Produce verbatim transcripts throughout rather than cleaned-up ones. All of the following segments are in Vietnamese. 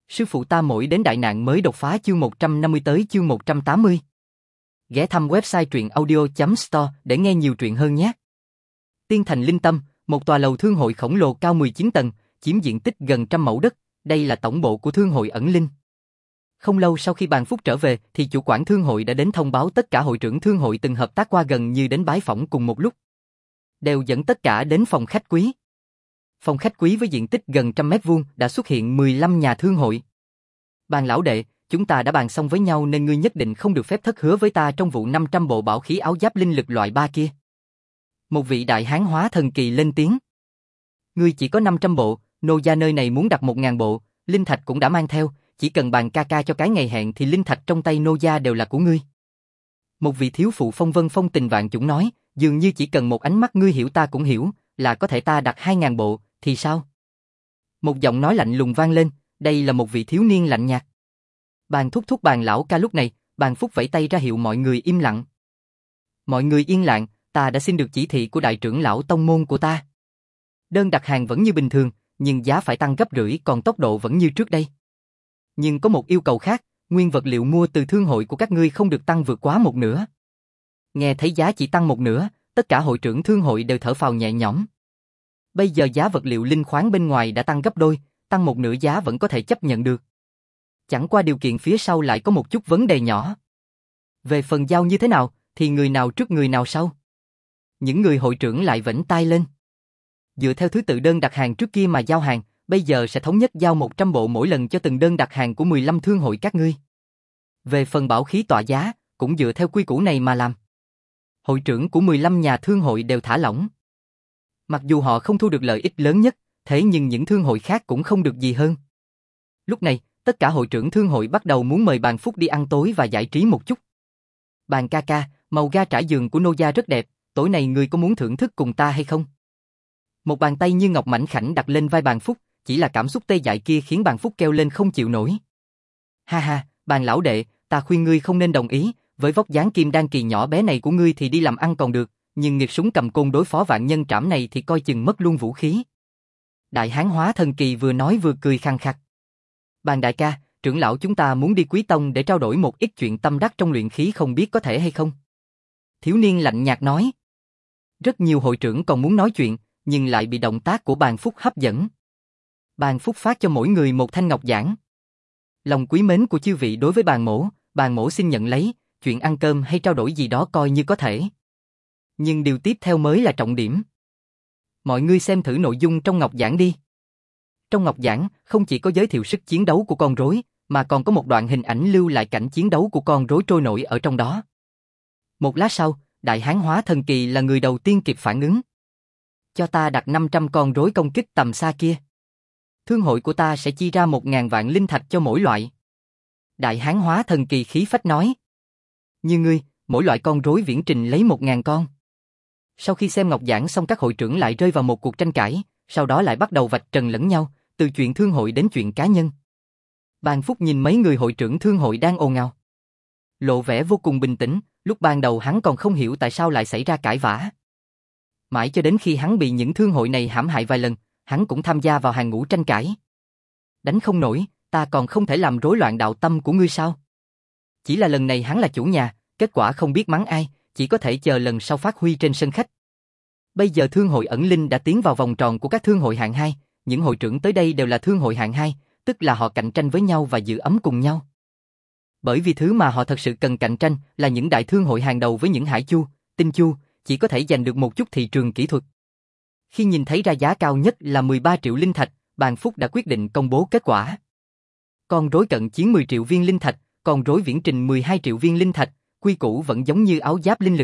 Sư phụ ta mỗi đến đại nạn mới đột phá chương một trăm năm mươi tới chương một trăm tám mươi. Ghé thăm website truyện audio chấm store để nghe nhiều truyện hơn nhé. Tiên Thành Linh Tâm, một tòa lầu thương hội khổng lồ cao mười chín tầng, chiếm diện tích gần trăm mẫu đất, đây là tổng bộ của thương hội ẩn linh. Không lâu sau khi Bàn Phúc trở về thì chủ quản thương hội đã đến thông báo tất cả hội trưởng thương hội từng hợp tác qua gần như đến bái phỏng cùng một lúc. Đều dẫn tất cả đến phòng khách quý. Phòng khách quý với diện tích gần trăm mét vuông đã xuất hiện mười lăm nhà thương hội. Bàn lão đệ, chúng ta đã bàn xong với nhau nên ngươi nhất định không được phép thất hứa với ta trong vụ năm trăm bộ bảo khí áo giáp linh lực loại ba kia. Một vị đại hán hóa thần kỳ lên tiếng. Ngươi chỉ có năm trăm bộ, nô gia nơi này muốn đặt một ngàn bộ, linh thạch cũng đã mang theo, chỉ cần Bàn ca ca cho cái ngày hẹn thì linh thạch trong tay nô gia đều là của ngươi. Một vị thiếu phụ phong vân phong tình vạn chủng nói, dường như chỉ cần một ánh mắt ngươi hiểu ta cũng hiểu, là có thể ta đặt hai ngàn bộ, thì sao? Một giọng nói lạnh lùng vang lên, đây là một vị thiếu niên lạnh nhạt. Bàn thúc thúc Bàn lão ca lúc này, Bàn Phúc vẫy tay ra hiệu mọi người im lặng. Mọi người yên lặng, ta đã xin được chỉ thị của đại trưởng lão tông môn của ta. Đơn đặt hàng vẫn như bình thường, nhưng giá phải tăng gấp rưỡi còn tốc độ vẫn như trước đây. Nhưng có một yêu cầu khác, nguyên vật liệu mua từ thương hội của các ngươi không được tăng vượt quá một nửa. Nghe thấy giá chỉ tăng một nửa, tất cả hội trưởng thương hội đều thở phào nhẹ nhõm. Bây giờ giá vật liệu linh khoáng bên ngoài đã tăng gấp đôi, tăng một nửa giá vẫn có thể chấp nhận được. Chẳng qua điều kiện phía sau lại có một chút vấn đề nhỏ. Về phần giao như thế nào, thì người nào trước người nào sau. Những người hội trưởng lại vẫy tay lên. Dựa theo thứ tự đơn đặt hàng trước kia mà giao hàng, bây giờ sẽ thống nhất giao một trăm bộ mỗi lần cho từng đơn đặt hàng của mười lăm thương hội các ngươi. Về phần bảo khí tọa giá, cũng dựa theo quy củ này mà làm. Hội trưởng của mười lăm nhà thương hội đều thả lỏng. Mặc dù họ không thu được lợi ích lớn nhất, thế nhưng những thương hội khác cũng không được gì hơn. Lúc này, tất cả hội trưởng thương hội bắt đầu muốn mời Bàn Phúc đi ăn tối và giải trí một chút. Bàn ca ca, màu ga trải giường của nô gia rất đẹp, tối nay người có muốn thưởng thức cùng ta hay không? Một bàn tay như ngọc mảnh khảnh đặt lên vai Bàn Phúc, chỉ là cảm xúc tê dại kia khiến Bàn Phúc kêu lên không chịu nổi. Ha ha, Bàn lão đệ, ta khuyên ngươi không nên đồng ý, với vóc dáng kim đan kỳ nhỏ bé này của ngươi thì đi làm ăn còn được, nhưng nghiệt súng cầm côn đối phó vạn nhân trảm này thì coi chừng mất luôn vũ khí. Đại hán hóa thần kỳ vừa nói vừa cười khăng khặc. Bàn đại ca, trưởng lão chúng ta muốn đi Quý Tông để trao đổi một ít chuyện tâm đắc trong luyện khí không biết có thể hay không? Thiếu niên lạnh nhạt nói. Rất nhiều hội trưởng còn muốn nói chuyện, nhưng lại bị động tác của Bàn Phúc hấp dẫn. Bàn Phúc phát cho mỗi người một thanh ngọc giản. Lòng quý mến của chư vị đối với Bàn mỗ, Bàn mỗ xin nhận lấy, chuyện ăn cơm hay trao đổi gì đó coi như có thể. Nhưng điều tiếp theo mới là trọng điểm. Mọi người xem thử nội dung trong ngọc giản đi. Trong ngọc giản không chỉ có giới thiệu sức chiến đấu của con rối, mà còn có một đoạn hình ảnh lưu lại cảnh chiến đấu của con rối trôi nổi ở trong đó. Một lát sau, đại hán hóa thần kỳ là người đầu tiên kịp phản ứng. Cho ta đặt năm trăm con rối công kích tầm xa kia. Thương hội của ta sẽ chi ra một ngàn vạn linh thạch cho mỗi loại. Đại hán hóa thần kỳ khí phách nói. Như ngươi, mỗi loại con rối viễn trình lấy một ngàn con. Sau khi xem ngọc giản xong các hội trưởng lại rơi vào một cuộc tranh cãi, sau đó lại bắt đầu vạch trần lẫn nhau, từ chuyện thương hội đến chuyện cá nhân. Bàn Phúc nhìn mấy người hội trưởng thương hội đang ồn ào. Lộ vẻ vô cùng bình tĩnh, lúc ban đầu hắn còn không hiểu tại sao lại xảy ra cãi vã. Mãi cho đến khi hắn bị những thương hội này hãm hại vài lần, hắn cũng tham gia vào hàng ngũ tranh cãi. Đánh không nổi, ta còn không thể làm rối loạn đạo tâm của ngươi sao? Chỉ là lần này hắn là chủ nhà, kết quả không biết mắng ai, chỉ có thể chờ lần sau phát huy trên sân khách. Bây giờ thương hội ẩn linh đã tiến vào vòng tròn của các thương hội hạng hai, những hội trưởng tới đây đều là thương hội hạng hai, tức là họ cạnh tranh với nhau và giữ ấm cùng nhau. Bởi vì thứ mà họ thật sự cần cạnh tranh là những đại thương hội hàng đầu với những hải chu, tinh chu, chỉ có thể giành được một chút thị trường kỹ thuật. Khi nhìn thấy ra giá cao nhất là mười ba triệu linh thạch, Bàn Phúc đã quyết định công bố kết quả. Con rối cận chiến mười triệu viên linh thạch, con rối viễn trình mười hai triệu viên linh thạch, quy củ vẫn giống như áo giáp linh lực.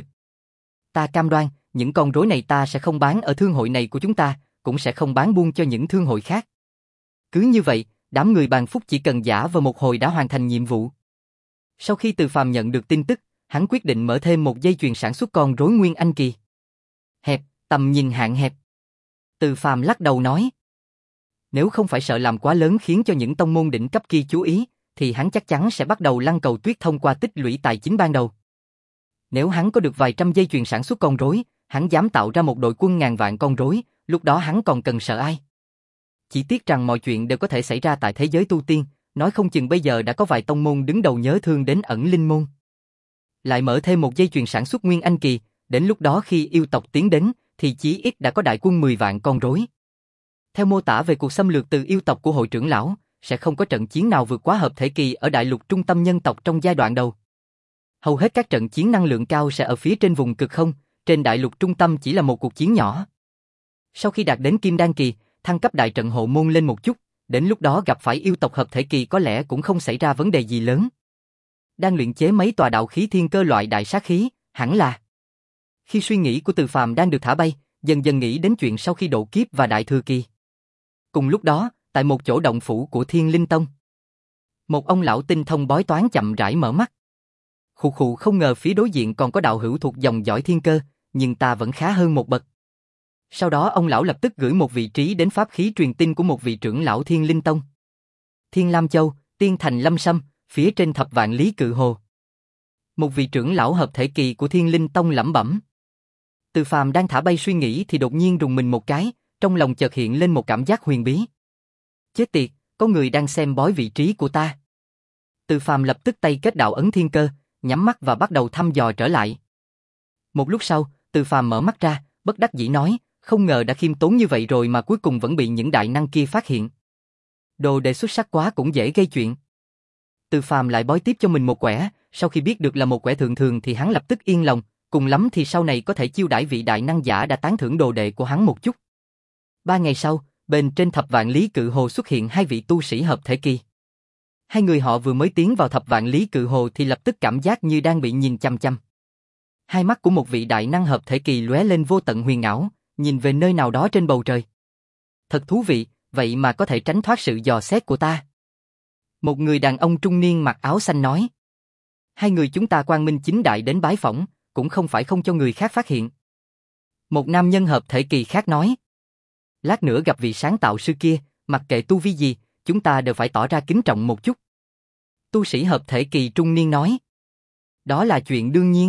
Ta cam đoan, những con rối này ta sẽ không bán ở thương hội này của chúng ta, cũng sẽ không bán buôn cho những thương hội khác. Cứ như vậy, đám người Bàn Phúc chỉ cần giả vờ một hồi đã hoàn thành nhiệm vụ. Sau khi Từ Phàm nhận được tin tức, hắn quyết định mở thêm một dây chuyền sản xuất con rối Nguyên Anh kỳ. Hẹp, tầm nhìn hạn hẹp. Từ Phàm lắc đầu nói. Nếu không phải sợ làm quá lớn khiến cho những tông môn đỉnh cấp kia chú ý, thì hắn chắc chắn sẽ bắt đầu lăn cầu tuyết thông qua tích lũy tài chính ban đầu. Nếu hắn có được vài trăm dây chuyền sản xuất con rối, hắn dám tạo ra một đội quân ngàn vạn con rối, lúc đó hắn còn cần sợ ai? Chỉ tiếc rằng mọi chuyện đều có thể xảy ra tại thế giới tu tiên, nói không chừng bây giờ đã có vài tông môn đứng đầu nhớ thương đến ẩn linh môn. Lại mở thêm một dây chuyền sản xuất nguyên anh kỳ, đến lúc đó khi yêu tộc tiến đến, thì chí ít đã có đại quân mười vạn con rối. Theo mô tả về cuộc xâm lược từ yêu tộc của hội trưởng lão, sẽ không có trận chiến nào vượt quá hợp thể kỳ ở đại lục trung tâm nhân tộc trong giai đoạn đầu. Hầu hết các trận chiến năng lượng cao sẽ ở phía trên vùng cực không, trên đại lục trung tâm chỉ là một cuộc chiến nhỏ. Sau khi đạt đến kim đan kỳ, thăng cấp đại trận hộ môn lên một chút, đến lúc đó gặp phải yêu tộc hợp thể kỳ có lẽ cũng không xảy ra vấn đề gì lớn. Đang luyện chế mấy tòa đạo khí thiên cơ loại đại sát khí, hẳn là. Khi suy nghĩ của Từ Phàm đang được thả bay, dần dần nghĩ đến chuyện sau khi độ kiếp và đại thừa kỳ. Cùng lúc đó, tại một chỗ động phủ của Thiên Linh Tông, một ông lão tinh thông bói toán chậm rãi mở mắt. Khụ khụ, không ngờ phía đối diện còn có đạo hữu thuộc dòng dõi thiên cơ, nhưng ta vẫn khá hơn một bậc. Sau đó ông lão lập tức gửi một vị trí đến pháp khí truyền tin của một vị trưởng lão Thiên Linh Tông. Thiên Lam Châu, Tiên Thành Lâm Sâm, phía trên thập vạn lý cự hồ. Một vị trưởng lão hợp thể kỳ của Thiên Linh Tông lẩm bẩm. Từ Phàm đang thả bay suy nghĩ thì đột nhiên rùng mình một cái, trong lòng chợt hiện lên một cảm giác huyền bí. Chết tiệt, có người đang xem bói vị trí của ta. Từ Phàm lập tức tay kết đạo ấn thiên cơ, nhắm mắt và bắt đầu thăm dò trở lại. Một lúc sau, Từ Phàm mở mắt ra, bất đắc dĩ nói, không ngờ đã khiêm tốn như vậy rồi mà cuối cùng vẫn bị những đại năng kia phát hiện. Đồ đệ xuất sắc quá cũng dễ gây chuyện. Từ Phàm lại bói tiếp cho mình một quẻ, sau khi biết được là một quẻ thường thường thì hắn lập tức yên lòng, cùng lắm thì sau này có thể chiêu đãi vị đại năng giả đã tán thưởng đồ đệ của hắn một chút. Ba ngày sau, bên trên thập vạn lý cự hồ xuất hiện hai vị tu sĩ hợp thể kỳ. Hai người họ vừa mới tiến vào thập vạn lý cự hồ thì lập tức cảm giác như đang bị nhìn chăm chăm. Hai mắt của một vị đại năng hợp thể kỳ lóe lên vô tận huyền ảo, nhìn về nơi nào đó trên bầu trời. Thật thú vị, vậy mà có thể tránh thoát sự dò xét của ta. Một người đàn ông trung niên mặc áo xanh nói. Hai người chúng ta quang minh chính đại đến bái phỏng, cũng không phải không cho người khác phát hiện. Một nam nhân hợp thể kỳ khác nói. Lát nữa gặp vị sáng tạo sư kia, mặc kệ tu vi gì, chúng ta đều phải tỏ ra kính trọng một chút. Tu sĩ hợp thể kỳ trung niên nói. Đó là chuyện đương nhiên.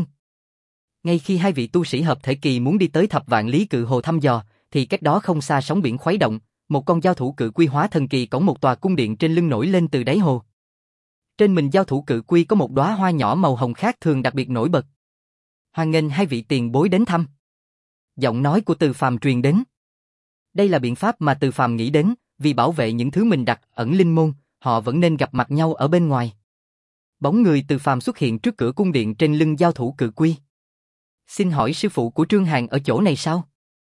Ngay khi hai vị tu sĩ hợp thể kỳ muốn đi tới thập vạn lý cự hồ thăm dò, thì cách đó không xa sóng biển khuấy động, một con giao thủ cự quy hóa thần kỳ cõng một tòa cung điện trên lưng nổi lên từ đáy hồ. Trên mình giao thủ cự quy có một đóa hoa nhỏ màu hồng khác thường đặc biệt nổi bật. Hoan nghênh hai vị tiền bối đến thăm. Giọng nói của Từ Phàm truyền đến. Đây là biện pháp mà Từ Phàm nghĩ đến, vì bảo vệ những thứ mình đặt ẩn linh môn, họ vẫn nên gặp mặt nhau ở bên ngoài. Bóng người Từ Phàm xuất hiện trước cửa cung điện trên lưng giao thủ cự quy. Xin hỏi sư phụ của Trương Hàn ở chỗ này sao?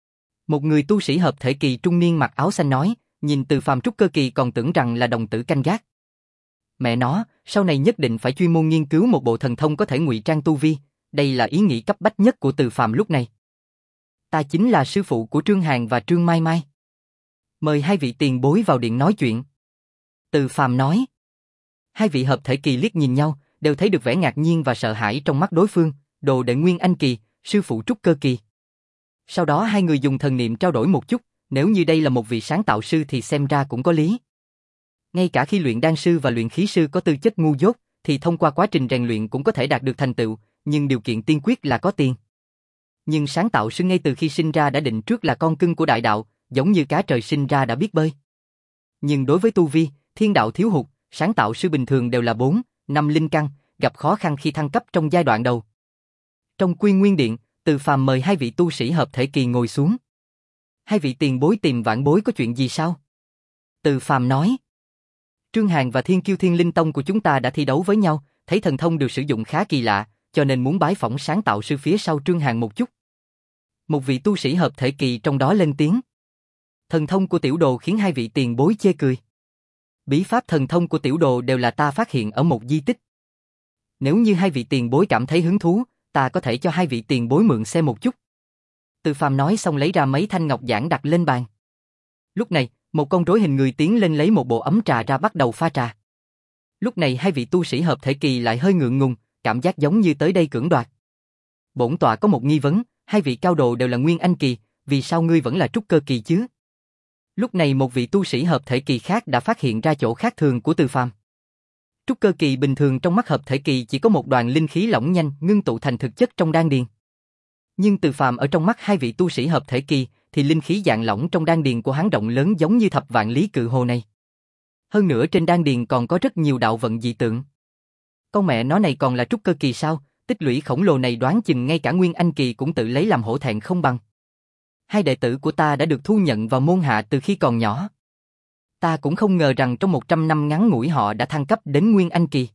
Một người tu sĩ hợp thể kỳ trung niên mặc áo xanh nói, nhìn Từ Phàm trúc cơ kỳ còn tưởng rằng là đồng tử canh gác. Mẹ nó, sau này nhất định phải chuyên môn nghiên cứu một bộ thần thông có thể ngụy trang tu vi, đây là ý nghĩ cấp bách nhất của Từ Phàm lúc này. Ta chính là sư phụ của Trương Hàn và Trương Mai Mai. Mời hai vị tiền bối vào điện nói chuyện. Từ Phàm nói. Hai vị hợp thể kỳ liếc nhìn nhau, đều thấy được vẻ ngạc nhiên và sợ hãi trong mắt đối phương, đồ đệ nguyên anh kỳ, sư phụ trúc cơ kỳ. Sau đó hai người dùng thần niệm trao đổi một chút, nếu như đây là một vị sáng tạo sư thì xem ra cũng có lý. Ngay cả khi luyện đan sư và luyện khí sư có tư chất ngu dốt, thì thông qua quá trình rèn luyện cũng có thể đạt được thành tựu, nhưng điều kiện tiên quyết là có tiền. Nhưng sáng tạo sư ngay từ khi sinh ra đã định trước là con cưng của đại đạo, giống như cá trời sinh ra đã biết bơi. Nhưng đối với tu vi, thiên đạo thiếu hụt, sáng tạo sư bình thường đều là bốn, năm linh căn, gặp khó khăn khi thăng cấp trong giai đoạn đầu. Trong Quy Nguyên Điện, Từ Phàm mời hai vị tu sĩ hợp thể kỳ ngồi xuống. Hai vị tiền bối tìm vãn bối có chuyện gì sao? Từ Phàm nói. Trương Hàn và Thiên Kiêu Thiên Linh Tông của chúng ta đã thi đấu với nhau, thấy thần thông được sử dụng khá kỳ lạ, cho nên muốn bái phỏng sáng tạo sư phía sau Trương Hàn một chút. Một vị tu sĩ hợp thể kỳ trong đó lên tiếng. Thần thông của tiểu đồ khiến hai vị tiền bối chê cười. Bí pháp thần thông của tiểu đồ đều là ta phát hiện ở một di tích. Nếu như hai vị tiền bối cảm thấy hứng thú, ta có thể cho hai vị tiền bối mượn xem một chút. Từ Phàm nói xong lấy ra mấy thanh ngọc giản đặt lên bàn. Lúc này, một con rối hình người tiến lên lấy một bộ ấm trà ra bắt đầu pha trà. Lúc này hai vị tu sĩ hợp thể kỳ lại hơi ngượng ngùng, cảm giác giống như tới đây cưỡng đoạt. Bổn tọa có một nghi vấn, hai vị cao đồ đều là nguyên anh kỳ, vì sao ngươi vẫn là trúc cơ kỳ chứ? Lúc này một vị tu sĩ hợp thể kỳ khác đã phát hiện ra chỗ khác thường của Từ Phàm. Trúc cơ kỳ bình thường trong mắt hợp thể kỳ chỉ có một đoàn linh khí lỏng nhanh ngưng tụ thành thực chất trong đan điền. Nhưng Từ Phàm ở trong mắt hai vị tu sĩ hợp thể kỳ thì linh khí dạng lỏng trong đan điền của hắn rộng lớn giống như thập vạn lý cự hồ này. Hơn nữa trên đan điền còn có rất nhiều đạo vận dị tượng. Con mẹ nó này còn là trúc cơ kỳ sao, tích lũy khổng lồ này đoán chừng ngay cả Nguyên Anh kỳ cũng tự lấy làm hổ thẹn không bằng. Hai đệ tử của ta đã được thu nhận vào môn hạ từ khi còn nhỏ. Ta cũng không ngờ rằng trong một trăm năm ngắn ngủi họ đã thăng cấp đến Nguyên Anh kỳ.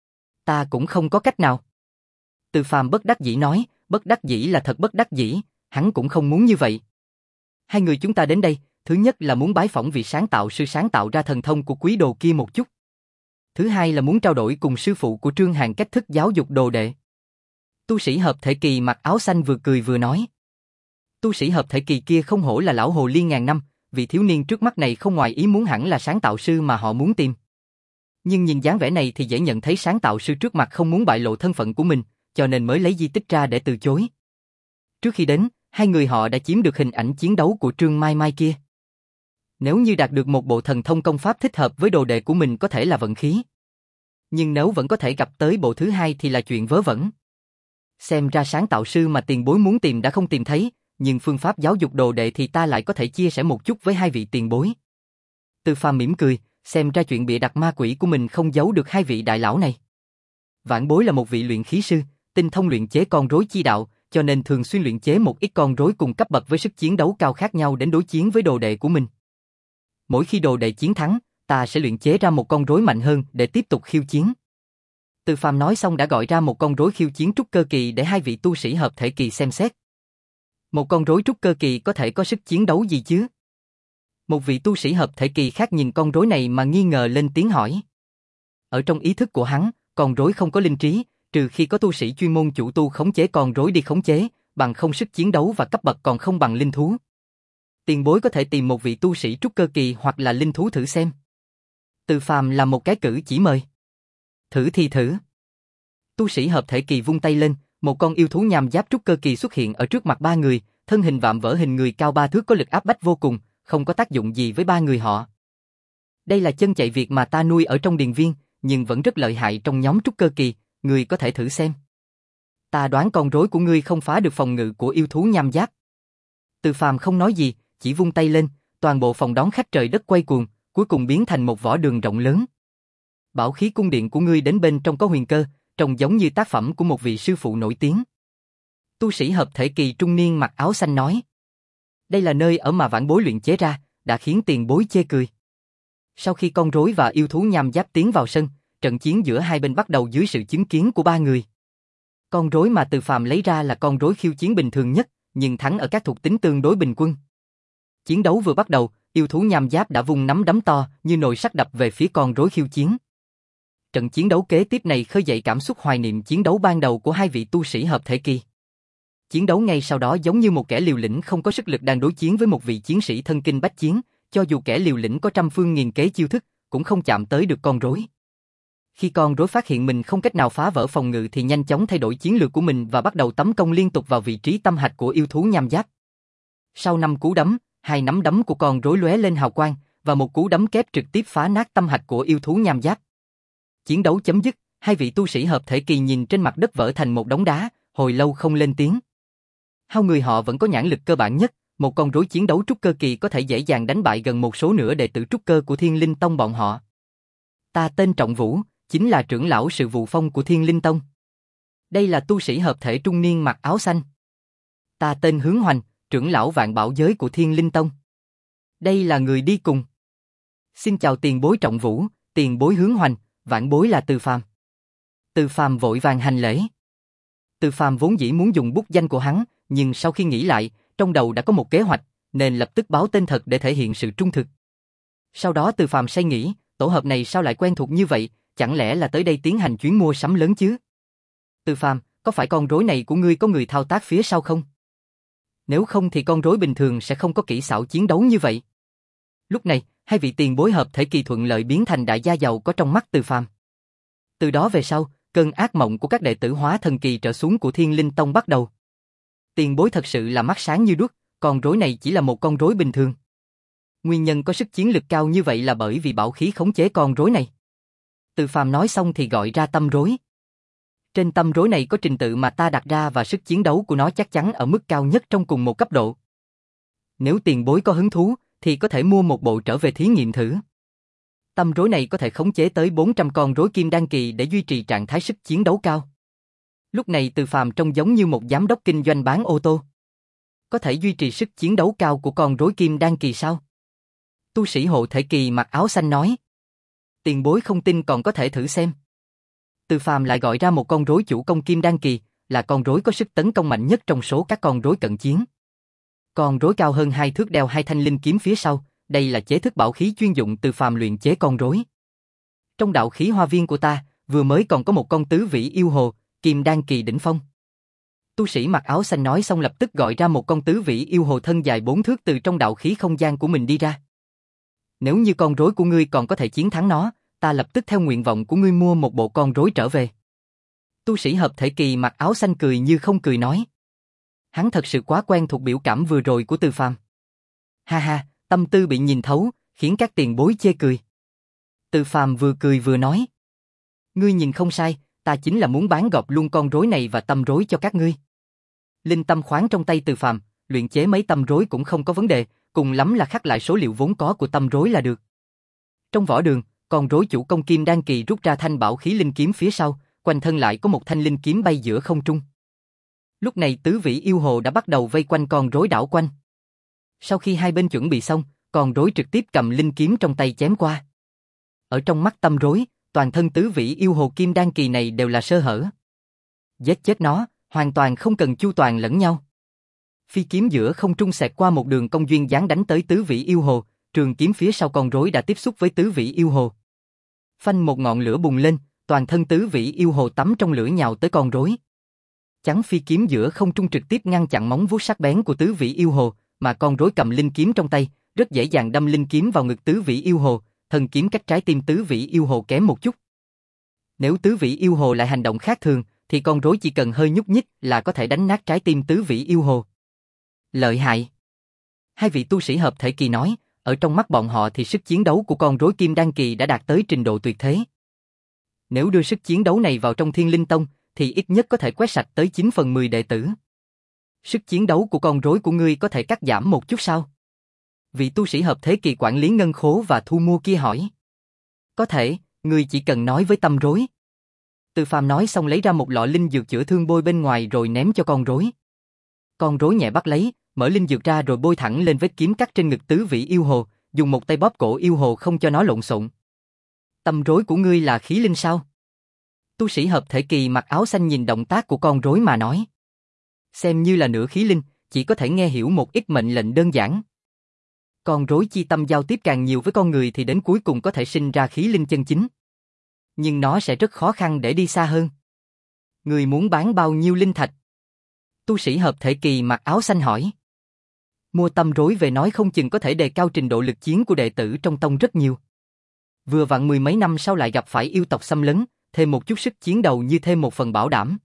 Ta cũng không có cách nào. Từ Phàm bất đắc dĩ nói, bất đắc dĩ là thật bất đắc dĩ, hắn cũng không muốn như vậy. Hai người chúng ta đến đây, thứ nhất là muốn bái phỏng vị sáng tạo sư sáng tạo ra thần thông của quý đồ kia một chút. Thứ hai là muốn trao đổi cùng sư phụ của Trương Hàn cách thức giáo dục đồ đệ. Tu sĩ hợp thể kỳ mặc áo xanh vừa cười vừa nói. Tu sĩ hợp thể kỳ kia không hổ là lão hồ ly ngàn năm, vị thiếu niên trước mắt này không ngoài ý muốn hẳn là sáng tạo sư mà họ muốn tìm. Nhưng nhìn dáng vẻ này thì dễ nhận thấy sáng tạo sư trước mặt không muốn bại lộ thân phận của mình, cho nên mới lấy di tích ra để từ chối. Trước khi đến, hai người họ đã chiếm được hình ảnh chiến đấu của Trương Mai Mai kia. Nếu như đạt được một bộ thần thông công pháp thích hợp với đồ đệ của mình có thể là vận khí. Nhưng nếu vẫn có thể gặp tới bộ thứ hai thì là chuyện vớ vẩn. Xem ra sáng tạo sư mà tiền bối muốn tìm đã không tìm thấy, nhưng phương pháp giáo dục đồ đệ thì ta lại có thể chia sẻ một chút với hai vị tiền bối. Từ Phàm mỉm cười, xem ra chuyện bịa đặt ma quỷ của mình không giấu được hai vị đại lão này. Vãn bối là một vị luyện khí sư, tinh thông luyện chế con rối chi đạo, cho nên thường xuyên luyện chế một ít con rối cùng cấp bậc với sức chiến đấu cao khác nhau đến đối chiến với đồ đệ của mình. Mỗi khi đồ đệ chiến thắng, ta sẽ luyện chế ra một con rối mạnh hơn để tiếp tục khiêu chiến. Từ Phàm nói xong đã gọi ra một con rối khiêu chiến trúc cơ kỳ để hai vị tu sĩ hợp thể kỳ xem xét. Một con rối trúc cơ kỳ có thể có sức chiến đấu gì chứ? Một vị tu sĩ hợp thể kỳ khác nhìn con rối này mà nghi ngờ lên tiếng hỏi. Ở trong ý thức của hắn, con rối không có linh trí, trừ khi có tu sĩ chuyên môn chủ tu khống chế con rối đi khống chế, bằng không sức chiến đấu và cấp bậc còn không bằng linh thú. Tiền bối có thể tìm một vị tu sĩ trúc cơ kỳ hoặc là linh thú thử xem. Từ Phàm làm một cái cử chỉ mời. Thử thì thử. Tu sĩ hợp thể kỳ vung tay lên, một con yêu thú nham giáp trúc cơ kỳ xuất hiện ở trước mặt ba người, thân hình vạm vỡ hình người cao ba thước có lực áp bách vô cùng, không có tác dụng gì với ba người họ. Đây là chân chạy Việt mà ta nuôi ở trong điền viên, nhưng vẫn rất lợi hại trong nhóm trúc cơ kỳ, ngươi có thể thử xem. Ta đoán con rối của ngươi không phá được phòng ngự của yêu thú nham giáp. Từ Phàm không nói gì, chỉ vung tay lên, toàn bộ phòng đón khách trời đất quay cuồng, cuối cùng biến thành một võ đường rộng lớn. Bảo khí cung điện của ngươi đến bên trong có huyền cơ, trông giống như tác phẩm của một vị sư phụ nổi tiếng. Tu sĩ hợp thể kỳ trung niên mặc áo xanh nói. Đây là nơi ở mà vãn bối luyện chế ra, đã khiến tiền bối chê cười. Sau khi con rối và yêu thú nham giáp tiến vào sân, trận chiến giữa hai bên bắt đầu dưới sự chứng kiến của ba người. Con rối mà Từ Phàm lấy ra là con rối khiêu chiến bình thường nhất, nhưng thắng ở các thuộc tính tương đối bình quân. Chiến đấu vừa bắt đầu, yêu thú nham giáp đã vung nắm đấm to như nồi sắt đập về phía con rối khiêu chiến. Trận chiến đấu kế tiếp này khơi dậy cảm xúc hoài niệm chiến đấu ban đầu của hai vị tu sĩ hợp thể kỳ. Chiến đấu ngay sau đó giống như một kẻ liều lĩnh không có sức lực đang đối chiến với một vị chiến sĩ thân kinh bách chiến, cho dù kẻ liều lĩnh có trăm phương nghìn kế chiêu thức, cũng không chạm tới được con rối. Khi con rối phát hiện mình không cách nào phá vỡ phòng ngự thì nhanh chóng thay đổi chiến lược của mình và bắt đầu tấn công liên tục vào vị trí tâm hạch của yêu thú nham giáp. Sau năm cú đấm, hai nắm đấm của con rối lóe lên hào quang, và một cú đấm kép trực tiếp phá nát tâm hạch của yêu thú nham giáp. Chiến đấu chấm dứt, hai vị tu sĩ hợp thể kỳ nhìn trên mặt đất vỡ thành một đống đá, hồi lâu không lên tiếng. Hai người họ vẫn có nhãn lực cơ bản nhất, một con rối chiến đấu trúc cơ kỳ có thể dễ dàng đánh bại gần một số nửa đệ tử trúc cơ của Thiên Linh Tông bọn họ. Ta tên Trọng Vũ, chính là trưởng lão sự vụ phong của Thiên Linh Tông. Đây là tu sĩ hợp thể trung niên mặc áo xanh. Ta tên Hướng Hoành, trưởng lão vạn bảo giới của Thiên Linh Tông. Đây là người đi cùng. Xin chào tiền bối Trọng Vũ, tiền bối Hướng Hoành, vạn bối là Từ Phàm. Từ Phàm vội vàng hành lễ. Từ Phàm vốn dĩ muốn dùng bút danh của hắn, nhưng sau khi nghĩ lại, trong đầu đã có một kế hoạch, nên lập tức báo tên thật để thể hiện sự trung thực. Sau đó Từ Phàm say nghĩ, tổ hợp này sao lại quen thuộc như vậy, chẳng lẽ là tới đây tiến hành chuyến mua sắm lớn chứ? Từ Phàm, có phải con rối này của ngươi có người thao tác phía sau không? Nếu không thì con rối bình thường sẽ không có kỹ xảo chiến đấu như vậy. Lúc này, hai vị tiền bối hợp thể kỳ thuận lợi biến thành đại gia giàu có trong mắt Từ Phàm. Từ đó về sau, cơn ác mộng của các đệ tử hóa thần kỳ trở xuống của Thiên Linh Tông bắt đầu. Tiền bối thật sự là mắt sáng như đuốc, con rối này chỉ là một con rối bình thường. Nguyên nhân có sức chiến lực cao như vậy là bởi vì bảo khí khống chế con rối này. Từ Phàm nói xong thì gọi ra tâm rối. Trên tâm rối này có trình tự mà ta đặt ra và sức chiến đấu của nó chắc chắn ở mức cao nhất trong cùng một cấp độ. Nếu tiền bối có hứng thú, thì có thể mua một bộ trở về thí nghiệm thử. Tâm rối này có thể khống chế tới bốn trăm con rối kim đan kỳ để duy trì trạng thái sức chiến đấu cao. Lúc này Từ Phàm trông giống như một giám đốc kinh doanh bán ô tô. Có thể duy trì sức chiến đấu cao của con rối kim đan kỳ sao? Tu sĩ hộ thể kỳ mặc áo xanh nói. Tiền bối không tin còn có thể thử xem. Từ Phàm lại gọi ra một con rối chủ công kim đan kỳ, là con rối có sức tấn công mạnh nhất trong số các con rối cận chiến. Con rối cao hơn hai thước đeo hai thanh linh kiếm phía sau, đây là chế thức bảo khí chuyên dụng Từ Phàm luyện chế con rối. Trong đạo khí hoa viên của ta, vừa mới còn có một con tứ vĩ yêu hồ, kim đan kỳ đỉnh phong. Tu sĩ mặc áo xanh nói xong lập tức gọi ra một con tứ vĩ yêu hồ thân dài bốn thước từ trong đạo khí không gian của mình đi ra. Nếu như con rối của ngươi còn có thể chiến thắng nó, ta lập tức theo nguyện vọng của ngươi mua một bộ con rối trở về. Tu sĩ hợp thể kỳ mặc áo xanh cười như không cười nói. Hắn thật sự quá quen thuộc biểu cảm vừa rồi của Từ Phàm. Ha ha, tâm tư bị nhìn thấu, khiến các tiền bối chê cười. Từ Phàm vừa cười vừa nói. Ngươi nhìn không sai, ta chính là muốn bán gọp luôn con rối này và tâm rối cho các ngươi. Linh tâm khoáng trong tay Từ Phàm, luyện chế mấy tâm rối cũng không có vấn đề, cùng lắm là khắc lại số liệu vốn có của tâm rối là được. Trong võ đường, con rối chủ công kim đan kỳ rút ra thanh bảo khí linh kiếm phía sau, quanh thân lại có một thanh linh kiếm bay giữa không trung. Lúc này tứ vĩ yêu hồ đã bắt đầu vây quanh con rối đảo quanh. Sau khi hai bên chuẩn bị xong, con rối trực tiếp cầm linh kiếm trong tay chém qua. Ở trong mắt tâm rối, toàn thân tứ vĩ yêu hồ kim đan kỳ này đều là sơ hở. Giết chết nó, hoàn toàn không cần chu toàn lẫn nhau. Phi kiếm giữa không trung xẹt qua một đường cong duyên dáng đánh tới tứ vĩ yêu hồ, trường kiếm phía sau con rối đã tiếp xúc với tứ vĩ yêu hồ. Phanh một ngọn lửa bùng lên, toàn thân tứ vĩ yêu hồ tắm trong lửa nhào tới con rối. Chắn phi kiếm giữa không trung trực tiếp ngăn chặn móng vuốt sắc bén của tứ vĩ yêu hồ, mà con rối cầm linh kiếm trong tay, rất dễ dàng đâm linh kiếm vào ngực tứ vĩ yêu hồ, thần kiếm cách trái tim tứ vĩ yêu hồ kém một chút. Nếu tứ vĩ yêu hồ lại hành động khác thường, thì con rối chỉ cần hơi nhúc nhích là có thể đánh nát trái tim tứ vĩ yêu hồ. Lợi hại. Hai vị tu sĩ hợp thể kỳ nói, ở trong mắt bọn họ thì sức chiến đấu của con rối kim đan kỳ đã đạt tới trình độ tuyệt thế. Nếu đưa sức chiến đấu này vào trong Thiên Linh Tông, thì ít nhất có thể quét sạch tới chín phần mười đệ tử. Sức chiến đấu của con rối của ngươi có thể cắt giảm một chút sao? Vị tu sĩ hợp thế kỳ quản lý ngân khố và thu mua kia hỏi. Có thể, ngươi chỉ cần nói với tâm rối. Từ Phàm nói xong lấy ra một lọ linh dược chữa thương bôi bên ngoài rồi ném cho con rối. Con rối nhẹ bắt lấy, mở linh dược ra rồi bôi thẳng lên vết kiếm cắt trên ngực tứ vĩ yêu hồ, dùng một tay bóp cổ yêu hồ không cho nó lộn xộn. Tâm rối của ngươi là khí linh sao? Tu sĩ hợp thể kỳ mặc áo xanh nhìn động tác của con rối mà nói. Xem như là nửa khí linh, chỉ có thể nghe hiểu một ít mệnh lệnh đơn giản. Con rối chi tâm giao tiếp càng nhiều với con người thì đến cuối cùng có thể sinh ra khí linh chân chính. Nhưng nó sẽ rất khó khăn để đi xa hơn. Người muốn bán bao nhiêu linh thạch? Tu sĩ hợp thể kỳ mặc áo xanh hỏi. Mua tâm rối về nói không chừng có thể đề cao trình độ lực chiến của đệ tử trong tông rất nhiều. Vừa vặn mười mấy năm sau lại gặp phải yêu tộc xâm lấn, thêm một chút sức chiến đầu như thêm một phần bảo đảm.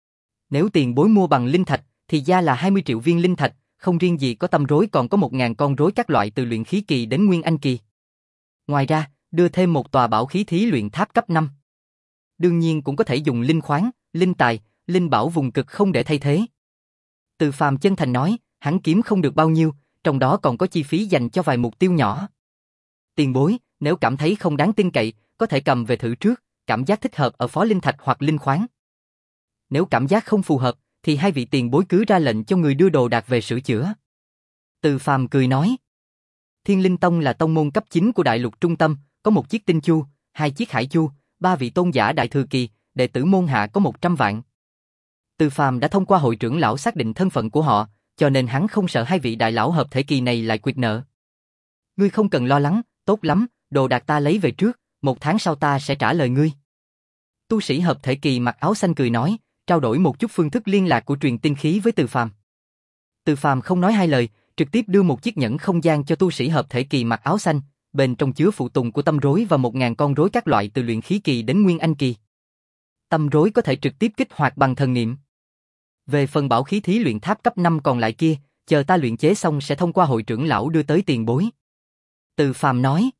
Nếu tiền bối mua bằng linh thạch, thì ra là hai mươi triệu viên linh thạch, không riêng gì có tâm rối còn có một nghìn con rối các loại từ luyện khí kỳ đến nguyên anh kỳ. Ngoài ra, đưa thêm một tòa bảo khí thí luyện tháp cấp năm. Đương nhiên cũng có thể dùng linh khoáng, linh tài, linh bảo vùng cực không để thay thế. Từ Phàm chân thành nói, hắn kiếm không được bao nhiêu, trong đó còn có chi phí dành cho vài mục tiêu nhỏ. Tiền bối, nếu cảm thấy không đáng tin cậy, có thể cầm về thử trước, cảm giác thích hợp ở phó linh thạch hoặc linh khoáng. Nếu cảm giác không phù hợp, thì hai vị tiền bối cứ ra lệnh cho người đưa đồ đạc về sửa chữa. Từ Phàm cười nói. Thiên Linh Tông là tông môn cấp chín của đại lục trung tâm, có một chiếc tinh chu, hai chiếc hải chu, ba vị tôn giả đại thừa kỳ, đệ tử môn hạ có một trăm vạn. Từ Phàm đã thông qua hội trưởng lão xác định thân phận của họ, cho nên hắn không sợ hai vị đại lão hợp thể kỳ này lại quyệt nợ. Ngươi không cần lo lắng, tốt lắm, đồ đạc ta lấy về trước, một tháng sau ta sẽ trả lời ngươi. Tu sĩ hợp thể kỳ mặc áo xanh cười nói, trao đổi một chút phương thức liên lạc của truyền tinh khí với Từ Phàm. Từ Phàm không nói hai lời, trực tiếp đưa một chiếc nhẫn không gian cho tu sĩ hợp thể kỳ mặc áo xanh, bên trong chứa phụ tùng của tâm rối và một ngàn con rối các loại từ luyện khí kỳ đến nguyên anh kỳ. Tâm rối có thể trực tiếp kích hoạt bằng thần niệm. Về phần bảo khí thí luyện tháp cấp năm còn lại kia, chờ ta luyện chế xong sẽ thông qua hội trưởng lão đưa tới tiền bối. Từ Phàm nói.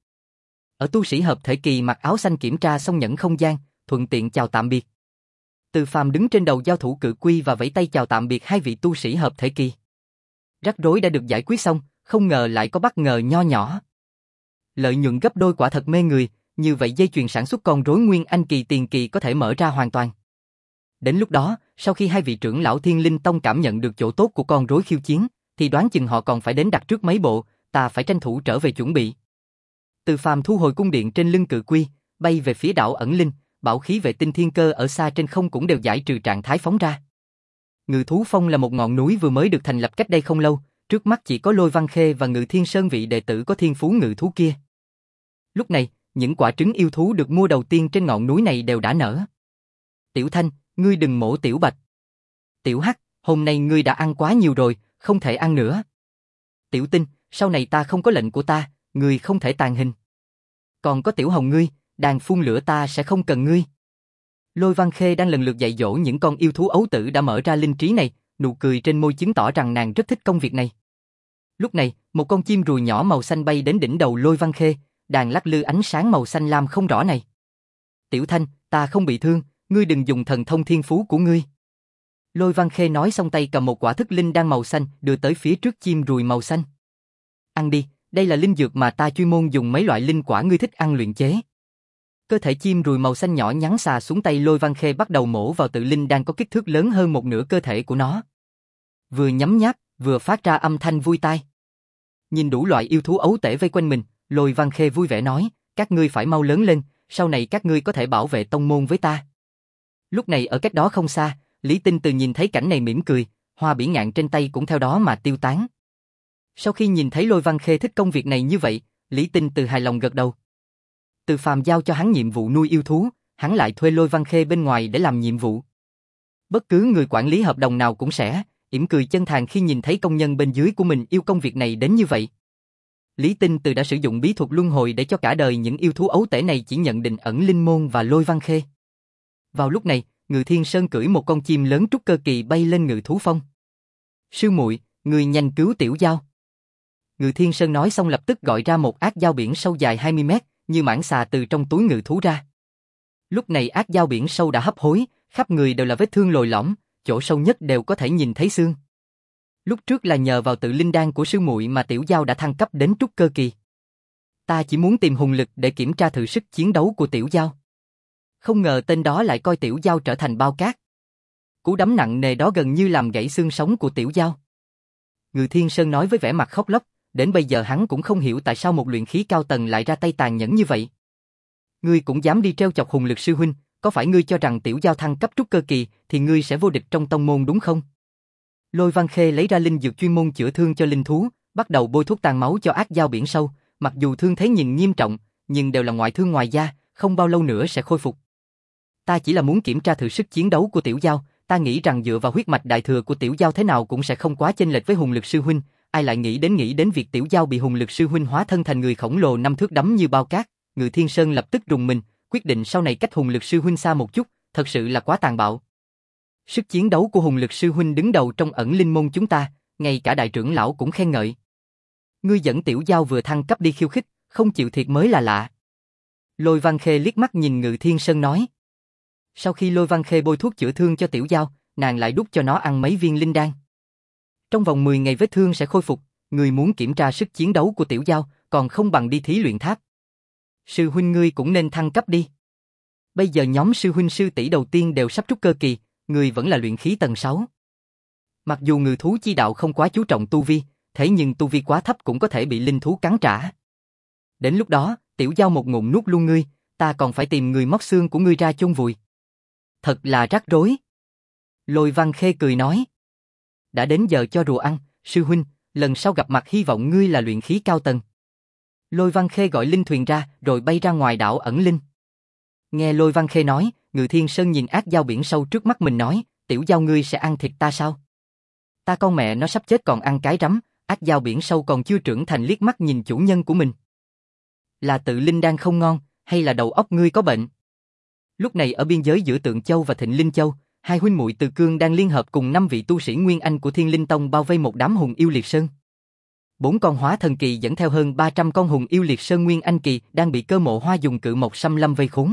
Ở tu sĩ hợp thể kỳ mặc áo xanh kiểm tra xong nhẫn không gian, thuận tiện chào tạm biệt. Từ Phàm đứng trên đầu giao thủ cự quy và vẫy tay chào tạm biệt hai vị tu sĩ hợp thể kỳ. Rắc rối đã được giải quyết xong, không ngờ lại có bất ngờ nho nhỏ. Lợi nhuận gấp đôi quả thật mê người, như vậy dây chuyền sản xuất con rối Nguyên Anh kỳ tiền kỳ có thể mở ra hoàn toàn. Đến lúc đó, sau khi hai vị trưởng lão Thiên Linh Tông cảm nhận được chỗ tốt của con rối khiêu chiến, thì đoán chừng họ còn phải đến đặt trước mấy bộ, ta phải tranh thủ trở về chuẩn bị. Từ Phàm thu hồi cung điện trên lưng cự quy, bay về phía đảo ẩn linh, bảo khí vệ tinh thiên cơ ở xa trên không cũng đều giải trừ trạng thái phóng ra. Ngự thú phong là một ngọn núi vừa mới được thành lập cách đây không lâu, trước mắt chỉ có Lôi Văn Khê và Ngự Thiên Sơn vị đệ tử có thiên phú ngự thú kia. Lúc này, những quả trứng yêu thú được mua đầu tiên trên ngọn núi này đều đã nở. Tiểu Thanh, ngươi đừng mổ Tiểu Bạch. Tiểu Hắc, hôm nay ngươi đã ăn quá nhiều rồi, không thể ăn nữa. Tiểu Tinh, sau này ta không có lệnh của ta, ngươi không thể tàn hình. Còn có Tiểu Hồng ngươi, đàn phun lửa ta sẽ không cần ngươi. Lôi Văn Khê đang lần lượt dạy dỗ những con yêu thú ấu tử đã mở ra linh trí này, nụ cười trên môi chứng tỏ rằng nàng rất thích công việc này. Lúc này, một con chim ruồi nhỏ màu xanh bay đến đỉnh đầu Lôi Văn Khê, đàn lắc lư ánh sáng màu xanh lam không rõ này. Tiểu Thanh, ta không bị thương, ngươi đừng dùng thần thông thiên phú của ngươi. Lôi Văn Khê nói xong tay cầm một quả thức linh đan màu xanh đưa tới phía trước chim ruồi màu xanh. Ăn đi, đây là linh dược mà ta chuyên môn dùng mấy loại linh quả ngươi thích ăn luyện chế. Cơ thể chim ruồi màu xanh nhỏ nhắn xà xuống tay Lôi Văn Khê bắt đầu mổ vào tự linh đan có kích thước lớn hơn một nửa cơ thể của nó. Vừa nhấm nháp, vừa phát ra âm thanh vui tai. Nhìn đủ loại yêu thú ấu tể vây quanh mình, Lôi Văn Khê vui vẻ nói, các ngươi phải mau lớn lên, sau này các ngươi có thể bảo vệ tông môn với ta. Lúc này ở cách đó không xa, Lý Tinh Từ nhìn thấy cảnh này mỉm cười, hoa bỉ ngạn trên tay cũng theo đó mà tiêu tán. Sau khi nhìn thấy Lôi Văn Khê thích công việc này như vậy, Lý Tinh Từ hài lòng gật đầu. Từ Phàm giao cho hắn nhiệm vụ nuôi yêu thú, hắn lại thuê Lôi Văn Khê bên ngoài để làm nhiệm vụ. Bất cứ người quản lý hợp đồng nào cũng sẽ yểm cười chân thành khi nhìn thấy công nhân bên dưới của mình yêu công việc này đến như vậy. Lý Tinh Từ đã sử dụng bí thuật luân hồi để cho cả đời những yêu thú ấu tể này chỉ nhận định ẩn linh môn và Lôi Văn Khê. Vào lúc này, Ngự Thiên Sơn cưỡi một con chim lớn trúc cơ kỳ bay lên ngự thú phong. Sư muội, người nhanh cứu Tiểu Giao. Ngự Thiên Sơn nói xong lập tức gọi ra một ác dao biển sâu dài hai mươi mét, như mãng xà từ trong túi ngự thú ra. Lúc này ác dao biển sâu đã hấp hối, khắp người đều là vết thương lồi lõm, chỗ sâu nhất đều có thể nhìn thấy xương. Lúc trước là nhờ vào tự linh đan của sư muội mà Tiểu Giao đã thăng cấp đến trúc cơ kỳ. Ta chỉ muốn tìm hùng lực để kiểm tra thử sức chiến đấu của Tiểu Giao. Không ngờ tên đó lại coi Tiểu Giao trở thành bao cát. Cú đấm nặng nề đó gần như làm gãy xương sống của Tiểu Giao. Ngự Thiên Sơn nói với vẻ mặt khóc lóc, đến bây giờ hắn cũng không hiểu tại sao một luyện khí cao tầng lại ra tay tàn nhẫn như vậy. Ngươi cũng dám đi trêu chọc hùng lực sư huynh, có phải ngươi cho rằng Tiểu Giao thăng cấp trúc cơ kỳ thì ngươi sẽ vô địch trong tông môn đúng không? Lôi Văn Khê lấy ra linh dược chuyên môn chữa thương cho linh thú, bắt đầu bôi thuốc tàn máu cho ác dao biển sâu, mặc dù thương thế nhìn nghiêm trọng, nhưng đều là ngoại thương ngoài da, không bao lâu nữa sẽ khôi phục. Ta chỉ là muốn kiểm tra thử sức chiến đấu của Tiểu Giao, ta nghĩ rằng dựa vào huyết mạch đại thừa của Tiểu Giao thế nào cũng sẽ không quá chênh lệch với hùng lực sư huynh, ai lại nghĩ đến nghĩ đến việc Tiểu Giao bị hùng lực sư huynh hóa thân thành người khổng lồ năm thước đấm như bao cát. Ngự Thiên Sơn lập tức rùng mình, quyết định sau này cách hùng lực sư huynh xa một chút, thật sự là quá tàn bạo. Sức chiến đấu của hùng lực sư huynh đứng đầu trong ẩn linh môn chúng ta, ngay cả đại trưởng lão cũng khen ngợi. Ngươi dẫn Tiểu Giao vừa thăng cấp đi khiêu khích, không chịu thiệt mới là lạ. Lôi Văn Khê liếc mắt nhìn Ngự Thiên Sơn nói. Sau khi Lôi Văn Khê bôi thuốc chữa thương cho Tiểu Giao, nàng lại đút cho nó ăn mấy viên linh đan. Trong vòng mười ngày vết thương sẽ khôi phục, ngươi muốn kiểm tra sức chiến đấu của Tiểu Giao, còn không bằng đi thí luyện tháp. Sư huynh ngươi cũng nên thăng cấp đi. Bây giờ nhóm sư huynh sư tỷ đầu tiên đều sắp trúc cơ kỳ, ngươi vẫn là luyện khí tầng sáu. Mặc dù ngự thú chi đạo không quá chú trọng tu vi, thế nhưng tu vi quá thấp cũng có thể bị linh thú cắn trả. Đến lúc đó, Tiểu Giao một ngụm nuốt luôn ngươi, ta còn phải tìm người móc xương của ngươi ra chôn vùi. Thật là rắc rối. Lôi Văn Khê cười nói. Đã đến giờ cho rùa ăn, sư huynh, lần sau gặp mặt hy vọng ngươi là luyện khí cao tầng. Lôi Văn Khê gọi linh thuyền ra, rồi bay ra ngoài đảo ẩn linh. Nghe Lôi Văn Khê nói, Ngự Thiên Sơn nhìn ác dao biển sâu trước mắt mình nói, Tiểu Giao ngươi sẽ ăn thịt ta sao? Ta con mẹ nó sắp chết còn ăn cái rắm, ác dao biển sâu còn chưa trưởng thành liếc mắt nhìn chủ nhân của mình. Là tự linh đan không ngon, hay là đầu óc ngươi có bệnh? Lúc này ở biên giới giữa Tượng Châu và Thịnh Linh Châu, hai huynh muội Từ Cương đang liên hợp cùng năm vị tu sĩ Nguyên Anh của Thiên Linh Tông bao vây một đám hùng yêu liệt sơn. Bốn con hóa thần kỳ dẫn theo hơn ba trăm con hùng yêu liệt sơn Nguyên Anh kỳ đang bị Cơ Mộ Hoa dùng cự mộc xâm lâm vây khốn.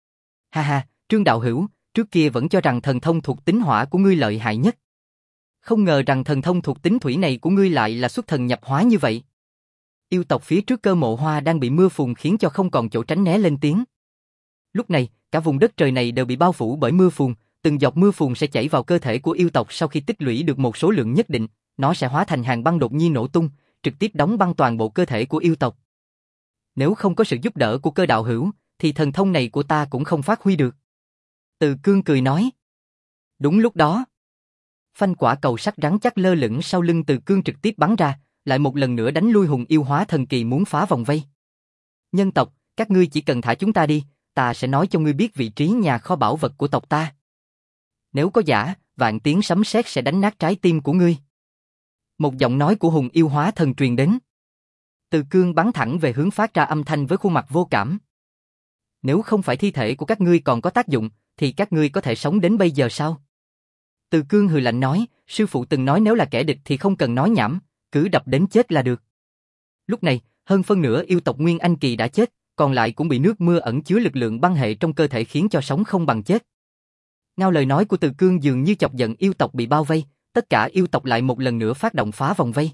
Ha ha, Trương đạo hữu, trước kia vẫn cho rằng thần thông thuộc tính hỏa của ngươi lợi hại nhất. Không ngờ rằng thần thông thuộc tính thủy này của ngươi lại là xuất thần nhập hóa như vậy. Yêu tộc phía trước Cơ Mộ Hoa đang bị mưa phùn khiến cho không còn chỗ tránh né lên tiếng. Lúc này, cả vùng đất trời này đều bị bao phủ bởi mưa phùn, từng giọt mưa phùn sẽ chảy vào cơ thể của yêu tộc, sau khi tích lũy được một số lượng nhất định, nó sẽ hóa thành hàng băng đột nhiên nổ tung, trực tiếp đóng băng toàn bộ cơ thể của yêu tộc. Nếu không có sự giúp đỡ của Cơ đạo hữu, thì thần thông này của ta cũng không phát huy được. Từ Cương cười nói. Đúng lúc đó, phanh quả cầu sắt rắn chắc lơ lửng sau lưng Từ Cương trực tiếp bắn ra, lại một lần nữa đánh lui hùng yêu hóa thần kỳ muốn phá vòng vây. Nhân tộc, các ngươi chỉ cần thả chúng ta đi, ta sẽ nói cho ngươi biết vị trí nhà kho bảo vật của tộc ta. Nếu có giả, vạn tiếng sấm sét sẽ đánh nát trái tim của ngươi. Một giọng nói của hùng yêu hóa thần truyền đến. Từ Cương bắn thẳng về hướng phát ra âm thanh với khuôn mặt vô cảm. Nếu không phải thi thể của các ngươi còn có tác dụng, thì các ngươi có thể sống đến bây giờ sao? Từ Cương hừ lạnh nói, sư phụ từng nói nếu là kẻ địch thì không cần nói nhảm, cứ đập đến chết là được. Lúc này, hơn phân nửa yêu tộc Nguyên Anh Kỳ đã chết, còn lại cũng bị nước mưa ẩn chứa lực lượng băng hệ trong cơ thể khiến cho sống không bằng chết. Ngao lời nói của Từ Cương dường như chọc giận yêu tộc bị bao vây, tất cả yêu tộc lại một lần nữa phát động phá vòng vây.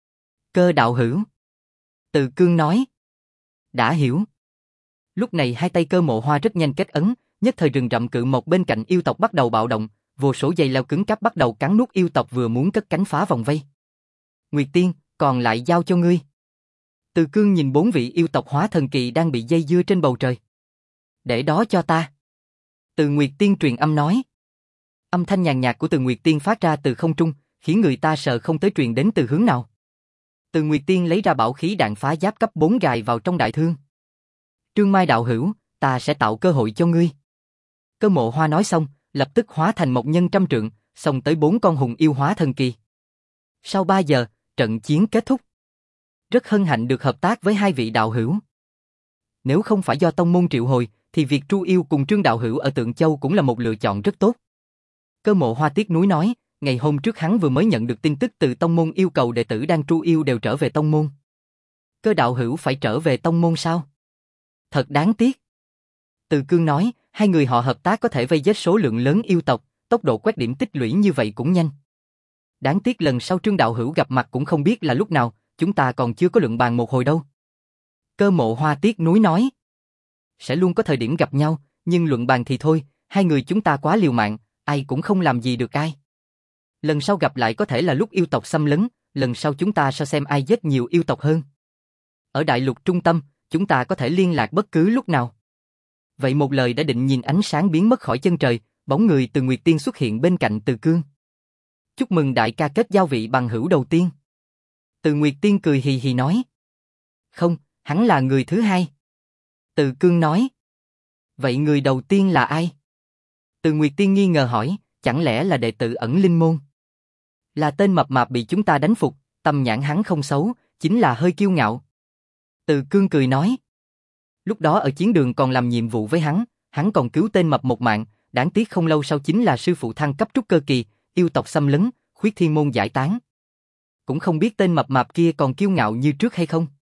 Cơ đạo hữu. Từ Cương nói. Đã hiểu. Lúc này hai tay Cơ Mộ Hoa rất nhanh kết ấn, nhất thời rừng rậm cự mộc bên cạnh yêu tộc bắt đầu bạo động, vô số dây leo cứng cáp bắt đầu cắn nuốt yêu tộc vừa muốn cất cánh phá vòng vây. Nguyệt Tiên, còn lại giao cho ngươi. Từ Cương nhìn bốn vị yêu tộc hóa thần kỳ đang bị dây dưa trên bầu trời. Để đó cho ta. Từ Nguyệt Tiên truyền âm nói. Âm thanh nhàn nhạt của Từ Nguyệt Tiên phát ra từ không trung, khiến người ta sợ không tới truyền đến từ hướng nào. Từ Nguyệt Tiên lấy ra bảo khí đạn phá giáp cấp bốn gài vào trong đại thương. Trương Mai đạo hữu, ta sẽ tạo cơ hội cho ngươi. Cơ Mộ Hoa nói xong, lập tức hóa thành một nhân trăm trượng, xông tới bốn con hùng yêu hóa thần kỳ. Sau ba giờ, trận chiến kết thúc. Rất hân hạnh được hợp tác với hai vị đạo hữu. Nếu không phải do tông môn triệu hồi, thì việc Tru Yêu cùng Trương đạo hữu ở Tượng Châu cũng là một lựa chọn rất tốt. Cơ Mộ Hoa tiếc nuối nói, ngày hôm trước hắn vừa mới nhận được tin tức từ tông môn yêu cầu đệ tử đang Tru Yêu đều trở về tông môn. Cơ đạo hữu phải trở về tông môn sao? Thật đáng tiếc. Từ Cương nói, hai người họ hợp tác có thể vây giết số lượng lớn yêu tộc, tốc độ quét điểm tích lũy như vậy cũng nhanh. Đáng tiếc lần sau Trương đạo hữu gặp mặt cũng không biết là lúc nào, chúng ta còn chưa có luận bàn một hồi đâu. Cơ Mộ Hoa tiếc nuối nói. Sẽ luôn có thời điểm gặp nhau, nhưng luận bàn thì thôi, hai người chúng ta quá liều mạng, ai cũng không làm gì được ai. Lần sau gặp lại có thể là lúc yêu tộc xâm lấn, lần sau chúng ta so xem ai giết nhiều yêu tộc hơn. Ở đại lục trung tâm, chúng ta có thể liên lạc bất cứ lúc nào. Vậy một lời đã định nhìn ánh sáng biến mất khỏi chân trời, bóng người Từ Nguyệt Tiên xuất hiện bên cạnh Từ Cương. Chúc mừng đại ca kết giao vị bằng hữu đầu tiên. Từ Nguyệt Tiên cười hì hì nói. Không, hắn là người thứ hai. Từ Cương nói. Vậy người đầu tiên là ai? Từ Nguyệt Tiên nghi ngờ hỏi, chẳng lẽ là đệ tử ẩn linh môn? Là tên mập mạp bị chúng ta đánh phục, tâm nhãn hắn không xấu, chính là hơi kiêu ngạo. Từ Cương cười nói. Lúc đó ở chiến đường còn làm nhiệm vụ với hắn, hắn còn cứu tên mập một mạng, đáng tiếc không lâu sau chính là sư phụ thăng cấp trúc cơ kỳ, yêu tộc xâm lấn, khuyết thiên môn giải tán. Cũng không biết tên mập mạp kia còn kiêu ngạo như trước hay không.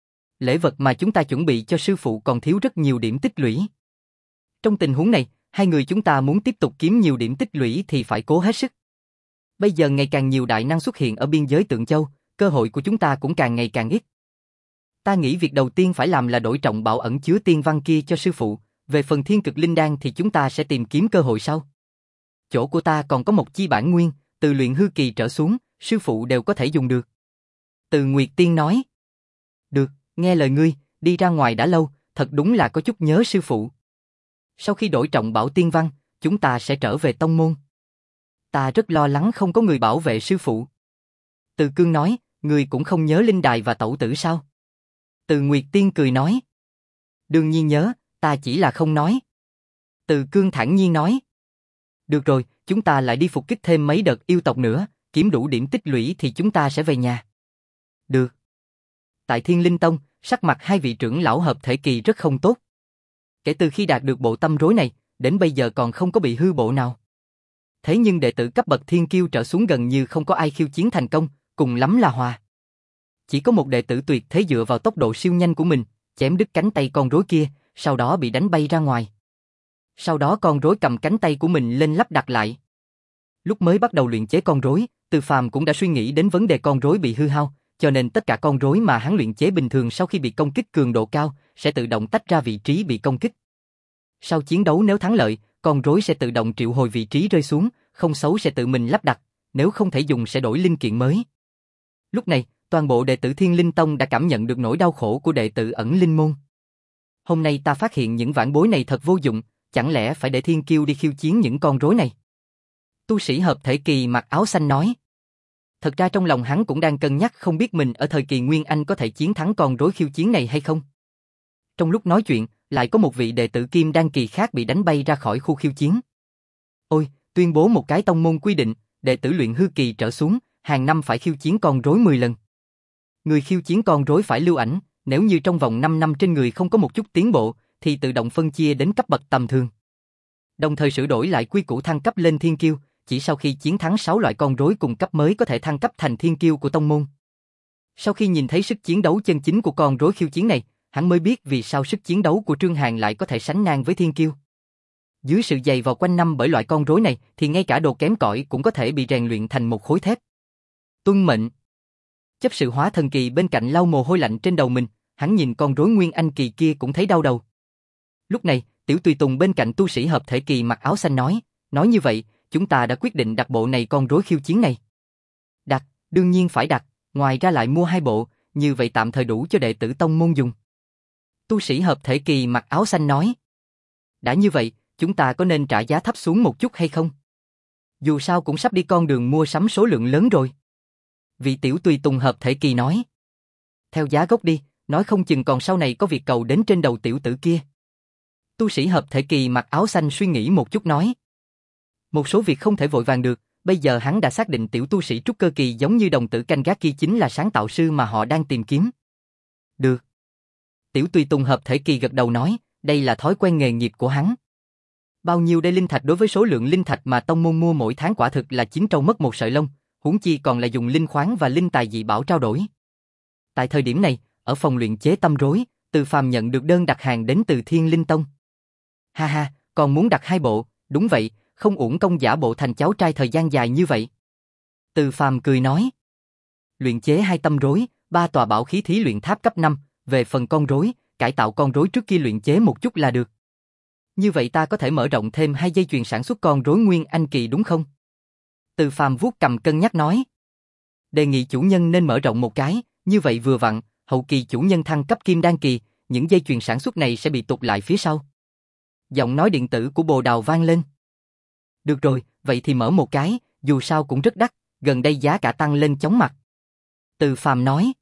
Lễ vật mà chúng ta chuẩn bị cho sư phụ còn thiếu rất nhiều điểm tích lũy. Trong tình huống này, hai người chúng ta muốn tiếp tục kiếm nhiều điểm tích lũy thì phải cố hết sức. Bây giờ ngày càng nhiều đại năng xuất hiện ở biên giới Tượng Châu, cơ hội của chúng ta cũng càng ngày càng ít. Ta nghĩ việc đầu tiên phải làm là đổi trọng bảo ẩn chứa tiên văn kia cho sư phụ, về phần thiên cực linh đan thì chúng ta sẽ tìm kiếm cơ hội sau. Chỗ của ta còn có một chi bản nguyên, từ luyện hư kỳ trở xuống, sư phụ đều có thể dùng được. Từ Nguyệt Tiên nói. Được, nghe lời ngươi, đi ra ngoài đã lâu, thật đúng là có chút nhớ sư phụ. Sau khi đổi trọng bảo tiên văn, chúng ta sẽ trở về tông môn. Ta rất lo lắng không có người bảo vệ sư phụ. Từ Cương nói, ngươi cũng không nhớ linh đài và tẩu tử sao? Từ Nguyệt Tiên cười nói. Đương nhiên nhớ, ta chỉ là không nói. Từ Cương thản nhiên nói. Được rồi, chúng ta lại đi phục kích thêm mấy đợt yêu tộc nữa, kiếm đủ điểm tích lũy thì chúng ta sẽ về nhà. Được. Tại Thiên Linh Tông, sắc mặt hai vị trưởng lão hợp thể kỳ rất không tốt. Kể từ khi đạt được bộ tâm rối này, đến bây giờ còn không có bị hư bộ nào. Thế nhưng đệ tử cấp bậc thiên kiêu trở xuống gần như không có ai khiêu chiến thành công, cùng lắm là hòa. Chỉ có một đệ tử tuyệt thế dựa vào tốc độ siêu nhanh của mình, chém đứt cánh tay con rối kia, sau đó bị đánh bay ra ngoài. Sau đó con rối cầm cánh tay của mình lên lắp đặt lại. Lúc mới bắt đầu luyện chế con rối, Từ Phàm cũng đã suy nghĩ đến vấn đề con rối bị hư hao, cho nên tất cả con rối mà hắn luyện chế bình thường sau khi bị công kích cường độ cao sẽ tự động tách ra vị trí bị công kích. Sau chiến đấu nếu thắng lợi, con rối sẽ tự động triệu hồi vị trí rơi xuống, không xấu sẽ tự mình lắp đặt, nếu không thể dùng sẽ đổi linh kiện mới. Lúc này, toàn bộ đệ tử Thiên Linh Tông đã cảm nhận được nỗi đau khổ của đệ tử ẩn linh môn. Hôm nay ta phát hiện những vãn bối này thật vô dụng, chẳng lẽ phải để Thiên Kiêu đi khiêu chiến những con rối này? Tu sĩ hợp thể kỳ mặc áo xanh nói. Thật ra trong lòng hắn cũng đang cân nhắc không biết mình ở thời kỳ Nguyên Anh có thể chiến thắng con rối khiêu chiến này hay không. Trong lúc nói chuyện, lại có một vị đệ tử Kim Đan kỳ khác bị đánh bay ra khỏi khu khiêu chiến. Ôi, tuyên bố một cái tông môn quy định, đệ tử luyện hư kỳ trở xuống, hàng năm phải khiêu chiến con rối mười lần. Người khiêu chiến con rối phải lưu ảnh, nếu như trong vòng năm năm trên người không có một chút tiến bộ, thì tự động phân chia đến cấp bậc tầm thường. Đồng thời sửa đổi lại quy củ thăng cấp lên thiên kiêu, chỉ sau khi chiến thắng sáu loại con rối cùng cấp mới có thể thăng cấp thành thiên kiêu của tông môn. Sau khi nhìn thấy sức chiến đấu chân chính của con rối khiêu chiến này, hắn mới biết vì sao sức chiến đấu của Trương Hàn lại có thể sánh ngang với thiên kiêu. Dưới sự dày vò quanh năm bởi loại con rối này thì ngay cả đồ kém cỏi cũng có thể bị rèn luyện thành một khối thép. Tuân mệnh. Chấp sự hóa thần kỳ bên cạnh lau mồ hôi lạnh trên đầu mình, hắn nhìn con rối Nguyên Anh kỳ kia cũng thấy đau đầu. Lúc này, Tiểu Tùy Tùng bên cạnh tu sĩ hợp thể kỳ mặc áo xanh nói, nói như vậy, chúng ta đã quyết định đặt bộ này con rối khiêu chiến này. Đặt, đương nhiên phải đặt, ngoài ra lại mua hai bộ, như vậy tạm thời đủ cho đệ tử tông môn dùng. Tu sĩ hợp thể kỳ mặc áo xanh nói. Đã như vậy, chúng ta có nên trả giá thấp xuống một chút hay không? Dù sao cũng sắp đi con đường mua sắm số lượng lớn rồi. Vị Tiểu Tùy Tùng hợp thể kỳ nói. Theo giá gốc đi, nói không chừng còn sau này có việc cầu đến trên đầu tiểu tử kia. Tu sĩ hợp thể kỳ mặc áo xanh suy nghĩ một chút nói. Một số việc không thể vội vàng được, bây giờ hắn đã xác định tiểu tu sĩ trúc cơ kỳ giống như đồng tử canh gác kia chính là sáng tạo sư mà họ đang tìm kiếm. Được. Tiểu Tùy Tùng hợp thể kỳ gật đầu nói, đây là thói quen nghề nghiệp của hắn. Bao nhiêu đây linh thạch đối với số lượng linh thạch mà tông môn mua mỗi tháng quả thực là chín trâu mất một sợi lông, huống chi còn là dùng linh khoáng và linh tài dị bảo trao đổi. Tại thời điểm này, ở phòng luyện chế tâm rối, Từ Phàm nhận được đơn đặt hàng đến từ Thiên Linh Tông. Ha ha, còn muốn đặt hai bộ, đúng vậy, không uổng công giả bộ thành cháu trai thời gian dài như vậy. Từ Phàm cười nói. Luyện chế hai tâm rối, ba tòa bảo khí thí luyện tháp cấp năm, về phần con rối, cải tạo con rối trước kia luyện chế một chút là được. Như vậy ta có thể mở rộng thêm hai dây chuyền sản xuất con rối Nguyên Anh kỳ đúng không? Từ Phàm vuốt cầm cân nhắc nói. Đề nghị chủ nhân nên mở rộng một cái, như vậy vừa vặn, hậu kỳ chủ nhân thăng cấp kim đan kỳ, những dây chuyền sản xuất này sẽ bị tụt lại phía sau. Giọng nói điện tử của Bồ Đào vang lên. Được rồi, vậy thì mở một cái, dù sao cũng rất đắt, gần đây giá cả tăng lên chóng mặt. Từ Phàm nói.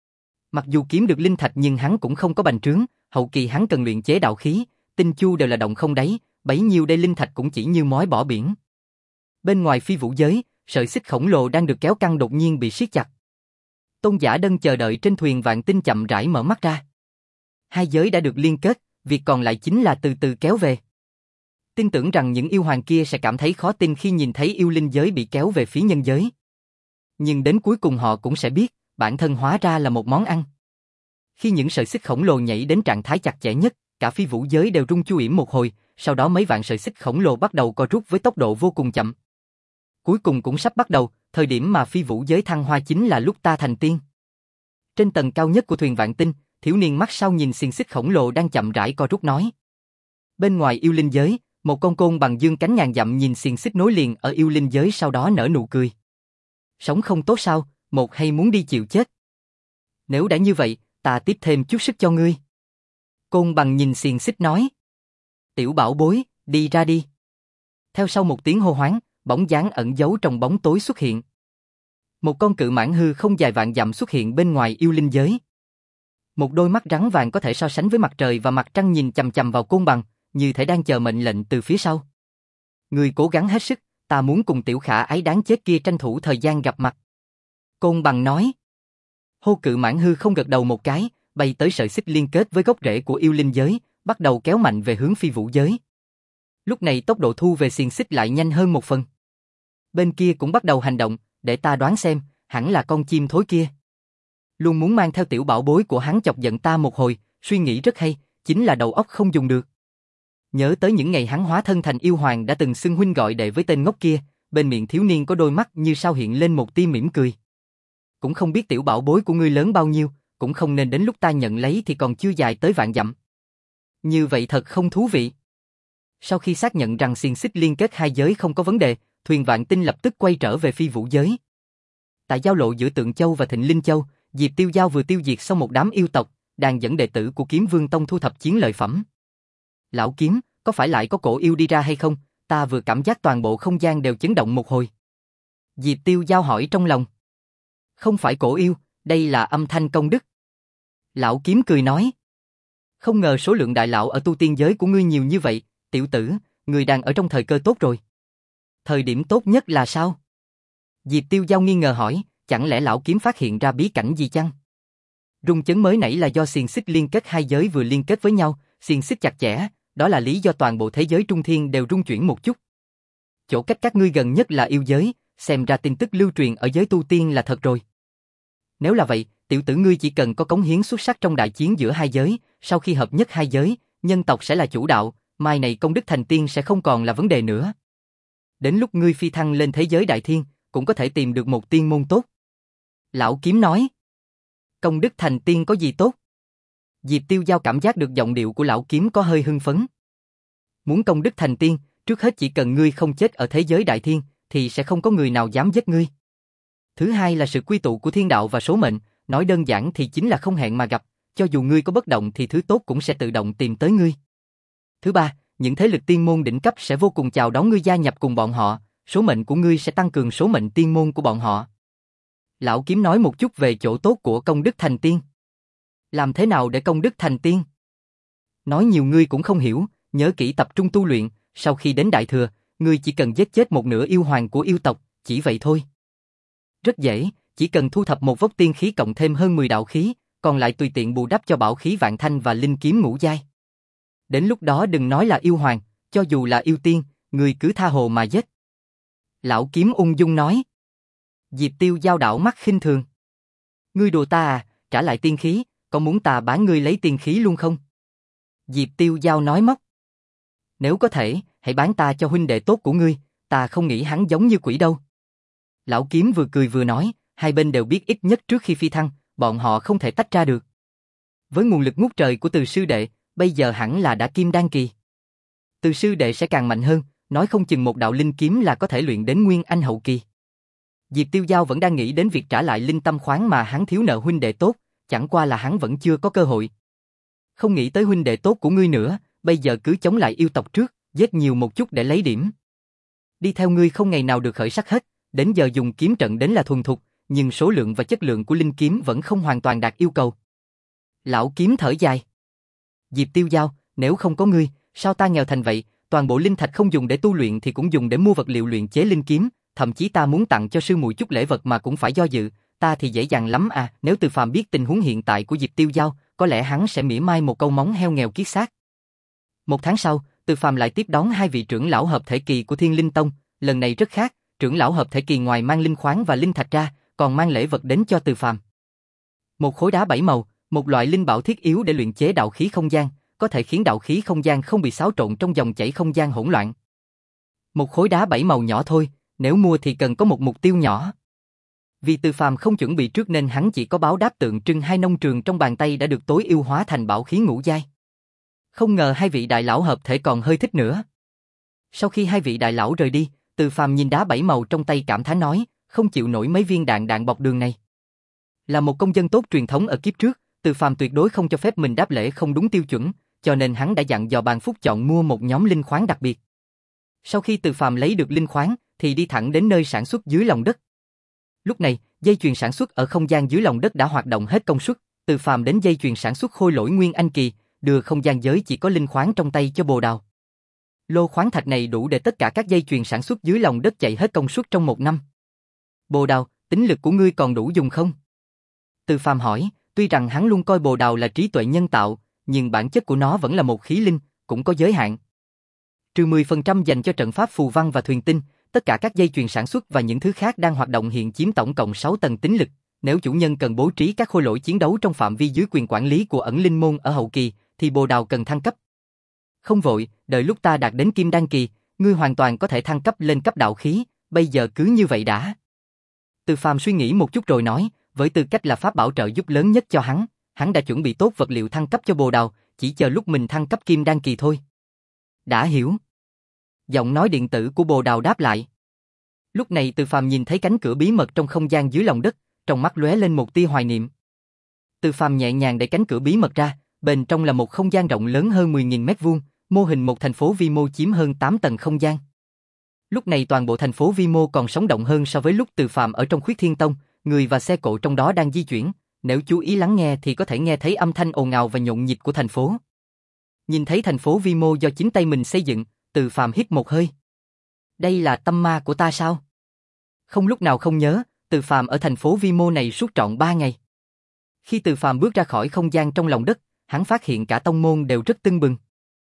Mặc dù kiếm được linh thạch nhưng hắn cũng không có bành trướng, hậu kỳ hắn cần luyện chế đạo khí, tinh chu đều là động không đáy, bấy nhiêu đây linh thạch cũng chỉ như mối bỏ biển. Bên ngoài phi vũ giới, sợi xích khổng lồ đang được kéo căng đột nhiên bị siết chặt. Tôn giả Đân chờ đợi trên thuyền vạn tinh chậm rãi mở mắt ra. Hai giới đã được liên kết, việc còn lại chính là từ từ kéo về. Tin tưởng rằng những yêu hoàng kia sẽ cảm thấy khó tin khi nhìn thấy yêu linh giới bị kéo về phía nhân giới. Nhưng đến cuối cùng họ cũng sẽ biết, bản thân hóa ra là một món ăn. Khi những sợi xích khổng lồ nhảy đến trạng thái chặt chẽ nhất, cả phi vũ giới đều rung chu yểm một hồi, sau đó mấy vạn sợi xích khổng lồ bắt đầu co rút với tốc độ vô cùng chậm. Cuối cùng cũng sắp bắt đầu, thời điểm mà phi vũ giới thăng hoa chính là lúc ta thành tiên. Trên tầng cao nhất của thuyền vạn tinh, thiếu niên mắt sau nhìn xiềng xích khổng lồ đang chậm rãi co rút nói. Bên ngoài yêu linh giới, một con côn bằng dương cánh ngàn dặm nhìn xiềng xích nối liền ở yêu linh giới sau đó nở nụ cười. Sống không tốt sao, một hay muốn đi chịu chết? Nếu đã như vậy, ta tiếp thêm chút sức cho ngươi. Côn bằng nhìn xiềng xích nói. Tiểu bảo bối, đi ra đi. Theo sau một tiếng hô hoáng, bóng dáng ẩn giấu trong bóng tối xuất hiện. Một con cự mãng hư không dài vạn dặm xuất hiện bên ngoài yêu linh giới. Một đôi mắt rắn vàng có thể so sánh với mặt trời và mặt trăng nhìn chằm chằm vào côn bằng, như thể đang chờ mệnh lệnh từ phía sau. Ngươi cố gắng hết sức, ta muốn cùng tiểu khả ái đáng chết kia tranh thủ thời gian gặp mặt. Côn bằng nói. Hô cự mãng hư không gật đầu một cái, bay tới sợi xích liên kết với gốc rễ của yêu linh giới, bắt đầu kéo mạnh về hướng phi vũ giới. Lúc này tốc độ thu về xiềng xích lại nhanh hơn một phần. Bên kia cũng bắt đầu hành động, để ta đoán xem, hẳn là con chim thối kia. Luôn muốn mang theo tiểu bảo bối của hắn chọc giận ta một hồi, suy nghĩ rất hay, chính là đầu óc không dùng được. Nhớ tới những ngày hắn hóa thân thành yêu hoàng đã từng xưng huynh gọi đệ với tên ngốc kia, bên miệng thiếu niên có đôi mắt như sao hiện lên một tia mỉm cười. cũng không biết tiểu bảo bối của ngươi lớn bao nhiêu, cũng không nên đến lúc ta nhận lấy thì còn chưa dài tới vạn dặm. Như vậy thật không thú vị. Sau khi xác nhận rằng xiềng xích liên kết hai giới không có vấn đề, thuyền Vạn Tinh lập tức quay trở về phi vũ giới. Tại giao lộ giữa Tượng Châu và Thịnh Linh Châu, Diệp Tiêu Giao vừa tiêu diệt xong một đám yêu tộc, đang dẫn đệ tử của Kiếm Vương Tông thu thập chiến lợi phẩm. Lão Kiếm, có phải lại có cổ yêu đi ra hay không? Ta vừa cảm giác toàn bộ không gian đều chấn động một hồi. Diệp Tiêu Giao hỏi trong lòng. Không phải cổ yêu, đây là âm thanh công đức. Lão Kiếm cười nói. Không ngờ số lượng đại lão ở tu tiên giới của ngươi nhiều như vậy, tiểu tử, ngươi đang ở trong thời cơ tốt rồi. Thời điểm tốt nhất là sao? Diệp Tiêu Giao nghi ngờ hỏi, chẳng lẽ lão Kiếm phát hiện ra bí cảnh gì chăng? Rung chấn mới nãy là do xiềng xích liên kết hai giới vừa liên kết với nhau, xiềng xích chặt chẽ, đó là lý do toàn bộ thế giới trung thiên đều rung chuyển một chút. Chỗ cách các ngươi gần nhất là yêu giới, xem ra tin tức lưu truyền ở giới tu tiên là thật rồi. Nếu là vậy, tiểu tử ngươi chỉ cần có cống hiến xuất sắc trong đại chiến giữa hai giới, sau khi hợp nhất hai giới, nhân tộc sẽ là chủ đạo, mai này công đức thành tiên sẽ không còn là vấn đề nữa. Đến lúc ngươi phi thăng lên thế giới đại thiên, cũng có thể tìm được một tiên môn tốt. Lão Kiếm nói. Công đức thành tiên có gì tốt? Diệp Tiêu Giao cảm giác được giọng điệu của lão Kiếm có hơi hưng phấn. Muốn công đức thành tiên, trước hết chỉ cần ngươi không chết ở thế giới đại thiên, thì sẽ không có người nào dám giết ngươi. Thứ hai là sự quy tụ của thiên đạo và số mệnh, nói đơn giản thì chính là không hẹn mà gặp, cho dù ngươi có bất động thì thứ tốt cũng sẽ tự động tìm tới ngươi. Thứ ba, những thế lực tiên môn đỉnh cấp sẽ vô cùng chào đón ngươi gia nhập cùng bọn họ, số mệnh của ngươi sẽ tăng cường số mệnh tiên môn của bọn họ. Lão Kiếm nói một chút về chỗ tốt của công đức thành tiên. Làm thế nào để công đức thành tiên? Nói nhiều ngươi cũng không hiểu, nhớ kỹ tập trung tu luyện, sau khi đến Đại Thừa, ngươi chỉ cần giết chết một nửa yêu hoàng của yêu tộc, chỉ vậy thôi. Rất dễ, chỉ cần thu thập một vốc tiên khí cộng thêm hơn mười đạo khí, còn lại tùy tiện bù đắp cho bảo khí vạn thanh và linh kiếm ngũ giai. Đến lúc đó đừng nói là yêu hoàng, cho dù là yêu tiên, ngươi cứ tha hồ mà giết. Lão Kiếm ung dung nói. Diệp Tiêu Giao đảo mắt khinh thường. Ngươi đùa ta à, trả lại tiên khí, có muốn ta bán ngươi lấy tiên khí luôn không? Diệp Tiêu Giao nói móc. Nếu có thể, hãy bán ta cho huynh đệ tốt của ngươi, ta không nghĩ hắn giống như quỷ đâu. Lão Kiếm vừa cười vừa nói, hai bên đều biết ít nhất trước khi phi thăng, bọn họ không thể tách ra được. Với nguồn lực ngút trời của Từ sư đệ, bây giờ hẳn là đã kim đan kỳ. Từ sư đệ sẽ càng mạnh hơn, nói không chừng một đạo linh kiếm là có thể luyện đến nguyên anh hậu kỳ. Diệp Tiêu Giao vẫn đang nghĩ đến việc trả lại linh tâm khoáng mà hắn thiếu nợ huynh đệ tốt, chẳng qua là hắn vẫn chưa có cơ hội. Không nghĩ tới huynh đệ tốt của ngươi nữa, bây giờ cứ chống lại yêu tộc trước, giết nhiều một chút để lấy điểm. Đi theo ngươi không ngày nào được khởi sắc hết, đến giờ dùng kiếm trận đến là thuần thục, nhưng số lượng và chất lượng của linh kiếm vẫn không hoàn toàn đạt yêu cầu. Lão Kiếm thở dài. Diệp Tiêu Giao, nếu không có ngươi, sao ta nghèo thành vậy, toàn bộ linh thạch không dùng để tu luyện thì cũng dùng để mua vật liệu luyện chế linh kiếm, thậm chí ta muốn tặng cho sư muội chút lễ vật mà cũng phải do dự, ta thì dễ dàng lắm à, nếu Từ Phàm biết tình huống hiện tại của Diệp Tiêu Giao, có lẽ hắn sẽ mỉa mai một câu móng heo nghèo kiết xác. Một tháng sau, Từ Phàm lại tiếp đón hai vị trưởng lão hợp thể kỳ của Thiên Linh Tông, lần này rất khác, trưởng lão hợp thể kỳ ngoài mang linh khoáng và linh thạch ra, còn mang lễ vật đến cho Từ Phàm. Một khối đá bảy màu, một loại linh bảo thiết yếu để luyện chế đạo khí không gian, có thể khiến đạo khí không gian không bị xáo trộn trong dòng chảy không gian hỗn loạn. Một khối đá bảy màu nhỏ thôi, nếu mua thì cần có một mục tiêu nhỏ. Vì Từ Phàm không chuẩn bị trước nên hắn chỉ có báo đáp tượng trưng hai nông trường trong bàn tay đã được tối ưu hóa thành bảo khí ngũ giai. Không ngờ hai vị đại lão hợp thể còn hơi thích nữa. Sau khi hai vị đại lão rời đi, Từ Phàm nhìn đá bảy màu trong tay cảm thán nói, không chịu nổi mấy viên đạn đạn bọc đường này. Là một công dân tốt truyền thống ở kiếp trước, Từ Phàm tuyệt đối không cho phép mình đáp lễ không đúng tiêu chuẩn, cho nên hắn đã dặn dò Bàn Phúc chọn mua một nhóm linh khoáng đặc biệt. Sau khi Từ Phàm lấy được linh khoáng, thì đi thẳng đến nơi sản xuất dưới lòng đất. Lúc này, dây chuyền sản xuất ở không gian dưới lòng đất đã hoạt động hết công suất, Từ Phàm đến dây chuyền sản xuất khôi lỗi nguyên anh kỳ, đưa không gian giới chỉ có linh khoáng trong tay cho Bồ Đào. Lô khoáng thạch này đủ để tất cả các dây chuyền sản xuất dưới lòng đất chạy hết công suất trong một năm. Bồ Đào, tính lực của ngươi còn đủ dùng không? Từ Phàm hỏi, tuy rằng hắn luôn coi Bồ Đào là trí tuệ nhân tạo, nhưng bản chất của nó vẫn là một khí linh, cũng có giới hạn. Trừ mười phần trăm dành cho trận pháp phù văn và thuyền tinh, tất cả các dây chuyền sản xuất và những thứ khác đang hoạt động hiện chiếm tổng cộng sáu tầng tính lực. Nếu chủ nhân cần bố trí các khôi lỗi chiến đấu trong phạm vi dưới quyền quản lý của ẩn linh môn ở hậu kỳ, thì Bồ Đào cần thăng cấp. Không vội, đợi lúc ta đạt đến kim đan kỳ, ngươi hoàn toàn có thể thăng cấp lên cấp đạo khí, bây giờ cứ như vậy đã. Từ Phàm suy nghĩ một chút rồi nói, với tư cách là pháp bảo trợ giúp lớn nhất cho hắn, hắn đã chuẩn bị tốt vật liệu thăng cấp cho Bồ Đào, chỉ chờ lúc mình thăng cấp Kim Đan kỳ thôi. Đã hiểu. Giọng nói điện tử của Bồ Đào đáp lại. Lúc này Từ Phàm nhìn thấy cánh cửa bí mật trong không gian dưới lòng đất, trong mắt lóe lên một tia hoài niệm. Từ Phàm nhẹ nhàng đẩy cánh cửa bí mật ra, bên trong là một không gian rộng lớn hơn mười nghìn mét vuông, mô hình một thành phố vi mô chiếm hơn tám tầng không gian. Lúc này toàn bộ thành phố vi mô còn sống động hơn so với lúc Từ Phàm ở trong Khuyết Thiên Tông, người và xe cộ trong đó đang di chuyển, nếu chú ý lắng nghe thì có thể nghe thấy âm thanh ồn ào và nhộn nhịp của thành phố. Nhìn thấy thành phố vi mô do chính tay mình xây dựng, Từ Phàm hít một hơi. Đây là tâm ma của ta sao? Không lúc nào không nhớ, Từ Phàm ở thành phố vi mô này suốt trọn ba ngày. Khi Từ Phàm bước ra khỏi không gian trong lòng đất, hắn phát hiện cả tông môn đều rất tưng bừng.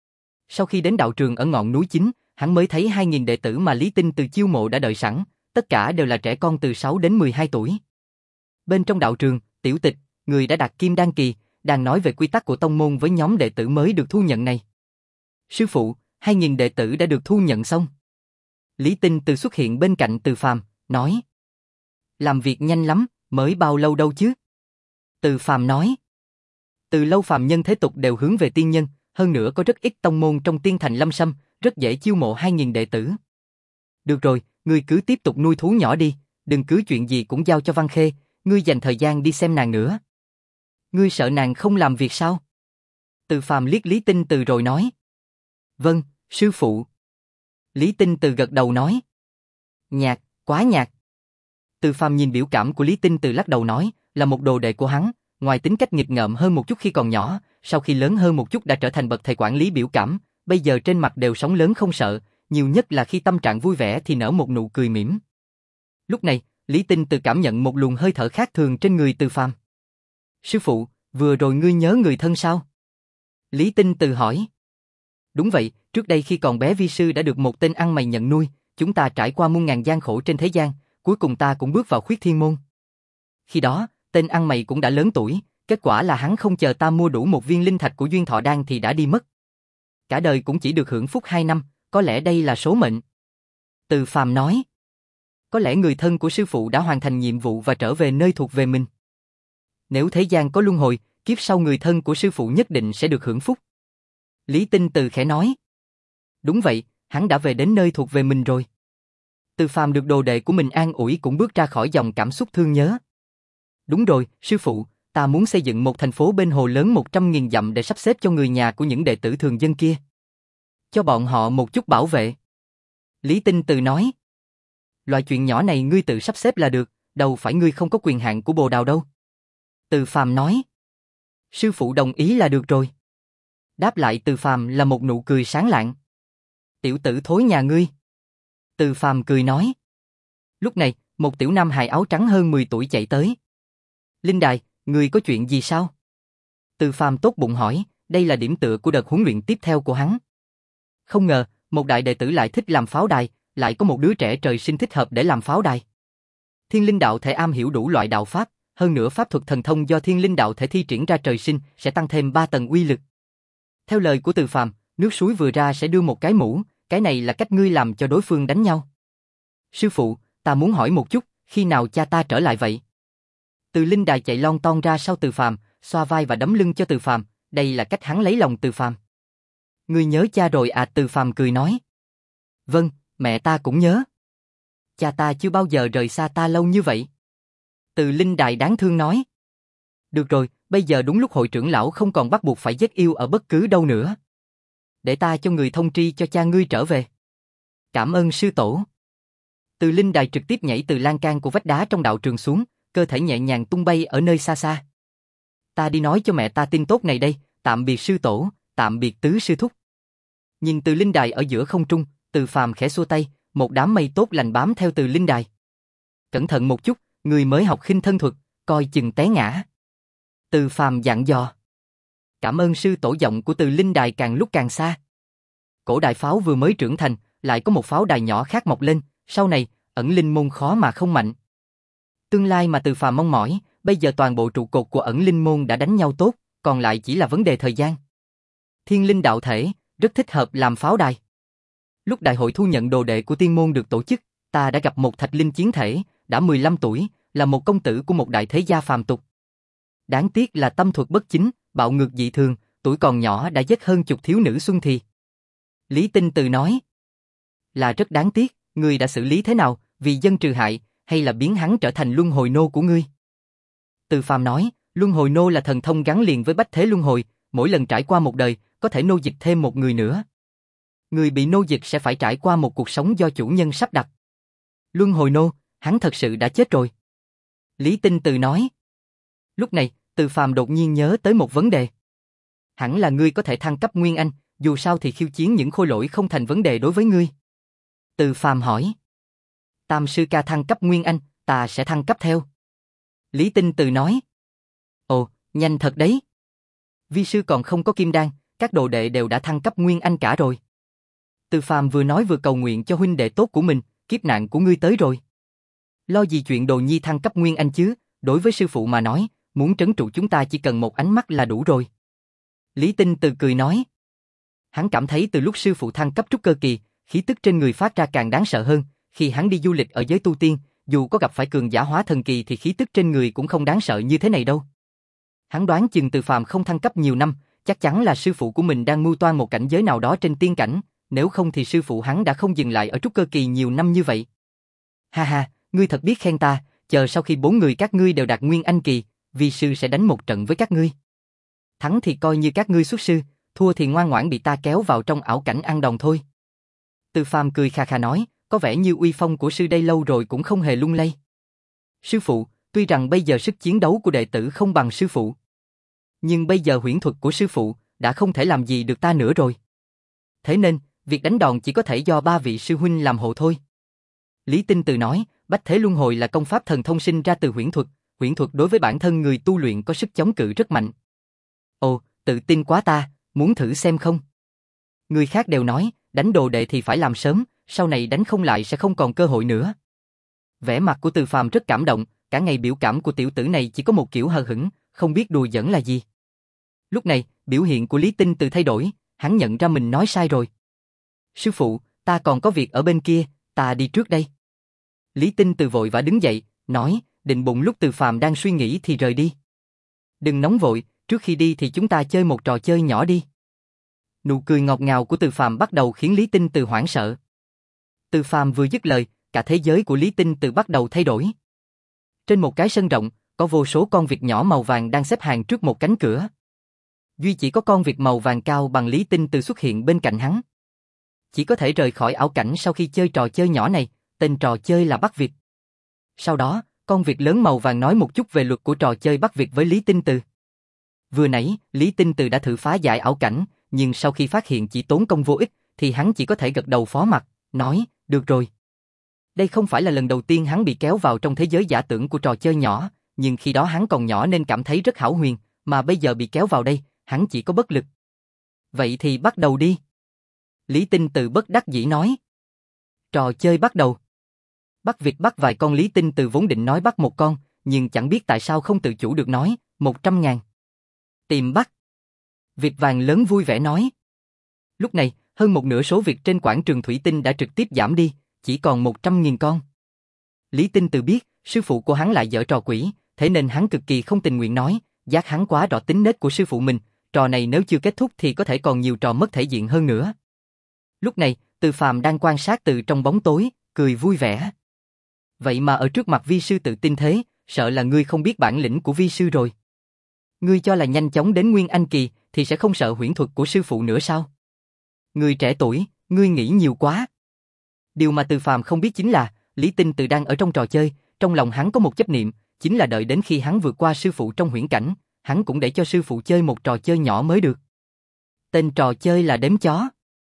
Sau khi đến đạo trường ở ngọn núi chính, hắn mới thấy hai nghìn đệ tử mà Lý Tinh từ chiêu mộ đã đợi sẵn, tất cả đều là trẻ con từ sáu đến mười hai tuổi. Bên trong đạo trường, Tiểu Tịch, người đã đạt Kim Đan kỳ, đang nói về quy tắc của tông môn với nhóm đệ tử mới được thu nhận này. Sư phụ, hai nghìn đệ tử đã được thu nhận xong. Lý Tinh từ xuất hiện bên cạnh Từ Phàm, nói. Làm việc nhanh lắm, mới bao lâu đâu chứ? Từ Phàm nói. Từ lâu phàm nhân thế tục đều hướng về tiên nhân, hơn nữa có rất ít tông môn trong tiên thành Lâm Sâm, rất dễ chiêu mộ hai nghìn đệ tử. Được rồi, ngươi cứ tiếp tục nuôi thú nhỏ đi, đừng cứ chuyện gì cũng giao cho Văn Khê, ngươi dành thời gian đi xem nàng nữa. Ngươi sợ nàng không làm việc sao? Từ Phàm liếc Lý Tinh Từ rồi nói. Vâng, sư phụ. Lý Tinh Từ gật đầu nói. Nhạt, quá nhạt. Từ Phàm nhìn biểu cảm của Lý Tinh Từ lắc đầu nói, là một đồ đệ của hắn, ngoài tính cách nghịch ngợm hơn một chút khi còn nhỏ, sau khi lớn hơn một chút đã trở thành bậc thầy quản lý biểu cảm, bây giờ trên mặt đều sóng lớn không sợ, nhiều nhất là khi tâm trạng vui vẻ thì nở một nụ cười mỉm. Lúc này, Lý Tinh Từ cảm nhận một luồng hơi thở khác thường trên người Từ Phàm. Sư phụ, vừa rồi ngươi nhớ người thân sao? Lý Tinh Từ hỏi. Đúng vậy, trước đây khi còn bé vi sư đã được một tên ăn mày nhận nuôi, chúng ta trải qua muôn ngàn gian khổ trên thế gian, cuối cùng ta cũng bước vào Khuyết Thiên môn. Khi đó, tên ăn mày cũng đã lớn tuổi, kết quả là hắn không chờ ta mua đủ một viên linh thạch của Duyên Thọ Đan thì đã đi mất. Cả đời cũng chỉ được hưởng phúc hai năm, có lẽ đây là số mệnh. Từ Phàm nói. Có lẽ người thân của sư phụ đã hoàn thành nhiệm vụ và trở về nơi thuộc về mình. Nếu thế gian có luân hồi, kiếp sau người thân của sư phụ nhất định sẽ được hưởng phúc. Lý Tinh Từ khẽ nói. Đúng vậy, hắn đã về đến nơi thuộc về mình rồi. Từ Phàm được đồ đệ của mình an ủi cũng bước ra khỏi dòng cảm xúc thương nhớ. Đúng rồi, sư phụ, ta muốn xây dựng một thành phố bên hồ lớn một trăm nghìn dặm để sắp xếp cho người nhà của những đệ tử thường dân kia. Cho bọn họ một chút bảo vệ. Lý Tinh Từ nói. Loại chuyện nhỏ này ngươi tự sắp xếp là được, đâu phải ngươi không có quyền hạn của Bồ Đào đâu. Từ Phàm nói. Sư phụ đồng ý là được rồi. Đáp lại Từ Phàm là một nụ cười sáng lạng. Tiểu tử thối nhà ngươi. Từ Phàm cười nói. Lúc này, một tiểu nam hài áo trắng hơn mười tuổi chạy tới. Linh Đài, ngươi có chuyện gì sao? Từ Phàm tốt bụng hỏi, đây là điểm tựa của đợt huấn luyện tiếp theo của hắn. Không ngờ, một đại đệ tử lại thích làm pháo đài, lại có một đứa trẻ trời sinh thích hợp để làm pháo đài. Thiên linh đạo thể am hiểu đủ loại đạo pháp, hơn nữa pháp thuật thần thông do thiên linh đạo thể thi triển ra trời sinh sẽ tăng thêm ba tầng uy lực. Theo lời của Từ Phàm, nước suối vừa ra sẽ đưa một cái mũ, cái này là cách ngươi làm cho đối phương đánh nhau. Sư phụ, ta muốn hỏi một chút, khi nào cha ta trở lại vậy? Từ Linh Đài chạy lon ton ra sau Từ Phàm, xoa vai và đấm lưng cho Từ Phàm, đây là cách hắn lấy lòng Từ Phàm. Ngươi nhớ cha rồi à? Từ Phàm cười nói. Vâng, mẹ ta cũng nhớ. Cha ta chưa bao giờ rời xa ta lâu như vậy. Từ Linh Đài đáng thương nói. Được rồi, bây giờ đúng lúc hội trưởng lão không còn bắt buộc phải giết yêu ở bất cứ đâu nữa. Để ta cho người thông tri cho cha ngươi trở về. Cảm ơn sư tổ. Từ Linh Đài trực tiếp nhảy từ lan can của vách đá trong đạo trường xuống, cơ thể nhẹ nhàng tung bay ở nơi xa xa. Ta đi nói cho mẹ ta tin tốt này đây, tạm biệt sư tổ, tạm biệt tứ sư thúc. Nhìn Từ Linh Đài ở giữa không trung, Từ Phàm khẽ xua tay, một đám mây tốt lành bám theo Từ Linh Đài. Cẩn thận một chút, người mới học khinh thân thuật, coi chừng té ngã. Từ Phàm dặn dò. Cảm ơn sư tổ. Giọng của Từ Linh Đài càng lúc càng xa. Cổ đại pháo vừa mới trưởng thành, lại có một pháo đài nhỏ khác mọc lên, sau này, ẩn linh môn khó mà không mạnh. Tương lai mà Từ Phàm mong mỏi, bây giờ toàn bộ trụ cột của ẩn linh môn đã đánh nhau tốt, còn lại chỉ là vấn đề thời gian. Thiên linh đạo thể, rất thích hợp làm pháo đài. Lúc đại hội thu nhận đồ đệ của tiên môn được tổ chức, ta đã gặp một thạch linh chiến thể, đã mười lăm tuổi, là một công tử của một đại thế gia phàm tục. Đáng tiếc là tâm thuật bất chính, bạo ngược dị thường, tuổi còn nhỏ đã giết hơn chục thiếu nữ xuân thì. Lý Tinh Từ nói, là rất đáng tiếc, ngươi đã xử lý thế nào, vì dân trừ hại, hay là biến hắn trở thành luân hồi nô của ngươi? Từ Phàm nói, luân hồi nô là thần thông gắn liền với bách thế luân hồi, mỗi lần trải qua một đời, có thể nô dịch thêm một người nữa. Người bị nô dịch sẽ phải trải qua một cuộc sống do chủ nhân sắp đặt. Luân hồi nô, hắn thật sự đã chết rồi. Lý Tinh Từ nói. Lúc này, Từ Phàm đột nhiên nhớ tới một vấn đề. Hẳn là ngươi có thể thăng cấp Nguyên Anh, dù sao thì khiêu chiến những khôi lỗi không thành vấn đề đối với ngươi. Từ Phàm hỏi. Tam sư ca thăng cấp Nguyên Anh, ta sẽ thăng cấp theo. Lý Tinh Từ nói. Ồ, nhanh thật đấy. Vi sư còn không có kim đan, các đồ đệ đều đã thăng cấp Nguyên Anh cả rồi. Từ Phàm vừa nói vừa cầu nguyện cho huynh đệ tốt của mình, kiếp nạn của ngươi tới rồi. Lo gì chuyện Đồ Nhi thăng cấp Nguyên Anh chứ, đối với sư phụ mà nói, muốn trấn trụ chúng ta chỉ cần một ánh mắt là đủ rồi. Lý Tinh Từ cười nói. Hắn cảm thấy từ lúc sư phụ thăng cấp trúc cơ kỳ, khí tức trên người phát ra càng đáng sợ hơn, khi hắn đi du lịch ở giới tu tiên, dù có gặp phải cường giả hóa thần kỳ thì khí tức trên người cũng không đáng sợ như thế này đâu. Hắn đoán chừng Từ Phàm không thăng cấp nhiều năm, chắc chắn là sư phụ của mình đang mưu toan một cảnh giới nào đó trên tiên cảnh, nếu không thì sư phụ hắn đã không dừng lại ở trúc cơ kỳ nhiều năm như vậy. Ha ha, ngươi thật biết khen ta, chờ sau khi bốn người các ngươi đều đạt Nguyên Anh kỳ, vi sư sẽ đánh một trận với các ngươi. Thắng thì coi như các ngươi xuất sư, thua thì ngoan ngoãn bị ta kéo vào trong ảo cảnh ăn đòn thôi. Từ Phàm cười khà khà nói, có vẻ như uy phong của sư đây lâu rồi cũng không hề lung lay. Sư phụ, tuy rằng bây giờ sức chiến đấu của đệ tử không bằng sư phụ, nhưng bây giờ huyễn thuật của sư phụ đã không thể làm gì được ta nữa rồi. Thế nên, việc đánh đòn chỉ có thể do ba vị sư huynh làm hộ thôi. Lý Tinh Từ nói, bách thế luân hồi là công pháp thần thông sinh ra từ huyễn thuật, huyễn thuật đối với bản thân người tu luyện có sức chống cự rất mạnh. Ồ, tự tin quá ta, muốn thử xem không? Người khác đều nói, đánh đồ đệ thì phải làm sớm, sau này đánh không lại sẽ không còn cơ hội nữa. Vẻ mặt của Từ Phàm rất cảm động, cả ngày biểu cảm của tiểu tử này chỉ có một kiểu hờ hững, không biết đùa giỡn là gì. Lúc này, biểu hiện của Lý Tinh Từ thay đổi, hắn nhận ra mình nói sai rồi. Sư phụ, ta còn có việc ở bên kia, ta đi trước đây. Lý Tinh Từ vội vã đứng dậy, nói, định bụng lúc Từ Phàm đang suy nghĩ thì rời đi. Đừng nóng vội, trước khi đi thì chúng ta chơi một trò chơi nhỏ đi. Nụ cười ngọt ngào của Từ Phàm bắt đầu khiến Lý Tinh Từ hoảng sợ. Từ Phàm vừa dứt lời, cả thế giới của Lý Tinh Từ bắt đầu thay đổi. Trên một cái sân rộng, có vô số con vịt nhỏ màu vàng đang xếp hàng trước một cánh cửa. Duy chỉ có con vịt màu vàng cao bằng Lý Tinh Từ xuất hiện bên cạnh hắn. Chỉ có thể rời khỏi ảo cảnh sau khi chơi trò chơi nhỏ này, tên trò chơi là bắt vịt. Sau đó, con vịt lớn màu vàng nói một chút về luật của trò chơi bắt vịt với Lý Tinh Từ. Vừa nãy, Lý Tinh Từ đã thử phá giải ảo cảnh, nhưng sau khi phát hiện chỉ tốn công vô ích, thì hắn chỉ có thể gật đầu phó mặc, nói, được rồi. Đây không phải là lần đầu tiên hắn bị kéo vào trong thế giới giả tưởng của trò chơi nhỏ, nhưng khi đó hắn còn nhỏ nên cảm thấy rất hão huyền, mà bây giờ bị kéo vào đây, hắn chỉ có bất lực. Vậy thì bắt đầu đi. Lý Tinh Từ bất đắc dĩ nói. Trò chơi bắt đầu. Bắt vịt bắt vài con. Lý Tinh Từ vốn định nói bắt một con, nhưng chẳng biết tại sao không tự chủ được nói, một trăm ngàn. Tìm bắt. Vịt vàng lớn vui vẻ nói. Lúc này, hơn một nửa số vịt trên quảng trường thủy tinh đã trực tiếp giảm đi, chỉ còn một trăm nghìn con. Lý Tinh Từ biết, sư phụ của hắn lại giở trò quỷ, thế nên hắn cực kỳ không tình nguyện nói, giác hắn quá rõ tính nết của sư phụ mình, trò này nếu chưa kết thúc thì có thể còn nhiều trò mất thể diện hơn nữa. Lúc này, Từ Phàm đang quan sát từ trong bóng tối, cười vui vẻ. Vậy mà ở trước mặt vi sư tự tin thế, sợ là ngươi không biết bản lĩnh của vi sư rồi. Ngươi cho là nhanh chóng đến Nguyên Anh kỳ thì sẽ không sợ huyễn thuật của sư phụ nữa sao? Ngươi trẻ tuổi, ngươi nghĩ nhiều quá. Điều mà Từ Phàm không biết chính là, Lý Tinh Từ đang ở trong trò chơi, trong lòng hắn có một chấp niệm, chính là đợi đến khi hắn vượt qua sư phụ trong huyễn cảnh, hắn cũng để cho sư phụ chơi một trò chơi nhỏ mới được. Tên trò chơi là đếm chó.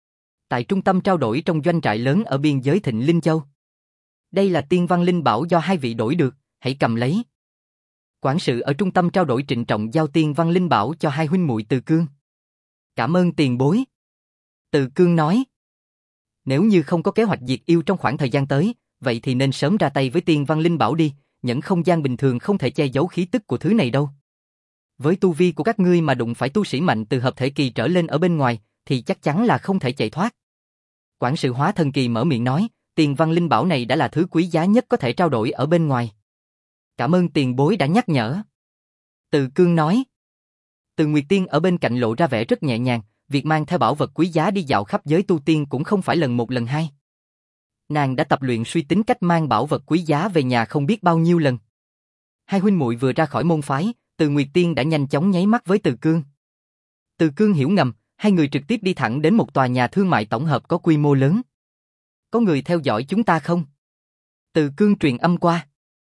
Tại trung tâm trao đổi trong doanh trại lớn ở biên giới Thịnh Linh Châu. Đây là tiên văn linh bảo do hai vị đổi được, hãy cầm lấy. Quản sự ở trung tâm trao đổi trịnh trọng giao tiên văn linh bảo cho hai huynh muội Từ Cương. Cảm ơn tiền bối. Từ Cương nói. Nếu như không có kế hoạch diệt yêu trong khoảng thời gian tới, vậy thì nên sớm ra tay với tiên văn linh bảo đi, những không gian bình thường không thể che giấu khí tức của thứ này đâu. Với tu vi của các ngươi mà đụng phải tu sĩ mạnh từ hợp thể kỳ trở lên ở bên ngoài, thì chắc chắn là không thể chạy thoát. Quản sự hóa thần kỳ mở miệng nói, tiền văn linh bảo này đã là thứ quý giá nhất có thể trao đổi ở bên ngoài. Cảm ơn tiền bối đã nhắc nhở. Từ Cương nói. Từ Nguyệt Tiên ở bên cạnh lộ ra vẻ rất nhẹ nhàng, việc mang theo bảo vật quý giá đi dạo khắp giới tu tiên cũng không phải lần một lần hai. Nàng đã tập luyện suy tính cách mang bảo vật quý giá về nhà không biết bao nhiêu lần. Hai huynh muội vừa ra khỏi môn phái, Từ Nguyệt Tiên đã nhanh chóng nháy mắt với Từ Cương. Từ Cương hiểu ngầm, hai người trực tiếp đi thẳng đến một tòa nhà thương mại tổng hợp có quy mô lớn. Có người theo dõi chúng ta không? Từ Cương truyền âm qua.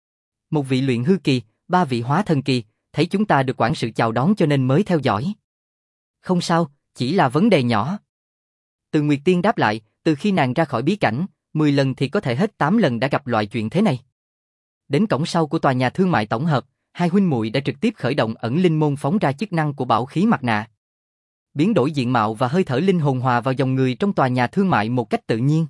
Một vị luyện hư kỳ, ba vị hóa thần kỳ, thấy chúng ta được quản sự chào đón cho nên mới theo dõi. Không sao, chỉ là vấn đề nhỏ. Từ Nguyệt Tiên đáp lại, từ khi nàng ra khỏi bí cảnh, mười lần thì có thể hết tám lần đã gặp loại chuyện thế này. Đến cổng sau của tòa nhà thương mại tổng hợp, hai huynh muội đã trực tiếp khởi động ẩn linh môn phóng ra chức năng của bảo khí mặt nạ. Biến đổi diện mạo và hơi thở linh hồn hòa vào dòng người trong tòa nhà thương mại một cách tự nhiên.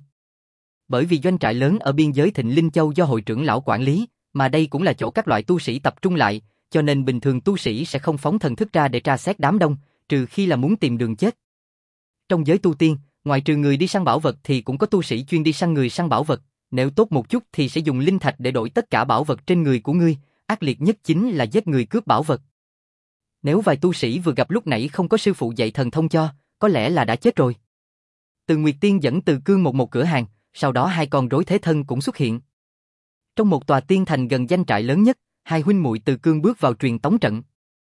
Bởi vì doanh trại lớn ở biên giới Thịnh Linh Châu do hội trưởng lão quản lý, mà đây cũng là chỗ các loại tu sĩ tập trung lại, cho nên bình thường tu sĩ sẽ không phóng thần thức ra để tra xét đám đông, trừ khi là muốn tìm đường chết. Trong giới tu tiên, ngoài trừ người đi săn bảo vật thì cũng có tu sĩ chuyên đi săn người săn bảo vật, nếu tốt một chút thì sẽ dùng linh thạch để đổi tất cả bảo vật trên người của ngươi, ác liệt nhất chính là giết người cướp bảo vật. Nếu vài tu sĩ vừa gặp lúc nãy không có sư phụ dạy thần thông cho, có lẽ là đã chết rồi. Từ Nguyệt Tiên dẫn Từ Cương một một cửa hàng, sau đó hai con rối thế thân cũng xuất hiện. Trong một tòa tiên thành gần doanh trại lớn nhất, hai huynh muội Từ Cương bước vào truyền tống trận.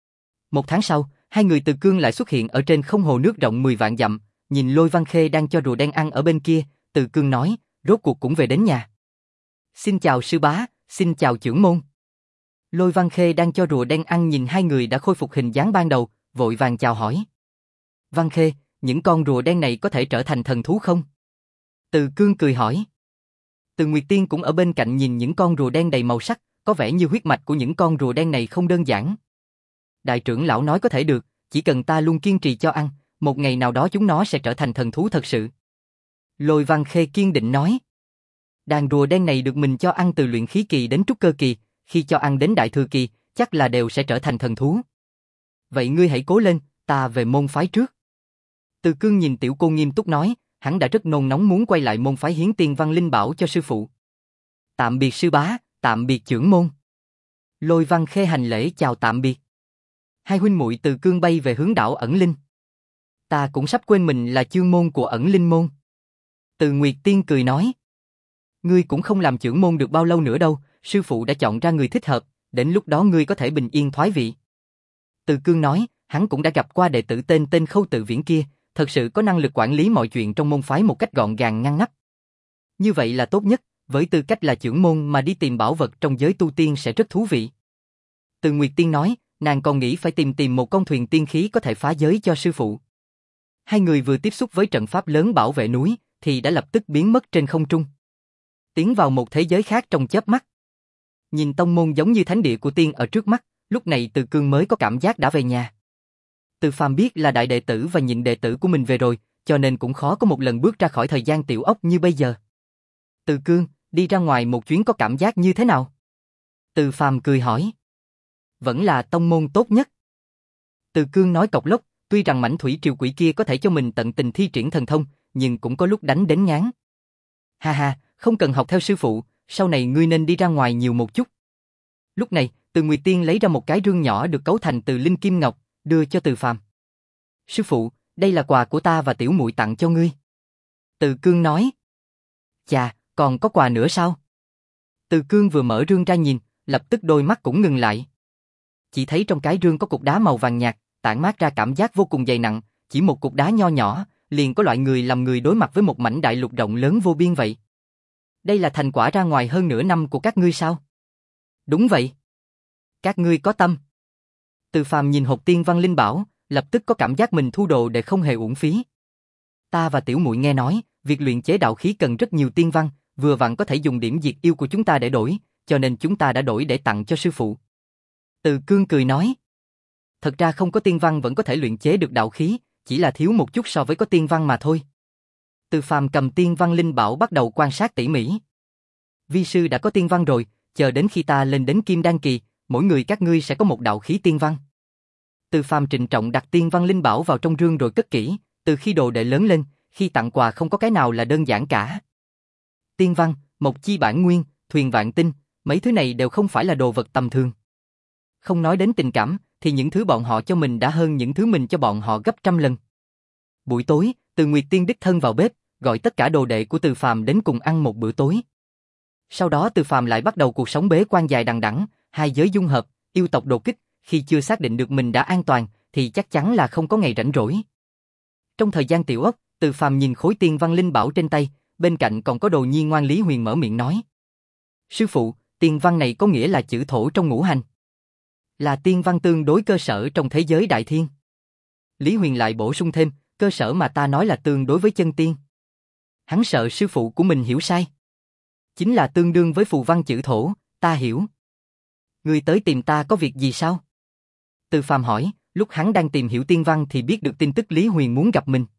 Một tháng sau, hai người Từ Cương lại xuất hiện ở trên không hồ nước rộng mười vạn dặm, nhìn Lôi Văn Khê đang cho rùa đen ăn ở bên kia, Từ Cương nói, rốt cuộc cũng về đến nhà. Xin chào sư bá, xin chào trưởng môn. Lôi Văn Khê đang cho rùa đen ăn nhìn hai người đã khôi phục hình dáng ban đầu, vội vàng chào hỏi. Văn Khê, những con rùa đen này có thể trở thành thần thú không? Từ Cương cười hỏi. Từ Nguyệt Tiên cũng ở bên cạnh nhìn những con rùa đen đầy màu sắc, có vẻ như huyết mạch của những con rùa đen này không đơn giản. Đại trưởng lão nói có thể được, chỉ cần ta luôn kiên trì cho ăn, một ngày nào đó chúng nó sẽ trở thành thần thú thật sự. Lôi Văn Khê kiên định nói. Đàn rùa đen này được mình cho ăn từ luyện khí kỳ đến trúc cơ kỳ, khi cho ăn đến đại thừa kỳ, chắc là đều sẽ trở thành thần thú. Vậy ngươi hãy cố lên, ta về môn phái trước. Từ Cương nhìn tiểu cô nghiêm túc nói, hắn đã rất nôn nóng muốn quay lại môn phái hiến tiên văn linh bảo cho sư phụ. Tạm biệt sư bá, tạm biệt trưởng môn. Lôi Văn Khê hành lễ chào tạm biệt. Hai huynh muội Từ Cương bay về hướng đảo ẩn linh. Ta cũng sắp quên mình là chương môn của ẩn linh môn. Từ Nguyệt Tiên cười nói. Ngươi cũng không làm trưởng môn được bao lâu nữa đâu, sư phụ đã chọn ra người thích hợp, đến lúc đó ngươi có thể bình yên thoái vị. Từ Cương nói, hắn cũng đã gặp qua đệ tử tên tên Khâu Tự Viễn kia, thật sự có năng lực quản lý mọi chuyện trong môn phái một cách gọn gàng ngăn nắp. Như vậy là tốt nhất, với tư cách là trưởng môn mà đi tìm bảo vật trong giới tu tiên sẽ rất thú vị. Từ Nguyệt Tiên nói, nàng còn nghĩ phải tìm tìm một con thuyền tiên khí có thể phá giới cho sư phụ. Hai người vừa tiếp xúc với trận pháp lớn bảo vệ núi, thì đã lập tức biến mất trên không trung. Tiến vào một thế giới khác trong chớp mắt. Nhìn tông môn giống như thánh địa của tiên ở trước mắt, lúc này Từ Cương mới có cảm giác đã về nhà. Từ Phàm biết là đại đệ tử và nhịn đệ tử của mình về rồi, cho nên cũng khó có một lần bước ra khỏi thời gian tiểu ốc như bây giờ. Từ Cương, đi ra ngoài một chuyến có cảm giác như thế nào? Từ Phàm cười hỏi. Vẫn là tông môn tốt nhất. Từ Cương nói cộc lốc, tuy rằng mảnh thủy triều quỷ kia có thể cho mình tận tình thi triển thần thông, nhưng cũng có lúc đánh đến ngán. Ha ha, không cần học theo sư phụ, sau này ngươi nên đi ra ngoài nhiều một chút. Lúc này, Từ Nguyệt Tiên lấy ra một cái rương nhỏ được cấu thành từ linh kim ngọc, đưa cho Từ Phàm. Sư phụ, đây là quà của ta và tiểu muội tặng cho ngươi. Từ Cương nói. Chà, còn có quà nữa sao? Từ Cương vừa mở rương ra nhìn, lập tức đôi mắt cũng ngừng lại. Chỉ thấy trong cái rương có cục đá màu vàng nhạt, tản mát ra cảm giác vô cùng dày nặng, chỉ một cục đá nho nhỏ, liền có loại người làm người đối mặt với một mảnh đại lục rộng lớn vô biên vậy. Đây là thành quả ra ngoài hơn nửa năm của các ngươi sao? Đúng vậy. Các ngươi có tâm. Từ Phàm nhìn hộp tiên văn linh bảo, lập tức có cảm giác mình thu đồ để không hề uổng phí. Ta và tiểu muội nghe nói, việc luyện chế đạo khí cần rất nhiều tiên văn, vừa vặn có thể dùng điểm diệt yêu của chúng ta để đổi, cho nên chúng ta đã đổi để tặng cho sư phụ. Từ Cương cười nói. Thật ra không có tiên văn vẫn có thể luyện chế được đạo khí, chỉ là thiếu một chút so với có tiên văn mà thôi. Từ Phàm cầm tiên văn linh bảo bắt đầu quan sát tỉ mỉ. Vi sư đã có tiên văn rồi, chờ đến khi ta lên đến Kim Đan kỳ, mỗi người các ngươi sẽ có một đạo khí tiên văn. Từ Phàm trịnh trọng đặt tiên văn linh bảo vào trong rương rồi cất kỹ, từ khi đồ đệ lớn lên, khi tặng quà không có cái nào là đơn giản cả. Tiên văn, một chi bản nguyên, thuyền vạn tinh, Mấy thứ này đều không phải là đồ vật tầm thường. Không nói đến tình cảm, thì những thứ bọn họ cho mình đã hơn những thứ mình cho bọn họ gấp trăm lần. Buổi tối, Từ Nguyệt Tiên đích thân vào bếp, gọi tất cả đồ đệ của Từ Phàm đến cùng ăn một bữa tối. Sau đó Từ Phàm lại bắt đầu cuộc sống bế quan dài đằng đẵng, hai giới dung hợp, yêu tộc đột kích, khi chưa xác định được mình đã an toàn, thì chắc chắn là không có ngày rảnh rỗi. Trong thời gian tiểu ốc, Từ Phàm nhìn khối tiên văn linh bảo trên tay, bên cạnh còn có đồ nhi ngoan Lý Huyền mở miệng nói. Sư phụ, tiên văn này có nghĩa là chữ thổ trong ngũ hành. Là tiên văn tương đối cơ sở trong thế giới đại thiên. Lý Huyền lại bổ sung thêm, cơ sở mà ta nói là tương đối với chân tiên. Hắn sợ sư phụ của mình hiểu sai. Chính là tương đương với phù văn chữ thổ, ta hiểu. Ngươi tới tìm ta có việc gì sao? Từ Phàm hỏi, lúc hắn đang tìm hiểu tiên văn thì biết được tin tức Lý Huyền muốn gặp mình.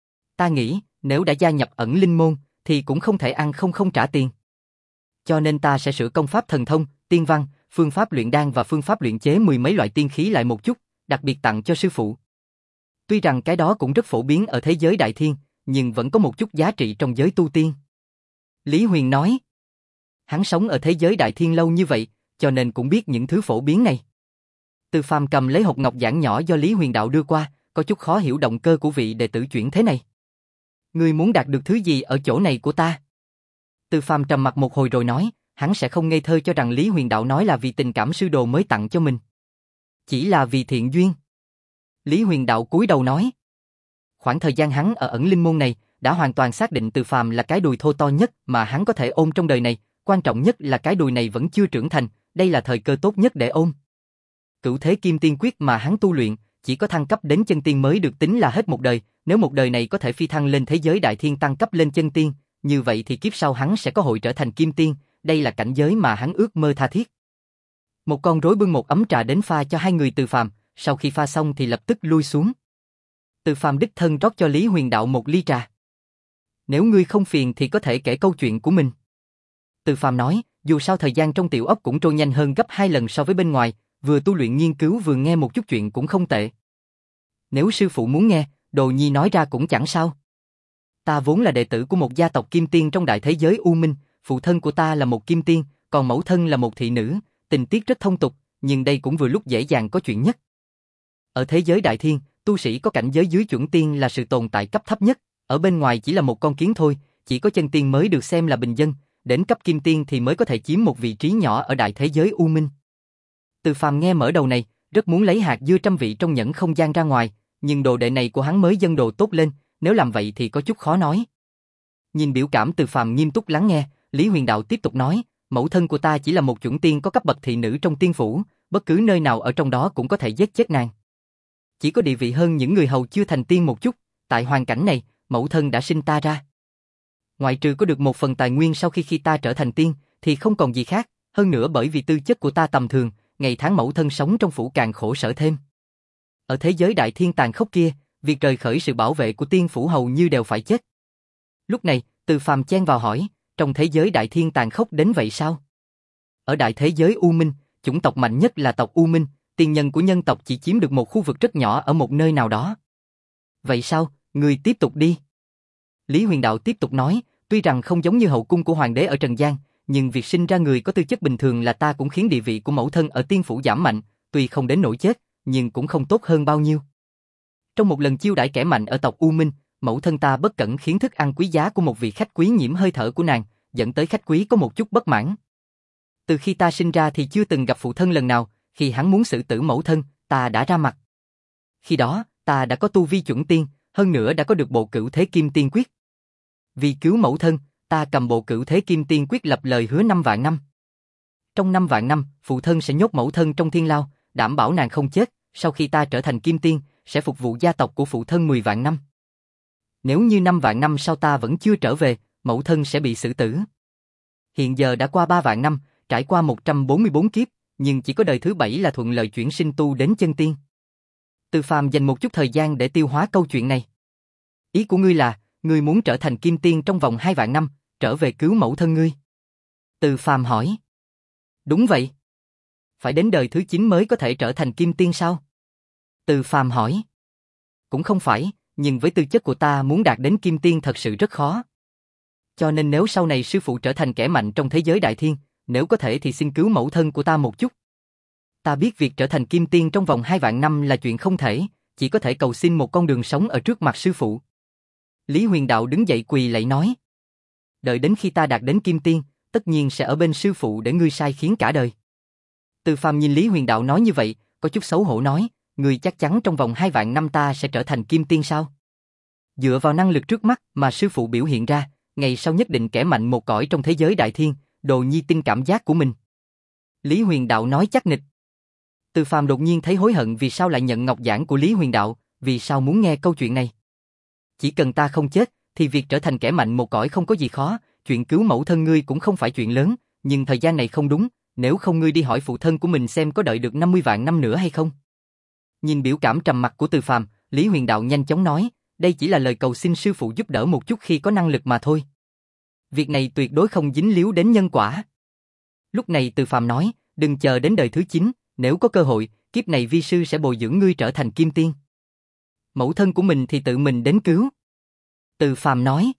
Ta nghĩ, nếu đã gia nhập ẩn linh môn, thì cũng không thể ăn không không trả tiền. Cho nên ta sẽ sửa công pháp thần thông, tiên văn, phương pháp luyện đan và phương pháp luyện chế mười mấy loại tiên khí lại một chút, đặc biệt tặng cho sư phụ. Tuy rằng cái đó cũng rất phổ biến ở thế giới đại thiên, nhưng vẫn có một chút giá trị trong giới tu tiên. Lý Huyền nói, hắn sống ở thế giới đại thiên lâu như vậy, cho nên cũng biết những thứ phổ biến này. Từ Phàm cầm lấy hộp ngọc giản nhỏ do Lý Huyền đạo đưa qua, có chút khó hiểu động cơ của vị đệ tử chuyển thế này. Ngươi muốn đạt được thứ gì ở chỗ này của ta? Từ Phàm trầm mặt một hồi rồi nói, hắn sẽ không ngây thơ cho rằng Lý Huyền đạo nói là vì tình cảm sư đồ mới tặng cho mình. Chỉ là vì thiện duyên. Lý Huyền đạo cúi đầu nói. Khoảng thời gian hắn ở ẩn linh môn này, đã hoàn toàn xác định Từ Phàm là cái đùi thô to nhất mà hắn có thể ôm trong đời này, quan trọng nhất là cái đùi này vẫn chưa trưởng thành, đây là thời cơ tốt nhất để ôm. Cửu thế kim tiên quyết mà hắn tu luyện, chỉ có thăng cấp đến chân tiên mới được tính là hết một đời, nếu một đời này có thể phi thăng lên thế giới đại thiên tăng cấp lên chân tiên, như vậy thì kiếp sau hắn sẽ có hội trở thành kim tiên, đây là cảnh giới mà hắn ước mơ tha thiết. Một con rối bưng một ấm trà đến pha cho hai người Từ Phàm, sau khi pha xong thì lập tức lui xuống. Từ Phàm đích thân rót cho Lý Huyền đạo một ly trà. Nếu ngươi không phiền thì có thể kể câu chuyện của mình. Từ Phàm nói, dù sao thời gian trong tiểu ốc cũng trôi nhanh hơn gấp hai lần so với bên ngoài, vừa tu luyện nghiên cứu vừa nghe một chút chuyện cũng không tệ. Nếu sư phụ muốn nghe, đồ nhi nói ra cũng chẳng sao. Ta vốn là đệ tử của một gia tộc kim tiên trong đại thế giới U Minh, phụ thân của ta là một kim tiên, còn mẫu thân là một thị nữ, tình tiết rất thông tục, nhưng đây cũng vừa lúc dễ dàng có chuyện nhất. Ở thế giới đại thiên, tu sĩ có cảnh giới dưới chuẩn tiên là sự tồn tại cấp thấp nhất, ở bên ngoài chỉ là một con kiến thôi, chỉ có chân tiên mới được xem là bình dân, đến cấp kim tiên thì mới có thể chiếm một vị trí nhỏ ở đại thế giới U Minh. Từ Phàm nghe mở đầu này, rất muốn lấy hạt dưa trăm vị trong nhẫn không gian ra ngoài, nhưng đồ đệ này của hắn mới dân đồ tốt lên, nếu làm vậy thì có chút khó nói. Nhìn biểu cảm Từ Phàm nghiêm túc lắng nghe, Lý Huyền đạo tiếp tục nói, mẫu thân của ta chỉ là một chuẩn tiên có cấp bậc thị nữ trong tiên phủ, bất cứ nơi nào ở trong đó cũng có thể giết chết nàng. Chỉ có địa vị hơn những người hầu chưa thành tiên một chút, tại hoàn cảnh này, mẫu thân đã sinh ta ra. Ngoại trừ có được một phần tài nguyên sau khi khi ta trở thành tiên, thì không còn gì khác, hơn nữa bởi vì tư chất của ta tầm thường, ngày tháng mẫu thân sống trong phủ càng khổ sở thêm. Ở thế giới đại thiên tàn khốc kia, việc rời khỏi sự bảo vệ của tiên phủ hầu như đều phải chết. Lúc này, Từ Phàm chen vào hỏi, trong thế giới đại thiên tàn khốc đến vậy sao? Ở đại thế giới U Minh, chủng tộc mạnh nhất là tộc U Minh, tiên nhân của nhân tộc chỉ chiếm được một khu vực rất nhỏ ở một nơi nào đó. Vậy sao, người tiếp tục đi. Lý Huyền đạo tiếp tục nói, tuy rằng không giống như hậu cung của hoàng đế ở Trần gian, nhưng việc sinh ra người có tư chất bình thường là ta cũng khiến địa vị của mẫu thân ở tiên phủ giảm mạnh, tuy không đến nỗi chết, nhưng cũng không tốt hơn bao nhiêu. Trong một lần chiêu đãi kẻ mạnh ở tộc U Minh, mẫu thân ta bất cẩn khiến thức ăn quý giá của một vị khách quý nhiễm hơi thở của nàng, dẫn tới khách quý có một chút bất mãn. Từ khi ta sinh ra thì chưa từng gặp phụ thân lần nào, khi hắn muốn xử tử mẫu thân, ta đã ra mặt. Khi đó, ta đã có tu vi chuẩn tiên, hơn nữa đã có được bộ cửu thế kim tiên quyết. Vì cứu mẫu thân, ta cầm bộ cửu thế kim tiên quyết lập lời hứa năm vạn năm. Trong năm vạn năm, phụ thân sẽ nhốt mẫu thân trong thiên lao, đảm bảo nàng không chết, sau khi ta trở thành kim tiên, sẽ phục vụ gia tộc của phụ thân mười vạn năm. Nếu như năm vạn năm sau ta vẫn chưa trở về, mẫu thân sẽ bị xử tử. Hiện giờ đã qua ba vạn năm, trải qua một trăm bốn mươi bốn kiếp, nhưng chỉ có đời thứ bảy là thuận lợi chuyển sinh tu đến chân tiên. Từ Phàm dành một chút thời gian để tiêu hóa câu chuyện này. Ý của ngươi là, ngươi muốn trở thành kim tiên trong vòng hai vạn năm, trở về cứu mẫu thân ngươi. Từ Phàm hỏi. Đúng vậy. Phải đến đời thứ chín mới có thể trở thành kim tiên sao? Từ Phàm hỏi. Cũng không phải, nhưng với tư chất của ta muốn đạt đến kim tiên thật sự rất khó. Cho nên nếu sau này sư phụ trở thành kẻ mạnh trong thế giới đại thiên, nếu có thể thì xin cứu mẫu thân của ta một chút. Ta biết việc trở thành kim tiên trong vòng hai vạn năm là chuyện không thể, chỉ có thể cầu xin một con đường sống ở trước mặt sư phụ. Lý Huyền Đạo đứng dậy quỳ lạy nói. Đợi đến khi ta đạt đến kim tiên, tất nhiên sẽ ở bên sư phụ để ngươi sai khiến cả đời. Từ Phàm nhìn Lý Huyền Đạo nói như vậy, có chút xấu hổ nói, ngươi chắc chắn trong vòng hai vạn năm ta sẽ trở thành kim tiên sao? Dựa vào năng lực trước mắt mà sư phụ biểu hiện ra, ngày sau nhất định kẻ mạnh một cõi trong thế giới đại thiên, Đồ Nhi tin cảm giác của mình. Lý Huyền Đạo nói chắc nịch. Từ Phàm đột nhiên thấy hối hận vì sao lại nhận ngọc giảng của Lý Huyền Đạo, vì sao muốn nghe câu chuyện này. Chỉ cần ta không chết, thì việc trở thành kẻ mạnh một cõi không có gì khó, chuyện cứu mẫu thân ngươi cũng không phải chuyện lớn, nhưng thời gian này không đúng, nếu không ngươi đi hỏi phụ thân của mình xem có đợi được năm mươi vạn năm nữa hay không. Nhìn biểu cảm trầm mặc của Từ Phàm, Lý Huyền Đạo nhanh chóng nói, đây chỉ là lời cầu xin sư phụ giúp đỡ một chút khi có năng lực mà thôi. Việc này tuyệt đối không dính líu đến nhân quả. Lúc này Từ Phàm nói, đừng chờ đến đời thứ chín, nếu có cơ hội, kiếp này vi sư sẽ bồi dưỡng ngươi trở thành kim tiên. Mẫu thân của mình thì tự mình đến cứu. Từ Phàm nói.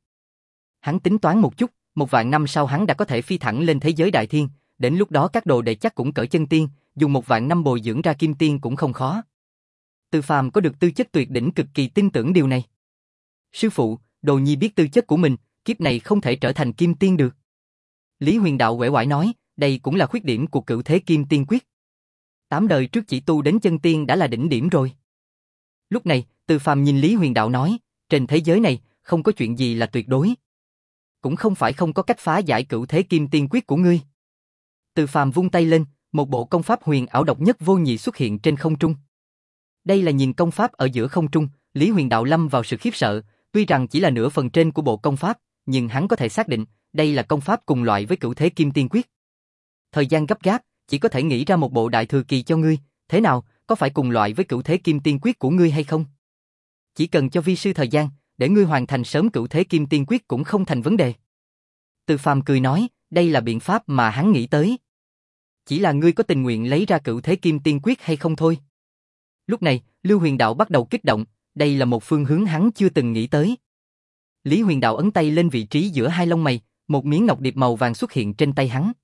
Hắn tính toán một chút, một vạn năm sau hắn đã có thể phi thẳng lên thế giới đại thiên, đến lúc đó các đồ đệ chắc cũng cỡ chân tiên, dùng một vạn năm bồi dưỡng ra kim tiên cũng không khó. Từ Phàm có được tư chất tuyệt đỉnh cực kỳ tin tưởng điều này. Sư phụ, Đồ Nhi biết tư chất của mình, kiếp này không thể trở thành kim tiên được. Lý Huyền Đạo uể oải nói, đây cũng là khuyết điểm của cửu thế kim tiên quyết. Tám đời trước chỉ tu đến chân tiên đã là đỉnh điểm rồi. Lúc này, Từ Phàm nhìn Lý Huyền Đạo nói, trên thế giới này, không có chuyện gì là tuyệt đối. Cũng không phải không có cách phá giải cửu thế kim tiên quyết của ngươi. Từ Phàm vung tay lên, một bộ công pháp huyền ảo độc nhất vô nhị xuất hiện trên không trung. Đây là nhìn công pháp ở giữa không trung, Lý Huyền Đạo lâm vào sự khiếp sợ, tuy rằng chỉ là nửa phần trên của bộ công pháp, nhưng hắn có thể xác định, đây là công pháp cùng loại với cửu thế kim tiên quyết. Thời gian gấp gáp, chỉ có thể nghĩ ra một bộ đại thừa kỳ cho ngươi, thế nào, có phải cùng loại với cửu thế kim tiên quyết của ngươi hay không? Chỉ cần cho vi sư thời gian, để ngươi hoàn thành sớm cửu thế kim tiên quyết cũng không thành vấn đề. Từ Phàm cười nói, đây là biện pháp mà hắn nghĩ tới. Chỉ là ngươi có tình nguyện lấy ra cửu thế kim tiên quyết hay không thôi. Lúc này, Lưu Huyền Đạo bắt đầu kích động, đây là một phương hướng hắn chưa từng nghĩ tới. Lý Huyền Đạo ấn tay lên vị trí giữa hai lông mày, một miếng ngọc điệp màu vàng xuất hiện trên tay hắn.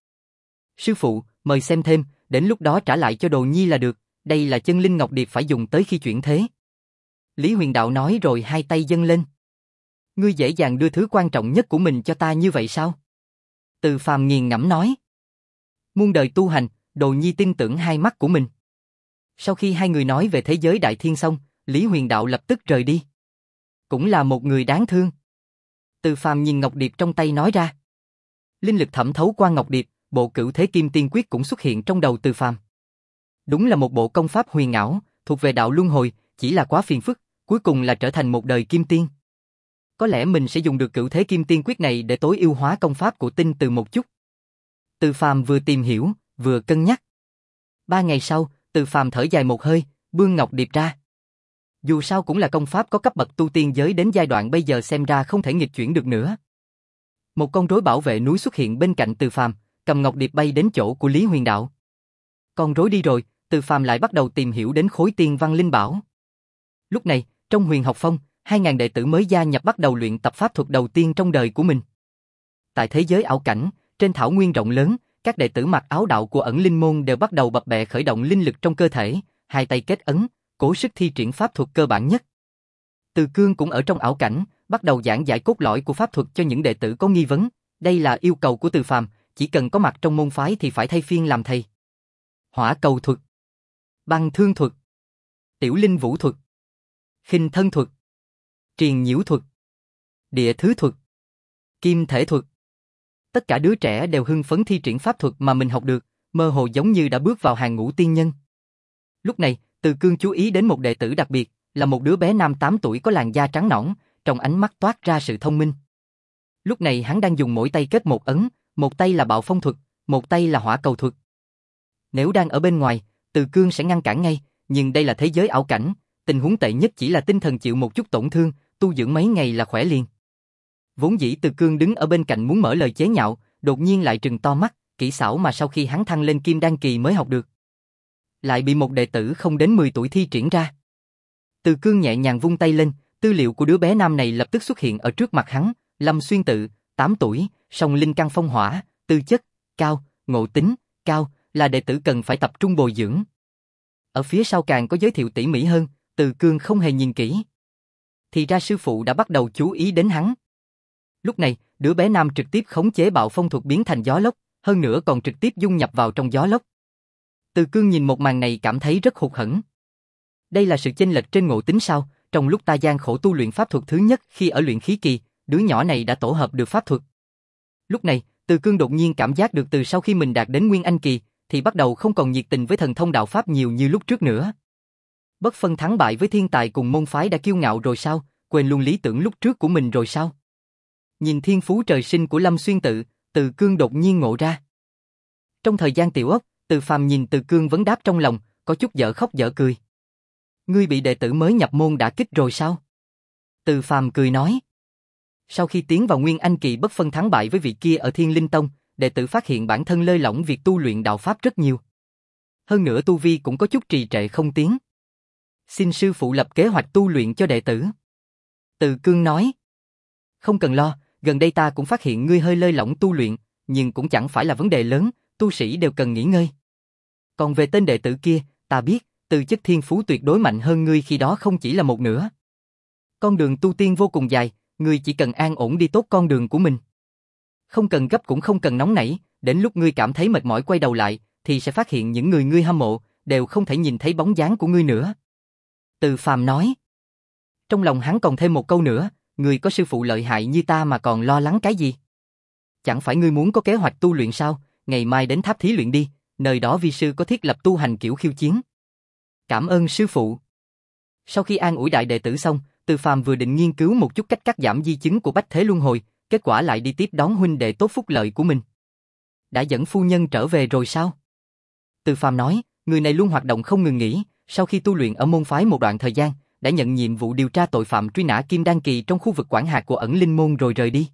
Sư phụ, mời xem thêm, đến lúc đó trả lại cho Đồ Nhi là được, đây là chân linh ngọc điệp phải dùng tới khi chuyển thế. Lý Huyền Đạo nói rồi hai tay dâng lên. Ngươi dễ dàng đưa thứ quan trọng nhất của mình cho ta như vậy sao? Từ Phàm nghiền ngẫm nói. Muôn đời tu hành, Đồ Nhi tin tưởng hai mắt của mình. Sau khi hai người nói về thế giới đại thiên xong, Lý Huyền Đạo lập tức rời đi. Cũng là một người đáng thương. Từ Phàm nhìn ngọc điệp trong tay nói ra. Linh lực thẩm thấu qua ngọc điệp, bộ cửu thế kim tiên quyết cũng xuất hiện trong đầu Từ Phàm. Đúng là một bộ công pháp huyền ảo, thuộc về đạo luân hồi, chỉ là quá phiền phức, cuối cùng là trở thành một đời kim tiên. Có lẽ mình sẽ dùng được cửu thế kim tiên quyết này để tối ưu hóa công pháp của Tinh Từ một chút. Từ Phàm vừa tìm hiểu, vừa cân nhắc. Ba ngày sau, Từ Phàm thở dài một hơi, buông ngọc điệp ra. Dù sao cũng là công pháp có cấp bậc tu tiên giới đến giai đoạn bây giờ xem ra không thể nghịch chuyển được nữa. Một con rối bảo vệ núi xuất hiện bên cạnh Từ Phàm, cầm ngọc điệp bay đến chỗ của Lý Huyền Đạo. Con rối đi rồi, Từ Phàm lại bắt đầu tìm hiểu đến khối tiên văn linh bảo. Lúc này, trong Huyền Học Phong, hai ngàn đệ tử mới gia nhập bắt đầu luyện tập pháp thuật đầu tiên trong đời của mình. Tại thế giới ảo cảnh, trên thảo nguyên rộng lớn, các đệ tử mặc áo đạo của ẩn linh môn đều bắt đầu bập bẹ khởi động linh lực trong cơ thể, hai tay kết ấn, cố sức thi triển pháp thuật cơ bản nhất. Từ Cương cũng ở trong ảo cảnh, bắt đầu giảng giải cốt lõi của pháp thuật cho những đệ tử có nghi vấn. Đây là yêu cầu của Từ Phàm, chỉ cần có mặt trong môn phái thì phải thay phiên làm thầy. Hỏa cầu thuật, băng thương thuật, tiểu linh vũ thuật, khinh thân thuật, triền nhiễu thuật, địa thứ thuật, kim thể thuật. Tất cả đứa trẻ đều hưng phấn thi triển pháp thuật mà mình học được, mơ hồ giống như đã bước vào hàng ngũ tiên nhân. Lúc này, Từ Cương chú ý đến một đệ tử đặc biệt, là một đứa bé nam tám tuổi có làn da trắng nõn, trong ánh mắt toát ra sự thông minh. Lúc này hắn đang dùng mỗi tay kết một ấn, một tay là bạo phong thuật, một tay là hỏa cầu thuật. Nếu đang ở bên ngoài, Từ Cương sẽ ngăn cản ngay, nhưng đây là thế giới ảo cảnh, tình huống tệ nhất chỉ là tinh thần chịu một chút tổn thương, tu dưỡng mấy ngày là khỏe liền. Vốn dĩ Từ Cương đứng ở bên cạnh muốn mở lời chế nhạo, đột nhiên lại trừng to mắt, kỹ xảo mà sau khi hắn thăng lên kim đan kỳ mới học được. Lại bị một đệ tử không đến mười tuổi thi triển ra. Từ Cương nhẹ nhàng vung tay lên, tư liệu của đứa bé nam này lập tức xuất hiện ở trước mặt hắn, Lâm Xuyên Tự, tám tuổi, song linh căn phong hỏa, tư chất, cao, ngộ tính, cao, là đệ tử cần phải tập trung bồi dưỡng. Ở phía sau càng có giới thiệu tỉ mỉ hơn, Từ Cương không hề nhìn kỹ. Thì ra sư phụ đã bắt đầu chú ý đến hắn. Lúc này, đứa bé nam trực tiếp khống chế bạo phong thuật biến thành gió lốc, hơn nữa còn trực tiếp dung nhập vào trong gió lốc. Từ Cương nhìn một màn này cảm thấy rất hụt hẫng. Đây là sự chênh lệch trên ngộ tính sao? Trong lúc ta gian khổ tu luyện pháp thuật thứ nhất khi ở luyện khí kỳ, đứa nhỏ này đã tổ hợp được pháp thuật. Lúc này, Từ Cương đột nhiên cảm giác được từ sau khi mình đạt đến Nguyên Anh kỳ, thì bắt đầu không còn nhiệt tình với thần thông đạo pháp nhiều như lúc trước nữa. Bất phân thắng bại với thiên tài cùng môn phái đã kiêu ngạo rồi sao, quên luôn lý tưởng lúc trước của mình rồi sao? Nhìn thiên phú trời sinh của Lâm Xuyên Tự, Từ Cương đột nhiên ngộ ra. Trong thời gian tiểu ốc, Từ Phàm nhìn Từ Cương vấn đáp trong lòng, có chút dở khóc dở cười. Ngươi bị đệ tử mới nhập môn đả kích rồi sao? Từ Phàm cười nói. Sau khi tiến vào Nguyên Anh kỳ bất phân thắng bại với vị kia ở Thiên Linh Tông, đệ tử phát hiện bản thân lơi lỏng việc tu luyện đạo pháp rất nhiều. Hơn nữa tu vi cũng có chút trì trệ không tiến. Xin sư phụ lập kế hoạch tu luyện cho đệ tử. Từ Cương nói. Không cần lo, gần đây ta cũng phát hiện ngươi hơi lơi lỏng tu luyện, nhưng cũng chẳng phải là vấn đề lớn, tu sĩ đều cần nghỉ ngơi. Còn về tên đệ tử kia, ta biết, tư chất thiên phú tuyệt đối mạnh hơn ngươi khi đó không chỉ là một nửa. Con đường tu tiên vô cùng dài, ngươi chỉ cần an ổn đi tốt con đường của mình. Không cần gấp cũng không cần nóng nảy, đến lúc ngươi cảm thấy mệt mỏi quay đầu lại, thì sẽ phát hiện những người ngươi hâm mộ, đều không thể nhìn thấy bóng dáng của ngươi nữa. Từ Phàm nói. Trong lòng hắn còn thêm một câu nữa, ngươi có sư phụ lợi hại như ta mà còn lo lắng cái gì? Chẳng phải ngươi muốn có kế hoạch tu luyện sao, ngày mai đến tháp thí luyện đi, nơi đó vi sư có thiết lập tu hành kiểu khiêu chiến. Cảm ơn sư phụ. Sau khi an ủi đại đệ tử xong, Từ Phàm vừa định nghiên cứu một chút cách cắt giảm di chứng của Bách Thế Luân Hồi, kết quả lại đi tiếp đón huynh đệ tốt phúc lợi của mình. Đã dẫn phu nhân trở về rồi sao? Từ Phàm nói, người này luôn hoạt động không ngừng nghỉ, sau khi tu luyện ở môn phái một đoạn thời gian, đã nhận nhiệm vụ điều tra tội phạm truy nã Kim Đan kỳ trong khu vực quản hạt của ẩn linh môn rồi rời đi.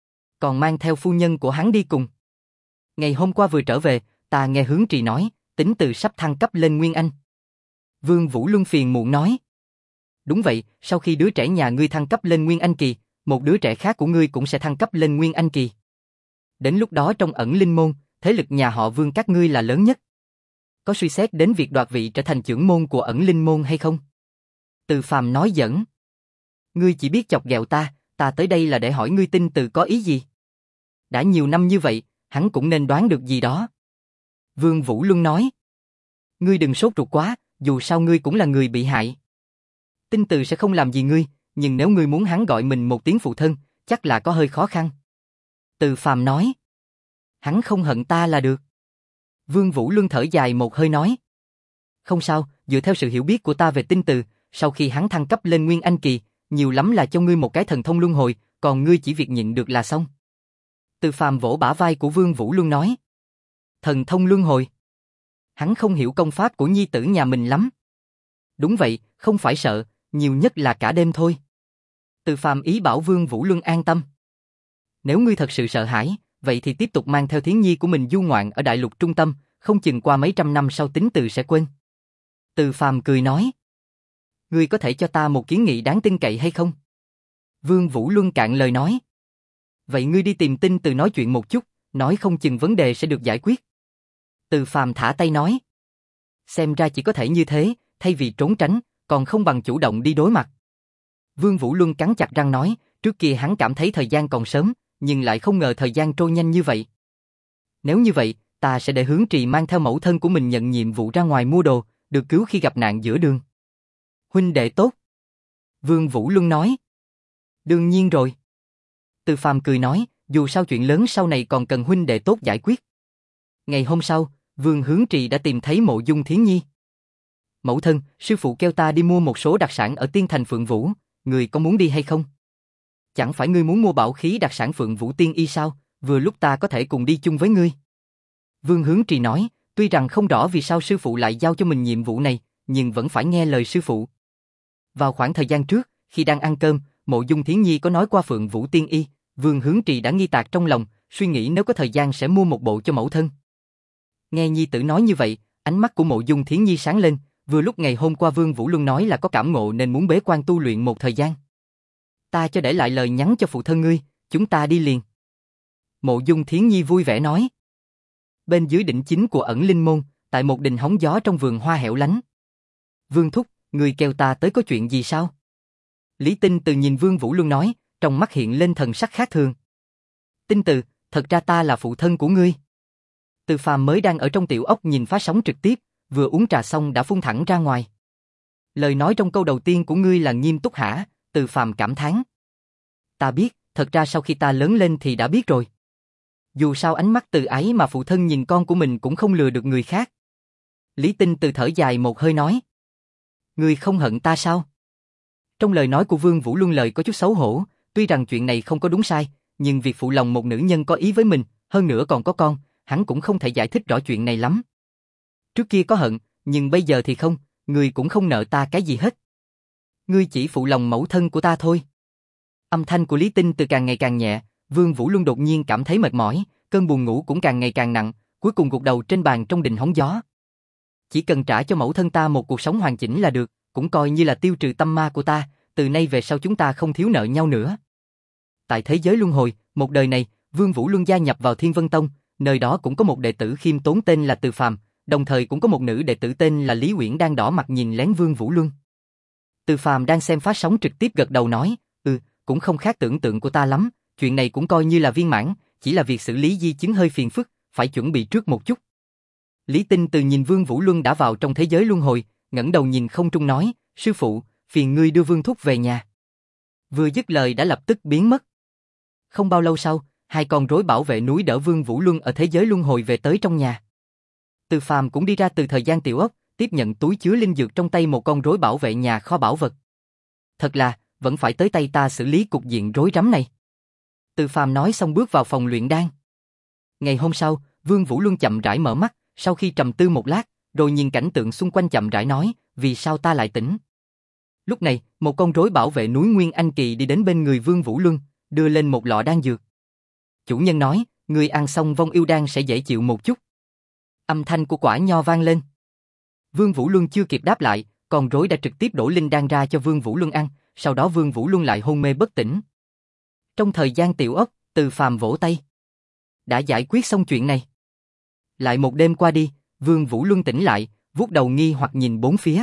Còn mang theo phu nhân của hắn đi cùng. Ngày hôm qua vừa trở về, ta nghe Hướng Trì nói, Tính Từ sắp thăng cấp lên Nguyên Anh. Vương Vũ Luân phiền muộn nói. Đúng vậy, sau khi đứa trẻ nhà ngươi thăng cấp lên Nguyên Anh kỳ, một đứa trẻ khác của ngươi cũng sẽ thăng cấp lên Nguyên Anh kỳ. Đến lúc đó trong ẩn linh môn, thế lực nhà họ Vương các ngươi là lớn nhất. Có suy xét đến việc đoạt vị trở thành trưởng môn của ẩn linh môn hay không? Từ Phàm nói giỡn. Ngươi chỉ biết chọc ghẹo ta, ta tới đây là để hỏi ngươi Tin Từ có ý gì? Đã nhiều năm như vậy, hắn cũng nên đoán được gì đó. Vương Vũ Luân nói. Ngươi đừng sốt ruột quá, dù sao ngươi cũng là người bị hại. Tin Từ sẽ không làm gì ngươi, nhưng nếu ngươi muốn hắn gọi mình một tiếng phụ thân, chắc là có hơi khó khăn. Từ Phàm nói. Hắn không hận ta là được. Vương Vũ Luân thở dài một hơi nói. Không sao, dựa theo sự hiểu biết của ta về Tin Từ, sau khi hắn thăng cấp lên Nguyên Anh kỳ, nhiều lắm là cho ngươi một cái thần thông luân hồi, còn ngươi chỉ việc nhịn được là xong. Từ Phàm vỗ bả vai của Vương Vũ Luân nói. Thần thông luân hồi. Hắn không hiểu công pháp của nhi tử nhà mình lắm. Đúng vậy, không phải sợ, nhiều nhất là cả đêm thôi. Từ Phàm ý bảo Vương Vũ Luân an tâm. Nếu ngươi thật sự sợ hãi, vậy thì tiếp tục mang theo Thiến Nhi của mình du ngoạn ở đại lục trung tâm, không chừng qua mấy trăm năm sau Tính Từ sẽ quên. Từ Phàm cười nói. Ngươi có thể cho ta một kiến nghị đáng tin cậy hay không? Vương Vũ Luân cạn lời nói. Vậy ngươi đi tìm Tin Từ nói chuyện một chút, nói không chừng vấn đề sẽ được giải quyết. Từ Phàm thả tay nói. Xem ra chỉ có thể như thế, thay vì trốn tránh, còn không bằng chủ động đi đối mặt. Vương Vũ Luân cắn chặt răng nói, trước kia hắn cảm thấy thời gian còn sớm, nhưng lại không ngờ thời gian trôi nhanh như vậy. Nếu như vậy, ta sẽ để Hướng Trì mang theo mẫu thân của mình nhận nhiệm vụ ra ngoài mua đồ, được cứu khi gặp nạn giữa đường. Huynh đệ tốt. Vương Vũ Luân nói. Đương nhiên rồi. Từ Phàm cười nói, dù sao chuyện lớn sau này còn cần huynh đệ tốt giải quyết. Ngày hôm sau, Vương Hướng Trì đã tìm thấy Mộ Dung Thiến Nhi. Mẫu thân, sư phụ kêu ta đi mua một số đặc sản ở Tiên Thành Phượng Vũ, người có muốn đi hay không? Chẳng phải ngươi muốn mua bảo khí đặc sản Phượng Vũ Tiên Y sao, vừa lúc ta có thể cùng đi chung với ngươi. Vương Hướng Trì nói, tuy rằng không rõ vì sao sư phụ lại giao cho mình nhiệm vụ này, nhưng vẫn phải nghe lời sư phụ. Vào khoảng thời gian trước, khi đang ăn cơm, Mộ Dung Thiến Nhi có nói qua Phượng Vũ Tiên Y, Vương Hướng Trì đã nghi tạc trong lòng, suy nghĩ nếu có thời gian sẽ mua một bộ cho mẫu thân. Nghe nhi tử nói như vậy, ánh mắt của Mộ Dung Thiến Nhi sáng lên, vừa lúc ngày hôm qua Vương Vũ Luân nói là có cảm ngộ nên muốn bế quan tu luyện một thời gian. Ta cho để lại lời nhắn cho phụ thân ngươi, chúng ta đi liền. Mộ Dung Thiến Nhi vui vẻ nói. bên dưới đỉnh chính của ẩn linh môn, tại một đình hóng gió trong vườn hoa hẻo lánh. Vương thúc, người kêu ta tới có chuyện gì sao? Lý Tinh Từ nhìn Vương Vũ Luân nói, trong mắt hiện lên thần sắc khác thường. Tinh Từ, thật ra ta là phụ thân của ngươi. Từ Phàm mới đang ở trong tiểu ốc nhìn phát sóng trực tiếp, vừa uống trà xong đã phun thẳng ra ngoài. Lời nói trong câu đầu tiên của ngươi là nghiêm túc hả? Từ Phàm cảm thán. Ta biết, thật ra sau khi ta lớn lên thì đã biết rồi. Dù sao ánh mắt từ ái mà phụ thân nhìn con của mình cũng không lừa được người khác. Lý Tinh Từ thở dài một hơi nói. Ngươi không hận ta sao? Trong lời nói của Vương Vũ Luân lời có chút xấu hổ, tuy rằng chuyện này không có đúng sai, nhưng việc phụ lòng một nữ nhân có ý với mình, hơn nữa còn có con, hắn cũng không thể giải thích rõ chuyện này lắm. Trước kia có hận, nhưng bây giờ thì không, ngươi cũng không nợ ta cái gì hết. Ngươi chỉ phụ lòng mẫu thân của ta thôi. Âm thanh của Lý Tinh Từ càng ngày càng nhẹ, Vương Vũ Luân đột nhiên cảm thấy mệt mỏi, cơn buồn ngủ cũng càng ngày càng nặng, cuối cùng gục đầu trên bàn trong đình hóng gió. Chỉ cần trả cho mẫu thân ta một cuộc sống hoàn chỉnh là được, cũng coi như là tiêu trừ tâm ma của ta, từ nay về sau chúng ta không thiếu nợ nhau nữa. Tại thế giới luân hồi, một đời này, Vương Vũ Luân gia nhập vào Thiên Vân Tông, nơi đó cũng có một đệ tử khiêm tốn tên là Từ Phàm, đồng thời cũng có một nữ đệ tử tên là Lý Uyển đang đỏ mặt nhìn lén Vương Vũ Luân. Từ Phàm đang xem phát sóng trực tiếp gật đầu nói, ừ, cũng không khác tưởng tượng của ta lắm, chuyện này cũng coi như là viên mãn, chỉ là việc xử lý di chứng hơi phiền phức, phải chuẩn bị trước một chút. Lý Tinh Từ nhìn Vương Vũ Luân đã vào trong thế giới luân hồi, ngẩng đầu nhìn không trung nói, sư phụ, phiền ngươi đưa Vương thúc về nhà. Vừa dứt lời đã lập tức biến mất. Không bao lâu sau, hai con rối bảo vệ núi đỡ Vương Vũ Luân ở thế giới luân hồi về tới trong nhà. Từ Phàm cũng đi ra từ thời gian tiểu ốc, tiếp nhận túi chứa linh dược trong tay một con rối bảo vệ nhà kho bảo vật. Thật là, vẫn phải tới tay ta xử lý cục diện rối rắm này. Từ Phàm nói xong bước vào phòng luyện đan. Ngày hôm sau, Vương Vũ Luân chậm rãi mở mắt, sau khi trầm tư một lát, rồi nhìn cảnh tượng xung quanh chậm rãi nói, vì sao ta lại tỉnh? Lúc này, một con rối bảo vệ núi Nguyên Anh Kỳ đi đến bên người Vương Vũ Luân, đưa lên một lọ đan dược. Chủ nhân nói, người ăn xong vong yêu đan sẽ dễ chịu một chút. Âm thanh của quả nho vang lên. Vương Vũ Luân chưa kịp đáp lại, con rối đã trực tiếp đổ linh đan ra cho Vương Vũ Luân ăn, sau đó Vương Vũ Luân lại hôn mê bất tỉnh. Trong thời gian tiểu ốc, Từ Phàm vỗ tay. Đã giải quyết xong chuyện này. Lại một đêm qua đi, Vương Vũ Luân tỉnh lại, vuốt đầu nghi hoặc nhìn bốn phía.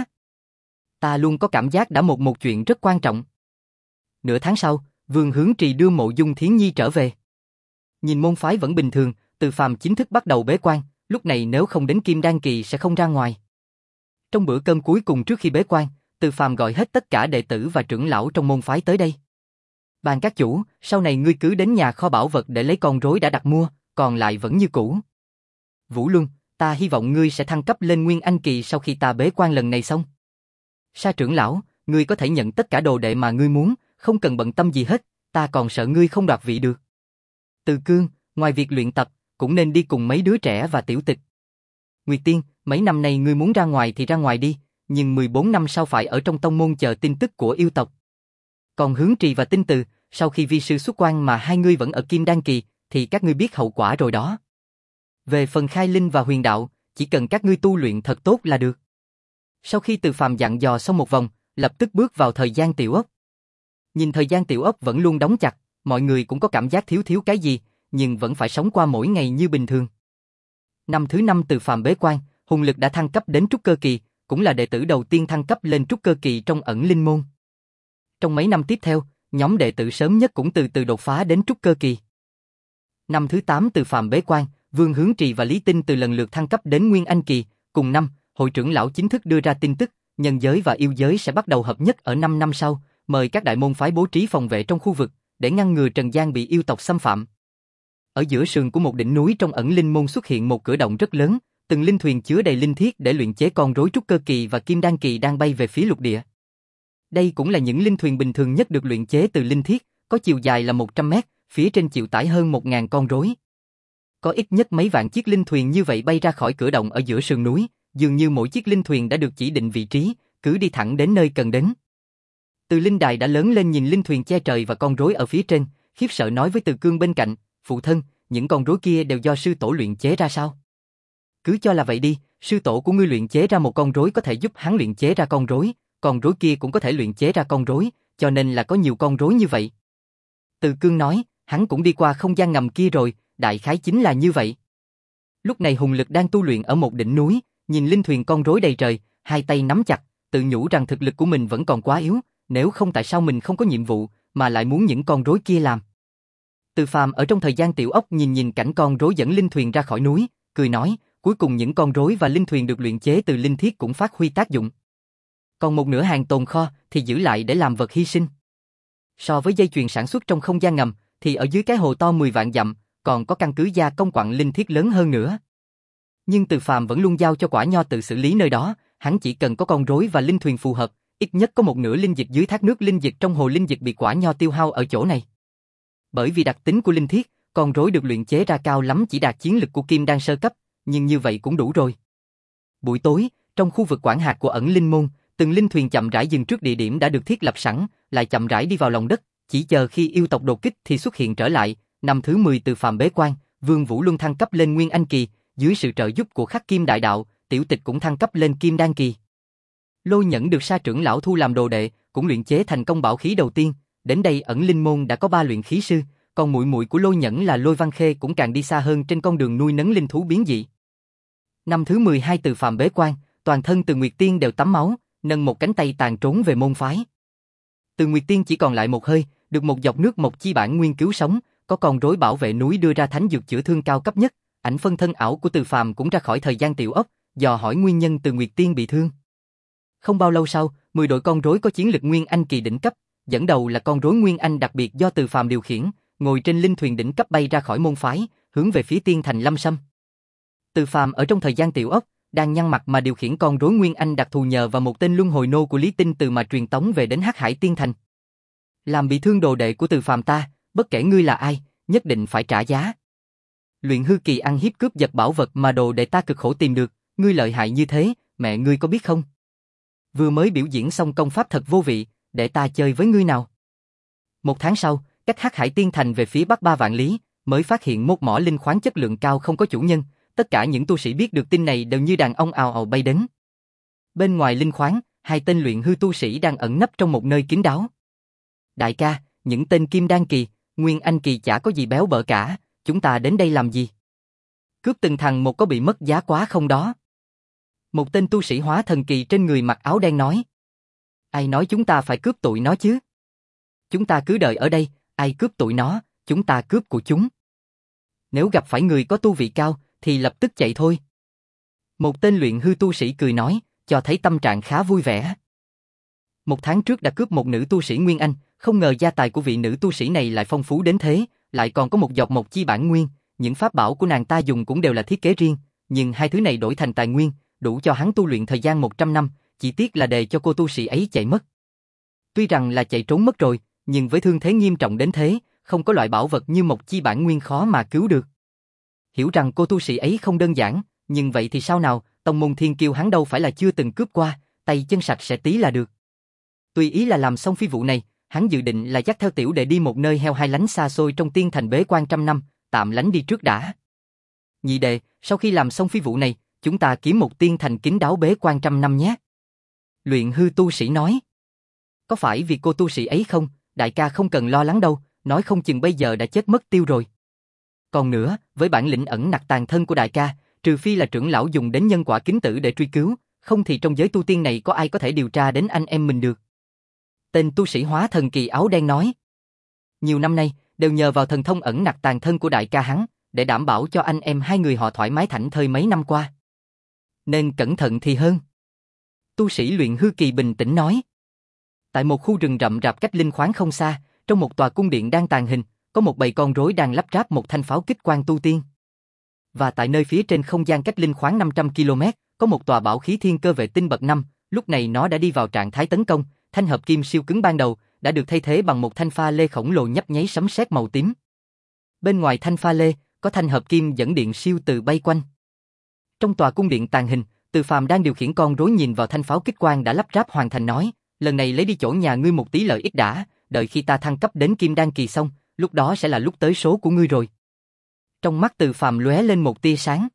Ta luôn có cảm giác đã một một chuyện rất quan trọng. Nửa tháng sau, Vương Hướng Trì đưa Mộ Dung Thiến Nhi trở về. Nhìn môn phái vẫn bình thường, Từ Phàm chính thức bắt đầu bế quan, lúc này nếu không đến Kim Đan Kỳ sẽ không ra ngoài. Trong bữa cơm cuối cùng trước khi bế quan, Từ Phàm gọi hết tất cả đệ tử và trưởng lão trong môn phái tới đây. Ban các chủ, sau này ngươi cứ đến nhà kho bảo vật để lấy con rối đã đặt mua, còn lại vẫn như cũ. Vũ Luân, ta hy vọng ngươi sẽ thăng cấp lên Nguyên Anh Kỳ sau khi ta bế quan lần này xong. Sa trưởng lão, ngươi có thể nhận tất cả đồ đệ mà ngươi muốn, không cần bận tâm gì hết, ta còn sợ ngươi không đoạt vị được. Từ Cương, ngoài việc luyện tập, cũng nên đi cùng mấy đứa trẻ và tiểu tịch. Nguyệt Tiên, mấy năm nay ngươi muốn ra ngoài thì ra ngoài đi, nhưng mười bốn năm sau phải ở trong tông môn chờ tin tức của yêu tộc. Còn Hướng Trì và Tinh Từ, sau khi vi sư xuất quan mà hai ngươi vẫn ở Kim Đan Kỳ, thì các ngươi biết hậu quả rồi đó. Về phần Khai Linh và Huyền Đạo, chỉ cần các ngươi tu luyện thật tốt là được. Sau khi Từ Phàm dặn dò xong một vòng, lập tức bước vào thời gian tiểu ốc. Nhìn thời gian tiểu ốc vẫn luôn đóng chặt, mọi người cũng có cảm giác thiếu thiếu cái gì, nhưng vẫn phải sống qua mỗi ngày như bình thường. Năm thứ năm Từ Phàm bế quan, hùng lực đã thăng cấp đến trúc cơ kỳ, cũng là đệ tử đầu tiên thăng cấp lên trúc cơ kỳ trong ẩn linh môn. Trong mấy năm tiếp theo, nhóm đệ tử sớm nhất cũng từ từ đột phá đến trúc cơ kỳ. Năm thứ tám Từ Phàm bế quan, Vương Hướng Trì và Lý Tinh Từ lần lượt thăng cấp đến Nguyên Anh Kỳ, cùng năm, hội trưởng lão chính thức đưa ra tin tức, nhân giới và yêu giới sẽ bắt đầu hợp nhất ở năm năm sau, mời các đại môn phái bố trí phòng vệ trong khu vực, để ngăn ngừa Trần gian bị yêu tộc xâm phạm. Ở giữa sườn của một đỉnh núi trong ẩn linh môn xuất hiện một cửa động rất lớn, từng linh thuyền chứa đầy linh thiết để luyện chế con rối trúc cơ kỳ và kim đan kỳ đang bay về phía lục địa. Đây cũng là những linh thuyền bình thường nhất được luyện chế từ linh thiết, có chiều dài là một trăm mét, phía trên chịu tải hơn một nghìn con rối. Có ít nhất mấy vạn chiếc linh thuyền như vậy bay ra khỏi cửa động ở giữa sườn núi, dường như mỗi chiếc linh thuyền đã được chỉ định vị trí, cứ đi thẳng đến nơi cần đến. Từ Linh Đài đã lớn lên nhìn linh thuyền che trời và con rối ở phía trên, khiếp sợ nói với Từ Cương bên cạnh, phụ thân, những con rối kia đều do sư tổ luyện chế ra sao? Cứ cho là vậy đi, sư tổ của ngươi luyện chế ra một con rối có thể giúp hắn luyện chế ra con rối, con rối kia cũng có thể luyện chế ra con rối, cho nên là có nhiều con rối như vậy. Từ Cương nói, hắn cũng đi qua không gian ngầm kia rồi, đại khái chính là như vậy. Lúc này Hùng Lực đang tu luyện ở một đỉnh núi, nhìn linh thuyền con rối đầy trời, hai tay nắm chặt, tự nhủ rằng thực lực của mình vẫn còn quá yếu, nếu không tại sao mình không có nhiệm vụ, mà lại muốn những con rối kia làm. Từ Phàm ở trong thời gian tiểu ốc nhìn nhìn cảnh con rối dẫn linh thuyền ra khỏi núi, cười nói, cuối cùng những con rối và linh thuyền được luyện chế từ linh thiết cũng phát huy tác dụng. Còn một nửa hàng tồn kho thì giữ lại để làm vật hy sinh. So với dây chuyền sản xuất trong không gian ngầm, thì ở dưới cái hồ to mười vạn dặm, còn có căn cứ gia công quặng linh thiết lớn hơn nữa. Nhưng Từ Phàm vẫn luôn giao cho Quả Nho tự xử lý nơi đó, hắn chỉ cần có con rối và linh thuyền phù hợp, ít nhất có một nửa linh dịch dưới thác nước linh dịch trong hồ linh dịch bị Quả Nho tiêu hao ở chỗ này. Bởi vì đặc tính của linh thiết, con rối được luyện chế ra cao lắm chỉ đạt chiến lực của kim đan sơ cấp, nhưng như vậy cũng đủ rồi. Buổi tối, trong khu vực quản hạt của ẩn linh môn, từng linh thuyền chậm rãi dừng trước địa điểm đã được thiết lập sẵn, lại chậm rãi đi vào lòng đất, chỉ chờ khi yêu tộc đột kích thì xuất hiện trở lại. Năm thứ mười Từ Phàm bế quan, Vương Vũ Luân thăng cấp lên Nguyên Anh kỳ, dưới sự trợ giúp của Khắc Kim Đại Đạo, Tiểu Tịch cũng thăng cấp lên Kim Đan kỳ. Lôi Nhẫn được Sa trưởng lão thu làm đồ đệ, cũng luyện chế thành công bảo khí đầu tiên. Đến đây ẩn linh môn đã có ba luyện khí sư, còn muội muội của Lôi Nhẫn là Lôi Văn Khê cũng càng đi xa hơn trên con đường nuôi nấng linh thú biến dị. Năm thứ mười hai Từ Phàm bế quan, toàn thân Từ Nguyệt Tiên đều tắm máu, nâng một cánh tay tàn trốn về môn phái. Từ Nguyệt Tiên chỉ còn lại một hơi, được một giọt nước Mộc Chi Bản Nguyên cứu sống, có con rối bảo vệ núi đưa ra thánh dược chữa thương cao cấp nhất. Ảnh phân thân ảo của Từ Phàm cũng ra khỏi thời gian tiểu ốc, dò hỏi nguyên nhân Từ Nguyệt Tiên bị thương. Không bao lâu sau, mười đội con rối có chiến lực Nguyên Anh kỳ đỉnh cấp, dẫn đầu là con rối Nguyên Anh đặc biệt do Từ Phàm điều khiển, ngồi trên linh thuyền đỉnh cấp bay ra khỏi môn phái, hướng về phía Tiên thành Lâm Sâm. Từ Phàm ở trong thời gian tiểu ốc, đang nhăn mặt mà điều khiển con rối Nguyên Anh đặc thù nhờ vào một tên luân hồi nô của Lý Tinh Từ mà truyền tống về đến Hắc Hải Tiên thành. Làm bị thương đồ đệ của Từ Phàm ta, bất kể ngươi là ai, nhất định phải trả giá. Luyện hư kỳ ăn hiếp cướp giật bảo vật mà đồ đệ ta cực khổ tìm được, ngươi lợi hại như thế, mẹ ngươi có biết không? Vừa mới biểu diễn xong công pháp thật vô vị, để ta chơi với ngươi nào. Một tháng sau, cách Hắc Hải Tiên thành về phía bắc ba vạn lý, mới phát hiện một mỏ linh khoáng chất lượng cao không có chủ nhân, tất cả những tu sĩ biết được tin này đều như đàn ông ào ào bay đến. Bên ngoài linh khoáng, hai tên luyện hư tu sĩ đang ẩn nấp trong một nơi kín đáo. Đại ca, những tên kim đan kỳ, Nguyên Anh kỳ chả có gì béo bở cả, chúng ta đến đây làm gì? Cướp từng thằng một có bị mất giá quá không đó? Một tên tu sĩ hóa thần kỳ trên người mặc áo đen nói. Ai nói chúng ta phải cướp tụi nó chứ? Chúng ta cứ đợi ở đây, ai cướp tụi nó, chúng ta cướp của chúng. Nếu gặp phải người có tu vị cao, thì lập tức chạy thôi. Một tên luyện hư tu sĩ cười nói, cho thấy tâm trạng khá vui vẻ. Một tháng trước đã cướp một nữ tu sĩ Nguyên Anh, không ngờ gia tài của vị nữ tu sĩ này lại phong phú đến thế, lại còn có một giọt Mộc Chi Bản Nguyên, những pháp bảo của nàng ta dùng cũng đều là thiết kế riêng, nhưng hai thứ này đổi thành tài nguyên, đủ cho hắn tu luyện thời gian một trăm năm, chỉ tiếc là để cho cô tu sĩ ấy chạy mất. Tuy rằng là chạy trốn mất rồi, nhưng với thương thế nghiêm trọng đến thế, không có loại bảo vật như Mộc Chi Bản Nguyên khó mà cứu được. Hiểu rằng cô tu sĩ ấy không đơn giản, nhưng vậy thì sao nào, tông môn thiên kiêu hắn đâu phải là chưa từng cướp qua, tay chân sạch sẽ tí là được. Tùy ý là làm xong phi vụ này, hắn dự định là dắt theo tiểu đệ đi một nơi heo hai lánh xa xôi trong tiên thành bế quan trăm năm, tạm lánh đi trước đã. Nhị đệ, sau khi làm xong phi vụ này, chúng ta kiếm một tiên thành kín đáo bế quan trăm năm nhé. Luyện hư tu sĩ nói. Có phải vì cô tu sĩ ấy không, đại ca không cần lo lắng đâu, nói không chừng bây giờ đã chết mất tiêu rồi. Còn nữa, với bản lĩnh ẩn nặc tàn thân của đại ca, trừ phi là trưởng lão dùng đến nhân quả kính tử để truy cứu, không thì trong giới tu tiên này có ai có thể điều tra đến anh em mình được. Tên tu sĩ hóa thần kỳ áo đen nói. Nhiều năm nay, đều nhờ vào thần thông ẩn nặc tàn thân của đại ca hắn, để đảm bảo cho anh em hai người họ thoải mái thảnh thơi mấy năm qua. Nên cẩn thận thì hơn. Tu sĩ luyện hư kỳ bình tĩnh nói. Tại một khu rừng rậm rạp cách linh khoáng không xa, trong một tòa cung điện đang tàn hình, có một bầy con rối đang lắp ráp một thanh pháo kích quang tu tiên. Và tại nơi phía trên không gian cách linh khoáng năm trăm ki lô mét, có một tòa bảo khí thiên cơ vệ tinh bậc năm, lúc này nó đã đi vào trạng thái tấn công, thanh hợp kim siêu cứng ban đầu đã được thay thế bằng một thanh pha lê khổng lồ nhấp nháy sấm sét màu tím. Bên ngoài thanh pha lê, có thanh hợp kim dẫn điện siêu từ bay quanh. Trong tòa cung điện tàn hình, Từ Phàm đang điều khiển con rối nhìn vào thanh pháo kích quang đã lắp ráp hoàn thành nói, lần này lấy đi chỗ nhà ngươi một tí lợi ích đã, đợi khi ta thăng cấp đến kim đan kỳ xong, lúc đó sẽ là lúc tới số của ngươi rồi. Trong mắt Từ Phàm lóe lên một tia sáng.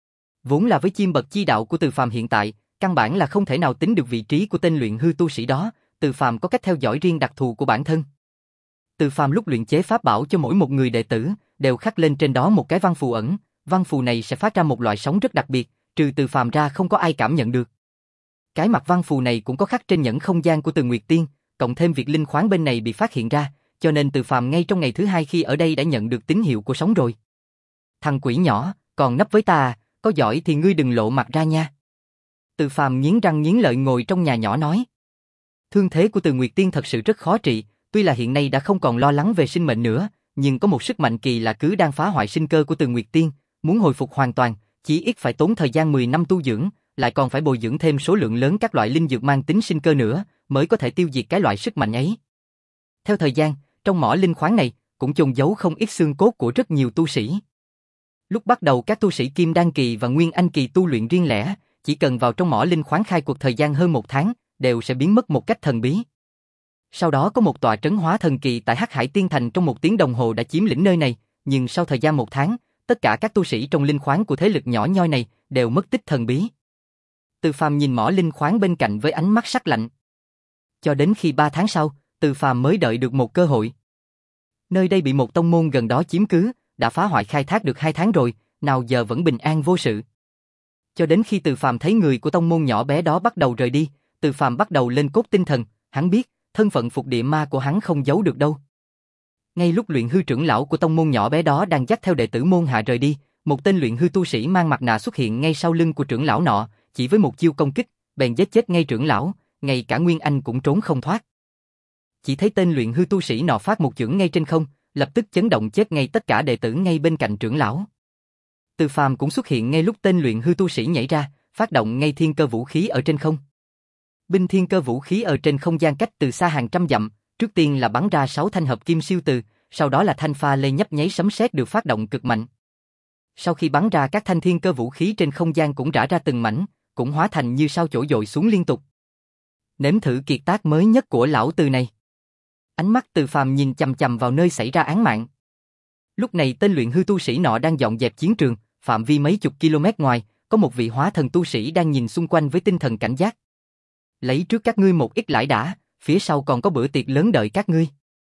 Vốn là với chiêm bậc chi đạo của Từ Phàm hiện tại, căn bản là không thể nào tính được vị trí của tên luyện hư tu sĩ đó, Từ Phàm có cách theo dõi riêng đặc thù của bản thân. Từ Phàm lúc luyện chế pháp bảo cho mỗi một người đệ tử, đều khắc lên trên đó một cái văn phù ẩn, văn phù này sẽ phát ra một loại sóng rất đặc biệt, trừ Từ Phàm ra không có ai cảm nhận được. Cái mặt văn phù này cũng có khắc trên nhẫn không gian của Từ Nguyệt Tiên, cộng thêm việc linh khoáng bên này bị phát hiện ra, cho nên Từ Phàm ngay trong ngày thứ hai khi ở đây đã nhận được tín hiệu của sóng rồi. Thằng quỷ nhỏ, còn nấp với ta à, có giỏi thì ngươi đừng lộ mặt ra nha. Từ Phàm nghiến răng nghiến lợi ngồi trong nhà nhỏ nói. Thương thế của Từ Nguyệt Tiên thật sự rất khó trị, tuy là hiện nay đã không còn lo lắng về sinh mệnh nữa, nhưng có một sức mạnh kỳ lạ cứ đang phá hoại sinh cơ của Từ Nguyệt Tiên, muốn hồi phục hoàn toàn, chỉ ít phải tốn thời gian mười năm tu dưỡng, lại còn phải bồi dưỡng thêm số lượng lớn các loại linh dược mang tính sinh cơ nữa, mới có thể tiêu diệt cái loại sức mạnh ấy. Theo thời gian, trong mỏ linh khoáng này cũng chôn giấu không ít xương cốt của rất nhiều tu sĩ. Lúc bắt đầu các tu sĩ Kim Đan kỳ và Nguyên Anh kỳ tu luyện riêng lẻ, chỉ cần vào trong mỏ linh khoáng khai cuộc thời gian hơn một tháng, đều sẽ biến mất một cách thần bí. Sau đó có một tòa trấn hóa thần kỳ tại Hắc Hải Tiên Thành trong một tiếng đồng hồ đã chiếm lĩnh nơi này, nhưng sau thời gian một tháng, tất cả các tu sĩ trong linh khoáng của thế lực nhỏ nhoi này đều mất tích thần bí. Từ Phàm nhìn mỏ linh khoáng bên cạnh với ánh mắt sắc lạnh. Cho đến khi ba tháng sau, Từ Phàm mới đợi được một cơ hội. Nơi đây bị một tông môn gần đó chiếm cứ, đã phá hoại khai thác được hai tháng rồi, nào giờ vẫn bình an vô sự. Cho đến khi Từ Phàm thấy người của tông môn nhỏ bé đó bắt đầu rời đi, Từ Phàm bắt đầu lên cốt tinh thần, hắn biết, thân phận phục địa ma của hắn không giấu được đâu. Ngay lúc luyện hư trưởng lão của tông môn nhỏ bé đó đang dắt theo đệ tử môn hạ rời đi, một tên luyện hư tu sĩ mang mặt nạ xuất hiện ngay sau lưng của trưởng lão nọ, chỉ với một chiêu công kích, bèn giết chết ngay trưởng lão, ngay cả Nguyên Anh cũng trốn không thoát. Chỉ thấy tên luyện hư tu sĩ nọ phát một chưởng ngay trên không, lập tức chấn động chết ngay tất cả đệ tử ngay bên cạnh trưởng lão. Từ Phàm cũng xuất hiện ngay lúc tên luyện hư tu sĩ nhảy ra, phát động ngay thiên cơ vũ khí ở trên không. Binh thiên cơ vũ khí ở trên không gian cách từ xa hàng trăm dặm, trước tiên là bắn ra sáu thanh hợp kim siêu từ, sau đó là thanh pha lê nhấp nháy sấm sét được phát động cực mạnh. Sau khi bắn ra các thanh thiên cơ vũ khí trên không gian cũng rã ra từng mảnh, cũng hóa thành như sao chổi dội xuống liên tục. Nếm thử kiệt tác mới nhất của lão Từ này. Ánh mắt Từ Phàm nhìn chằm chằm vào nơi xảy ra án mạng. Lúc này tên luyện hư tu sĩ nọ đang dọn dẹp chiến trường, phạm vi mấy chục km ngoài, có một vị hóa thần tu sĩ đang nhìn xung quanh với tinh thần cảnh giác. Lấy trước các ngươi một ít lãi đã, phía sau còn có bữa tiệc lớn đợi các ngươi.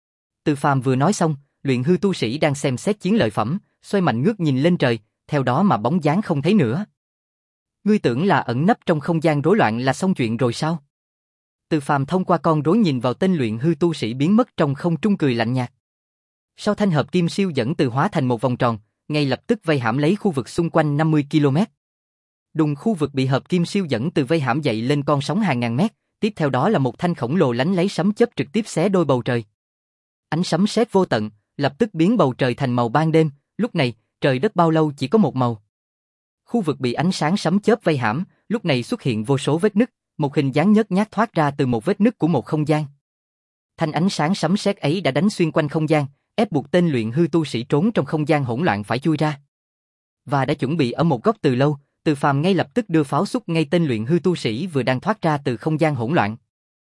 Từ Phàm vừa nói xong, luyện hư tu sĩ đang xem xét chiến lợi phẩm, xoay mạnh ngước nhìn lên trời, theo đó mà bóng dáng không thấy nữa. Ngươi tưởng là ẩn nấp trong không gian rối loạn là xong chuyện rồi sao? Từ Phàm thông qua con rối nhìn vào tên luyện hư tu sĩ biến mất trong không trung cười lạnh nhạt. Sau thanh hợp kim siêu dẫn từ hóa thành một vòng tròn, ngay lập tức vây hãm lấy khu vực xung quanh năm mươi ki lô mét. Đùng khu vực bị hợp kim siêu dẫn từ vây hãm dậy lên con sóng hàng ngàn mét, tiếp theo đó là một thanh khổng lồ lánh lấy sấm chớp trực tiếp xé đôi bầu trời. Ánh sấm sét vô tận, lập tức biến bầu trời thành màu ban đêm, lúc này, trời đất bao lâu chỉ có một màu. Khu vực bị ánh sáng sấm chớp vây hãm, lúc này xuất hiện vô số vết nứt, một hình dáng nhớt nhát thoát ra từ một vết nứt của một không gian. Thanh ánh sáng sấm sét ấy đã đánh xuyên quanh không gian, ép buộc tên luyện hư tu sĩ trốn trong không gian hỗn loạn phải chui ra. Và đã chuẩn bị ở một góc từ lâu, Từ Phàm ngay lập tức đưa pháo xúc ngay tên luyện hư tu sĩ vừa đang thoát ra từ không gian hỗn loạn.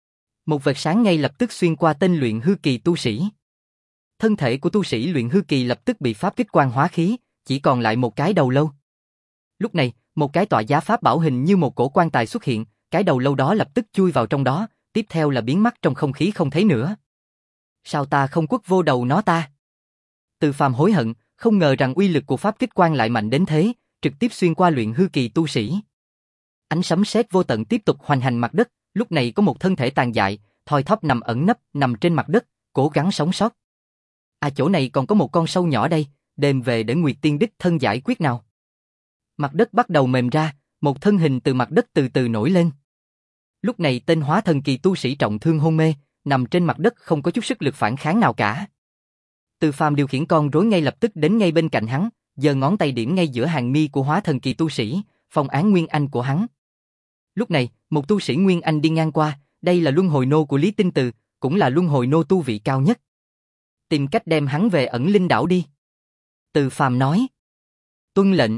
Một vệt sáng ngay lập tức xuyên qua tên luyện hư kỳ tu sĩ. Thân thể của tu sĩ luyện hư kỳ lập tức bị pháp kích quang hóa khí, chỉ còn lại một cái đầu lâu. Lúc này, một cái tọa giá pháp bảo hình như một cổ quan tài xuất hiện, cái đầu lâu đó lập tức chui vào trong đó, tiếp theo là biến mất trong không khí không thấy nữa. Sao ta không quất vô đầu nó ta? Từ Phàm hối hận, không ngờ rằng uy lực của pháp kích quang lại mạnh đến thế, trực tiếp xuyên qua luyện hư kỳ tu sĩ. Ánh sấm sét vô tận tiếp tục hoành hành mặt đất, lúc này có một thân thể tàn dại, thoi thóp nằm ẩn nấp, nằm trên mặt đất, cố gắng sống sót. À chỗ này còn có một con sâu nhỏ đây, đem về để Nguyệt Tiên đích thân giải quyết nào. Mặt đất bắt đầu mềm ra, một thân hình từ mặt đất từ từ nổi lên. Lúc này tên hóa thần kỳ tu sĩ trọng thương hôn mê, nằm trên mặt đất không có chút sức lực phản kháng nào cả. Từ Phàm điều khiển con rối ngay lập tức đến ngay bên cạnh hắn, giơ ngón tay điểm ngay giữa hàng mi của hóa thần kỳ tu sĩ, phong án Nguyên Anh của hắn. Lúc này, một tu sĩ Nguyên Anh đi ngang qua, đây là luân hồi nô của Lý Tinh Từ, cũng là luân hồi nô tu vị cao nhất. Tìm cách đem hắn về ẩn linh đảo đi. Từ Phàm nói. Tuân lệnh.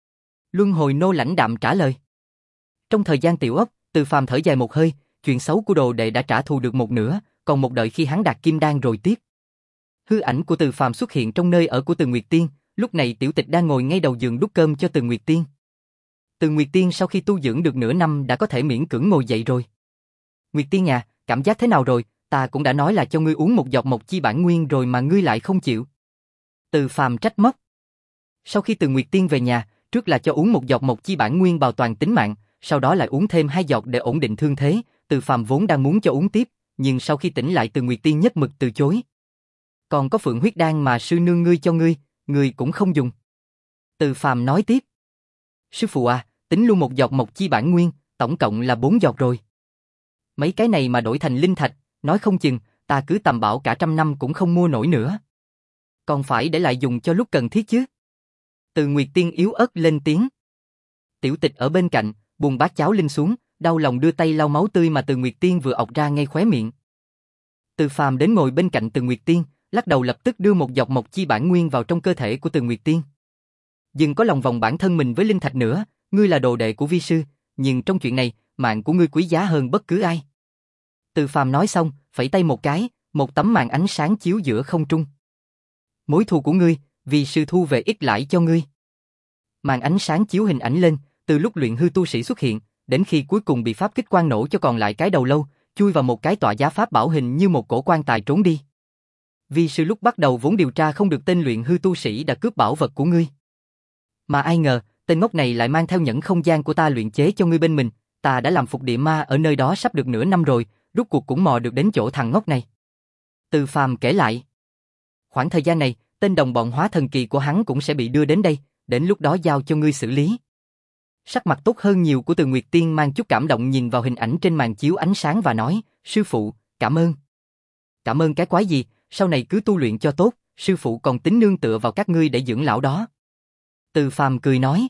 Luân hồi nô lãnh đạm trả lời. Trong thời gian tiểu ốc, Từ Phàm thở dài một hơi, chuyện xấu của đồ đệ đã trả thù được một nửa, còn một đợi khi hắn đạt kim đan rồi tiếp. Hư ảnh của Từ Phàm xuất hiện trong nơi ở của Từ Nguyệt Tiên, lúc này tiểu tịch đang ngồi ngay đầu giường đút cơm cho Từ Nguyệt Tiên. Từ Nguyệt Tiên sau khi tu dưỡng được nửa năm đã có thể miễn cưỡng ngồi dậy rồi. Nguyệt Tiên à, cảm giác thế nào rồi, ta cũng đã nói là cho ngươi uống một giọt mộc chi bản nguyên rồi mà ngươi lại không chịu. Từ Phàm trách móc. Sau khi Từ Nguyệt Tiên về nhà, trước là cho uống một giọt mộc chi bản nguyên bảo toàn tính mạng, sau đó lại uống thêm hai giọt để ổn định thương thế. Từ Phàm vốn đang muốn cho uống tiếp, nhưng sau khi tỉnh lại Từ Nguyệt Tiên nhất mực từ chối. Còn có phượng huyết đan mà sư nương ngươi cho ngươi, ngươi cũng không dùng. Từ Phàm nói tiếp. Sư phụ à, tính luôn một giọt mộc chi bản nguyên, tổng cộng là bốn giọt rồi. Mấy cái này mà đổi thành linh thạch, nói không chừng, ta cứ tầm bảo cả trăm năm cũng không mua nổi nữa. Còn phải để lại dùng cho lúc cần thiết chứ. Từ Nguyệt Tiên yếu ớt lên tiếng. Tiểu Tịch ở bên cạnh, buông bát cháo linh xuống, đau lòng đưa tay lau máu tươi mà Từ Nguyệt Tiên vừa ọc ra ngay khóe miệng. Từ Phàm đến ngồi bên cạnh Từ Nguyệt Tiên, lắc đầu lập tức đưa một giọt mộc chi bản nguyên vào trong cơ thể của Từ Nguyệt Tiên. Đừng có lòng vòng bản thân mình với linh thạch nữa, ngươi là đồ đệ của vi sư, nhưng trong chuyện này, mạng của ngươi quý giá hơn bất cứ ai. Từ Phàm nói xong, phẩy tay một cái, một tấm màn ánh sáng chiếu giữa không trung. Mối thù của ngươi, vì sư thu về ít lãi cho ngươi. Màn ánh sáng chiếu hình ảnh lên, từ lúc luyện hư tu sĩ xuất hiện, đến khi cuối cùng bị pháp kích quang nổ cho còn lại cái đầu lâu, chui vào một cái tọa giá pháp bảo hình như một cổ quan tài trốn đi. Vì sư lúc bắt đầu vốn điều tra không được tên luyện hư tu sĩ đã cướp bảo vật của ngươi. Mà ai ngờ, tên ngốc này lại mang theo nhẫn không gian của ta luyện chế cho ngươi bên mình, ta đã làm phục địa ma ở nơi đó sắp được nửa năm rồi, rốt cuộc cũng mò được đến chỗ thằng ngốc này. Từ Phàm kể lại. Khoảng thời gian này, tên đồng bọn hóa thần kỳ của hắn cũng sẽ bị đưa đến đây, đến lúc đó giao cho ngươi xử lý. Sắc mặt tốt hơn nhiều của Từ Nguyệt Tiên mang chút cảm động nhìn vào hình ảnh trên màn chiếu ánh sáng và nói, sư phụ, cảm ơn. Cảm ơn cái quái gì, sau này cứ tu luyện cho tốt, sư phụ còn tính nương tựa vào các ngươi để dưỡng lão đó. Từ Phàm cười nói.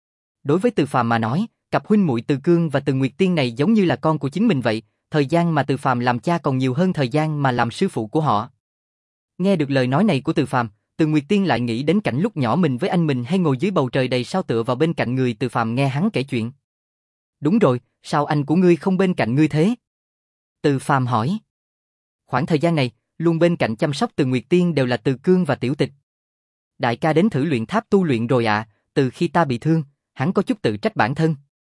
Đối với Từ Phàm mà nói, cặp huynh muội Từ Cương và Từ Nguyệt Tiên này giống như là con của chính mình vậy, thời gian mà Từ Phàm làm cha còn nhiều hơn thời gian mà làm sư phụ của họ. Nghe được lời nói này của Từ Phàm, Từ Nguyệt Tiên lại nghĩ đến cảnh lúc nhỏ mình với anh mình hay ngồi dưới bầu trời đầy sao tựa vào bên cạnh người Từ Phàm nghe hắn kể chuyện. Đúng rồi, sao anh của ngươi không bên cạnh ngươi thế? Từ Phàm hỏi. Khoảng thời gian này, luôn bên cạnh chăm sóc Từ Nguyệt Tiên đều là Từ Cương và Tiểu Tịch. Đại ca đến thử luyện tháp tu luyện rồi ạ, à, từ khi ta bị thương, hắn có chút tự trách bản thân.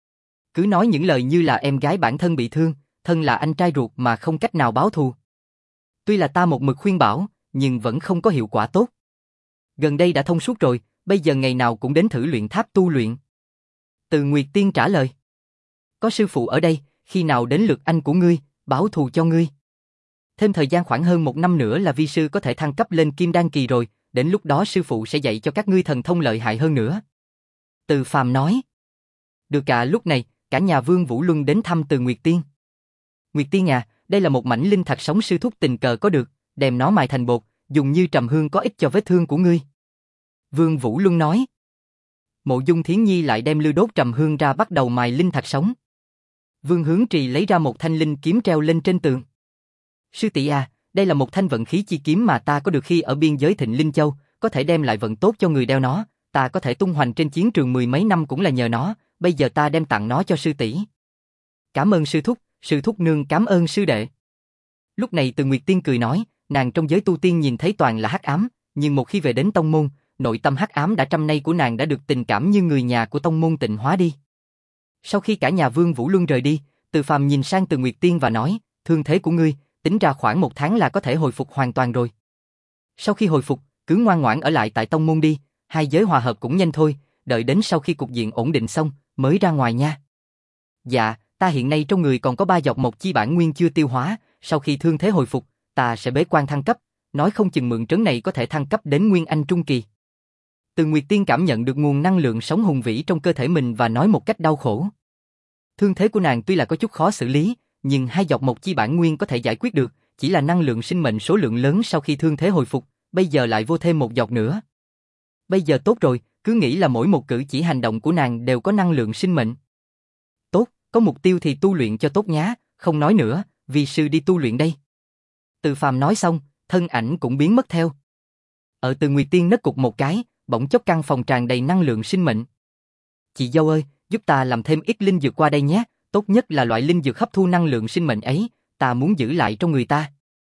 Cứ nói những lời như là em gái bản thân bị thương, thân là anh trai ruột mà không cách nào báo thù. Tuy là ta một mực khuyên bảo, nhưng vẫn không có hiệu quả tốt. Gần đây đã thông suốt rồi, bây giờ ngày nào cũng đến thử luyện tháp tu luyện. Từ Nguyệt Tiên trả lời. Có sư phụ ở đây, khi nào đến lượt anh của ngươi, báo thù cho ngươi. Thêm thời gian khoảng hơn một năm nữa là vi sư có thể thăng cấp lên Kim Đan kỳ rồi, đến lúc đó sư phụ sẽ dạy cho các ngươi thần thông lợi hại hơn nữa. Từ Phàm nói. Được cả lúc này, cả nhà Vương Vũ Luân đến thăm Từ Nguyệt Tiên. Nguyệt Tiên à, đây là một mảnh linh thạch sống sư thúc tình cờ có được, đem nó mài thành bột, dùng như trầm hương có ích cho vết thương của ngươi. Vương Vũ Luân nói. Mộ Dung Thiến Nhi lại đem lư đốt trầm hương ra bắt đầu mài linh thạch sống. Vương Hướng Trì lấy ra một thanh linh kiếm treo lên trên tường. Sư tỷ à, đây là một thanh vận khí chi kiếm mà ta có được khi ở biên giới Thịnh Linh Châu, có thể đem lại vận tốt cho người đeo nó, ta có thể tung hoành trên chiến trường mười mấy năm cũng là nhờ nó, bây giờ ta đem tặng nó cho sư tỷ. Cảm ơn sư thúc, sư thúc nương cảm ơn sư đệ. Lúc này Từ Nguyệt Tiên cười nói, nàng trong giới tu tiên nhìn thấy toàn là hắc ám, nhưng một khi về đến tông môn, nội tâm hắc ám đã trăm nay của nàng đã được tình cảm như người nhà của tông môn tịnh hóa đi. Sau khi cả nhà Vương Vũ Luân rời đi, Từ Phàm nhìn sang Từ Nguyệt Tiên và nói, thương thế của ngươi, tính ra khoảng một tháng là có thể hồi phục hoàn toàn rồi. Sau khi hồi phục, cứ ngoan ngoãn ở lại tại tông môn đi, hai giới hòa hợp cũng nhanh thôi, đợi đến sau khi cục diện ổn định xong, mới ra ngoài nha. Dạ, ta hiện nay trong người còn có ba giọt mộc chi bản nguyên chưa tiêu hóa, sau khi thương thế hồi phục, ta sẽ bế quan thăng cấp, nói không chừng mượn trấn này có thể thăng cấp đến Nguyên Anh Trung Kỳ. Từ Nguyệt Tiên cảm nhận được nguồn năng lượng sống hùng vĩ trong cơ thể mình và nói một cách đau khổ. Thương thế của nàng tuy là có chút khó xử lý, nhưng hai giọt mộc chi bản nguyên có thể giải quyết được, chỉ là năng lượng sinh mệnh số lượng lớn sau khi thương thế hồi phục, bây giờ lại vô thêm một giọt nữa. Bây giờ tốt rồi, cứ nghĩ là mỗi một cử chỉ hành động của nàng đều có năng lượng sinh mệnh. Tốt, có mục tiêu thì tu luyện cho tốt nhá, không nói nữa, vì sư đi tu luyện đây. Từ Phàm nói xong, thân ảnh cũng biến mất theo. Ở Từ Nguyệt Tiên nấc cục một cái, bỗng chốc căn phòng tràn đầy năng lượng sinh mệnh. Chị dâu ơi, giúp ta làm thêm ít linh dược qua đây nhé, tốt nhất là loại linh dược hấp thu năng lượng sinh mệnh ấy, ta muốn giữ lại trong người ta.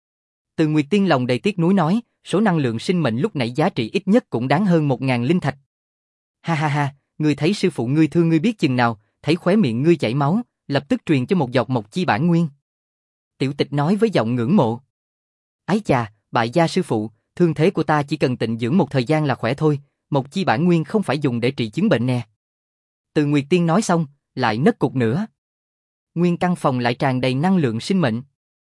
Từ Nguyệt Tiên lòng đầy tiếc nuối nói, số năng lượng sinh mệnh lúc nãy giá trị ít nhất cũng đáng hơn một ngàn linh thạch. Ha ha ha, ngươi thấy sư phụ ngươi thương ngươi biết chừng nào, thấy khóe miệng ngươi chảy máu, lập tức truyền cho một giọt mộc chi bản nguyên. Tiểu Tịch nói với giọng ngưỡng mộ. Ái chà, bại gia sư phụ, thương thế của ta chỉ cần tịnh dưỡng một thời gian là khỏe thôi, một chi bản nguyên không phải dùng để trị chứng bệnh nè. Từ Nguyệt Tiên nói xong, lại nấc cục nữa. Nguyên căn phòng lại tràn đầy năng lượng sinh mệnh.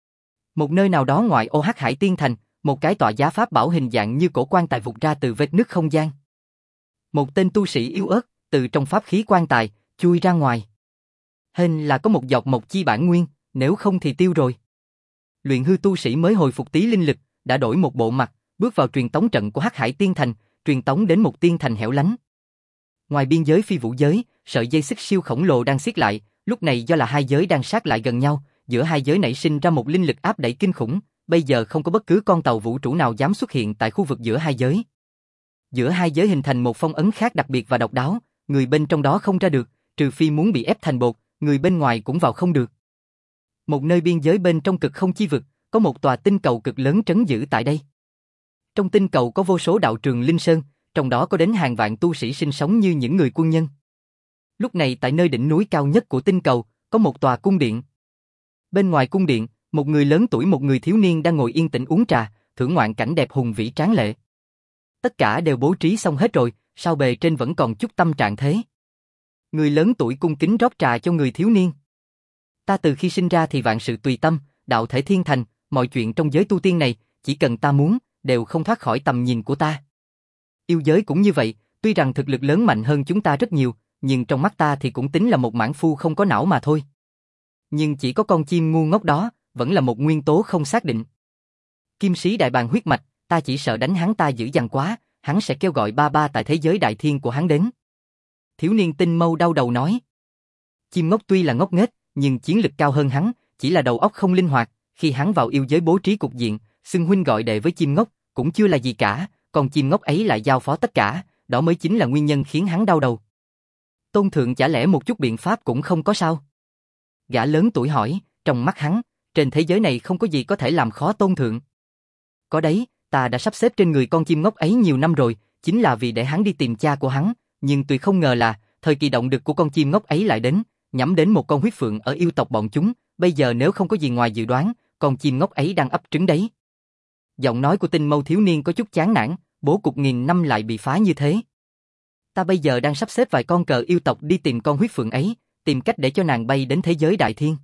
Một nơi nào đó ngoài ô Hắc Hải Tiên Thành, một cái tọa giá pháp bảo hình dạng như cổ quan tài vụt ra từ vết nứt không gian. Một tên tu sĩ yếu ớt, từ trong pháp khí quan tài, chui ra ngoài. Hên là có một giọt một chi bản nguyên, nếu không thì tiêu rồi. Luyện hư tu sĩ mới hồi phục tí linh lực, đã đổi một bộ mặt, bước vào truyền tống trận của Hắc Hải Tiên Thành, truyền tống đến một tiên thành hẻo lánh. Ngoài biên giới phi vũ giới, sợi dây xích siêu khổng lồ đang siết lại, lúc này do là hai giới đang sát lại gần nhau, giữa hai giới nảy sinh ra một linh lực áp đẩy kinh khủng, bây giờ không có bất cứ con tàu vũ trụ nào dám xuất hiện tại khu vực giữa hai giới. Giữa hai giới hình thành một phong ấn khác đặc biệt và độc đáo, người bên trong đó không ra được, trừ phi muốn bị ép thành bột, người bên ngoài cũng vào không được. Một nơi biên giới bên trong cực không chi vực, có một tòa tinh cầu cực lớn trấn giữ tại đây. Trong tinh cầu có vô số đạo trường linh sơn, trong đó có đến hàng vạn tu sĩ sinh sống như những người quân nhân. Lúc này tại nơi đỉnh núi cao nhất của tinh cầu, có một tòa cung điện. Bên ngoài cung điện, một người lớn tuổi một người thiếu niên đang ngồi yên tĩnh uống trà, thưởng ngoạn cảnh đẹp hùng vĩ tráng lệ. Tất cả đều bố trí xong hết rồi, sao bề trên vẫn còn chút tâm trạng thế? Người lớn tuổi cung kính rót trà cho người thiếu niên. Ta từ khi sinh ra thì vạn sự tùy tâm, đạo thể thiên thành, mọi chuyện trong giới tu tiên này, chỉ cần ta muốn, đều không thoát khỏi tầm nhìn của ta. Yêu giới cũng như vậy, tuy rằng thực lực lớn mạnh hơn chúng ta rất nhiều, nhưng trong mắt ta thì cũng tính là một mãng phu không có não mà thôi. Nhưng chỉ có con chim ngu ngốc đó, vẫn là một nguyên tố không xác định. Kim sĩ đại bàng huyết mạch, ta chỉ sợ đánh hắn ta dữ dằn quá, hắn sẽ kêu gọi ba ba tại thế giới đại thiên của hắn đến. Thiếu niên tinh mâu đau đầu nói. Chim ngốc tuy là ngốc nghếch, nhưng chiến lực cao hơn hắn, chỉ là đầu óc không linh hoạt, khi hắn vào yêu giới bố trí cục diện, xưng huynh gọi đệ với chim ngốc, cũng chưa là gì cả, còn chim ngốc ấy lại giao phó tất cả, đó mới chính là nguyên nhân khiến hắn đau đầu. Tôn thượng chả lẽ một chút biện pháp cũng không có sao? Gã lớn tuổi hỏi, trong mắt hắn, trên thế giới này không có gì có thể làm khó tôn thượng. Có đấy, ta đã sắp xếp trên người con chim ngốc ấy nhiều năm rồi, chính là vì để hắn đi tìm cha của hắn, nhưng tuyệt không ngờ là, thời kỳ động đực của con chim ngốc ấy lại đến, nhắm đến một con huyết phượng ở yêu tộc bọn chúng, bây giờ nếu không có gì ngoài dự đoán, con chim ngốc ấy đang ấp trứng đấy. Giọng nói của Tinh Mâu thiếu niên có chút chán nản, bố cục nghìn năm lại bị phá như thế. Ta bây giờ đang sắp xếp vài con cờ yêu tộc đi tìm con huyết phượng ấy, tìm cách để cho nàng bay đến thế giới đại thiên.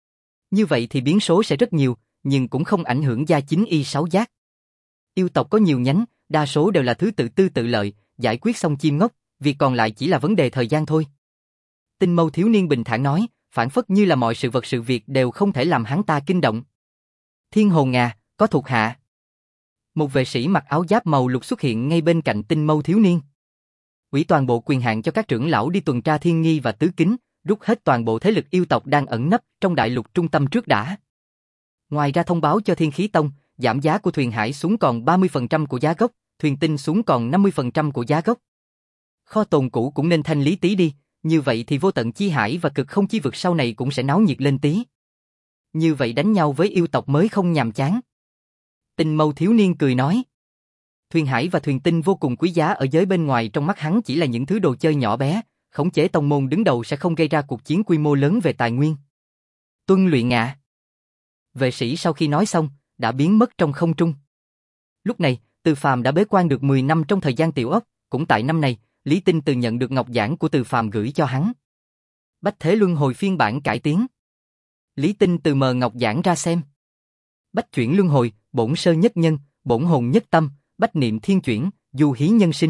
Như vậy thì biến số sẽ rất nhiều, nhưng cũng không ảnh hưởng gia chính y sáu giác. Yêu tộc có nhiều nhánh, đa số đều là thứ tự tư tự lợi, giải quyết xong chim ngốc, việc còn lại chỉ là vấn đề thời gian thôi. Tinh Mâu thiếu niên bình thản nói, phản phất như là mọi sự vật sự việc đều không thể làm hắn ta kinh động. Thiên hồn à, có thuộc hạ. Một vệ sĩ mặc áo giáp màu lục xuất hiện ngay bên cạnh Tinh Mâu thiếu niên. Ủy toàn bộ quyền hạn cho các trưởng lão đi tuần tra thiên nghi và tứ kính, rút hết toàn bộ thế lực yêu tộc đang ẩn nấp trong đại lục trung tâm trước đã. Ngoài ra thông báo cho Thiên Khí Tông, giảm giá của thuyền hải xuống còn ba mươi phần trăm của giá gốc, thuyền tinh xuống còn năm mươi phần trăm của giá gốc. Kho tồn cũ cũng nên thanh lý tí đi, như vậy thì vô tận chi hải và cực không chi vực sau này cũng sẽ náo nhiệt lên tí. Như vậy đánh nhau với yêu tộc mới không nhàm chán. Tinh Mâu thiếu niên cười nói. Thuyền hải và thuyền tinh vô cùng quý giá ở giới bên ngoài, trong mắt hắn chỉ là những thứ đồ chơi nhỏ bé, khống chế tông môn đứng đầu sẽ không gây ra cuộc chiến quy mô lớn về tài nguyên. Tuân luyện ạ. À. Vệ sĩ sau khi nói xong, đã biến mất trong không trung. Lúc này, Từ Phàm đã bế quan được mười năm trong thời gian tiểu ốc, cũng tại năm này, Lý Tinh Từ nhận được ngọc giản của Từ Phàm gửi cho hắn. Bách Thế Luân Hồi phiên bản cải tiến. Lý Tinh Từ mở ngọc giản ra xem. Bách chuyển luân hồi, bổn sơ nhất nhân, bổn hồn nhất tâm, bách niệm thiên chuyển, du hí nhân sinh.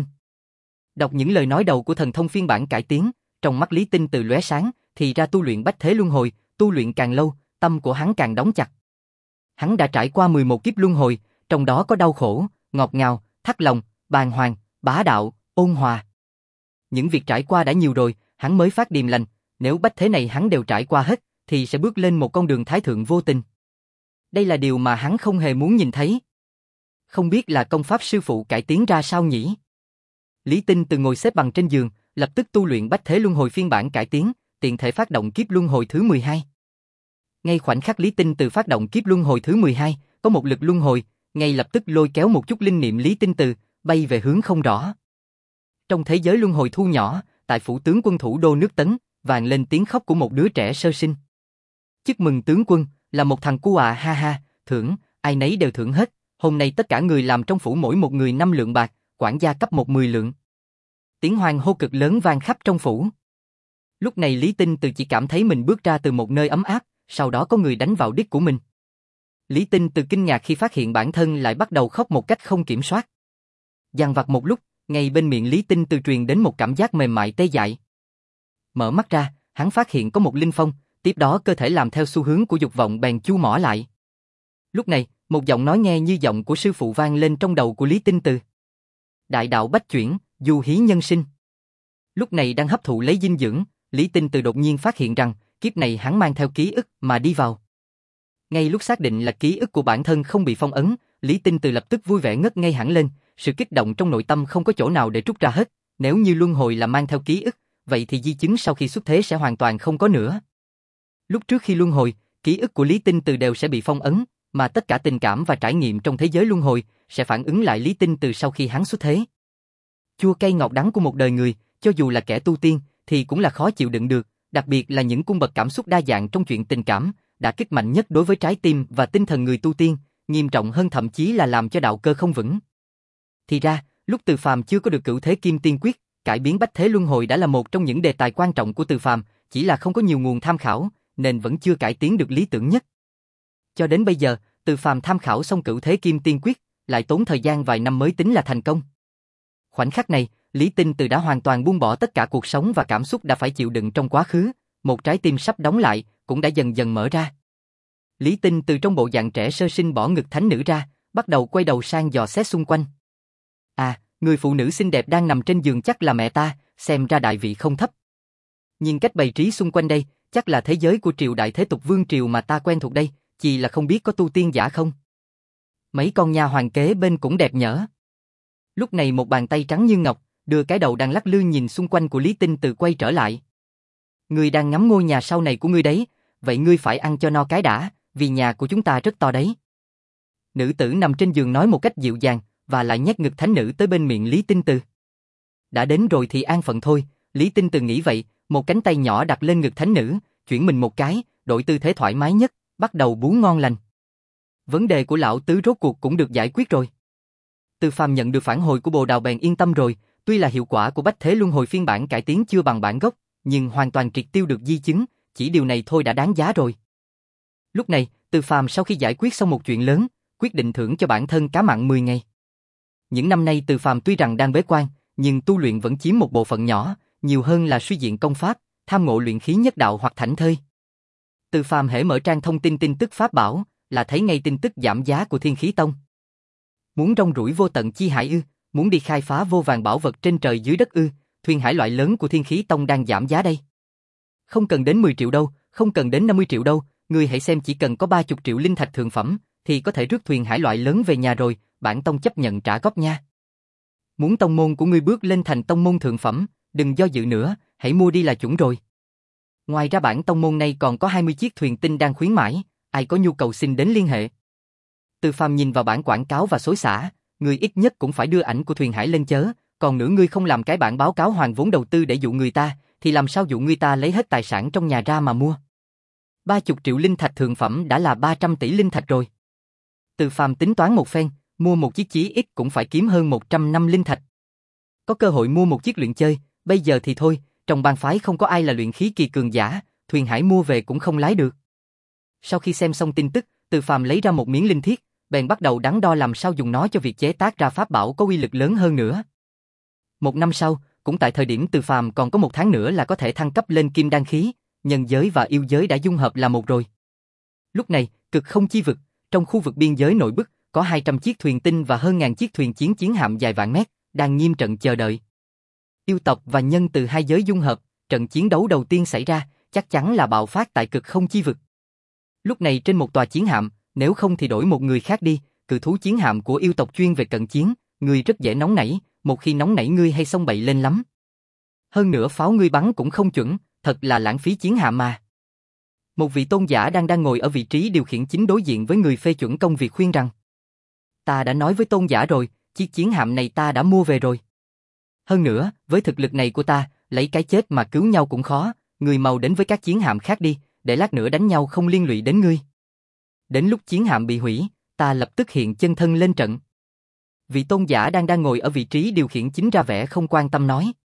Đọc những lời nói đầu của thần thông phiên bản cải tiến, trong mắt Lý Tinh Từ lóe sáng, thì ra tu luyện Bách Thế Luân Hồi, tu luyện càng lâu, tâm của hắn càng đóng chặt. Hắn đã trải qua mười một kiếp luân hồi, trong đó có đau khổ, ngọt ngào, thắt lòng, bàng hoàng, bá đạo, ôn hòa. Những việc trải qua đã nhiều rồi, hắn mới phát điềm lành, nếu bách thế này hắn đều trải qua hết, thì sẽ bước lên một con đường thái thượng vô tình. Đây là điều mà hắn không hề muốn nhìn thấy. Không biết là công pháp sư phụ cải tiến ra sao nhỉ? Lý Tinh Từ ngồi xếp bằng trên giường, lập tức tu luyện Bách Thế Luân Hồi phiên bản cải tiến, tiện thể phát động kiếp luân hồi thứ mười hai. Ngay khoảnh khắc Lý Tinh Từ phát động kiếp luân hồi thứ mười hai, có một lực luân hồi, ngay lập tức lôi kéo một chút linh niệm Lý Tinh Từ, bay về hướng không rõ. Trong thế giới luân hồi thu nhỏ, tại phủ tướng quân thủ đô nước Tấn, vang lên tiếng khóc của một đứa trẻ sơ sinh. Chúc mừng tướng quân, là một thằng cu à, ha ha, thưởng, ai nấy đều thưởng hết, hôm nay tất cả người làm trong phủ mỗi một người năm lượng bạc, quản gia cấp một mười lượng. Tiếng hoan hô cực lớn vang khắp trong phủ. Lúc này Lý Tinh Từ chỉ cảm thấy mình bước ra từ một nơi ấm áp, sau đó có người đánh vào đít của mình. Lý Tinh Từ kinh ngạc khi phát hiện bản thân lại bắt đầu khóc một cách không kiểm soát. Dằn vặt một lúc, ngay bên miệng Lý Tinh Từ truyền đến một cảm giác mềm mại tê dại. Mở mắt ra, hắn phát hiện có một linh phong, tiếp đó cơ thể làm theo xu hướng của dục vọng bèn chu mỏ lại. Lúc này, một giọng nói nghe như giọng của sư phụ vang lên trong đầu của Lý Tinh Từ. Đại đạo bách chuyển, du hí nhân sinh. Lúc này đang hấp thụ lấy dinh dưỡng, Lý Tinh Từ đột nhiên phát hiện rằng, kiếp này hắn mang theo ký ức mà đi vào. Ngay lúc xác định là ký ức của bản thân không bị phong ấn, Lý Tinh Từ lập tức vui vẻ ngất ngây hẳn lên, sự kích động trong nội tâm không có chỗ nào để trút ra hết, nếu như luân hồi là mang theo ký ức, vậy thì di chứng sau khi xuất thế sẽ hoàn toàn không có nữa. Lúc trước khi luân hồi, ký ức của Lý Tinh Từ đều sẽ bị phong ấn, mà tất cả tình cảm và trải nghiệm trong thế giới luân hồi sẽ phản ứng lại Lý Tinh Từ sau khi hắn xuất thế. Chua cay ngọt đắng của một đời người, cho dù là kẻ tu tiên, thì cũng là khó chịu đựng được, đặc biệt là những cung bậc cảm xúc đa dạng trong chuyện tình cảm, đã kích mạnh nhất đối với trái tim và tinh thần người tu tiên, nghiêm trọng hơn thậm chí là làm cho đạo cơ không vững. Thì ra, lúc Từ Phàm chưa có được Cửu Thế Kim Tiên Quyết, cải biến bách thế luân hồi đã là một trong những đề tài quan trọng của Từ Phàm, chỉ là không có nhiều nguồn tham khảo, nên vẫn chưa cải tiến được lý tưởng nhất. Cho đến bây giờ, Từ Phàm tham khảo xong Cửu Thế Kim Tiên Quyết, lại tốn thời gian vài năm mới tính là thành công. Khoảnh khắc này, Lý Tinh Từ đã hoàn toàn buông bỏ tất cả cuộc sống và cảm xúc đã phải chịu đựng trong quá khứ, một trái tim sắp đóng lại, cũng đã dần dần mở ra. Lý Tinh Từ trong bộ dạng trẻ sơ sinh bỏ ngực thánh nữ ra, bắt đầu quay đầu sang dò xét xung quanh. À, người phụ nữ xinh đẹp đang nằm trên giường chắc là mẹ ta, xem ra đại vị không thấp. Nhìn cách bày trí xung quanh đây, chắc là thế giới của triều đại thế tục vương triều mà ta quen thuộc đây, chỉ là không biết có tu tiên giả không. Mấy con nha hoàn kế bên cũng đẹp nhở. Lúc này một bàn tay trắng như ngọc, đưa cái đầu đang lắc lư nhìn xung quanh của Lý Tinh Từ quay trở lại. Ngươi đang ngắm ngôi nhà sau này của ngươi đấy, vậy ngươi phải ăn cho no cái đã, vì nhà của chúng ta rất to đấy. Nữ tử nằm trên giường nói một cách dịu dàng, và lại nhét ngực thánh nữ tới bên miệng Lý Tinh Từ. Đã đến rồi thì an phận thôi, Lý Tinh Từ nghĩ vậy, một cánh tay nhỏ đặt lên ngực thánh nữ, chuyển mình một cái, đổi tư thế thoải mái nhất, bắt đầu bú ngon lành. Vấn đề của lão tứ rốt cuộc cũng được giải quyết rồi. Từ Phàm nhận được phản hồi của Bồ Đào bèn yên tâm rồi, tuy là hiệu quả của bách thế luân hồi phiên bản cải tiến chưa bằng bản gốc, nhưng hoàn toàn triệt tiêu được di chứng, chỉ điều này thôi đã đáng giá rồi. Lúc này, Từ Phàm sau khi giải quyết xong một chuyện lớn, quyết định thưởng cho bản thân cá mặn mười ngày. Những năm nay Từ Phàm tuy rằng đang bế quan, nhưng tu luyện vẫn chiếm một bộ phận nhỏ, nhiều hơn là suy diễn công pháp, tham ngộ luyện khí nhất đạo hoặc thảnh thơi. Từ Phàm hễ mở trang thông tin tin tức pháp bảo, là thấy ngay tin tức giảm giá của Thiên Khí Tông. Muốn rong ruổi vô tận chi hải ư, muốn đi khai phá vô vàn bảo vật trên trời dưới đất ư, thuyền hải loại lớn của Thiên Khí Tông đang giảm giá đây. Không cần đến mười triệu đâu, không cần đến năm mươi triệu đâu, ngươi hãy xem chỉ cần có ba mươi triệu linh thạch thượng phẩm, thì có thể rước thuyền hải loại lớn về nhà rồi, bản tông chấp nhận trả góp nha. Muốn tông môn của ngươi bước lên thành tông môn thượng phẩm, đừng do dự nữa, hãy mua đi là chuẩn rồi. Ngoài ra bản tông môn này còn có hai mươi chiếc thuyền tinh đang khuyến mãi, ai có nhu cầu xin đến liên hệ. Từ Phàm nhìn vào bản quảng cáo và xối xả, ngươi ít nhất cũng phải đưa ảnh của thuyền hải lên chớ, còn nữa ngươi không làm cái bản báo cáo hoàn vốn đầu tư để dụ người ta, thì làm sao dụ người ta lấy hết tài sản trong nhà ra mà mua. ba mươi triệu linh thạch thượng phẩm đã là ba trăm tỷ linh thạch rồi. Từ Phàm tính toán một phen, mua một chiếc chí ít cũng phải kiếm hơn một trăm năm linh thạch. Có cơ hội mua một chiếc luyện chơi, bây giờ thì thôi, trong bang phái không có ai là luyện khí kỳ cường giả, thuyền hải mua về cũng không lái được. Sau khi xem xong tin tức, Từ Phàm lấy ra một miếng linh thiết, bèn bắt đầu đắn đo làm sao dùng nó cho việc chế tác ra pháp bảo có uy lực lớn hơn nữa. Một năm sau, cũng tại thời điểm Từ Phàm còn có một tháng nữa là có thể thăng cấp lên kim đan khí, nhân giới và yêu giới đã dung hợp là một rồi. Lúc này, cực không chi vực, trong khu vực biên giới nội bức, có hai trăm chiếc thuyền tinh và hơn ngàn chiếc thuyền chiến chiến hạm dài vạn mét, đang nghiêm trận chờ đợi. Yêu tộc và nhân từ hai giới dung hợp, trận chiến đấu đầu tiên xảy ra, chắc chắn là bạo phát tại cực không chi vực. Lúc này trên một tòa chiến hạm, nếu không thì đổi một người khác đi, cự thú chiến hạm của yêu tộc chuyên về cận chiến, ngươi rất dễ nóng nảy, một khi nóng nảy ngươi hay xông bậy lên lắm. Hơn nữa pháo ngươi bắn cũng không chuẩn, thật là lãng phí chiến hạm mà. Một vị tôn giả đang đang ngồi ở vị trí điều khiển chính đối diện với người phê chuẩn công việc khuyên rằng: ta đã nói với tôn giả rồi, chiếc chiến hạm này ta đã mua về rồi. Hơn nữa, với thực lực này của ta, lấy cái chết mà cứu nhau cũng khó, người mau đến với các chiến hạm khác đi, để lát nữa đánh nhau không liên lụy đến ngươi. Đến lúc chiến hạm bị hủy, ta lập tức hiện chân thân lên trận. Vị tôn giả đang đang ngồi ở vị trí điều khiển chính ra vẻ không quan tâm nói.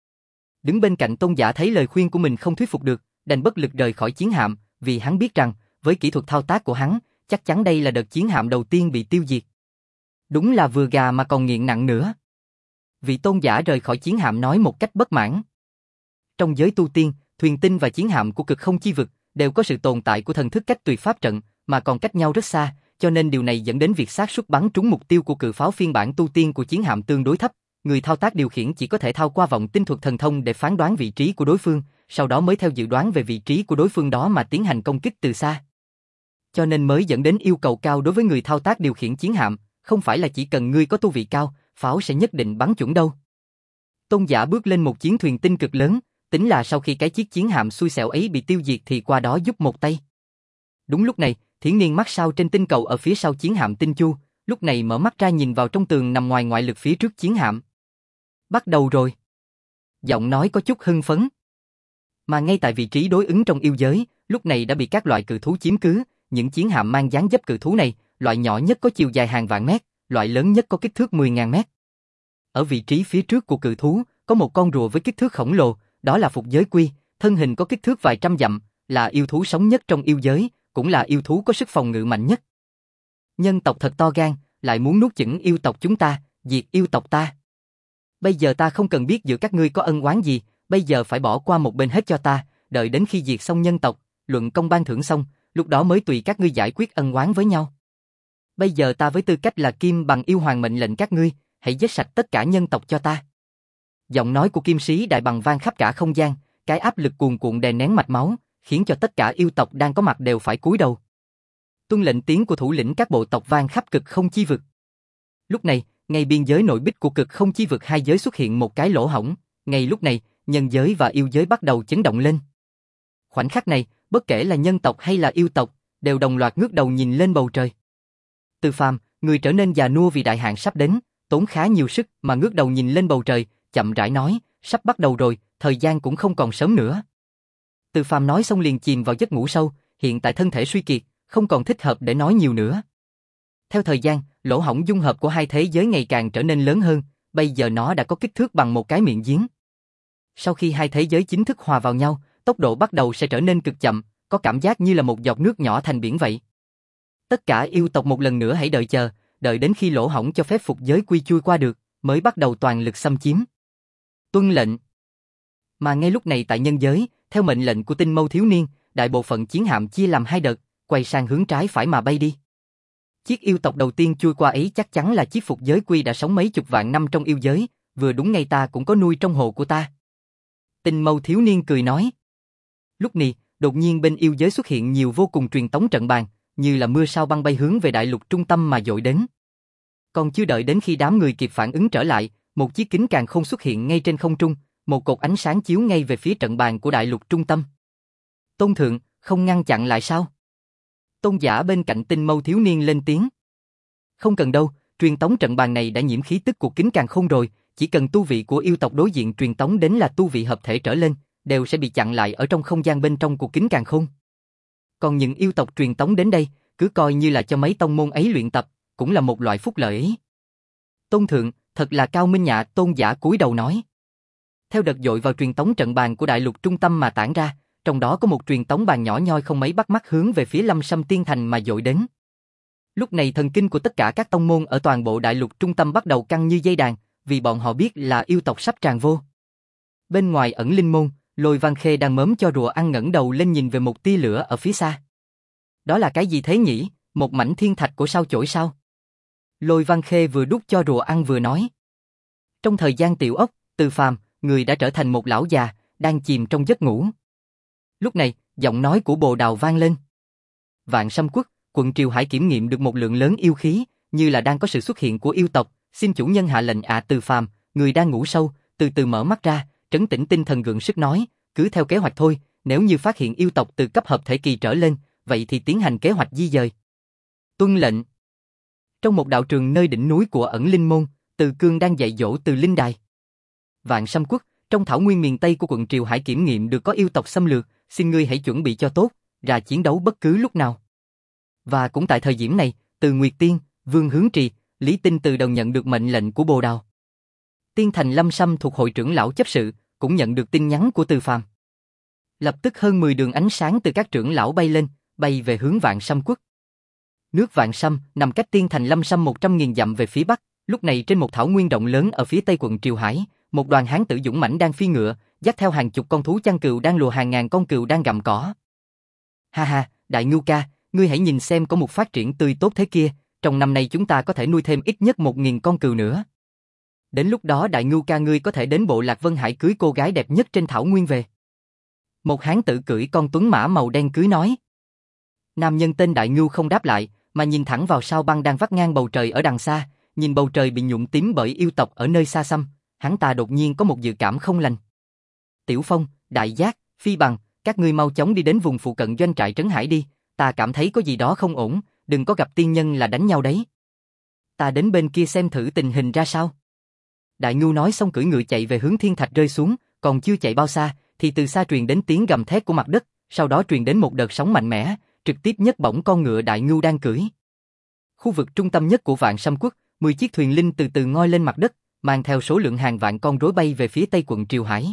Đứng bên cạnh Tôn Giả thấy lời khuyên của mình không thuyết phục được, đành bất lực rời khỏi chiến hạm, vì hắn biết rằng, với kỹ thuật thao tác của hắn, chắc chắn đây là đợt chiến hạm đầu tiên bị tiêu diệt. Đúng là vừa gà mà còn nghiện nặng nữa. Vị Tôn Giả rời khỏi chiến hạm nói một cách bất mãn. Trong giới tu tiên, thuyền tinh và chiến hạm của cực không chi vực đều có sự tồn tại của thần thức cách tuyệt pháp trận, mà còn cách nhau rất xa, cho nên điều này dẫn đến việc xác suất bắn trúng mục tiêu của cự pháo phiên bản tu tiên của chiến hạm tương đối thấp. Người thao tác điều khiển chỉ có thể thao qua vọng tinh thuật thần thông để phán đoán vị trí của đối phương, sau đó mới theo dự đoán về vị trí của đối phương đó mà tiến hành công kích từ xa. Cho nên mới dẫn đến yêu cầu cao đối với người thao tác điều khiển chiến hạm, không phải là chỉ cần ngươi có tu vị cao, pháo sẽ nhất định bắn chuẩn đâu. Tôn Giả bước lên một chiến thuyền tinh cực lớn, tính là sau khi cái chiếc chiến hạm xui xẻo ấy bị tiêu diệt thì qua đó giúp một tay. Đúng lúc này, Thiển Niên mắt sao trên tinh cầu ở phía sau chiến hạm Tinh Chu, lúc này mở mắt ra nhìn vào trong tường nằm ngoài ngoại lực phía trước chiến hạm. Bắt đầu rồi. Giọng nói có chút hưng phấn. Mà ngay tại vị trí đối ứng trong yêu giới, lúc này đã bị các loại cự thú chiếm cứ, những chiến hạm mang dáng dấp cự thú này, loại nhỏ nhất có chiều dài hàng vạn mét, loại lớn nhất có kích thước mười nghìn mét. Ở vị trí phía trước của cự thú, có một con rùa với kích thước khổng lồ, đó là Phục Giới Quy, thân hình có kích thước vài trăm dặm, là yêu thú sống nhất trong yêu giới, cũng là yêu thú có sức phòng ngự mạnh nhất. Nhân tộc thật to gan, lại muốn nuốt chửng yêu tộc chúng ta, diệt yêu tộc ta. Bây giờ ta không cần biết giữa các ngươi có ân oán gì, bây giờ phải bỏ qua một bên hết cho ta, đợi đến khi diệt xong nhân tộc, luận công ban thưởng xong, lúc đó mới tùy các ngươi giải quyết ân oán với nhau. Bây giờ ta với tư cách là Kim Bằng yêu hoàng mệnh lệnh các ngươi, hãy giết sạch tất cả nhân tộc cho ta. Giọng nói của Kim Sĩ Đại Bằng vang khắp cả không gian, cái áp lực cuồn cuộn đè nén mạch máu, khiến cho tất cả yêu tộc đang có mặt đều phải cúi đầu. Tuân lệnh tiếng của thủ lĩnh các bộ tộc vang khắp cực không chi vực. Lúc này, ngay biên giới nội bích của cực không chi vực hai giới xuất hiện một cái lỗ hổng, ngay lúc này, nhân giới và yêu giới bắt đầu chấn động lên. Khoảnh khắc này, bất kể là nhân tộc hay là yêu tộc, đều đồng loạt ngước đầu nhìn lên bầu trời. Từ Phàm, người trở nên già nua vì đại hạn sắp đến, tốn khá nhiều sức mà ngước đầu nhìn lên bầu trời, chậm rãi nói, sắp bắt đầu rồi, thời gian cũng không còn sớm nữa. Từ Phàm nói xong liền chìm vào giấc ngủ sâu, hiện tại thân thể suy kiệt, không còn thích hợp để nói nhiều nữa. Theo thời gian, lỗ hổng dung hợp của hai thế giới ngày càng trở nên lớn hơn, bây giờ nó đã có kích thước bằng một cái miệng giếng. Sau khi hai thế giới chính thức hòa vào nhau, tốc độ bắt đầu sẽ trở nên cực chậm, có cảm giác như là một giọt nước nhỏ thành biển vậy. Tất cả yêu tộc một lần nữa hãy đợi chờ, đợi đến khi lỗ hổng cho phép Phục Giới Quy chui qua được, mới bắt đầu toàn lực xâm chiếm. Tuân lệnh. Mà ngay lúc này tại nhân giới, theo mệnh lệnh của Tinh Mâu thiếu niên, đại bộ phận chiến hạm chia làm hai đợt, quay sang hướng trái phải mà bay đi. Chiếc yêu tộc đầu tiên chui qua ấy chắc chắn là chiếc Phục Giới Quy đã sống mấy chục vạn năm trong yêu giới, vừa đúng ngay ta cũng có nuôi trong hồ của ta. Tinh Mâu thiếu niên cười nói. Lúc này, đột nhiên bên yêu giới xuất hiện nhiều vô cùng truyền tống trận bàn, như là mưa sao băng bay hướng về đại lục trung tâm mà dội đến. Còn chưa đợi đến khi đám người kịp phản ứng trở lại, một chiếc kính càn khôn xuất hiện ngay trên không trung, một cột ánh sáng chiếu ngay về phía trận bàn của đại lục trung tâm. Tôn thượng, không ngăn chặn lại sao? Tôn giả bên cạnh Tinh Mâu thiếu niên lên tiếng. Không cần đâu, truyền tống trận bàn này đã nhiễm khí tức của kính càn khôn rồi, chỉ cần tu vị của yêu tộc đối diện truyền tống đến là tu vị hợp thể trở lên, đều sẽ bị chặn lại ở trong không gian bên trong của kính càn khôn. Còn những yêu tộc truyền tống đến đây, cứ coi như là cho mấy tông môn ấy luyện tập, cũng là một loại phúc lợi ấy. Tôn thượng, thật là cao minh nhạ, tôn giả cúi đầu nói. Theo đợt dội vào truyền tống trận bàn của đại lục trung tâm mà tản ra, trong đó có một truyền tống bàn nhỏ nhoi không mấy bắt mắt hướng về phía Lâm Sâm Tiên Thành mà dội đến. Lúc này thần kinh của tất cả các tông môn ở toàn bộ đại lục trung tâm bắt đầu căng như dây đàn, vì bọn họ biết là yêu tộc sắp tràn vô. Bên ngoài ẩn linh môn, Lôi Văn Khê đang mớm cho rùa ăn ngẩng đầu lên nhìn về một tia lửa ở phía xa. Đó là cái gì thế nhỉ? Một mảnh thiên thạch của sao chổi sao? Lôi Văn Khê vừa đút cho rùa ăn vừa nói. Trong thời gian tiểu ốc, Từ Phàm, người đã trở thành một lão già, đang chìm trong giấc ngủ. Lúc này, giọng nói của Bồ Đào vang lên. Vạn Sâm Quốc, quận Triều Hải kiểm nghiệm được một lượng lớn yêu khí, như là đang có sự xuất hiện của yêu tộc, xin chủ nhân hạ lệnh ạ. À, Từ Phàm, người đang ngủ sâu, từ từ mở mắt ra, trấn tĩnh tinh thần gượng sức nói, cứ theo kế hoạch thôi, nếu như phát hiện yêu tộc từ cấp hợp thể kỳ trở lên, vậy thì tiến hành kế hoạch di dời. Tuân lệnh. Trong một đạo trường nơi đỉnh núi của ẩn linh môn, Từ Cương đang dạy dỗ Từ Linh Đài. Vạn Sâm Quốc, trong thảo nguyên miền Tây của quận Triều Hải kiểm nghiệm được có yêu tộc xâm lược, xin ngươi hãy chuẩn bị cho tốt, ra chiến đấu bất cứ lúc nào. Và cũng tại thời điểm này, Từ Nguyệt Tiên, Vương Hướng Trì, Lý Tinh từ đầu nhận được mệnh lệnh của Bồ Đào. Tiên thành Lâm Sâm thuộc hội trưởng lão chấp sự, cũng nhận được tin nhắn của Từ Phàm. Lập tức hơn mười đường ánh sáng từ các trưởng lão bay lên, bay về hướng Vạn Sâm Quốc. Nước Vạn Sâm nằm cách Tiên Thành Lâm Sâm một trăm nghìn dặm về phía bắc, lúc này trên một thảo nguyên rộng lớn ở phía tây quận Triều Hải, một đoàn hán tử dũng mãnh đang phi ngựa, dắt theo hàng chục con thú chăn cừu đang lùa hàng ngàn con cừu đang gặm cỏ. Ha ha, Đại Ngưu ca, ngươi hãy nhìn xem có một phát triển tươi tốt thế kia, trong năm nay chúng ta có thể nuôi thêm ít nhất một nghìn con cừu nữa. Đến lúc đó Đại Ngưu ca ngươi có thể đến bộ Lạc Vân Hải cưới cô gái đẹp nhất trên thảo nguyên về. Một hán tử cưỡi con tuấn mã màu đen cưới nói. Nam nhân tên Đại Ngưu không đáp lại, mà nhìn thẳng vào sao băng đang vắt ngang bầu trời ở đằng xa, nhìn bầu trời bị nhuộm tím bởi yêu tộc ở nơi xa xăm, hắn ta đột nhiên có một dự cảm không lành. Tiểu Phong, Đại Giác, Phi Bằng, các ngươi mau chóng đi đến vùng phụ cận doanh trại Trấn Hải đi, ta cảm thấy có gì đó không ổn, đừng có gặp tiên nhân là đánh nhau đấy. Ta đến bên kia xem thử tình hình ra sao. Đại Ngưu nói xong cưỡi ngựa chạy về hướng thiên thạch rơi xuống, còn chưa chạy bao xa, thì từ xa truyền đến tiếng gầm thét của mặt đất, sau đó truyền đến một đợt sóng mạnh mẽ, trực tiếp nhấc bổng con ngựa Đại Ngưu đang cưỡi. Khu vực trung tâm nhất của Vạn Sâm Quốc, mười chiếc thuyền linh từ từ ngoi lên mặt đất, mang theo số lượng hàng vạn con rối bay về phía tây quận Triều Hải.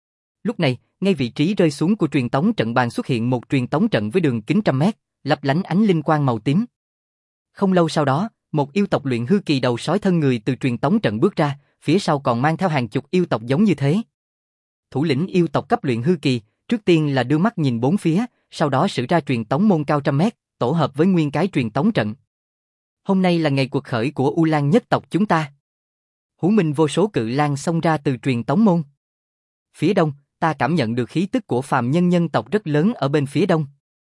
Lúc này, ngay vị trí rơi xuống của truyền tống trận bàn xuất hiện một truyền tống trận với đường kính trăm mét, lấp lánh ánh linh quang màu tím. Không lâu sau đó, một yêu tộc luyện hư kỳ đầu sói thân người từ truyền tống trận bước ra, phía sau còn mang theo hàng chục yêu tộc giống như thế. Thủ lĩnh yêu tộc cấp luyện hư kỳ, trước tiên là đưa mắt nhìn bốn phía, sau đó sử ra truyền tống môn cao trăm mét, tổ hợp với nguyên cái truyền tống trận. Hôm nay là ngày cuộc khởi của U Lan nhất tộc chúng ta. Hú minh vô số cự lang xông ra từ truyền tống môn. Phía đông, ta cảm nhận được khí tức của phàm nhân nhân tộc rất lớn ở bên phía đông.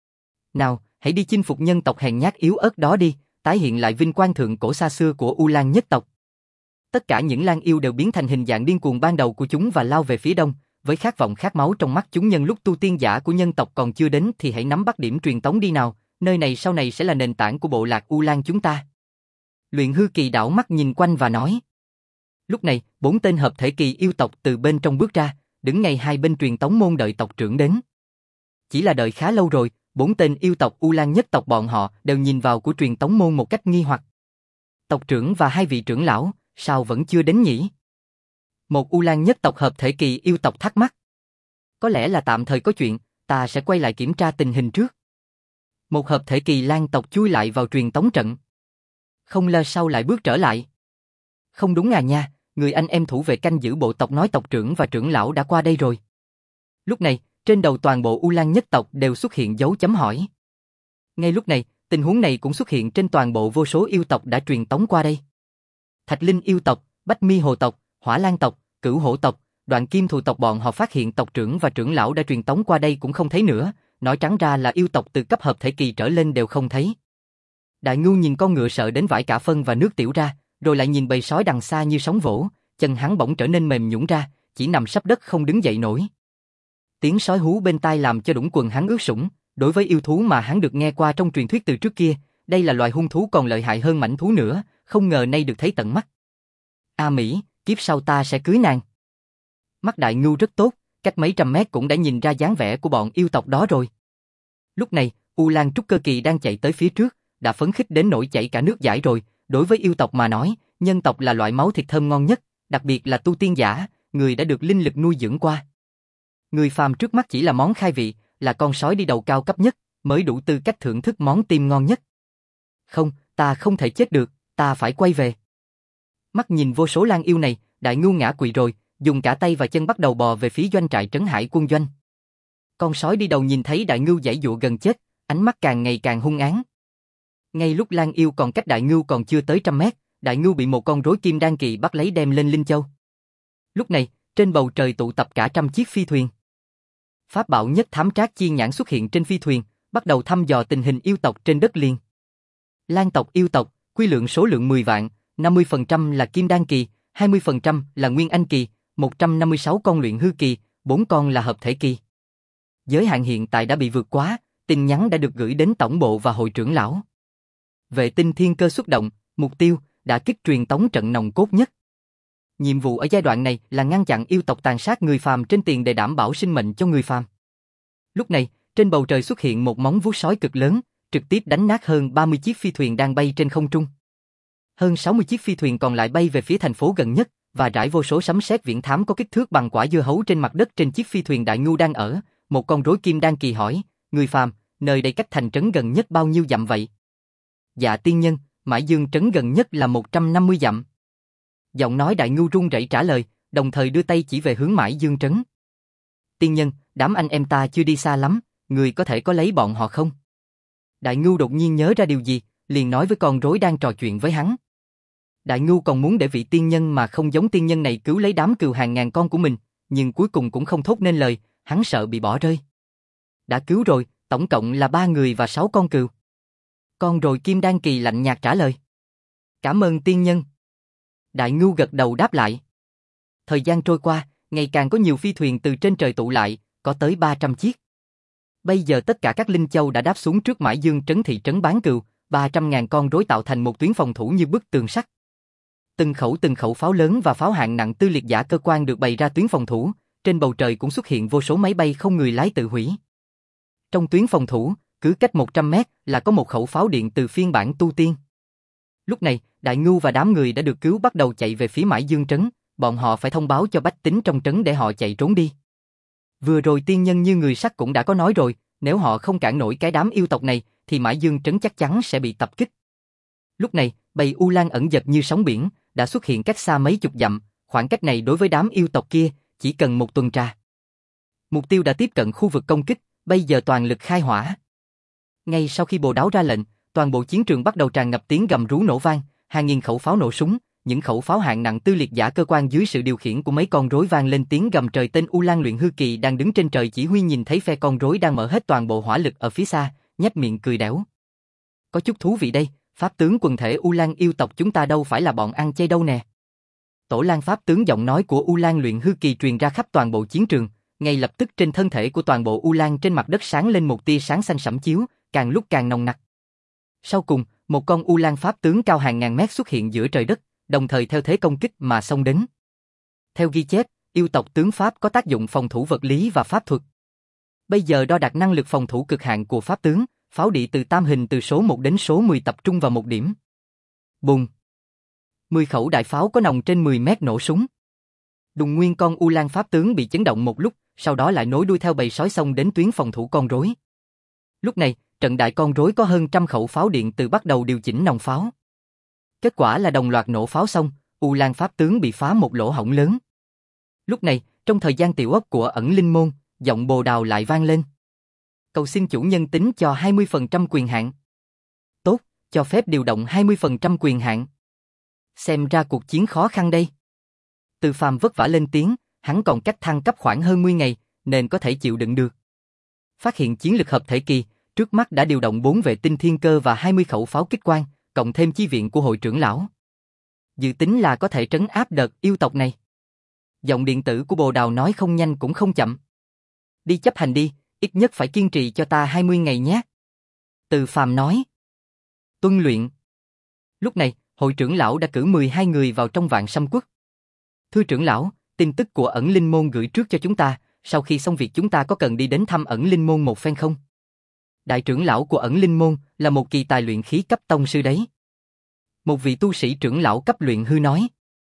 Nào, hãy đi chinh phục nhân tộc hèn nhát yếu ớt đó đi, tái hiện lại vinh quang thượng cổ xa xưa của U Lan nhất tộc. Tất cả những lang yêu đều biến thành hình dạng điên cuồng ban đầu của chúng và lao về phía đông, với khát vọng khát máu trong mắt chúng. Nhân lúc tu tiên giả của nhân tộc còn chưa đến thì hãy nắm bắt điểm truyền tống đi nào, nơi này sau này sẽ là nền tảng của bộ lạc U Lan chúng ta. Luyện hư kỳ đảo mắt nhìn quanh và nói. Lúc này, bốn tên hợp thể kỳ yêu tộc từ bên trong bước ra, đứng ngay hai bên truyền tống môn đợi tộc trưởng đến. Chỉ là đợi khá lâu rồi, bốn tên yêu tộc U Lan nhất tộc bọn họ đều nhìn vào của truyền tống môn một cách nghi hoặc. Tộc trưởng và hai vị trưởng lão, sao vẫn chưa đến nhỉ? Một U Lan nhất tộc hợp thể kỳ yêu tộc thắc mắc. Có lẽ là tạm thời có chuyện, ta sẽ quay lại kiểm tra tình hình trước. Một hợp thể kỳ lang tộc chui lại vào truyền tống trận. Không lâu sau lại bước trở lại. Không đúng à nha, người anh em thủ vệ canh giữ bộ tộc nói tộc trưởng và trưởng lão đã qua đây rồi. Lúc này, trên đầu toàn bộ U Lan nhất tộc đều xuất hiện dấu chấm hỏi. Ngay lúc này, tình huống này cũng xuất hiện trên toàn bộ vô số yêu tộc đã truyền tống qua đây. Thạch Linh yêu tộc, Bách Mi hồ tộc, Hỏa Lan tộc, Cửu Hổ tộc, Đoạn Kim Thù tộc bọn họ phát hiện tộc trưởng và trưởng lão đã truyền tống qua đây cũng không thấy nữa, nói trắng ra là yêu tộc từ cấp hợp thể kỳ trở lên đều không thấy. Đại Ngưu nhìn con ngựa sợ đến vãi cả phân và nước tiểu ra, rồi lại nhìn bầy sói đằng xa như sóng vỗ, chân hắn bỗng trở nên mềm nhũn ra, chỉ nằm sấp đất không đứng dậy nổi. Tiếng sói hú bên tai làm cho đũng quần hắn ướt sũng, đối với yêu thú mà hắn được nghe qua trong truyền thuyết từ trước kia, đây là loài hung thú còn lợi hại hơn mãnh thú nữa, không ngờ nay được thấy tận mắt. A Mỹ, kiếp sau ta sẽ cưới nàng. Mắt Đại Ngưu rất tốt, cách mấy trăm mét cũng đã nhìn ra dáng vẻ của bọn yêu tộc đó rồi. Lúc này, U Lan trúc cơ kỳ đang chạy tới phía trước, đã phấn khích đến nỗi chảy cả nước dãi rồi. Đối với yêu tộc mà nói, nhân tộc là loại máu thịt thơm ngon nhất, đặc biệt là tu tiên giả, người đã được linh lực nuôi dưỡng qua. Người phàm trước mắt chỉ là món khai vị, là con sói đi đầu cao cấp nhất, mới đủ tư cách thưởng thức món tim ngon nhất. Không, ta không thể chết được, ta phải quay về. Mắt nhìn vô số lang yêu này, Đại Ngưu ngã quỵ rồi, dùng cả tay và chân bắt đầu bò về phía doanh trại Trấn Hải quân doanh. Con sói đi đầu nhìn thấy Đại Ngưu giãy giụa gần chết, ánh mắt càng ngày càng hung ác. Ngay lúc lang yêu còn cách Đại Ngưu còn chưa tới trăm mét, Đại Ngưu bị một con rối kim đan kỳ bắt lấy đem lên Linh Châu. Lúc này, trên bầu trời tụ tập cả trăm chiếc phi thuyền. Pháp bảo nhất thám trác chi nhãn xuất hiện trên phi thuyền, bắt đầu thăm dò tình hình yêu tộc trên đất liền. Lang tộc yêu tộc, quy lượng số lượng mười vạn, năm mươi phần trăm là kim đan kỳ, hai mươi phần trăm là nguyên anh kỳ, một trăm năm mươi sáu con luyện hư kỳ, bốn con là hợp thể kỳ. Giới hạn hiện tại đã bị vượt quá, tin nhắn đã được gửi đến tổng bộ và hội trưởng lão. Vệ tinh thiên cơ xuất động, mục tiêu, đã kích truyền tống trận nòng cốt nhất. Nhiệm vụ ở giai đoạn này là ngăn chặn yêu tộc tàn sát người phàm trên tiền để đảm bảo sinh mệnh cho người phàm. Lúc này, trên bầu trời xuất hiện một móng vuốt sói cực lớn, trực tiếp đánh nát hơn ba mươi chiếc phi thuyền đang bay trên không trung. Hơn sáu mươi chiếc phi thuyền còn lại bay về phía thành phố gần nhất, và rải vô số sấm sét viễn thám có kích thước bằng quả dưa hấu trên mặt đất trên chiếc phi thuyền đại ngưu đang ở. Một con rối kim đan kỳ hỏi, người phàm, nơi đây cách thành trấn gần nhất bao nhiêu dặm vậy? Dạ tiên nhân, Mãi Dương trấn gần nhất là một trăm năm mươi dặm. Giọng nói đại ngưu run rẩy trả lời, đồng thời đưa tay chỉ về hướng Mãi Dương trấn. Tiên nhân, đám anh em ta chưa đi xa lắm, người có thể có lấy bọn họ không? Đại ngưu đột nhiên nhớ ra điều gì, liền nói với con rối đang trò chuyện với hắn. Đại ngưu còn muốn để vị tiên nhân mà không giống tiên nhân này cứu lấy đám cừu hàng ngàn con của mình, nhưng cuối cùng cũng không thốt nên lời, hắn sợ bị bỏ rơi. Đã cứu rồi, tổng cộng là ba người và sáu con cừu. Con rồi kim đan kỳ lạnh nhạt trả lời. Cảm ơn tiên nhân. Đại ngưu gật đầu đáp lại. Thời gian trôi qua, ngày càng có nhiều phi thuyền từ trên trời tụ lại, có tới ba trăm chiếc. Bây giờ tất cả các linh châu đã đáp xuống trước Mãi Dương trấn thị trấn bán cừu, ba trăm ngàn con rối tạo thành một tuyến phòng thủ như bức tường sắt. Từng khẩu từng khẩu pháo lớn và pháo hạng nặng tư liệt giả cơ quan được bày ra tuyến phòng thủ, trên bầu trời cũng xuất hiện vô số máy bay không người lái tự hủy. Trong tuyến phòng thủ, cứ cách một trăm mét là có một khẩu pháo điện từ phiên bản tu tiên. Lúc này, Đại Ngưu và đám người đã được cứu bắt đầu chạy về phía Mãi Dương trấn, bọn họ phải thông báo cho bách tính trong trấn để họ chạy trốn đi. Vừa rồi tiên nhân như người sắt cũng đã có nói rồi, nếu họ không cản nổi cái đám yêu tộc này, thì Mãi Dương trấn chắc chắn sẽ bị tập kích. Lúc này, bầy U Lan ẩn dật như sóng biển, đã xuất hiện cách xa mấy chục dặm, khoảng cách này đối với đám yêu tộc kia, chỉ cần một tuần tra. Mục tiêu đã tiếp cận khu vực công kích, bây giờ toàn lực khai hỏa. Ngay sau khi Bồ Đáo ra lệnh, toàn bộ chiến trường bắt đầu tràn ngập tiếng gầm rú nổ vang, hàng nghìn khẩu pháo nổ súng, những khẩu pháo hạng nặng tư liệt giả cơ quan dưới sự điều khiển của mấy con rối vang lên tiếng gầm trời. Tên U Lan luyện hư kỳ đang đứng trên trời chỉ huy nhìn thấy phe con rối đang mở hết toàn bộ hỏa lực ở phía xa, nhếch miệng cười đẻo. Có chút thú vị đây, pháp tướng quần thể U Lan yêu tộc chúng ta đâu phải là bọn ăn chay đâu nè. Tổ Lan pháp tướng giọng nói của U Lan luyện hư kỳ truyền ra khắp toàn bộ chiến trường, ngay lập tức trên thân thể của toàn bộ U Lan trên mặt đất sáng lên một tia sáng xanh sẫm chiếu, càng lúc càng nồng nặc. Sau cùng, một con U Lan pháp tướng cao hàng ngàn mét xuất hiện giữa trời đất, đồng thời theo thế công kích mà xông đến. Theo ghi chép, yêu tộc tướng pháp có tác dụng phòng thủ vật lý và pháp thuật. Bây giờ đo đạc năng lực phòng thủ cực hạn của pháp tướng, pháo địa từ tam hình từ số một đến số mười tập trung vào một điểm. Bùng! mười khẩu đại pháo có nòng trên mười mét nổ súng. Đùng nguyên con U Lan pháp tướng bị chấn động một lúc, sau đó lại nối đuôi theo bầy sói xông đến tuyến phòng thủ con rối. Lúc này, trận đại con rối có hơn trăm khẩu pháo điện từ bắt đầu điều chỉnh nòng pháo. Kết quả là đồng loạt nổ pháo xong, U Lan pháp tướng bị phá một lỗ hổng lớn. Lúc này, trong thời gian tiểu ốc của ẩn linh môn, giọng Bồ Đào lại vang lên. Cầu xin chủ nhân tính cho hai mươi phần trăm quyền hạn. Tốt, cho phép điều động hai mươi phần trăm quyền hạn. Xem ra cuộc chiến khó khăn đây. Từ Phàm vất vả lên tiếng, hắn còn cách thăng cấp khoảng hơn mười ngày, nên có thể chịu đựng được. Phát hiện chiến lực hợp thể kỳ, trước mắt đã điều động bốn vệ tinh thiên cơ và hai mươi khẩu pháo kích quang, cộng thêm chi viện của hội trưởng lão. Dự tính là có thể trấn áp đợt yêu tộc này. Giọng điện tử của Bồ Đào nói không nhanh cũng không chậm. Đi chấp hành đi, ít nhất phải kiên trì cho ta hai mươi ngày nhé. Từ Phàm nói. Tuân luyện. Lúc này, hội trưởng lão đã cử mười hai người vào trong Vạn Sâm Quốc. Thưa trưởng lão, tin tức của ẩn linh môn gửi trước cho chúng ta, sau khi xong việc chúng ta có cần đi đến thăm ẩn linh môn một phen không? Đại trưởng lão của ẩn linh môn là một kỳ tài luyện khí cấp tông sư đấy. Một vị tu sĩ trưởng lão cấp luyện hư nói.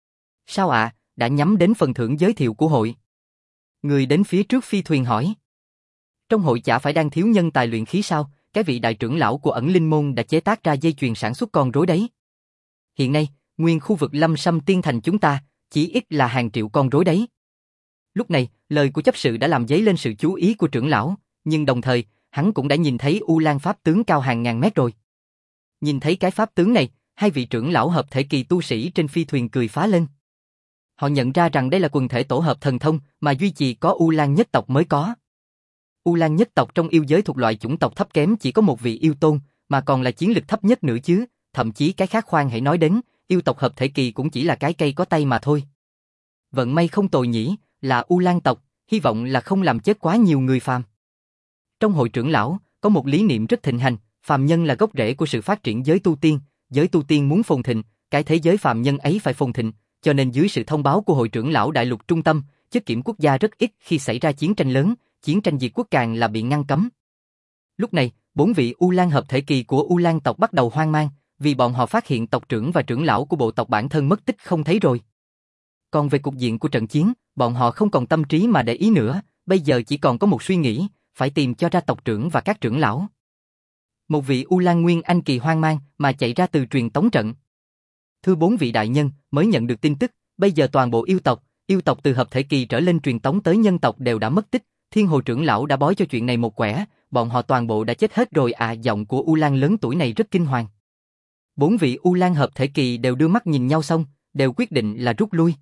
Sao ạ, à, đã nhắm đến phần thưởng giới thiệu của hội. Người đến phía trước phi thuyền hỏi. Trong hội chả phải đang thiếu nhân tài luyện khí sao, cái vị đại trưởng lão của ẩn linh môn đã chế tác ra dây chuyền sản xuất con rối đấy. Hiện nay, nguyên khu vực Lâm Sâm Tiên Thành chúng ta, chỉ ít là hàng triệu con rối đấy. Lúc này, lời của chấp sự đã làm dấy lên sự chú ý của trưởng lão, nhưng đồng thời, hắn cũng đã nhìn thấy U Lan pháp tướng cao hàng ngàn mét rồi. Nhìn thấy cái pháp tướng này, hai vị trưởng lão hợp thể kỳ tu sĩ trên phi thuyền cười phá lên. Họ nhận ra rằng đây là quần thể tổ hợp thần thông mà duy trì có U Lan nhất tộc mới có. U Lan nhất tộc trong yêu giới thuộc loại chủng tộc thấp kém chỉ có một vị yêu tôn, mà còn là chiến lực thấp nhất nữa chứ, thậm chí cái khác khoan hãy nói đến, yêu tộc hợp thể kỳ cũng chỉ là cái cây có tay mà thôi. Vận may không tồi nhỉ, là U Lan tộc, hy vọng là không làm chết quá nhiều người phàm. Trong hội trưởng lão, có một lý niệm rất thịnh hành, phàm nhân là gốc rễ của sự phát triển giới tu tiên, giới tu tiên muốn phồn thịnh, cái thế giới phàm nhân ấy phải phồn thịnh, cho nên dưới sự thông báo của hội trưởng lão đại lục trung tâm, chức kiểm quốc gia rất ít khi xảy ra chiến tranh lớn, chiến tranh diệt quốc càng là bị ngăn cấm. Lúc này, bốn vị U Lan hợp thể kỳ của U Lan tộc bắt đầu hoang mang, vì bọn họ phát hiện tộc trưởng và trưởng lão của bộ tộc bản thân mất tích không thấy rồi. Còn về cục diện của trận chiến, bọn họ không còn tâm trí mà để ý nữa, bây giờ chỉ còn có một suy nghĩ, phải tìm cho ra tộc trưởng và các trưởng lão. Một vị U Lan Nguyên Anh kỳ hoang mang mà chạy ra từ truyền tống trận. Thưa bốn vị đại nhân, mới nhận được tin tức, bây giờ toàn bộ yêu tộc, yêu tộc từ hợp thể kỳ trở lên truyền tống tới nhân tộc đều đã mất tích, Thiên Hồ trưởng lão đã bói cho chuyện này một quẻ, bọn họ toàn bộ đã chết hết rồi à. Giọng của U Lan lớn tuổi này rất kinh hoàng. Bốn vị U Lan hợp thể kỳ đều đưa mắt nhìn nhau xong, đều quyết định là rút lui.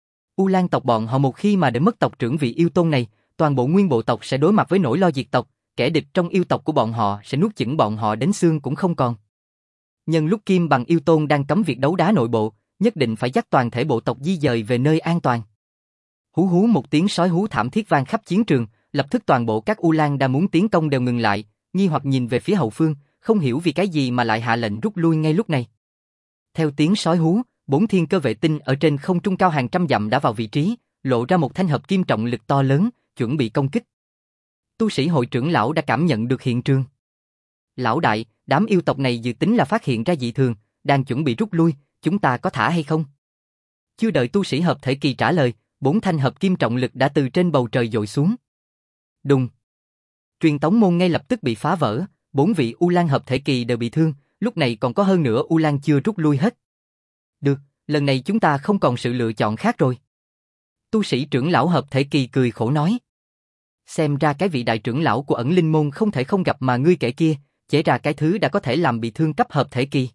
U Lan tộc bọn họ một khi mà để mất tộc trưởng vị yêu tôn này, toàn bộ nguyên bộ tộc sẽ đối mặt với nỗi lo diệt tộc, kẻ địch trong yêu tộc của bọn họ sẽ nuốt chửng bọn họ đến xương cũng không còn. Nhân lúc Kim Bằng yêu tôn đang cấm việc đấu đá nội bộ, nhất định phải dắt toàn thể bộ tộc di dời về nơi an toàn. Hú hú một tiếng sói hú thảm thiết vang khắp chiến trường, lập tức toàn bộ các U Lan đang muốn tiến công đều ngừng lại, nghi hoặc nhìn về phía hậu phương, không hiểu vì cái gì mà lại hạ lệnh rút lui ngay lúc này. Theo tiếng sói hú, bốn thiên cơ vệ tinh ở trên không trung cao hàng trăm dặm đã vào vị trí, lộ ra một thanh hợp kim trọng lực to lớn, chuẩn bị công kích. Tu sĩ hội trưởng lão đã cảm nhận được hiện trường. Lão đại, đám yêu tộc này dự tính là phát hiện ra dị thường, đang chuẩn bị rút lui, chúng ta có thả hay không? Chưa đợi tu sĩ hợp thể kỳ trả lời, bốn thanh hợp kim trọng lực đã từ trên bầu trời dội xuống. Đùng. Truyền tống môn ngay lập tức bị phá vỡ, bốn vị U Lan hợp thể kỳ đều bị thương, lúc này còn có hơn nữa U Lan chưa rút lui hết. Được, lần này chúng ta không còn sự lựa chọn khác rồi. Tu sĩ trưởng lão hợp thể kỳ cười khổ nói. Xem ra cái vị đại trưởng lão của ẩn linh môn không thể không gặp mà ngươi kể kia, chế ra cái thứ đã có thể làm bị thương cấp hợp thể kỳ.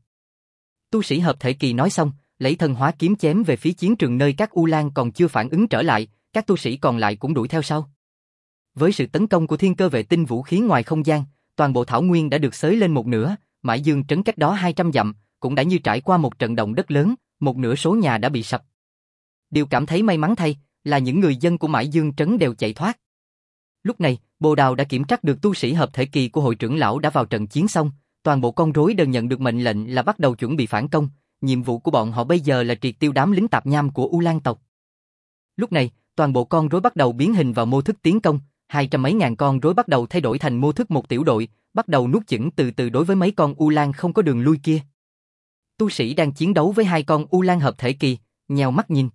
Tu sĩ hợp thể kỳ nói xong, lấy thần hóa kiếm chém về phía chiến trường nơi các U Lan còn chưa phản ứng trở lại, các tu sĩ còn lại cũng đuổi theo sau. Với sự tấn công của thiên cơ vệ tinh vũ khí ngoài không gian, toàn bộ thảo nguyên đã được xới lên một nửa, Mãi Dương trấn cách đó hai trăm dặm, cũng đã như trải qua một trận động đất lớn, một nửa số nhà đã bị sập. Điều cảm thấy may mắn thay là những người dân của Mãi Dương trấn đều chạy thoát. Lúc này, Bồ Đào đã kiểm trắc được tu sĩ hợp thể kỳ của hội trưởng lão đã vào trận chiến xong, toàn bộ con rối đều nhận được mệnh lệnh là bắt đầu chuẩn bị phản công, nhiệm vụ của bọn họ bây giờ là triệt tiêu đám lính tạp nham của U Lan tộc. Lúc này, toàn bộ con rối bắt đầu biến hình vào mô thức tiến công, hai trăm mấy ngàn con rối bắt đầu thay đổi thành mô thức một tiểu đội, bắt đầu nuốt chửng từ từ đối với mấy con U Lan không có đường lui kia. Tu sĩ đang chiến đấu với hai con U Lan hợp thể kỳ, nheo mắt nhìn.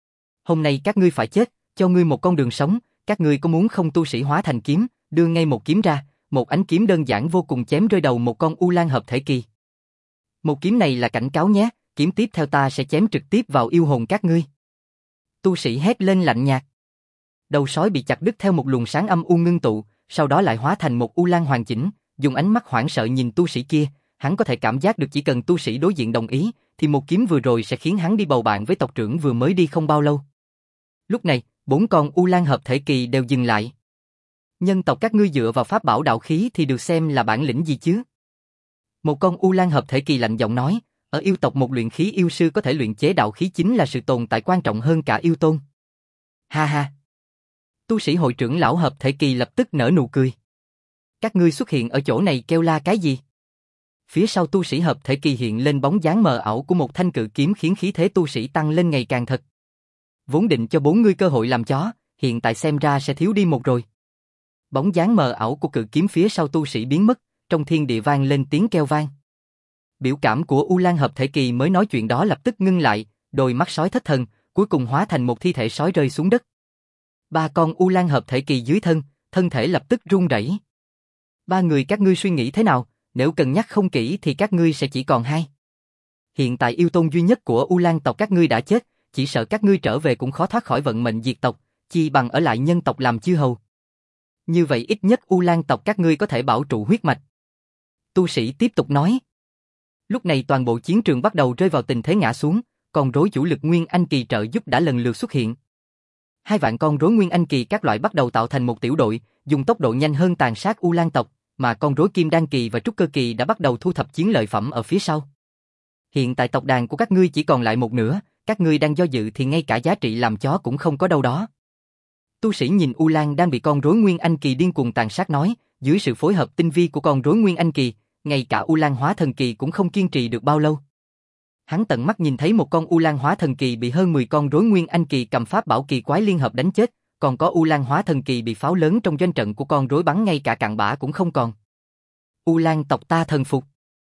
Hôm nay các ngươi phải chết, cho ngươi một con đường sống, các ngươi có muốn không? Tu sĩ hóa thành kiếm, đưa ngay một kiếm ra, một ánh kiếm đơn giản vô cùng chém rơi đầu một con U Lan hợp thể kỳ. Một kiếm này là cảnh cáo nhé, kiếm tiếp theo ta sẽ chém trực tiếp vào yêu hồn các ngươi. Tu sĩ hét lên lạnh nhạt. Đầu sói bị chặt đứt theo một luồng sáng âm u ngưng tụ, sau đó lại hóa thành một U Lan hoàn chỉnh, dùng ánh mắt hoảng sợ nhìn tu sĩ kia, hắn có thể cảm giác được chỉ cần tu sĩ đối diện đồng ý, thì một kiếm vừa rồi sẽ khiến hắn đi bầu bạn với tộc trưởng vừa mới đi không bao lâu. Lúc này, bốn con U Lan hợp thể kỳ đều dừng lại. Nhân tộc các ngươi dựa vào pháp bảo đạo khí thì được xem là bản lĩnh gì chứ? Một con U Lan hợp thể kỳ lạnh giọng nói, ở yêu tộc một luyện khí yêu sư có thể luyện chế đạo khí chính là sự tồn tại quan trọng hơn cả yêu tôn. Ha ha. Tu sĩ hội trưởng lão hợp thể kỳ lập tức nở nụ cười. Các ngươi xuất hiện ở chỗ này kêu la cái gì? Phía sau tu sĩ hợp thể kỳ hiện lên bóng dáng mờ ảo của một thanh cự kiếm khiến khí thế tu sĩ tăng lên ngày càng thật. Vốn định cho bốn ngươi cơ hội làm chó, hiện tại xem ra sẽ thiếu đi một rồi. Bóng dáng mờ ảo của cự kiếm phía sau tu sĩ biến mất, trong thiên địa vang lên tiếng kêu vang. Biểu cảm của U Lan hợp thể kỳ mới nói chuyện đó lập tức ngưng lại, đôi mắt sói thất thần, cuối cùng hóa thành một thi thể sói rơi xuống đất. Ba con U Lan hợp thể kỳ dưới thân, thân thể lập tức run rẩy. Ba người các ngươi suy nghĩ thế nào, nếu cân nhắc không kỹ thì các ngươi sẽ chỉ còn hai. Hiện tại yêu tôn duy nhất của U Lan tộc các ngươi đã chết, chỉ sợ các ngươi trở về cũng khó thoát khỏi vận mệnh diệt tộc, chi bằng ở lại nhân tộc làm chư hầu. Như vậy ít nhất U Lan tộc các ngươi có thể bảo trụ huyết mạch. Tu sĩ tiếp tục nói. Lúc này toàn bộ chiến trường bắt đầu rơi vào tình thế ngã xuống, con rối chủ lực Nguyên Anh kỳ trợ giúp đã lần lượt xuất hiện. Hai vạn con rối Nguyên Anh kỳ các loại bắt đầu tạo thành một tiểu đội, dùng tốc độ nhanh hơn tàn sát U Lan tộc, mà con rối Kim Đan kỳ và Trúc Cơ kỳ đã bắt đầu thu thập chiến lợi phẩm ở phía sau. Hiện tại tộc đàn của các ngươi chỉ còn lại một nửa, các ngươi đang do dự thì ngay cả giá trị làm chó cũng không có đâu đó. Tu sĩ nhìn U Lan đang bị con rối Nguyên Anh kỳ điên cuồng tàn sát nói, dưới sự phối hợp tinh vi của con rối Nguyên Anh kỳ, ngay cả U Lan hóa thần kỳ cũng không kiên trì được bao lâu. Hắn tận mắt nhìn thấy một con U Lan hóa thần kỳ bị hơn mười con rối Nguyên Anh kỳ cầm pháp bảo kỳ quái liên hợp đánh chết, còn có U Lan hóa thần kỳ bị pháo lớn trong doanh trận của con rối bắn ngay cả cặn bã cũng không còn. U Lan tộc ta thần phục.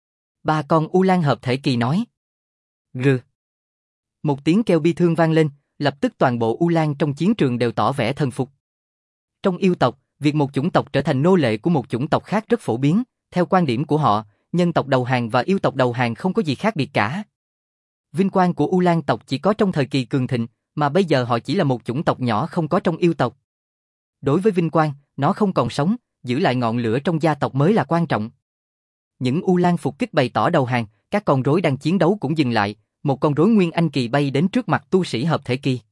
Ba con U Lan hợp thể kỳ nói. Rừ. Một tiếng kêu bi thương vang lên, Lập tức toàn bộ U Lan trong chiến trường đều tỏ vẻ thần phục. Trong yêu tộc, việc một chủng tộc trở thành nô lệ của một chủng tộc khác rất phổ biến, theo quan điểm của họ, nhân tộc đầu hàng và yêu tộc đầu hàng không có gì khác biệt cả. Vinh quang của U Lan tộc chỉ có trong thời kỳ cường thịnh, mà bây giờ họ chỉ là một chủng tộc nhỏ không có trong yêu tộc. Đối với vinh quang, nó không còn sống, giữ lại ngọn lửa trong gia tộc mới là quan trọng. Những U Lan phục kích bày tỏ đầu hàng, các con rối đang chiến đấu cũng dừng lại, một con rối Nguyên Anh kỳ bay đến trước mặt tu sĩ hợp thể kỳ.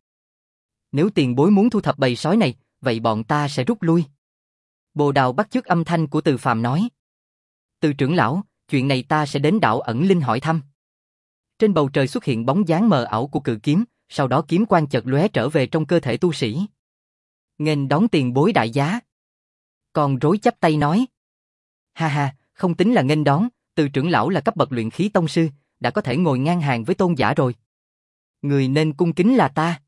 Nếu tiền bối muốn thu thập bầy sói này, vậy bọn ta sẽ rút lui. Bồ Đào bắt chước âm thanh của Từ Phàm nói. Từ trưởng lão, chuyện này ta sẽ đến đảo ẩn linh hỏi thăm. Trên bầu trời xuất hiện bóng dáng mờ ảo của cự kiếm, sau đó kiếm quang chợt lóe trở về trong cơ thể tu sĩ. Nghênh đón tiền bối đại giá. Con rối chắp tay nói. Ha ha, không tính là nghênh đón, Từ trưởng lão là cấp bậc luyện khí tông sư, đã có thể ngồi ngang hàng với tôn giả rồi. Người nên cung kính là ta.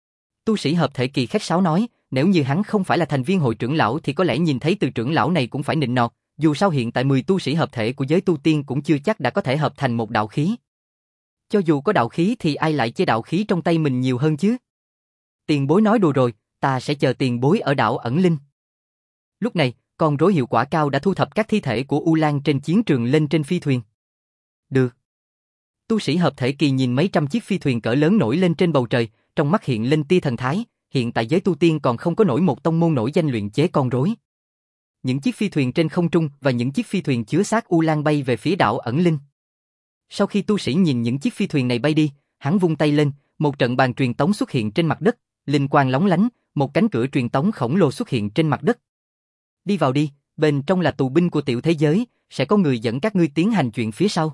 Tu sĩ hợp thể kỳ khách sáo nói, nếu như hắn không phải là thành viên hội trưởng lão thì có lẽ nhìn thấy Từ trưởng lão này cũng phải nịnh nọt, dù sao hiện tại mười tu sĩ hợp thể của giới tu tiên cũng chưa chắc đã có thể hợp thành một đạo khí. Cho dù có đạo khí thì ai lại chê đạo khí trong tay mình nhiều hơn chứ? Tiền bối nói đùa rồi, ta sẽ chờ tiền bối ở đảo ẩn linh. Lúc này, con rối hiệu quả cao đã thu thập các thi thể của U Lan trên chiến trường lên trên phi thuyền. Được. Tu sĩ hợp thể kỳ nhìn mấy trăm chiếc phi thuyền cỡ lớn nổi lên trên bầu trời, trong mắt hiện lên tia thần thái, hiện tại giới tu tiên còn không có nổi một tông môn nổi danh luyện chế con rối. Những chiếc phi thuyền trên không trung và những chiếc phi thuyền chứa xác U Lan bay về phía đảo ẩn linh. Sau khi tu sĩ nhìn những chiếc phi thuyền này bay đi, hắn vung tay lên, một trận bàn truyền tống xuất hiện trên mặt đất, linh quang lóng lánh, một cánh cửa truyền tống khổng lồ xuất hiện trên mặt đất. Đi vào đi, bên trong là tù binh của tiểu thế giới, sẽ có người dẫn các ngươi tiến hành chuyện phía sau.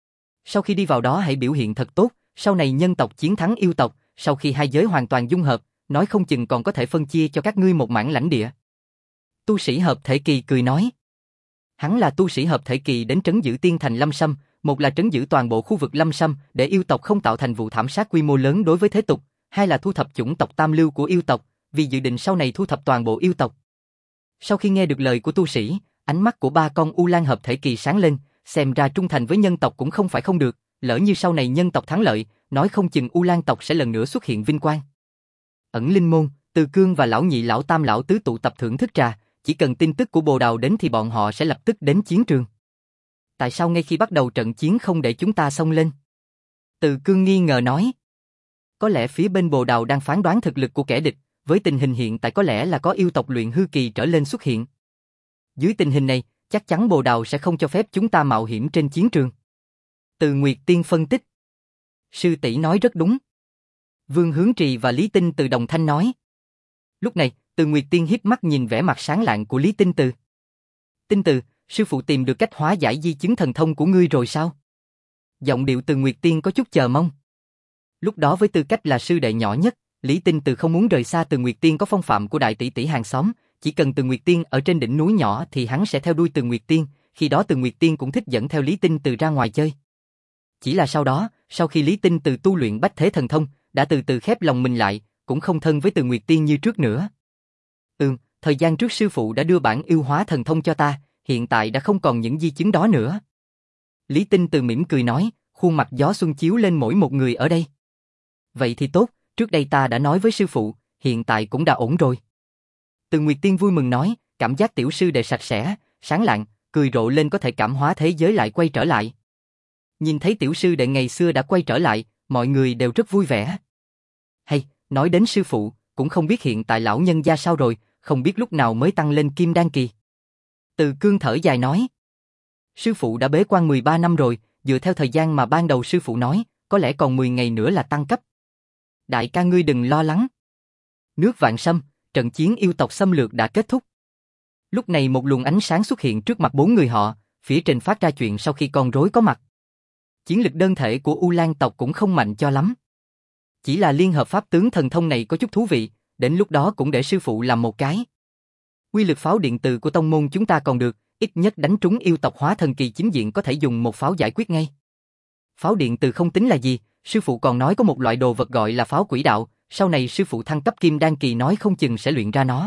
Sau khi đi vào đó hãy biểu hiện thật tốt, sau này nhân tộc chiến thắng yêu tộc, sau khi hai giới hoàn toàn dung hợp, nói không chừng còn có thể phân chia cho các ngươi một mảng lãnh địa. Tu sĩ hợp thể kỳ cười nói. Hắn là tu sĩ hợp thể kỳ đến trấn giữ tiên thành Lâm Sâm, một là trấn giữ toàn bộ khu vực Lâm Sâm để yêu tộc không tạo thành vụ thảm sát quy mô lớn đối với thế tục, hai là thu thập chủng tộc tam lưu của yêu tộc, vì dự định sau này thu thập toàn bộ yêu tộc. Sau khi nghe được lời của tu sĩ, ánh mắt của ba con U Lan hợp thể kỳ sáng lên, xem ra trung thành với nhân tộc cũng không phải không được, lỡ như sau này nhân tộc thắng lợi, nói không chừng U Lan tộc sẽ lần nữa xuất hiện vinh quang. Ẩn linh môn, Từ Cương và lão nhị lão tam lão tứ tụ tập thưởng thức trà, chỉ cần tin tức của Bồ Đào đến thì bọn họ sẽ lập tức đến chiến trường. Tại sao ngay khi bắt đầu trận chiến không để chúng ta xông lên? Từ Cương nghi ngờ nói. Có lẽ phía bên Bồ Đào đang phán đoán thực lực của kẻ địch, với tình hình hiện tại có lẽ là có yêu tộc luyện hư kỳ trở lên xuất hiện. Dưới tình hình này, chắc chắn Bồ Đào sẽ không cho phép chúng ta mạo hiểm trên chiến trường. Từ Nguyệt Tiên phân tích. Sư tỷ nói rất đúng. Vương Hướng Trì và Lý Tinh Từ đồng thanh nói. Lúc này, Từ Nguyệt Tiên hiếp mắt nhìn vẻ mặt sáng lạng của Lý Tinh Từ. Tinh Từ, sư phụ tìm được cách hóa giải di chứng thần thông của ngươi rồi sao? Giọng điệu Từ Nguyệt Tiên có chút chờ mong. Lúc đó với tư cách là sư đệ nhỏ nhất, Lý Tinh Từ không muốn rời xa Từ Nguyệt Tiên có phong phạm của đại tỷ tỷ hàng xóm, chỉ cần Từ Nguyệt Tiên ở trên đỉnh núi nhỏ thì hắn sẽ theo đuôi Từ Nguyệt Tiên, khi đó Từ Nguyệt Tiên cũng thích dẫn theo Lý Tinh Từ ra ngoài chơi. Chỉ là sau đó, sau khi Lý Tinh Từ tu luyện bách thế thần thông, đã từ từ khép lòng mình lại, cũng không thân với Từ Nguyệt Tiên như trước nữa. Ừm, thời gian trước sư phụ đã đưa bản yêu hóa thần thông cho ta, hiện tại đã không còn những di chứng đó nữa. Lý Tinh Từ mỉm cười nói, khuôn mặt gió xuân chiếu lên mỗi một người ở đây. Vậy thì tốt, trước đây ta đã nói với sư phụ, hiện tại cũng đã ổn rồi. Từ Nguyệt Tiên vui mừng nói, cảm giác tiểu sư đệ sạch sẽ, sáng lạng, cười rộ lên có thể cảm hóa thế giới lại quay trở lại. Nhìn thấy tiểu sư đệ ngày xưa đã quay trở lại, mọi người đều rất vui vẻ. Hay, nói đến sư phụ, cũng không biết hiện tại lão nhân gia sao rồi, không biết lúc nào mới tăng lên kim đan kỳ. Từ Cương thở dài nói. Sư phụ đã bế quan mười ba năm rồi, dựa theo thời gian mà ban đầu sư phụ nói, có lẽ còn mười ngày nữa là tăng cấp. Đại ca ngươi đừng lo lắng. Nước Vạn Sâm, trận chiến yêu tộc xâm lược đã kết thúc. Lúc này một luồng ánh sáng xuất hiện trước mặt bốn người họ, phía trên phát ra chuyện sau khi con rối có mặt. Chiến lực đơn thể của U Lan tộc cũng không mạnh cho lắm. Chỉ là liên hợp pháp tướng thần thông này có chút thú vị, đến lúc đó cũng để sư phụ làm một cái. Quy lực pháo điện từ của tông môn chúng ta còn được, ít nhất đánh trúng yêu tộc hóa thần kỳ chính diện có thể dùng một pháo giải quyết ngay. Pháo điện từ không tính là gì, sư phụ còn nói có một loại đồ vật gọi là pháo quỷ đạo, sau này sư phụ thăng cấp kim đan kỳ nói không chừng sẽ luyện ra nó.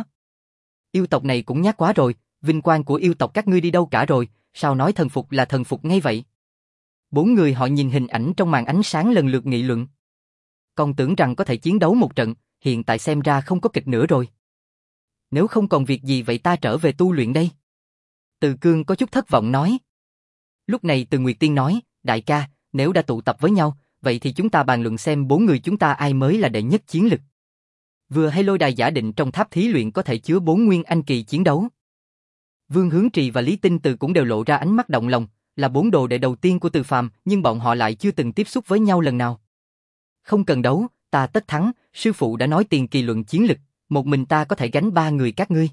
Yêu tộc này cũng nhát quá rồi, vinh quang của yêu tộc các ngươi đi đâu cả rồi, sao nói thần phục là thần phục ngay vậy? Bốn người họ nhìn hình ảnh trong màn ánh sáng lần lượt nghị luận. còn tưởng rằng có thể chiến đấu một trận, hiện tại xem ra không có kịch nữa rồi. Nếu không còn việc gì vậy ta trở về tu luyện đây. Từ Cương có chút thất vọng nói. Lúc này Từ Nguyệt Tiên nói, đại ca, nếu đã tụ tập với nhau, vậy thì chúng ta bàn luận xem bốn người chúng ta ai mới là đệ nhất chiến lực. Vừa hay lôi đài giả định trong tháp thí luyện có thể chứa bốn nguyên anh kỳ chiến đấu. Vương Hướng Trì và Lý Tinh Từ cũng đều lộ ra ánh mắt động lòng, là bốn đồ đệ đầu tiên của Từ Phàm, nhưng bọn họ lại chưa từng tiếp xúc với nhau lần nào. Không cần đấu, ta tất thắng, sư phụ đã nói tiền kỳ luận chiến lực, một mình ta có thể gánh ba người các ngươi.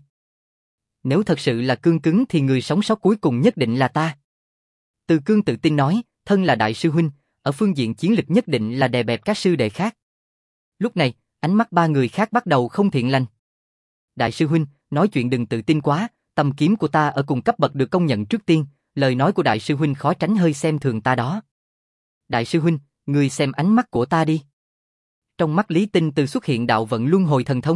Nếu thật sự là cương cứng thì người sống sót cuối cùng nhất định là ta. Từ Cương tự tin nói, thân là đại sư huynh, ở phương diện chiến lực nhất định là đè bẹp các sư đệ khác. Lúc này, ánh mắt ba người khác bắt đầu không thiện lành. Đại sư huynh, nói chuyện đừng tự tin quá, tầm kiếm của ta ở cùng cấp bậc được công nhận trước tiên, lời nói của đại sư huynh khó tránh hơi xem thường ta đó. Đại sư huynh, ngươi xem ánh mắt của ta đi. Trong mắt Lý Tinh Từ xuất hiện đạo vận luân hồi thần thông.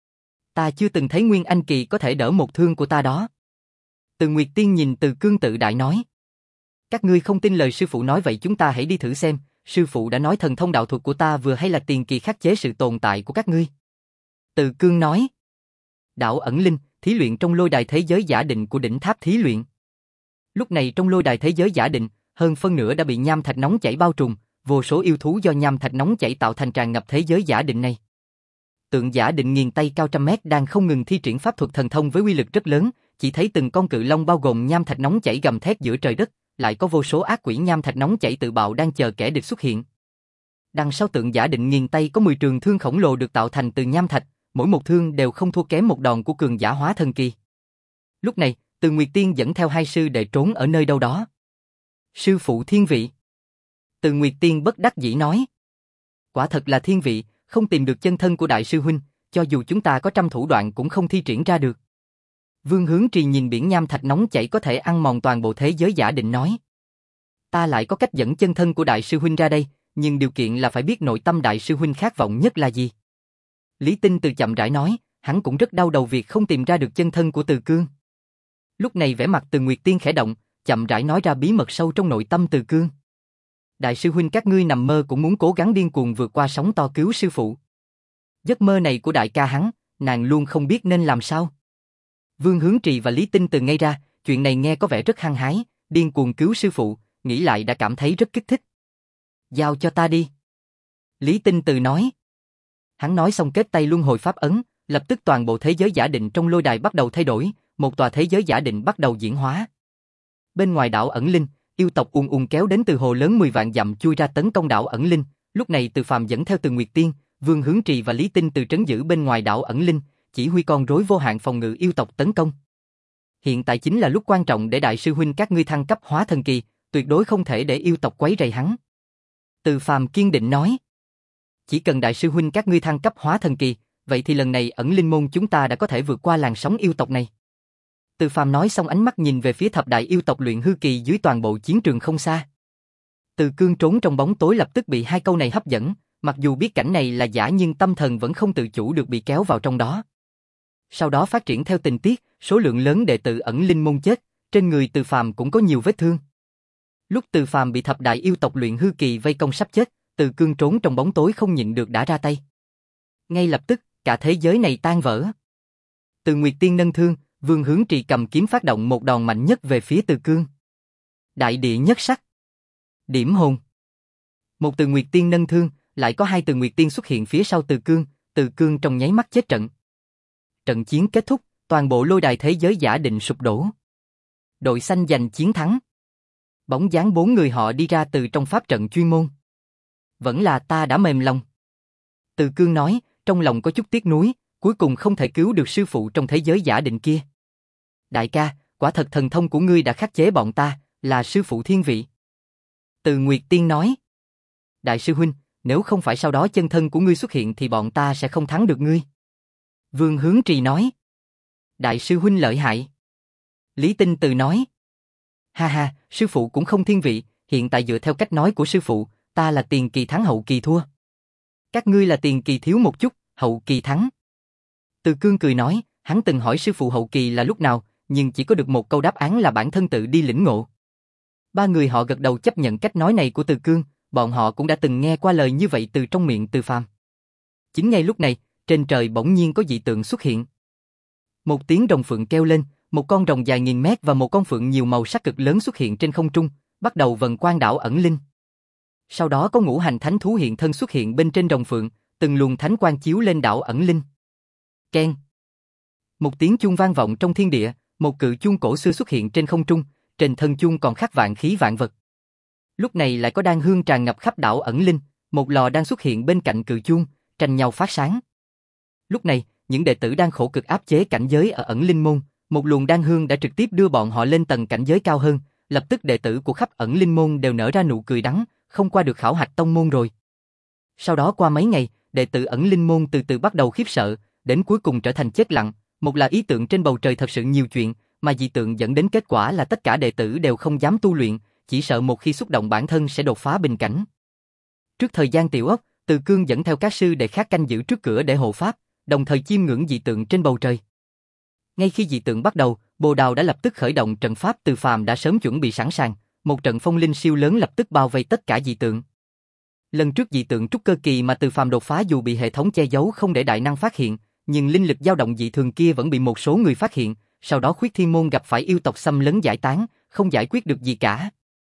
Ta chưa từng thấy Nguyên Anh kỳ có thể đỡ một thương của ta đó. Từ Nguyệt Tiên nhìn Từ Cương tự đại nói. Các ngươi không tin lời sư phụ nói vậy chúng ta hãy đi thử xem, sư phụ đã nói thần thông đạo thuật của ta vừa hay là tiền kỳ khắc chế sự tồn tại của các ngươi. Từ Cương nói. Đạo ẩn linh, thí luyện trong lôi đài thế giới giả định của đỉnh tháp thí luyện. Lúc này trong lôi đài thế giới giả định, hơn phân nửa đã bị nham thạch nóng chảy bao trùm, vô số yêu thú do nham thạch nóng chảy tạo thành tràn ngập thế giới giả định này. Tượng giả định nghiền tay cao trăm mét đang không ngừng thi triển pháp thuật thần thông với uy lực rất lớn, chỉ thấy từng con cự long bao gồm nham thạch nóng chảy gầm thét giữa trời đất, lại có vô số ác quỷ nham thạch nóng chảy tự bạo đang chờ kẻ địch xuất hiện. Đằng sau tượng giả định nghiền tay có mười trường thương khổng lồ được tạo thành từ nham thạch, mỗi một thương đều không thua kém một đòn của cường giả hóa thần kỳ. Lúc này, Từ Nguyệt Tiên dẫn theo hai sư đệ trốn ở nơi đâu đó. Sư phụ thiên vị. Từ Nguyệt Tiên bất đắc dĩ nói. Quả thật là thiên vị, không tìm được chân thân của đại sư huynh, cho dù chúng ta có trăm thủ đoạn cũng không thi triển ra được. Vương Hướng Trì nhìn biển nham thạch nóng chảy có thể ăn mòn toàn bộ thế giới giả định nói. Ta lại có cách dẫn chân thân của đại sư huynh ra đây, nhưng điều kiện là phải biết nội tâm đại sư huynh khát vọng nhất là gì. Lý Tinh Từ chậm rãi nói, hắn cũng rất đau đầu việc không tìm ra được chân thân của Từ Cương. Lúc này vẻ mặt Từ Nguyệt Tiên khẽ động, chậm rãi nói ra bí mật sâu trong nội tâm Từ Cương. Đại sư huynh các ngươi nằm mơ cũng muốn cố gắng điên cuồng vượt qua sóng to cứu sư phụ. Giấc mơ này của đại ca hắn, nàng luôn không biết nên làm sao. Vương Hướng Trì và Lý Tinh Từ ngây ra, chuyện này nghe có vẻ rất hăng hái, điên cuồng cứu sư phụ, nghĩ lại đã cảm thấy rất kích thích. Giao cho ta đi. Lý Tinh Từ nói. Hắn nói xong kết tay luân hồi pháp ấn, lập tức toàn bộ thế giới giả định trong lôi đài bắt đầu thay đổi, một tòa thế giới giả định bắt đầu diễn hóa. Bên ngoài đảo ẩn linh, yêu tộc ùn ùn kéo đến từ hồ lớn mười vạn dặm chui ra tấn công đảo ẩn linh. Lúc này Từ Phàm dẫn theo Từ Nguyệt Tiên, Vương Hướng Trì và Lý Tinh Từ trấn giữ bên ngoài đảo ẩn linh, chỉ huy con rối vô hạn phòng ngự yêu tộc tấn công. Hiện tại chính là lúc quan trọng để đại sư huynh các ngươi thăng cấp hóa thần kỳ, tuyệt đối không thể để yêu tộc quấy rầy hắn. Từ Phàm kiên định nói. Chỉ cần đại sư huynh các ngươi thăng cấp hóa thần kỳ, vậy thì lần này ẩn linh môn chúng ta đã có thể vượt qua làn sóng yêu tộc này. Từ Phàm nói xong ánh mắt nhìn về phía thập đại yêu tộc luyện hư kỳ dưới toàn bộ chiến trường không xa. Từ Cương trốn trong bóng tối lập tức bị hai câu này hấp dẫn, mặc dù biết cảnh này là giả nhưng tâm thần vẫn không tự chủ được bị kéo vào trong đó. Sau đó phát triển theo tình tiết, số lượng lớn đệ tử ẩn linh môn chết, trên người Từ Phàm cũng có nhiều vết thương. Lúc Từ Phàm bị thập đại yêu tộc luyện hư kỳ vây công sắp chết, Từ Cương trốn trong bóng tối không nhịn được đã ra tay. Ngay lập tức, cả thế giới này tan vỡ. Từ Nguyệt Tiên nâng thương, Vương Hướng Trì cầm kiếm phát động một đòn mạnh nhất về phía Từ Cương. Đại địa nhất sắc. Điểm hồn. Một Từ Nguyệt Tiên nâng thương, lại có hai Từ Nguyệt Tiên xuất hiện phía sau Từ Cương, Từ Cương trong nháy mắt chết trận. Trận chiến kết thúc, toàn bộ lôi đài thế giới giả định sụp đổ. Đội xanh giành chiến thắng. Bóng dáng bốn người họ đi ra từ trong pháp trận chuyên môn. Vẫn là ta đã mềm lòng. Từ Cương nói, trong lòng có chút tiếc nuối, cuối cùng không thể cứu được sư phụ trong thế giới giả định kia. Đại ca, quả thật thần thông của ngươi đã khắc chế bọn ta, là sư phụ thiên vị. Từ Nguyệt Tiên nói. Đại sư huynh, nếu không phải sau đó chân thân của ngươi xuất hiện thì bọn ta sẽ không thắng được ngươi. Vương Hướng Trì nói. Đại sư huynh lợi hại. Lý Tinh Từ nói. Ha ha, sư phụ cũng không thiên vị, hiện tại dựa theo cách nói của sư phụ, ta là tiền kỳ thắng hậu kỳ thua. Các ngươi là tiền kỳ thiếu một chút, hậu kỳ thắng. Từ Cương cười nói, hắn từng hỏi sư phụ hậu kỳ là lúc nào, nhưng chỉ có được một câu đáp án là bản thân tự đi lĩnh ngộ. Ba người họ gật đầu chấp nhận cách nói này của Từ Cương, bọn họ cũng đã từng nghe qua lời như vậy từ trong miệng Từ Phàm. Chính ngay lúc này, trên trời bỗng nhiên có dị tượng xuất hiện. Một tiếng rồng phượng kêu lên, một con rồng dài nghìn mét và một con phượng nhiều màu sắc cực lớn xuất hiện trên không trung, bắt đầu vần quang đảo ẩn linh. Sau đó có ngũ hành thánh thú hiện thân xuất hiện bên trên rồng phượng, từng luồng thánh quang chiếu lên đảo ẩn linh. Keng. Một tiếng chuông vang vọng trong thiên địa, một cự chuông cổ xưa xuất hiện trên không trung, trên thân chuông còn khắc vạn khí vạn vật. Lúc này lại có đan hương tràn ngập khắp đảo ẩn linh, một lò đang xuất hiện bên cạnh cự chuông, tranh nhau phát sáng. Lúc này, những đệ tử đang khổ cực áp chế cảnh giới ở ẩn linh môn, một luồng đan hương đã trực tiếp đưa bọn họ lên tầng cảnh giới cao hơn, lập tức đệ tử của khắp ẩn linh môn đều nở ra nụ cười đắng, không qua được khảo hạch tông môn rồi. Sau đó qua mấy ngày, đệ tử ẩn linh môn từ từ bắt đầu khiếp sợ, đến cuối cùng trở thành chết lặng, một là ý tượng trên bầu trời thật sự nhiều chuyện, mà dị tượng dẫn đến kết quả là tất cả đệ tử đều không dám tu luyện, chỉ sợ một khi xúc động bản thân sẽ đột phá bình cảnh. Trước thời gian tiểu ốc, Từ Cương dẫn theo các sư đệ khác canh giữ trước cửa để hộ pháp, đồng thời chiêm ngưỡng dị tượng trên bầu trời. Ngay khi dị tượng bắt đầu, Bồ Đào đã lập tức khởi động trận pháp. Từ Phàm đã sớm chuẩn bị sẵn sàng, một trận phong linh siêu lớn lập tức bao vây tất cả dị tượng. Lần trước dị tượng trúc cơ kỳ mà Từ Phàm đột phá dù bị hệ thống che giấu không để đại năng phát hiện, nhưng linh lực dao động dị thường kia vẫn bị một số người phát hiện, sau đó Khuyết Thiên môn gặp phải yêu tộc xâm lấn giải tán, không giải quyết được gì cả.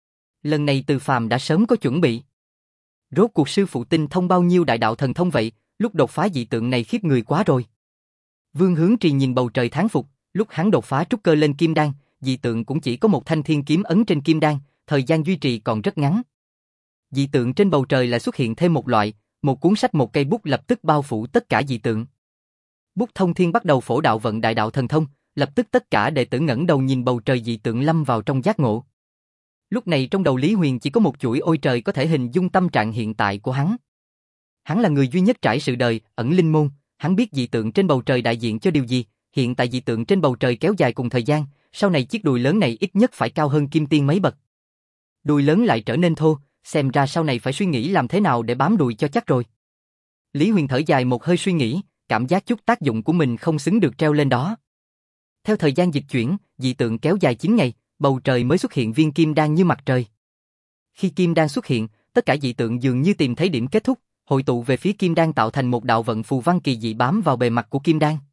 Lần này Từ Phàm đã sớm có chuẩn bị. Rốt cuộc sư phụ tinh thông bao nhiêu đại đạo thần thông vậy, lúc đột phá dị tượng này khiếp người quá rồi. Vương Hướng Trì nhìn bầu trời thán phục, lúc hắn đột phá trúc cơ lên kim đan, dị tượng cũng chỉ có một thanh thiên kiếm ấn trên kim đan, thời gian duy trì còn rất ngắn. Dị tượng trên bầu trời lại xuất hiện thêm một loại, một cuốn sách một cây bút lập tức bao phủ tất cả dị tượng. Bút thông thiên bắt đầu phổ đạo vận đại đạo thần thông, lập tức tất cả đệ tử ngẩng đầu nhìn bầu trời dị tượng lâm vào trong giác ngộ. Lúc này trong đầu Lý Huyền chỉ có một chuỗi ôi trời có thể hình dung tâm trạng hiện tại của hắn. Hắn là người duy nhất trải sự đời, ẩn linh môn, hắn biết dị tượng trên bầu trời đại diện cho điều gì, hiện tại dị tượng trên bầu trời kéo dài cùng thời gian, sau này chiếc đùi lớn này ít nhất phải cao hơn kim tiên mấy bậc. Đùi lớn lại trở nên thô, xem ra sau này phải suy nghĩ làm thế nào để bám đùi cho chắc rồi. Lý Huyền thở dài một hơi suy nghĩ, cảm giác chút tác dụng của mình không xứng được treo lên đó. Theo thời gian dịch chuyển, dị tượng kéo dài chín ngày, bầu trời mới xuất hiện viên kim đan như mặt trời. Khi kim đan xuất hiện, tất cả dị tượng dường như tìm thấy điểm kết thúc, hội tụ về phía kim đan tạo thành một đạo vận phù văn kỳ dị bám vào bề mặt của kim đan.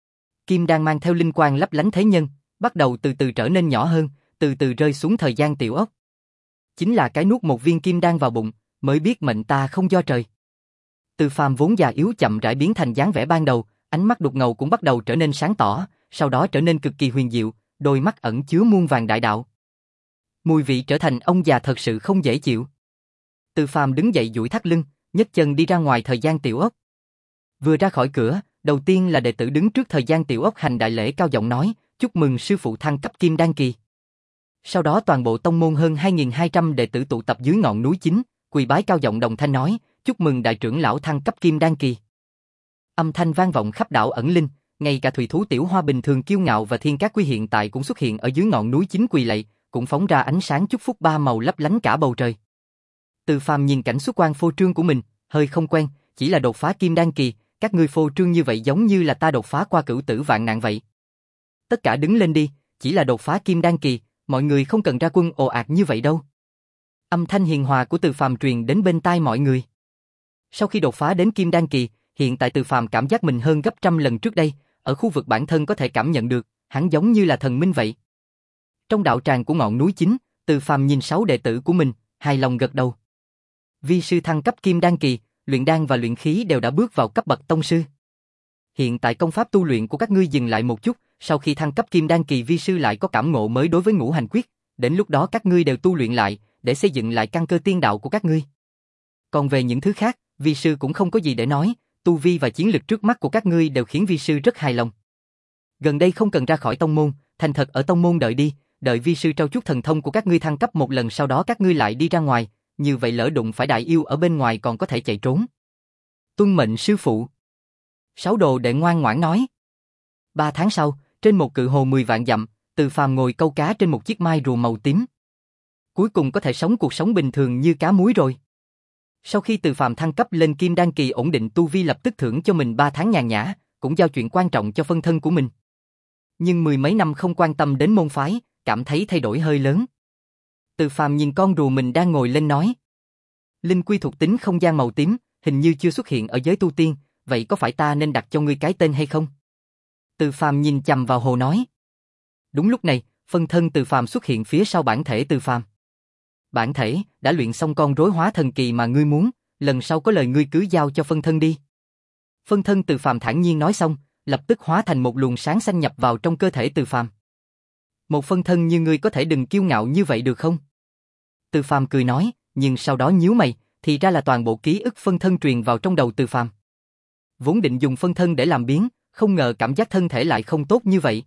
Kim đan mang theo linh quang lấp lánh thế nhân, bắt đầu từ từ trở nên nhỏ hơn, từ từ rơi xuống thời gian tiểu ốc. Chính là cái nuốt một viên kim đan vào bụng, mới biết mệnh ta không do trời. Từ Phàm vốn già yếu chậm rãi biến thành dáng vẻ ban đầu, ánh mắt đục ngầu cũng bắt đầu trở nên sáng tỏ, sau đó trở nên cực kỳ huyền diệu, đôi mắt ẩn chứa muôn vàn đại đạo. Mùi vị trở thành ông già thật sự không dễ chịu. Từ Phàm đứng dậy duỗi thắt lưng, nhấc chân đi ra ngoài thời gian tiểu ốc. Vừa ra khỏi cửa, đầu tiên là đệ tử đứng trước thời gian tiểu ốc hành đại lễ cao giọng nói, chúc mừng sư phụ thăng cấp kim đan kỳ. Sau đó toàn bộ tông môn hơn hai nghìn hai trăm đệ tử tụ tập dưới ngọn núi chính, quỳ bái cao giọng đồng thanh nói, chúc mừng đại trưởng lão thăng cấp kim đan kỳ. Âm thanh vang vọng khắp đảo ẩn linh, ngay cả thủy thú tiểu hoa bình thường kiêu ngạo và thiên cát quy hiện tại cũng xuất hiện ở dưới ngọn núi chính quỳ lạy, cũng phóng ra ánh sáng chúc phúc ba màu lấp lánh cả bầu trời. Từ Phàm nhìn cảnh xuất quan phô trương của mình, hơi không quen, chỉ là đột phá kim đan kỳ, các ngươi phô trương như vậy giống như là ta đột phá qua cửu tử vạn nạn vậy. Tất cả đứng lên đi, chỉ là đột phá kim đan kỳ, mọi người không cần ra quân ồ ạt như vậy đâu. Âm thanh hiền hòa của Từ Phàm truyền đến bên tai mọi người. Sau khi đột phá đến kim đan kỳ, hiện tại Từ Phàm cảm giác mình hơn gấp trăm lần trước đây, ở khu vực bản thân có thể cảm nhận được, hắn giống như là thần minh vậy. Trong đạo tràng của ngọn núi chính, Từ Phàm nhìn sáu đệ tử của mình, hài lòng gật đầu. Vi sư thăng cấp kim đan kỳ, luyện đan và luyện khí đều đã bước vào cấp bậc tông sư. Hiện tại công pháp tu luyện của các ngươi dừng lại một chút, sau khi thăng cấp kim đan kỳ vi sư lại có cảm ngộ mới đối với ngũ hành quyết, đến lúc đó các ngươi đều tu luyện lại, để xây dựng lại căn cơ tiên đạo của các ngươi. Còn về những thứ khác, vi sư cũng không có gì để nói, tu vi và chiến lực trước mắt của các ngươi đều khiến vi sư rất hài lòng. Gần đây không cần ra khỏi tông môn, thành thật ở tông môn đợi đi, đợi vi sư trau chuốt thần thông của các ngươi thăng cấp một lần sau đó các ngươi lại đi ra ngoài, như vậy lỡ đụng phải đại yêu ở bên ngoài còn có thể chạy trốn. Tuân mệnh sư phụ. Sáu đồ đệ ngoan ngoãn nói. Ba tháng sau, trên một cự hồ mười vạn dặm, Từ Phàm ngồi câu cá trên một chiếc mai rùa màu tím. Cuối cùng có thể sống cuộc sống bình thường như cá muối rồi. Sau khi Từ Phàm thăng cấp lên kim đan kỳ ổn định tu vi lập tức thưởng cho mình ba tháng nhàn nhã, cũng giao chuyện quan trọng cho phân thân của mình. Nhưng mười mấy năm không quan tâm đến môn phái, cảm thấy thay đổi hơi lớn. Từ Phàm nhìn con rùa mình đang ngồi lên nói. Linh quy thuộc tính không gian màu tím, hình như chưa xuất hiện ở giới tu tiên, vậy có phải ta nên đặt cho ngươi cái tên hay không? Từ Phàm nhìn chằm vào Hồ nói. Đúng lúc này, phân thân Từ Phàm xuất hiện phía sau bản thể Từ Phàm. Bản thể, đã luyện xong con rối hóa thần kỳ mà ngươi muốn, lần sau có lời ngươi cứ giao cho phân thân đi. Phân thân Từ Phàm thản nhiên nói xong, lập tức hóa thành một luồng sáng xanh nhập vào trong cơ thể Từ Phàm. Một phân thân như ngươi có thể đừng kiêu ngạo như vậy được không? Từ Phàm cười nói, nhưng sau đó nhíu mày, thì ra là toàn bộ ký ức phân thân truyền vào trong đầu Từ Phàm. Vốn định dùng phân thân để làm biến, không ngờ cảm giác thân thể lại không tốt như vậy.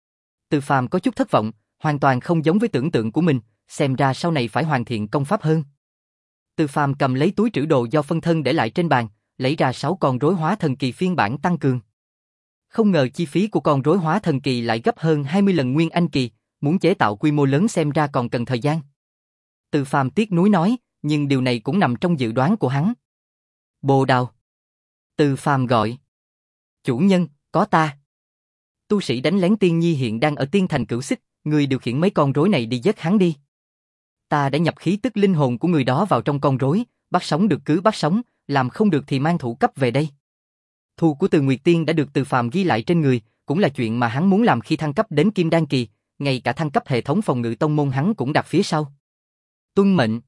Từ Phàm có chút thất vọng, hoàn toàn không giống với tưởng tượng của mình, xem ra sau này phải hoàn thiện công pháp hơn. Từ Phàm cầm lấy túi trữ đồ do phân thân để lại trên bàn, lấy ra sáu con rối hóa thần kỳ phiên bản tăng cường. Không ngờ chi phí của con rối hóa thần kỳ lại gấp hơn hai mươi lần nguyên anh kỳ, muốn chế tạo quy mô lớn xem ra còn cần thời gian. Từ Phàm tiếc nuối nói, nhưng điều này cũng nằm trong dự đoán của hắn. Bồ Đào. Từ Phàm gọi. Chủ nhân, có ta. Tu sĩ đánh lén tiên nhi hiện đang ở tiên thành Cửu Xích, người điều khiển mấy con rối này đi giết hắn đi. Ta đã nhập khí tức linh hồn của người đó vào trong con rối, bắt sống được cứ bắt sống, làm không được thì mang thủ cấp về đây. Thù của Từ Nguyệt Tiên đã được Từ Phàm ghi lại trên người, cũng là chuyện mà hắn muốn làm khi thăng cấp đến Kim Đan kỳ, ngay cả thăng cấp hệ thống phòng ngự tông môn hắn cũng đặt phía sau. Tuân mệnh.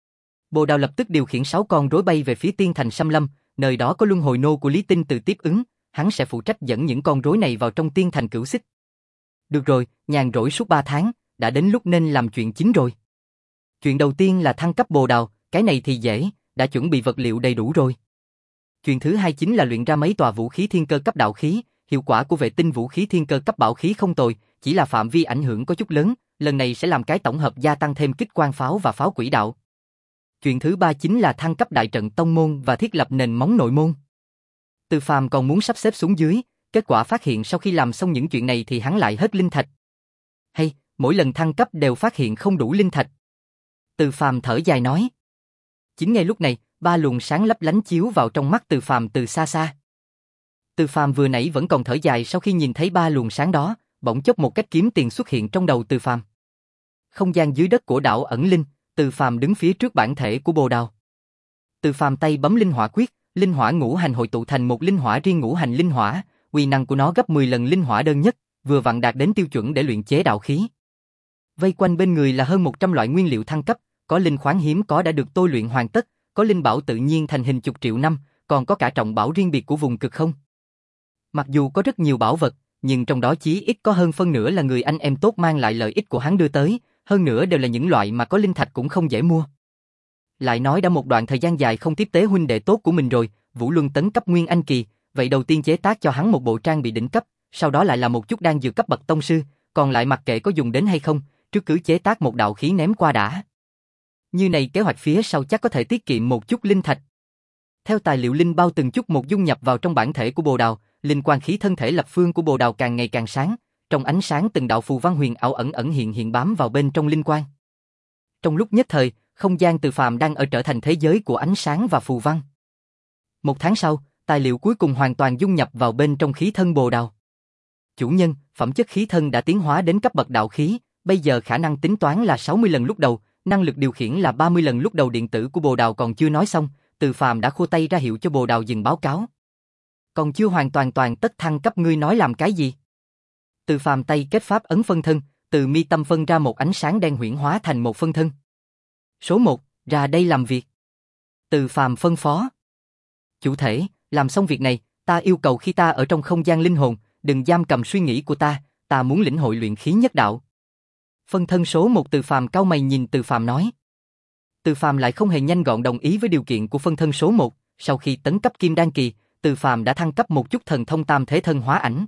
Bồ Đào lập tức điều khiển sáu con rối bay về phía tiên thành Sâm Lâm, nơi đó có luân hồi nô của Lý Tinh Từ tiếp ứng, hắn sẽ phụ trách dẫn những con rối này vào trong tiên thành Cửu Xích. Được rồi, nhàn rỗi suốt ba tháng, đã đến lúc nên làm chuyện chính rồi. Chuyện đầu tiên là thăng cấp Bồ Đào, cái này thì dễ, đã chuẩn bị vật liệu đầy đủ rồi. Chuyện thứ hai chính là luyện ra mấy tòa vũ khí thiên cơ cấp đạo khí, hiệu quả của vệ tinh vũ khí thiên cơ cấp bảo khí không tồi, chỉ là phạm vi ảnh hưởng có chút lớn, lần này sẽ làm cái tổng hợp gia tăng thêm kích quang pháo và pháo quỹ đạo. Chuyện thứ ba chính là thăng cấp đại trận tông môn và thiết lập nền móng nội môn. Từ Phàm còn muốn sắp xếp xuống dưới, kết quả phát hiện sau khi làm xong những chuyện này thì hắn lại hết linh thạch. Hay, mỗi lần thăng cấp đều phát hiện không đủ linh thạch. Từ Phàm thở dài nói. Chính ngay lúc này, ba luồng sáng lấp lánh chiếu vào trong mắt Từ Phàm từ xa xa. Từ Phàm vừa nãy vẫn còn thở dài sau khi nhìn thấy ba luồng sáng đó, bỗng chốc một cách kiếm tiền xuất hiện trong đầu Từ Phàm. Không gian dưới đất của đảo ẩn linh, Từ Phàm đứng phía trước bản thể của Bồ Đào. Từ Phàm tay bấm linh hỏa quyết, linh hỏa ngũ hành hội tụ thành một linh hỏa riêng ngũ hành linh hỏa, uy năng của nó gấp mười lần linh hỏa đơn nhất, vừa vặn đạt đến tiêu chuẩn để luyện chế đạo khí. Vây quanh bên người là hơn một trăm loại nguyên liệu thăng cấp, có linh khoáng hiếm có đã được tôi luyện hoàn tất, có linh bảo tự nhiên thành hình chục triệu năm, còn có cả trọng bảo riêng biệt của vùng cực không. Mặc dù có rất nhiều bảo vật, nhưng trong đó chí ít có hơn phân nửa là người anh em tốt mang lại lợi ích của hắn đưa tới, hơn nữa đều là những loại mà có linh thạch cũng không dễ mua. Lại nói đã một đoạn thời gian dài không tiếp tế huynh đệ tốt của mình rồi, Vũ Luân tấn cấp nguyên anh kỳ, vậy đầu tiên chế tác cho hắn một bộ trang bị đỉnh cấp, sau đó lại là một chút đan dược cấp bậc tông sư, còn lại mặc kệ có dùng đến hay không, trước cứ chế tác một đạo khí ném qua đã. Như này kế hoạch phía sau chắc có thể tiết kiệm một chút linh thạch. Theo tài liệu linh bao từng chút một dung nhập vào trong bản thể của Bồ Đào, linh quang khí thân thể lập phương của Bồ Đào càng ngày càng sáng, trong ánh sáng từng đạo phù văn huyền ảo ẩn ẩn hiện hiện bám vào bên trong linh quang. Trong lúc nhất thời, không gian Từ Phàm đang ở trở thành thế giới của ánh sáng và phù văn. Một tháng sau, tài liệu cuối cùng hoàn toàn dung nhập vào bên trong khí thân Bồ Đào. Chủ nhân, phẩm chất khí thân đã tiến hóa đến cấp bậc đạo khí, bây giờ khả năng tính toán là sáu mươi lần lúc đầu, năng lực điều khiển là ba mươi lần lúc đầu. Điện tử của Bồ Đào còn chưa nói xong, Từ Phàm đã khua tay ra hiệu cho Bồ Đào dừng báo cáo. Còn chưa hoàn toàn toàn tất thăng cấp, ngươi nói làm cái gì? Từ Phàm tay kết pháp ấn phân thân, từ mi tâm phân ra một ánh sáng đen huyễn hóa thành một phân thân. Số một, ra đây làm việc. Từ Phàm phân phó. Chủ thể, làm xong việc này, ta yêu cầu khi ta ở trong không gian linh hồn, đừng giam cầm suy nghĩ của ta, ta muốn lĩnh hội luyện khí nhất đạo. Phân thân số một Từ Phàm cau mày nhìn Từ Phàm nói. Từ Phàm lại không hề nhanh gọn đồng ý với điều kiện của phân thân số một, sau khi tấn cấp Kim Đan kỳ, Từ Phàm đã thăng cấp một chút thần thông tam thế thân hóa ảnh.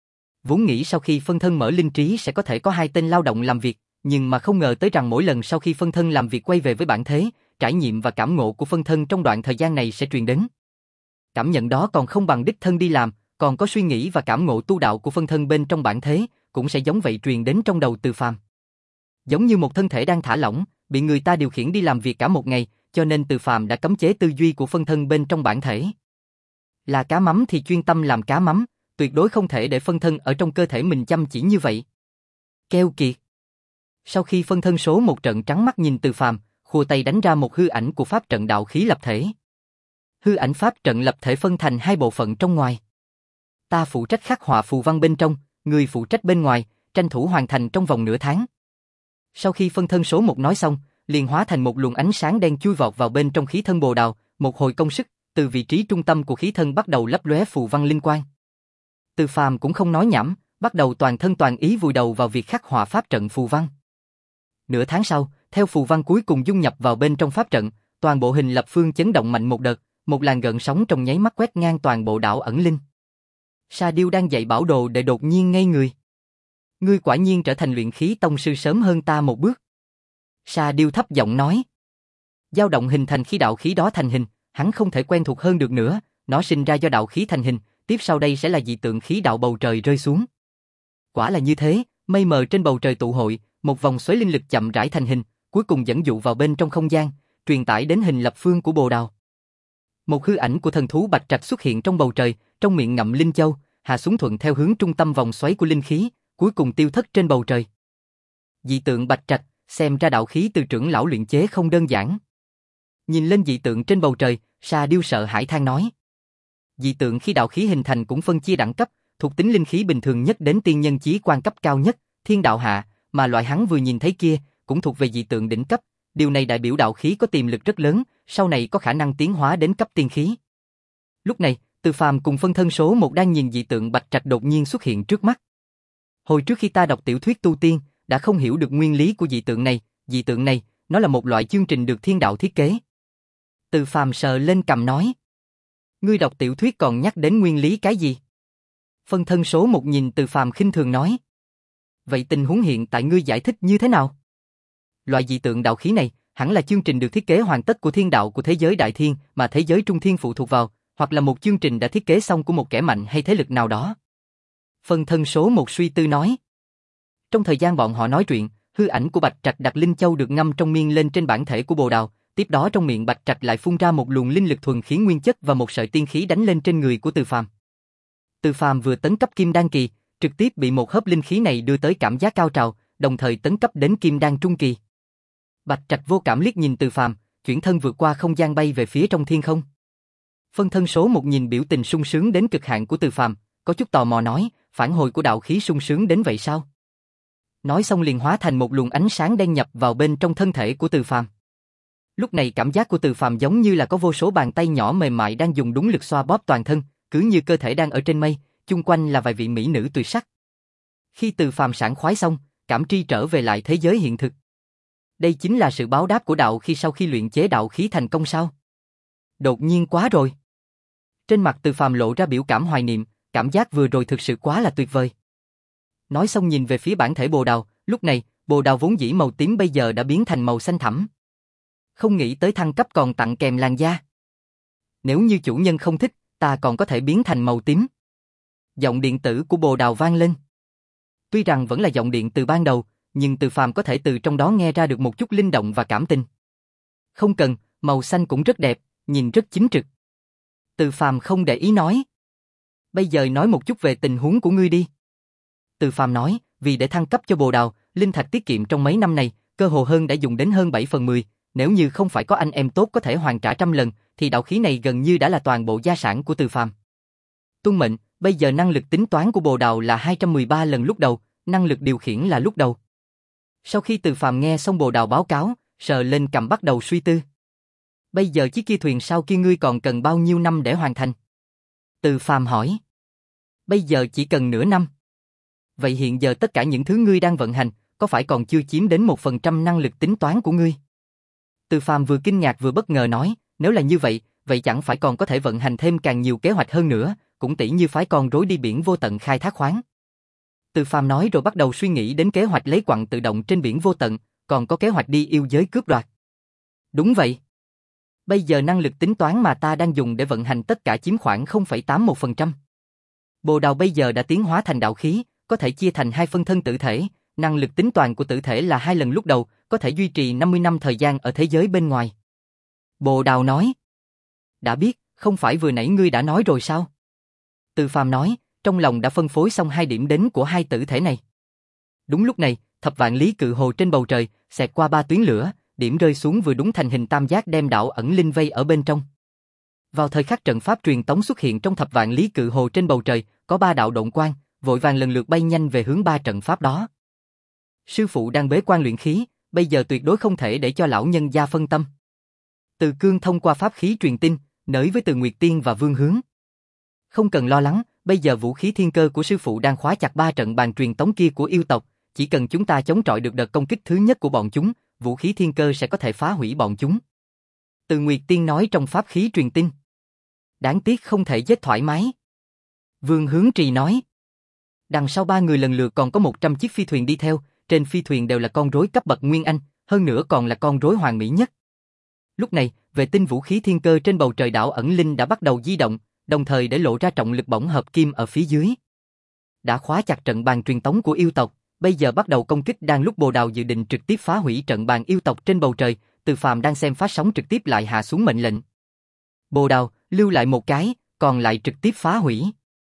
Vốn nghĩ sau khi phân thân mở linh trí sẽ có thể có hai tên lao động làm việc, nhưng mà không ngờ tới rằng mỗi lần sau khi phân thân làm việc quay về với bản thế, trải nghiệm và cảm ngộ của phân thân trong đoạn thời gian này sẽ truyền đến. Cảm nhận đó còn không bằng đích thân đi làm, còn có suy nghĩ và cảm ngộ tu đạo của phân thân bên trong bản thế, cũng sẽ giống vậy truyền đến trong đầu Từ Phàm. Giống như một thân thể đang thả lỏng, bị người ta điều khiển đi làm việc cả một ngày, cho nên Từ Phàm đã cấm chế tư duy của phân thân bên trong bản thể. Là cá mắm thì chuyên tâm làm cá mắm, tuyệt đối không thể để phân thân ở trong cơ thể mình chăm chỉ như vậy. Keo kiệt. Sau khi phân thân số một trận trắng mắt nhìn Từ Phàm, khua tay đánh ra một hư ảnh của pháp trận đạo khí lập thể. Hư ảnh pháp trận lập thể phân thành hai bộ phận trong ngoài. Ta phụ trách khắc họa phù văn bên trong, người phụ trách bên ngoài, tranh thủ hoàn thành trong vòng nửa tháng. Sau khi phân thân số một nói xong, liền hóa thành một luồng ánh sáng đen chui vọt vào bên trong khí thân bồ đào, một hồi công sức, từ vị trí trung tâm của khí thân bắt đầu lấp lóe phù văn linh quang. Từ Phàm cũng không nói nhảm, bắt đầu toàn thân toàn ý vùi đầu vào việc khắc họa pháp trận phù văn. Nửa tháng sau, theo phù văn cuối cùng dung nhập vào bên trong pháp trận, toàn bộ hình lập phương chấn động mạnh một đợt, một làn gợn sóng trong nháy mắt quét ngang toàn bộ đảo ẩn linh. Sa Điêu đang dạy bảo đồ đệ đột nhiên ngây người. Ngươi quả nhiên trở thành luyện khí tông sư sớm hơn ta một bước. Sa Điêu thấp giọng nói. Dao động hình thành khi đạo khí đó thành hình, hắn không thể quen thuộc hơn được nữa, nó sinh ra do đạo khí thành hình, tiếp sau đây sẽ là dị tượng khí đạo bầu trời rơi xuống. Quả là như thế, mây mờ trên bầu trời tụ hội, một vòng xoáy linh lực chậm rãi thành hình, cuối cùng dẫn dụ vào bên trong không gian, truyền tải đến hình lập phương của bồ đào. Một hư ảnh của thần thú bạch trạch xuất hiện trong bầu trời, trong miệng ngậm linh châu, hạ xuống thuận theo hướng trung tâm vòng xoáy của linh khí, cuối cùng tiêu thất trên bầu trời. Dị tượng bạch trạch, xem ra đạo khí từ trưởng lão luyện chế không đơn giản. Nhìn lên dị tượng trên bầu trời, Sa Điêu sợ hãi than nói. Dị tượng khi đạo khí hình thành cũng phân chia đẳng cấp, thuộc tính linh khí bình thường nhất đến tiên nhân chí quan cấp cao nhất, thiên đạo hạ, mà loại hắn vừa nhìn thấy kia, cũng thuộc về dị tượng đỉnh cấp, điều này đại biểu đạo khí có tiềm lực rất lớn, sau này có khả năng tiến hóa đến cấp tiên khí. Lúc này, Từ Phàm cùng phân thân số một đang nhìn dị tượng bạch trạch đột nhiên xuất hiện trước mắt. Hồi trước khi ta đọc tiểu thuyết tu tiên, đã không hiểu được nguyên lý của dị tượng này, dị tượng này, nó là một loại chương trình được thiên đạo thiết kế. Từ Phàm sờ lên cằm nói. Ngươi đọc tiểu thuyết còn nhắc đến nguyên lý cái gì? Phân thân số một nhìn Từ Phàm khinh thường nói. Vậy tình huống hiện tại ngươi giải thích như thế nào? Loại dị tượng đạo khí này, hẳn là chương trình được thiết kế hoàn tất của thiên đạo của thế giới đại thiên mà thế giới trung thiên phụ thuộc vào, hoặc là một chương trình đã thiết kế xong của một kẻ mạnh hay thế lực nào đó. Phân thân số một suy tư nói. Trong thời gian bọn họ nói chuyện, hư ảnh của Bạch Trạch đặt linh châu được ngâm trong miên lên trên bản thể của bồ đào, tiếp đó trong miệng Bạch Trạch lại phun ra một luồng linh lực thuần khí nguyên chất và một sợi tiên khí đánh lên trên người của Từ Phàm. Từ Phàm vừa tấn cấp kim đan kỳ, trực tiếp bị một hớp linh khí này đưa tới cảm giác cao trào, đồng thời tấn cấp đến kim đan trung kỳ. Bạch Trạch vô cảm liếc nhìn Từ Phàm, chuyển thân vượt qua không gian bay về phía trong thiên không. Phân thân số một nhìn biểu tình sung sướng đến cực hạn của Từ Phàm, có chút tò mò nói, phản hồi của đạo khí sung sướng đến vậy sao? Nói xong liền hóa thành một luồng ánh sáng đen nhập vào bên trong thân thể của Từ Phàm. Lúc này cảm giác của Từ Phàm giống như là có vô số bàn tay nhỏ mềm mại đang dùng đúng lực xoa bóp toàn thân, cứ như cơ thể đang ở trên mây, chung quanh là vài vị mỹ nữ tuyệt sắc. Khi Từ Phàm sảng khoái xong, cảm tri trở về lại thế giới hiện thực. Đây chính là sự báo đáp của đạo khi sau khi luyện chế đạo khí thành công sao? Đột nhiên quá rồi. Trên mặt Từ Phàm lộ ra biểu cảm hoài niệm, cảm giác vừa rồi thực sự quá là tuyệt vời. Nói xong nhìn về phía bản thể bồ đào, lúc này, bồ đào vốn dĩ màu tím bây giờ đã biến thành màu xanh thẳm. Không nghĩ tới thăng cấp còn tặng kèm làn da. Nếu như chủ nhân không thích, ta còn có thể biến thành màu tím. Giọng điện tử của bồ đào vang lên. Tuy rằng vẫn là giọng điện từ ban đầu, nhưng Từ Phàm có thể từ trong đó nghe ra được một chút linh động và cảm tình. Không cần, màu xanh cũng rất đẹp, nhìn rất chính trực. Từ Phàm không để ý nói. Bây giờ nói một chút về tình huống của ngươi đi. Từ Phàm nói, vì để thăng cấp cho bồ đào, linh thạch tiết kiệm trong mấy năm này, cơ hồ hơn đã dùng đến hơn bảy phần mười, nếu như không phải có anh em tốt có thể hoàn trả trăm lần, thì đạo khí này gần như đã là toàn bộ gia sản của Từ Phàm. Tuân mệnh, bây giờ năng lực tính toán của bồ đào là hai trăm mười ba lần lúc đầu, năng lực điều khiển là lúc đầu. Sau khi Từ Phàm nghe xong bồ đào báo cáo, sờ lên cằm bắt đầu suy tư. Bây giờ chiếc kia thuyền sau kia ngươi còn cần bao nhiêu năm để hoàn thành? Từ Phàm hỏi. Bây giờ chỉ cần nửa năm. Vậy hiện giờ tất cả những thứ ngươi đang vận hành, có phải còn chưa chiếm đến một phần trăm năng lực tính toán của ngươi? Từ Phàm vừa kinh ngạc vừa bất ngờ nói, nếu là như vậy, vậy chẳng phải còn có thể vận hành thêm càng nhiều kế hoạch hơn nữa, cũng tỷ như phái con rối đi biển vô tận khai thác khoáng. Từ Phàm nói rồi bắt đầu suy nghĩ đến kế hoạch lấy quặng tự động trên biển vô tận, còn có kế hoạch đi yêu giới cướp đoạt. Đúng vậy. Bây giờ năng lực tính toán mà ta đang dùng để vận hành tất cả chiếm khoảng không phẩy tám mươi mốt phần trăm. Bồ đào bây giờ đã tiến hóa thành đạo khí, có thể chia thành hai phân thân tử thể, năng lực tính toán của tử thể là hai lần lúc đầu, có thể duy trì năm mươi năm thời gian ở thế giới bên ngoài. Bồ đào nói. Đã biết, không phải vừa nãy ngươi đã nói rồi sao? Từ Phàm nói, trong lòng đã phân phối xong hai điểm đến của hai tử thể này. Đúng lúc này, thập vạn lý cự hồ trên bầu trời, xẹt qua ba tuyến lửa, điểm rơi xuống vừa đúng thành hình tam giác đem đạo ẩn linh vây ở bên trong. Vào thời khắc trận pháp truyền tống xuất hiện trong thập vạn lý cự hồ trên bầu trời, có ba đạo độn quang, vội vàng lần lượt bay nhanh về hướng ba trận pháp đó. Sư phụ đang bế quan luyện khí, bây giờ tuyệt đối không thể để cho lão nhân gia phân tâm. Từ Cương thông qua pháp khí truyền tin, nới với Từ Nguyệt Tiên và Vương Hướng. Không cần lo lắng, bây giờ vũ khí thiên cơ của sư phụ đang khóa chặt ba trận bàn truyền tống kia của yêu tộc, chỉ cần chúng ta chống chọi được đợt công kích thứ nhất của bọn chúng, vũ khí thiên cơ sẽ có thể phá hủy bọn chúng. Từ Nguyệt Tiên nói trong pháp khí truyền tin. Đáng tiếc không thể giết thoải mái. Vương Hướng Trì nói. Đằng sau ba người lần lượt còn có một trăm chiếc phi thuyền đi theo, trên phi thuyền đều là con rối cấp bậc Nguyên Anh, hơn nữa còn là con rối hoàn mỹ nhất. Lúc này, vệ tinh vũ khí thiên cơ trên bầu trời đảo ẩn linh đã bắt đầu di động, đồng thời để lộ ra trọng lực bổng hợp kim ở phía dưới. Đã khóa chặt trận bàn truyền tống của yêu tộc, bây giờ bắt đầu công kích. Đang lúc Bồ Đào dự định trực tiếp phá hủy trận bàn yêu tộc trên bầu trời, Từ Phàm đang xem phát sóng trực tiếp lại hạ xuống mệnh lệnh. Bồ Đào, lưu lại một cái, còn lại trực tiếp phá hủy.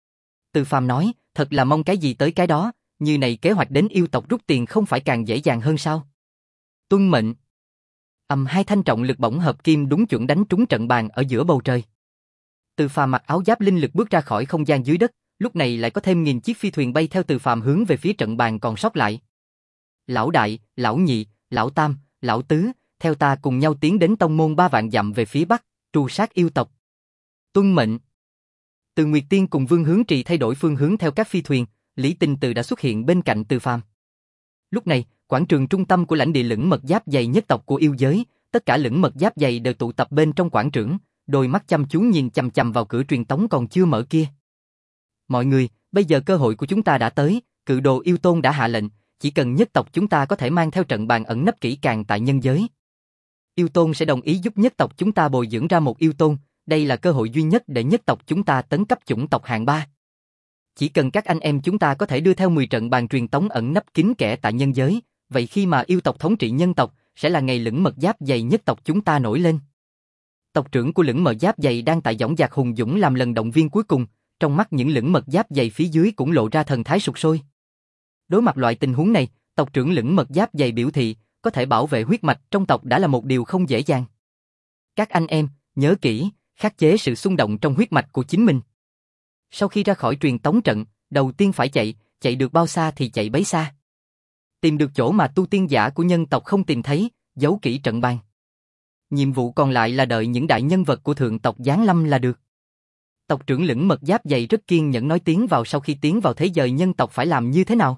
Từ Phàm nói, thật là mong cái gì tới cái đó, như này kế hoạch đến yêu tộc rút tiền không phải càng dễ dàng hơn sao? Tuân mệnh. Ầm hai thanh trọng lực bổng hợp kim đúng chuẩn đánh trúng trận bàn ở giữa bầu trời. Từ Phàm mặc áo giáp linh lực bước ra khỏi không gian dưới đất, lúc này lại có thêm nghìn chiếc phi thuyền bay theo Từ Phàm hướng về phía trận bàn còn sót lại. Lão đại, lão nhị, lão tam, lão tứ, theo ta cùng nhau tiến đến tông môn ba vạn dặm về phía bắc, tru sát yêu tộc. Tuân mệnh. Từ Nguyệt Tiên cùng Vương Hướng Trì thay đổi phương hướng theo các phi thuyền, Lý Tinh Từ đã xuất hiện bên cạnh Từ Phàm. Lúc này, quảng trường trung tâm của lãnh địa lửng mật giáp dày nhất tộc của yêu giới, tất cả lửng mật giáp dày đều tụ tập bên trong quảng trường, đôi mắt chăm chú nhìn chằm chằm vào cửa truyền tống còn chưa mở kia. Mọi người, bây giờ cơ hội của chúng ta đã tới, Cự Đồ Yêu Tôn đã hạ lệnh, chỉ cần nhất tộc chúng ta có thể mang theo trận bàn ẩn nấp kỹ càng tại nhân giới. Yêu Tôn sẽ đồng ý giúp nhất tộc chúng ta bồi dưỡng ra một yêu tôn, đây là cơ hội duy nhất để nhất tộc chúng ta tấn cấp chủng tộc hạng ba. Chỉ cần các anh em chúng ta có thể đưa theo mười trận bàn truyền tống ẩn nấp kín kẽ tại nhân giới, vậy khi mà yêu tộc thống trị nhân tộc, sẽ là ngày lửng mật giáp dày nhất tộc chúng ta nổi lên. Tộc trưởng của lửng mật giáp dày đang tại dõng dạc hùng dũng làm lần động viên cuối cùng, trong mắt những lửng mật giáp dày phía dưới cũng lộ ra thần thái sục sôi. Đối mặt loại tình huống này, tộc trưởng lửng mật giáp dày biểu thị, có thể bảo vệ huyết mạch trong tộc đã là một điều không dễ dàng. Các anh em, nhớ kỹ, khắc chế sự xung động trong huyết mạch của chính mình. Sau khi ra khỏi truyền tống trận, đầu tiên phải chạy, chạy được bao xa thì chạy bấy xa. Tìm được chỗ mà tu tiên giả của nhân tộc không tìm thấy, giấu kỹ trận bàn. Nhiệm vụ còn lại là đợi những đại nhân vật của thượng tộc giáng lâm là được. Tộc trưởng lửng mật giáp dày rất kiên nhẫn nói tiến vào sau khi tiến vào thế giới nhân tộc phải làm như thế nào.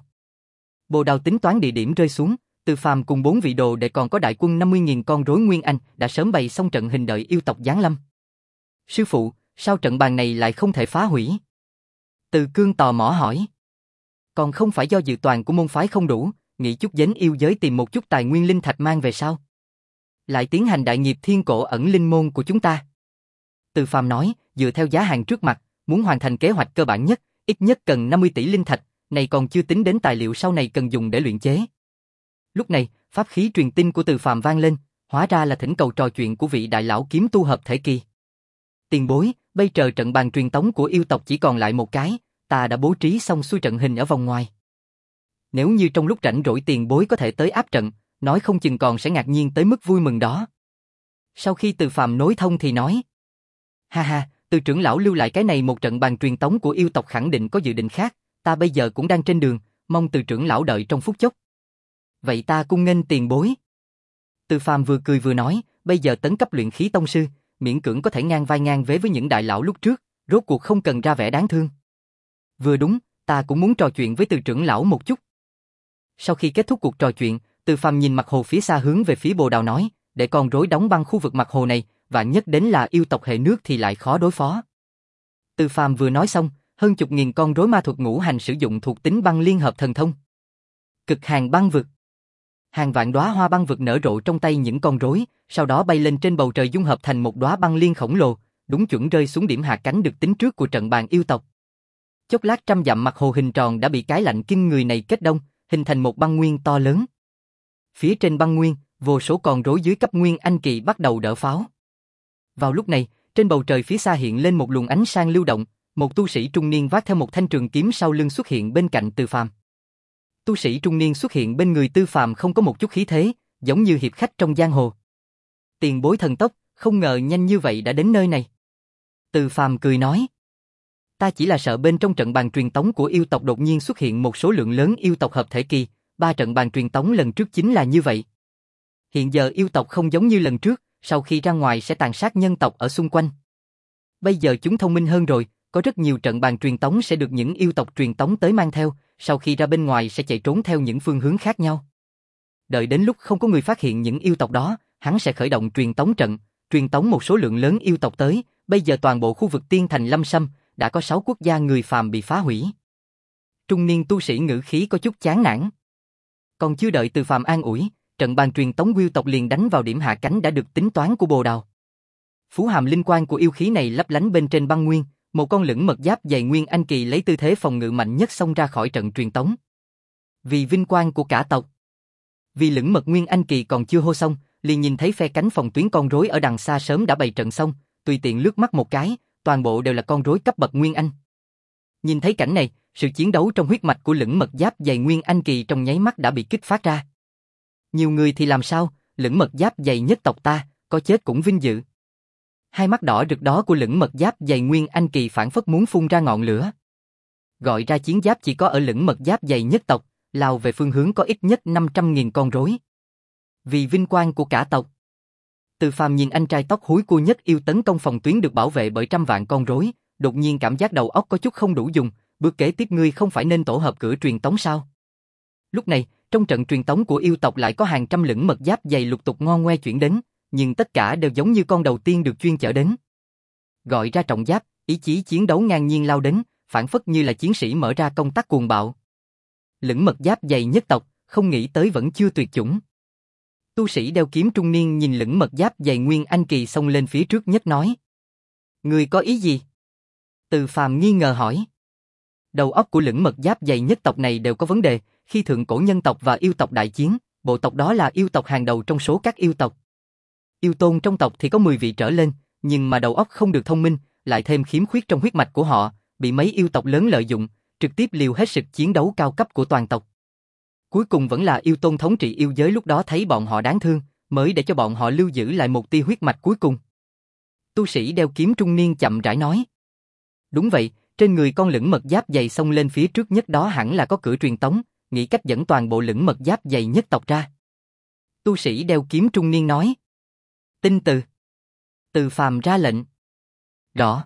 Bồ Đào tính toán địa điểm rơi xuống, Từ Phàm cùng bốn vị đồ để còn có đại quân năm mươi nghìn con rối Nguyên Anh đã sớm bày xong trận hình đợi yêu tộc giáng lâm. Sư phụ, sao trận bàn này lại không thể phá hủy? Từ Cương tò mò hỏi. Còn không phải do dự toàn của môn phái không đủ, nghĩ chút dến yêu giới tìm một chút tài nguyên linh thạch mang về sao? Lại tiến hành đại nghiệp thiên cổ ẩn linh môn của chúng ta. Từ Phàm nói, dựa theo giá hàng trước mặt, muốn hoàn thành kế hoạch cơ bản nhất, ít nhất cần năm mươi tỷ linh thạch, này còn chưa tính đến tài liệu sau này cần dùng để luyện chế. Lúc này, pháp khí truyền tin của Từ Phàm vang lên, hóa ra là thỉnh cầu trò chuyện của vị đại lão kiếm tu hợp thể kỳ. Tiền bối, bây giờ trận bàn truyền tống của yêu tộc chỉ còn lại một cái, ta đã bố trí xong xuôi trận hình ở vòng ngoài. Nếu như trong lúc rảnh rỗi tiền bối có thể tới áp trận, nói không chừng còn sẽ ngạc nhiên tới mức vui mừng đó. Sau khi Từ Phàm nối thông thì nói, ha ha, Từ trưởng lão lưu lại cái này một trận bàn truyền tống của yêu tộc khẳng định có dự định khác, ta bây giờ cũng đang trên đường, mong Từ trưởng lão đợi trong phút chốc. Vậy ta cung nghênh tiền bối. Từ Phàm vừa cười vừa nói, bây giờ tấn cấp luyện khí tông sư, miễn cưỡng có thể ngang vai ngang vế với những đại lão lúc trước, rốt cuộc không cần ra vẻ đáng thương. Vừa đúng, ta cũng muốn trò chuyện với Từ trưởng lão một chút. Sau khi kết thúc cuộc trò chuyện, Từ Phàm nhìn mặt hồ phía xa hướng về phía Bồ Đào nói, để con rối đóng băng khu vực mặt hồ này, vạn nhất đến là yêu tộc hệ nước thì lại khó đối phó. Từ Phàm vừa nói xong, hơn chục nghìn con rối ma thuật ngũ hành sử dụng thuộc tính băng liên hợp thần thông. Cực hàng băng vực. Hàng vạn đóa hoa băng vực nở rộ trong tay những con rối, sau đó bay lên trên bầu trời dung hợp thành một đóa băng liên khổng lồ, đúng chuẩn rơi xuống điểm hạ cánh được tính trước của trận bàn yêu tộc. Chốc lát trăm dặm mặt hồ hình tròn đã bị cái lạnh kinh người này kết đông, hình thành một băng nguyên to lớn. Phía trên băng nguyên, vô số con rối dưới cấp nguyên anh kỳ bắt đầu đỡ pháo. Vào lúc này, trên bầu trời phía xa hiện lên một luồng ánh sáng lưu động, một tu sĩ trung niên vác theo một thanh trường kiếm sau lưng xuất hiện bên cạnh Từ Phàm. Tu sĩ trung niên xuất hiện bên người Từ Phàm không có một chút khí thế, giống như hiệp khách trong giang hồ. Tiền bối thần tốc, không ngờ nhanh như vậy đã đến nơi này. Từ Phàm cười nói. Ta chỉ là sợ bên trong trận bàn truyền tống của yêu tộc đột nhiên xuất hiện một số lượng lớn yêu tộc hợp thể kỳ, ba trận bàn truyền tống lần trước chính là như vậy. Hiện giờ yêu tộc không giống như lần trước, sau khi ra ngoài sẽ tàn sát nhân tộc ở xung quanh. Bây giờ chúng thông minh hơn rồi, có rất nhiều trận bàn truyền tống sẽ được những yêu tộc truyền tống tới mang theo, sau khi ra bên ngoài sẽ chạy trốn theo những phương hướng khác nhau. Đợi đến lúc không có người phát hiện những yêu tộc đó, hắn sẽ khởi động truyền tống trận, truyền tống một số lượng lớn yêu tộc tới, bây giờ toàn bộ khu vực Tiên Thành Lâm Sâm, đã có sáu quốc gia người phàm bị phá hủy. Trung niên tu sĩ ngữ khí có chút chán nản. Còn chưa đợi Từ Phàm an ủi, trận bàn truyền tống yêu tộc liền đánh vào điểm hạ cánh đã được tính toán của Bồ Đào. Phú hàm linh quang của yêu khí này lấp lánh bên trên băng nguyên, một con lửng mật giáp dày nguyên anh kỳ lấy tư thế phòng ngự mạnh nhất xông ra khỏi trận truyền tống. Vì vinh quang của cả tộc. Vì lửng mật nguyên anh kỳ còn chưa hô xong, liền nhìn thấy phe cánh phòng tuyến con rối ở đằng xa sớm đã bày trận xong, tùy tiện lướt mắt một cái, toàn bộ đều là con rối cấp bậc nguyên anh. Nhìn thấy cảnh này, sự chiến đấu trong huyết mạch của lửng mật giáp dày nguyên anh kỳ trong nháy mắt đã bị kích phát ra. Nhiều người thì làm sao, lửng mật giáp dày nhất tộc ta, có chết cũng vinh dự. Hai mắt đỏ rực đó của lửng mật giáp dày nguyên anh kỳ phản phất muốn phun ra ngọn lửa. Gọi ra chiến giáp chỉ có ở lửng mật giáp dày nhất tộc, lao về phương hướng có ít nhất năm trăm nghìn con rối. Vì vinh quang của cả tộc. Từ Phàm nhìn anh trai tóc húi cua nhất yêu tấn công phòng tuyến được bảo vệ bởi trăm vạn con rối, đột nhiên cảm giác đầu óc có chút không đủ dùng, bước kế tiếp ngươi không phải nên tổ hợp cửa truyền tống sao? Lúc này, trong trận truyền tống của yêu tộc lại có hàng trăm lửng mật giáp dày lục tục ngon ngoe chuyển đến, nhưng tất cả đều giống như con đầu tiên được chuyên chở đến. Gọi ra trọng giáp, ý chí chiến đấu ngang nhiên lao đến, phản phất như là chiến sĩ mở ra công tác cuồng bạo. Lửng mật giáp dày nhất tộc, không nghĩ tới vẫn chưa tuyệt chủng. Tu sĩ đeo kiếm trung niên nhìn lửng mật giáp dày nguyên anh kỳ xông lên phía trước nhất nói. Người có ý gì? Từ Phàm nghi ngờ hỏi. Đầu óc của lửng mật giáp dày nhất tộc này đều có vấn đề, khi thượng cổ nhân tộc và yêu tộc đại chiến, bộ tộc đó là yêu tộc hàng đầu trong số các yêu tộc. Yêu tôn trong tộc thì có mười vị trở lên, nhưng mà đầu óc không được thông minh, lại thêm khiếm khuyết trong huyết mạch của họ, bị mấy yêu tộc lớn lợi dụng, trực tiếp liều hết sức chiến đấu cao cấp của toàn tộc. Cuối cùng vẫn là yêu tôn thống trị yêu giới lúc đó thấy bọn họ đáng thương, mới để cho bọn họ lưu giữ lại một tia huyết mạch cuối cùng. Tu sĩ đeo kiếm trung niên chậm rãi nói. Đúng vậy, trên người con lửng mật giáp dày xông lên phía trước nhất đó hẳn là có cửa truyền tống, nghĩ cách dẫn toàn bộ lửng mật giáp dày nhất tộc ra. Tu sĩ đeo kiếm trung niên nói. Tinh Từ. Từ Phàm ra lệnh. Rõ.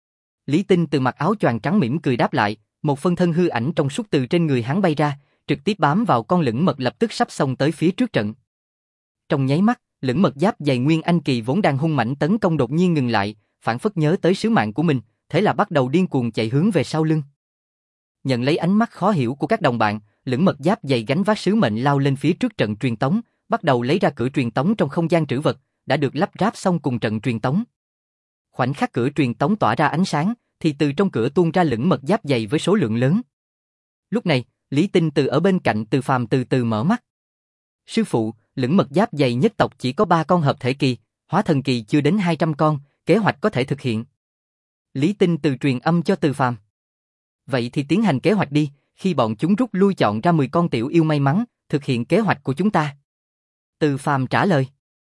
Lý Tinh Từ mặc áo choàng trắng mỉm cười đáp lại, một phân thân hư ảnh trong suốt từ trên người hắn bay ra, trực tiếp bám vào con lửng mật lập tức sắp xông tới phía trước trận. Trong nháy mắt, lửng mật giáp dày nguyên anh kỳ vốn đang hung mãnh tấn công đột nhiên ngừng lại, phản phất nhớ tới sứ mạng của mình, thế là bắt đầu điên cuồng chạy hướng về sau lưng. Nhận lấy ánh mắt khó hiểu của các đồng bạn, lửng mật giáp dày gánh vác sứ mệnh lao lên phía trước trận truyền tống, bắt đầu lấy ra cửa truyền tống trong không gian trữ vật, đã được lắp ráp xong cùng trận truyền tống. Khoảnh khắc cửa truyền tống tỏa ra ánh sáng, thì từ trong cửa tuôn ra lửng mật giáp dày với số lượng lớn. Lúc này, Lý Tinh Từ ở bên cạnh Từ Phàm từ từ mở mắt. Sư phụ, lửng mật giáp dày nhất tộc chỉ có ba con hợp thể kỳ, hóa thần kỳ chưa đến hai trăm con, kế hoạch có thể thực hiện. Lý Tinh Từ truyền âm cho Từ Phàm. Vậy thì tiến hành kế hoạch đi, khi bọn chúng rút lui chọn ra mười con tiểu yêu may mắn, thực hiện kế hoạch của chúng ta. Từ Phàm trả lời.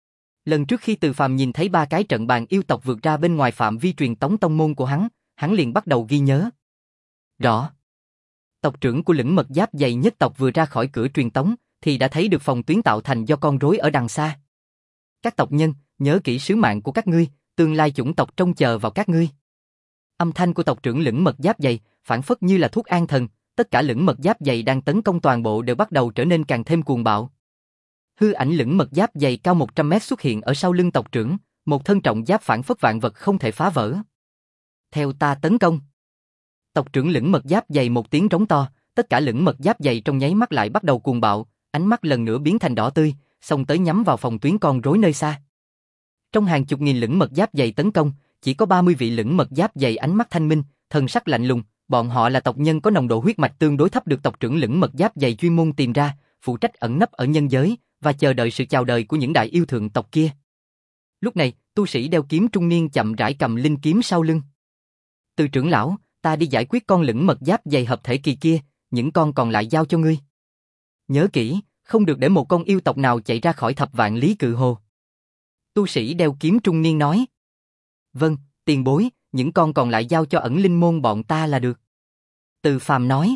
Lần trước khi Từ Phàm nhìn thấy ba cái trận bàn yêu tộc vượt ra bên ngoài phạm vi truyền tống tông môn của hắn, hắn liền bắt đầu ghi nhớ. Rõ. Tộc trưởng của lửng mật giáp dày nhất tộc vừa ra khỏi cửa truyền tống, thì đã thấy được phòng tuyến tạo thành do con rối ở đằng xa. Các tộc nhân, nhớ kỹ sứ mạng của các ngươi, tương lai chủng tộc trông chờ vào các ngươi. Âm thanh của tộc trưởng lửng mật giáp dày, phản phất như là thuốc an thần, tất cả lửng mật giáp dày đang tấn công toàn bộ đều bắt đầu trở nên càng thêm cuồng bạo. Hư ảnh lửng mật giáp dày cao một trăm mét xuất hiện ở sau lưng tộc trưởng, một thân trọng giáp phản phất vạn vật không thể phá vỡ. Theo ta tấn công. Tộc trưởng lửng mật giáp dày một tiếng rống to, tất cả lửng mật giáp dày trong nháy mắt lại bắt đầu cuồng bạo, ánh mắt lần nữa biến thành đỏ tươi, xông tới nhắm vào phòng tuyến con rối nơi xa. Trong hàng chục nghìn lửng mật giáp dày tấn công, chỉ có ba mươi vị lửng mật giáp dày ánh mắt thanh minh, thần sắc lạnh lùng, bọn họ là tộc nhân có nồng độ huyết mạch tương đối thấp được tộc trưởng lửng mật giáp dày chuyên môn tìm ra, phụ trách ẩn nấp ở nhân giới và chờ đợi sự chào đời của những đại yêu thượng tộc kia. Lúc này, tu sĩ đeo kiếm trung niên chậm rãi cầm linh kiếm sau lưng. Từ trưởng lão, ta đi giải quyết con lửng mật giáp dày hợp thể kỳ kia, những con còn lại giao cho ngươi. Nhớ kỹ, Không được để một con yêu tộc nào chạy ra khỏi thập vạn lý cự hồ. Tu sĩ đeo kiếm trung niên nói. Vâng, tiền bối, những con còn lại giao cho ẩn linh môn bọn ta là được. Từ Phàm nói.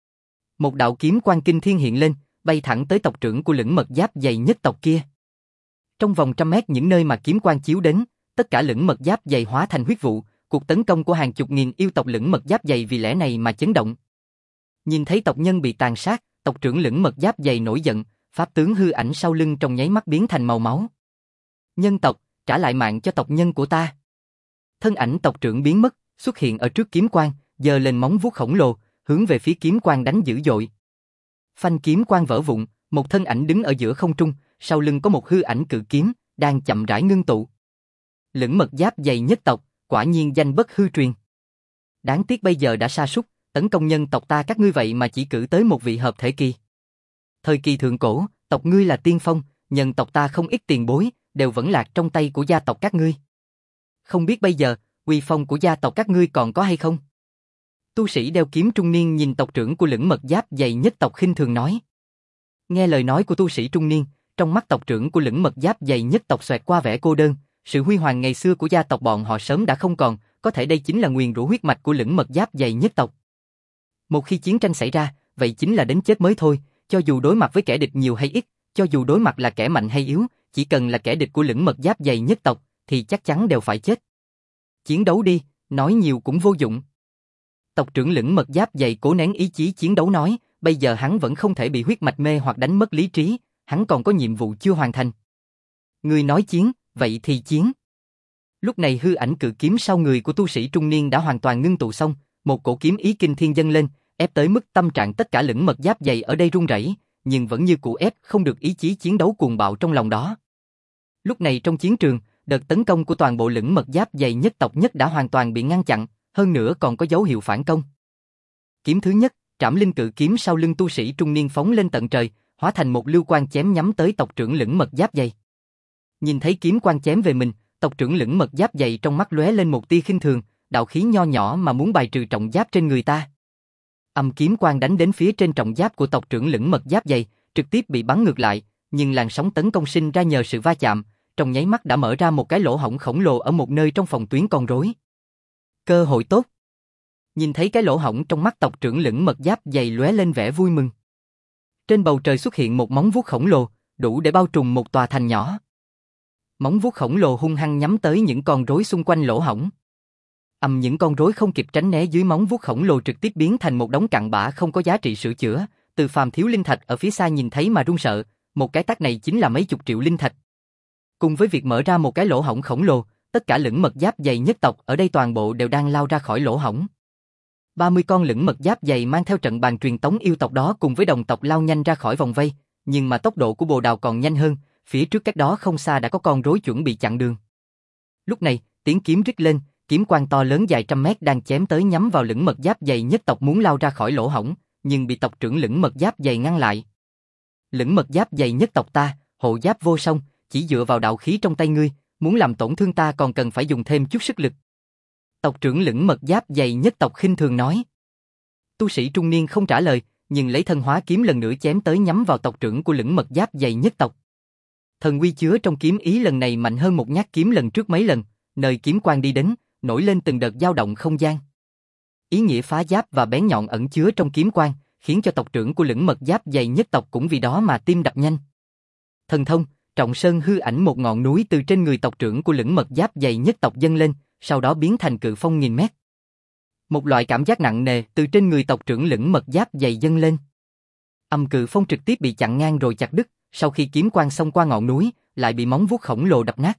Một đạo kiếm quang kinh thiên hiện lên, bay thẳng tới tộc trưởng của lửng mật giáp dày nhất tộc kia. Trong vòng trăm mét những nơi mà kiếm quang chiếu đến, tất cả lửng mật giáp dày hóa thành huyết vụ, cuộc tấn công của hàng chục nghìn yêu tộc lửng mật giáp dày vì lẽ này mà chấn động. Nhìn thấy tộc nhân bị tàn sát, tộc trưởng lửng mật giáp dày nổi giận, pháp tướng hư ảnh sau lưng trong nháy mắt biến thành màu máu. Nhân tộc, trả lại mạng cho tộc nhân của ta. Thân ảnh tộc trưởng biến mất, xuất hiện ở trước kiếm quang, giơ lên móng vuốt khổng lồ, hướng về phía kiếm quang đánh dữ dội. Phanh kiếm quang vỡ vụn, một thân ảnh đứng ở giữa không trung, sau lưng có một hư ảnh cự kiếm, đang chậm rãi ngưng tụ. Lửng mật giáp dày nhất tộc, quả nhiên danh bất hư truyền. Đáng tiếc bây giờ đã sa sút, tấn công nhân tộc ta các ngươi vậy mà chỉ cử tới một vị hợp thể kỳ. Thời kỳ thượng cổ, tộc ngươi là tiên phong, nhân tộc ta không ít tiền bối, đều vẫn lạc trong tay của gia tộc các ngươi. Không biết bây giờ, uy phong của gia tộc các ngươi còn có hay không? Tu sĩ đeo kiếm trung niên nhìn tộc trưởng của lửng mật giáp dày nhất tộc khinh thường nói. Nghe lời nói của tu sĩ trung niên, trong mắt tộc trưởng của lửng mật giáp dày nhất tộc xoẹt qua vẻ cô đơn, sự huy hoàng ngày xưa của gia tộc bọn họ sớm đã không còn, có thể đây chính là nguyền rủa huyết mạch của lửng mật giáp dày nhất tộc. Một khi chiến tranh xảy ra, vậy chính là đến chết mới thôi, cho dù đối mặt với kẻ địch nhiều hay ít, cho dù đối mặt là kẻ mạnh hay yếu, chỉ cần là kẻ địch của lửng mật giáp dày nhất tộc, thì chắc chắn đều phải chết. Chiến đấu đi, nói nhiều cũng vô dụng. Tộc trưởng lửng mật giáp dày cố nén ý chí chiến đấu nói, bây giờ hắn vẫn không thể bị huyết mạch mê hoặc đánh mất lý trí, hắn còn có nhiệm vụ chưa hoàn thành. Người nói chiến, vậy thì chiến. Lúc này hư ảnh cự kiếm sau người của tu sĩ trung niên đã hoàn toàn ngưng tụ xong, một cổ kiếm ý kinh thiên dâng lên, ép tới mức tâm trạng tất cả lửng mật giáp dày ở đây run rẩy, nhưng vẫn như cũ ép không được ý chí chiến đấu cuồng bạo trong lòng đó. Lúc này trong chiến trường, đợt tấn công của toàn bộ lửng mật giáp dày nhất tộc nhất đã hoàn toàn bị ngăn chặn, hơn nữa còn có dấu hiệu phản công. Kiếm thứ nhất, trảm linh cự kiếm sau lưng tu sĩ trung niên phóng lên tận trời, hóa thành một lưu quang chém nhắm tới tộc trưởng lửng mật giáp dày. Nhìn thấy kiếm quang chém về mình, tộc trưởng lửng mật giáp dày trong mắt lóe lên một tia khinh thường, đạo khí nho nhỏ mà muốn bài trừ trọng giáp trên người ta. Âm kiếm quang đánh đến phía trên trọng giáp của tộc trưởng lửng mật giáp dày, trực tiếp bị bắn ngược lại, nhưng làn sóng tấn công sinh ra nhờ sự va chạm, trong nháy mắt đã mở ra một cái lỗ hổng khổng lồ ở một nơi trong phòng tuyến con rối. Cơ hội tốt. Nhìn thấy cái lỗ hổng trong mắt tộc trưởng lửng mật giáp dày lóe lên vẻ vui mừng. Trên bầu trời xuất hiện một móng vuốt khổng lồ, đủ để bao trùm một tòa thành nhỏ. Móng vuốt khổng lồ hung hăng nhắm tới những con rối xung quanh lỗ hổng. Ầm, những con rối không kịp tránh né dưới móng vuốt khổng lồ trực tiếp biến thành một đống cặn bã không có giá trị sửa chữa. Từ Phàm thiếu linh thạch ở phía xa nhìn thấy mà run sợ, một cái tát này chính là mấy chục triệu linh thạch. Cùng với việc mở ra một cái lỗ hổng khổng lồ, tất cả lửng mật giáp dày nhất tộc ở đây toàn bộ đều đang lao ra khỏi lỗ hổng. ba mươi con lửng mật giáp dày mang theo trận bàn truyền tống yêu tộc đó cùng với đồng tộc lao nhanh ra khỏi vòng vây, nhưng mà tốc độ của Bồ Đào còn nhanh hơn, phía trước cách đó không xa đã có con rối chuẩn bị chặn đường. Lúc này, tiếng kiếm rít lên, kiếm quang to lớn dài trăm mét đang chém tới nhắm vào lửng mật giáp dày nhất tộc muốn lao ra khỏi lỗ hổng, nhưng bị tộc trưởng lửng mật giáp dày ngăn lại. Lửng mật giáp dày nhất tộc ta, hộ giáp vô song, chỉ dựa vào đạo khí trong tay ngươi, muốn làm tổn thương ta còn cần phải dùng thêm chút sức lực. Tộc trưởng lửng mật giáp dày nhất tộc khinh thường nói. Tu sĩ trung niên không trả lời, nhưng lấy thân hóa kiếm lần nữa chém tới nhắm vào tộc trưởng của lửng mật giáp dày nhất tộc. Thần uy chứa trong kiếm ý lần này mạnh hơn một nhát kiếm lần trước mấy lần, nơi kiếm quang đi đến, nổi lên từng đợt dao động không gian. Ý nghĩa phá giáp và bén nhọn ẩn chứa trong kiếm quang, khiến cho tộc trưởng của lửng mật giáp dày nhất tộc cũng vì đó mà tim đập nhanh. Thần thông, trọng sơn hư ảnh một ngọn núi từ trên người tộc trưởng của lửng mật giáp dày nhất tộc dâng lên, sau đó biến thành cự phong nghìn mét. Một loại cảm giác nặng nề từ trên người tộc trưởng lửng mật giáp dày dâng lên. Âm cự phong trực tiếp bị chặn ngang rồi chặt đứt, sau khi kiếm quang xông qua ngọn núi, lại bị móng vuốt khổng lồ đập nát.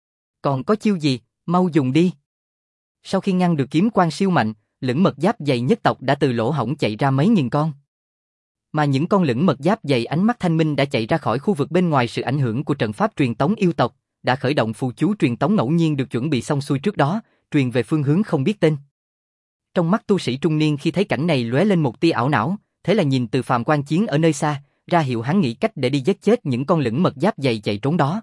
Còn có chiêu gì, mau dùng đi. Sau khi ngăn được kiếm quang siêu mạnh, lửng mật giáp dày nhất tộc đã từ lỗ hổng chạy ra mấy nghìn con. Mà những con lửng mật giáp dày ánh mắt thanh minh đã chạy ra khỏi khu vực bên ngoài sự ảnh hưởng của trận pháp truyền tống yêu tộc, đã khởi động phù chú truyền tống ngẫu nhiên được chuẩn bị xong xuôi trước đó, truyền về phương hướng không biết tên. Trong mắt tu sĩ trung niên khi thấy cảnh này lóe lên một tia ảo não, thế là nhìn Từ Phàm quan chiến ở nơi xa, ra hiệu hắn nghĩ cách để đi giết chết những con lửng mật giáp dày chạy trốn đó.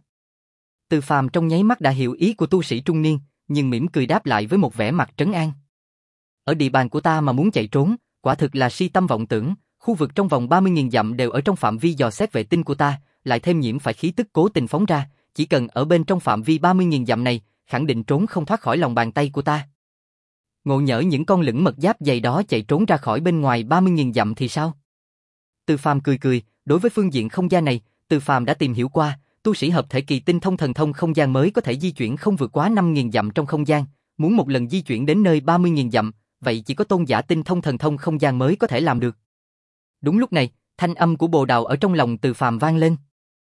Từ Phàm trong nháy mắt đã hiểu ý của tu sĩ trung niên, nhưng mỉm cười đáp lại với một vẻ mặt trấn an. Ở địa bàn của ta mà muốn chạy trốn, quả thực là si tâm vọng tưởng, khu vực trong vòng ba mươi nghìn dặm đều ở trong phạm vi dò xét vệ tinh của ta, lại thêm nhiễm phải khí tức cố tình phóng ra, chỉ cần ở bên trong phạm vi ba mươi nghìn dặm này, khẳng định trốn không thoát khỏi lòng bàn tay của ta. Ngộ nhỡ những con lửng mật giáp dày đó chạy trốn ra khỏi bên ngoài ba mươi nghìn dặm thì sao? Từ Phàm cười cười, đối với phương diện không gian này, Từ Phàm đã tìm hiểu qua, tu sĩ hợp thể kỳ tinh thông thần thông không gian mới có thể di chuyển không vượt quá năm nghìn dặm trong không gian, muốn một lần di chuyển đến nơi ba mươi nghìn dặm, vậy chỉ có tôn giả tinh thông thần thông không gian mới có thể làm được. Đúng lúc này, thanh âm của Bồ Đào ở trong lòng Từ Phàm vang lên.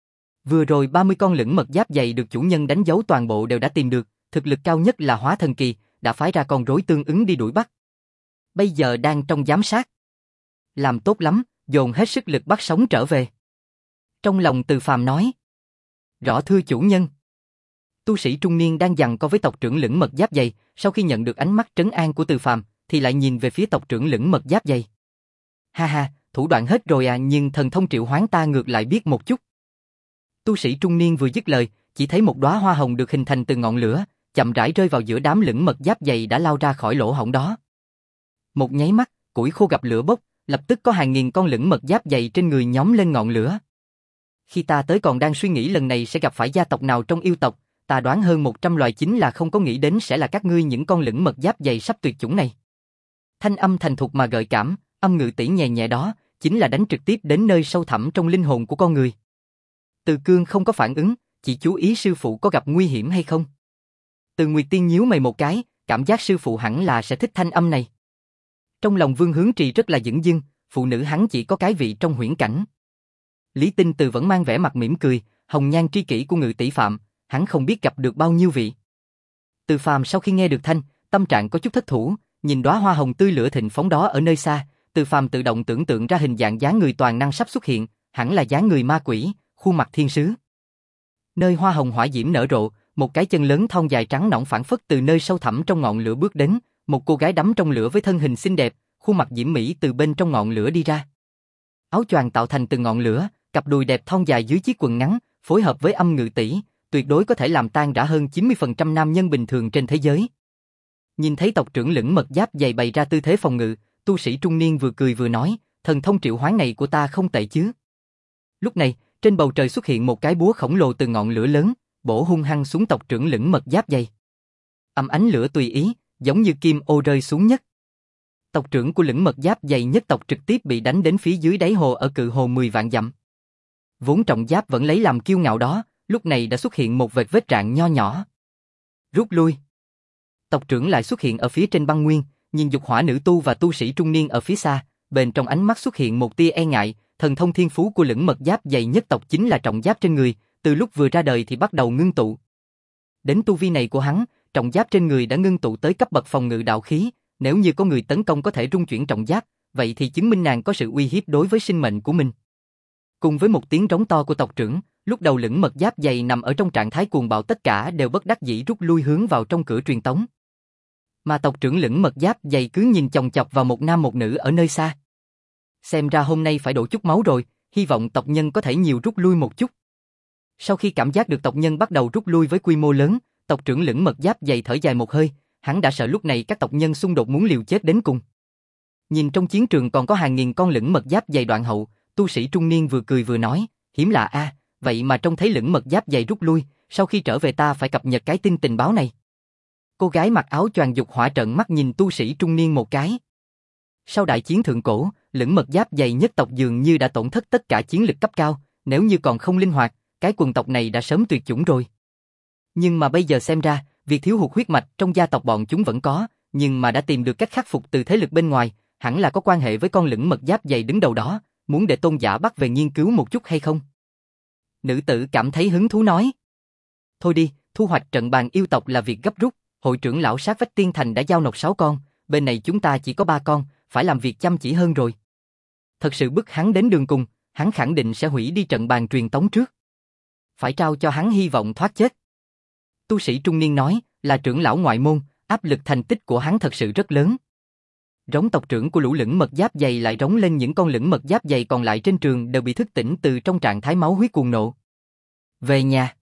Vừa rồi ba mươi con lửng mật giáp dày được chủ nhân đánh dấu toàn bộ đều đã tìm được, thực lực cao nhất là hóa thần kỳ, đã phái ra con rối tương ứng đi đuổi bắt. Bây giờ đang trong giám sát. Làm tốt lắm, dồn hết sức lực bắt sống trở về. Trong lòng Từ Phàm nói. Rõ thưa chủ nhân. Tu sĩ trung niên đang giằng co với tộc trưởng lửng mật giáp dày, sau khi nhận được ánh mắt trấn an của Từ Phàm, thì lại nhìn về phía tộc trưởng lửng mật giáp dày. Ha ha, thủ đoạn hết rồi à, nhưng thần thông triệu hoán ta ngược lại biết một chút. Tu sĩ trung niên vừa dứt lời, chỉ thấy một đóa hoa hồng được hình thành từ ngọn lửa, chậm rãi rơi vào giữa đám lửng mật giáp dày đã lao ra khỏi lỗ hổng đó. Một nháy mắt, củi khô gặp lửa bốc, lập tức có hàng nghìn con lửng mật giáp dày trên người nhóm lên ngọn lửa. Khi ta tới còn đang suy nghĩ lần này sẽ gặp phải gia tộc nào trong yêu tộc, ta đoán hơn một trăm loài chính là không có nghĩ đến sẽ là các ngươi những con lửng mật giáp dày sắp tuyệt chủng này. Thanh âm thành thục mà gợi cảm, âm ngự tỷ nhẹ nhẹ đó, chính là đánh trực tiếp đến nơi sâu thẳm trong linh hồn của con người. Từ Cương không có phản ứng, chỉ chú ý sư phụ có gặp nguy hiểm hay không. Từ Nguyệt Tiên nhíu mày một cái, cảm giác sư phụ hẳn là sẽ thích thanh âm này. Trong lòng Vương Hướng Trì rất là dửng dưng, phụ nữ hắn chỉ có cái vị trong huyễn cảnh. Lý Tinh Từ vẫn mang vẻ mặt mỉm cười, hồng nhan tri kỷ của Ngự tỷ Phạm, hắn không biết gặp được bao nhiêu vị. Từ Phàm sau khi nghe được thanh, tâm trạng có chút thất thủ, nhìn đóa hoa hồng tươi lửa thịnh phóng đó ở nơi xa, Từ Phàm tự động tưởng tượng ra hình dạng dáng người toàn năng sắp xuất hiện, hẳn là dáng người ma quỷ, khuôn mặt thiên sứ. Nơi hoa hồng hỏa diễm nở rộ, một cái chân lớn thon dài trắng nõn phảng phất từ nơi sâu thẳm trong ngọn lửa bước đến, một cô gái đắm trong lửa với thân hình xinh đẹp, khuôn mặt diễm mỹ từ bên trong ngọn lửa đi ra. Áo choàng tạo thành từ ngọn lửa, cặp đùi đẹp thon dài dưới chiếc quần ngắn, phối hợp với âm ngự tỷ, tuyệt đối có thể làm tan rã hơn chín mươi phần trăm nam nhân bình thường trên thế giới. Nhìn thấy tộc trưởng lửng mật giáp dày bày ra tư thế phòng ngự, tu sĩ trung niên vừa cười vừa nói, thần thông triệu hoán này của ta không tệ chứ. Lúc này, trên bầu trời xuất hiện một cái búa khổng lồ từ ngọn lửa lớn, bổ hung hăng xuống tộc trưởng lửng mật giáp dày. Âm ánh lửa tùy ý, giống như kim ô rơi xuống nhất. Tộc trưởng của lửng mật giáp dày nhất tộc trực tiếp bị đánh đến phía dưới đáy hồ ở cự hồ mười vạn dặm. Vốn trọng giáp vẫn lấy làm kiêu ngạo đó, lúc này đã xuất hiện một vệt vết rạn nho nhỏ. Rút lui. Tộc trưởng lại xuất hiện ở phía trên băng nguyên, nhìn dục hỏa nữ tu và tu sĩ trung niên ở phía xa, bên trong ánh mắt xuất hiện một tia e ngại, thần thông thiên phú của lửng mật giáp dày nhất tộc chính là trọng giáp trên người, từ lúc vừa ra đời thì bắt đầu ngưng tụ. Đến tu vi này của hắn, trọng giáp trên người đã ngưng tụ tới cấp bậc phòng ngự đạo khí, nếu như có người tấn công có thể rung chuyển trọng giáp, vậy thì chứng minh nàng có sự uy hiếp đối với sinh mệnh của mình. Cùng với một tiếng rống to của tộc trưởng, lúc đầu lửng mật giáp dày nằm ở trong trạng thái cuồng bạo tất cả đều bất đắc dĩ rút lui hướng vào trong cửa truyền tống. Mà tộc trưởng lửng mật giáp dày cứ nhìn chòng chọc vào một nam một nữ ở nơi xa. Xem ra hôm nay phải đổ chút máu rồi, hy vọng tộc nhân có thể nhiều rút lui một chút. Sau khi cảm giác được tộc nhân bắt đầu rút lui với quy mô lớn, tộc trưởng lửng mật giáp dày thở dài một hơi, hắn đã sợ lúc này các tộc nhân xung đột muốn liều chết đến cùng. Nhìn trong chiến trường còn có hàng nghìn con lửng mật giáp dày đoạn hậu, tu sĩ trung niên vừa cười vừa nói, hiếm lạ a, à, vậy mà trông thấy lửng mật giáp dày rút lui, sau khi trở về ta phải cập nhật cái tin tình báo này. Cô gái mặc áo choàng dục hỏa trợn mắt nhìn tu sĩ trung niên một cái. Sau đại chiến thượng cổ, lửng mật giáp dày nhất tộc dường như đã tổn thất tất cả chiến lực cấp cao, nếu như còn không linh hoạt, cái quần tộc này đã sớm tuyệt chủng rồi. Nhưng mà bây giờ xem ra, việc thiếu hụt huyết mạch trong gia tộc bọn chúng vẫn có, nhưng mà đã tìm được cách khắc phục từ thế lực bên ngoài, hẳn là có quan hệ với con lửng mật giáp dày đứng đầu đó, muốn để tôn giả bắt về nghiên cứu một chút hay không? Nữ tử cảm thấy hứng thú nói. Thôi đi, thu hoạch trận bàn yêu tộc là việc gấp rút, hội trưởng lão sát vách tiên thành đã giao nộp sáu con, bên này chúng ta chỉ có ba con, phải làm việc chăm chỉ hơn rồi. Thật sự bức hắn đến đường cùng, hắn khẳng định sẽ hủy đi trận bàn truyền tống trước. Phải trao cho hắn hy vọng thoát chết. Tu sĩ trung niên nói, là trưởng lão ngoại môn, áp lực thành tích của hắn thật sự rất lớn. Rống tộc trưởng của lũ lửng mật giáp dày lại rống lên, những con lửng mật giáp dày còn lại trên trường đều bị thức tỉnh từ trong trạng thái máu huyết cuồng nộ. Về nhà.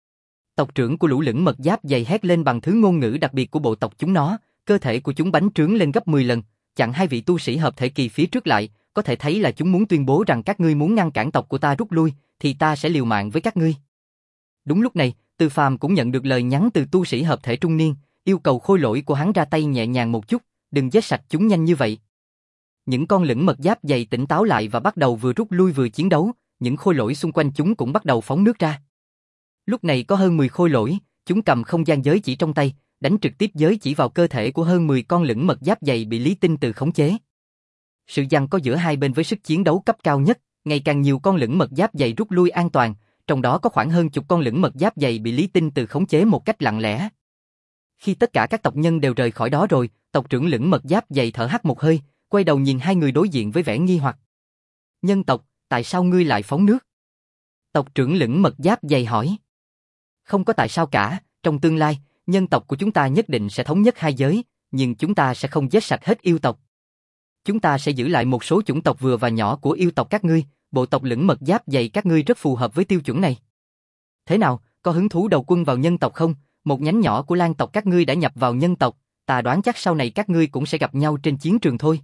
Tộc trưởng của lũ lửng mật giáp dày hét lên bằng thứ ngôn ngữ đặc biệt của bộ tộc chúng nó, cơ thể của chúng bánh trướng lên gấp mười lần, chặn hai vị tu sĩ hợp thể kỳ phía trước lại, có thể thấy là chúng muốn tuyên bố rằng các ngươi muốn ngăn cản tộc của ta rút lui, thì ta sẽ liều mạng với các ngươi. Đúng lúc này, Từ Phàm cũng nhận được lời nhắn từ tu sĩ hợp thể trung niên, yêu cầu khôi lỗi của hắn ra tay nhẹ nhàng một chút, đừng giết sạch chúng nhanh như vậy. Những con lửng mật giáp dày tỉnh táo lại và bắt đầu vừa rút lui vừa chiến đấu, những khôi lỗi xung quanh chúng cũng bắt đầu phóng nước ra. Lúc này có hơn mười khôi lỗi, chúng cầm không gian giới chỉ trong tay, đánh trực tiếp giới chỉ vào cơ thể của hơn mười con lửng mật giáp dày bị Lý Tinh Từ khống chế. Sự giằng co giữa hai bên với sức chiến đấu cấp cao nhất, ngày càng nhiều con lửng mật giáp dày rút lui an toàn, trong đó có khoảng hơn chục con lửng mật giáp dày bị Lý Tinh Từ khống chế một cách lặng lẽ. Khi tất cả các tộc nhân đều rời khỏi đó rồi, tộc trưởng lửng mật giáp dày thở hắt một hơi, quay đầu nhìn hai người đối diện với vẻ nghi hoặc. Nhân tộc, tại sao ngươi lại phóng nước? Tộc trưởng lửng mật giáp dày hỏi. Không có tại sao cả, trong tương lai, nhân tộc của chúng ta nhất định sẽ thống nhất hai giới, nhưng chúng ta sẽ không giết sạch hết yêu tộc. Chúng ta sẽ giữ lại một số chủng tộc vừa và nhỏ của yêu tộc các ngươi, bộ tộc lửng mật giáp dày các ngươi rất phù hợp với tiêu chuẩn này. Thế nào, có hứng thú đầu quân vào nhân tộc không? Một nhánh nhỏ của Lan tộc các ngươi đã nhập vào nhân tộc, ta đoán chắc sau này các ngươi cũng sẽ gặp nhau trên chiến trường thôi.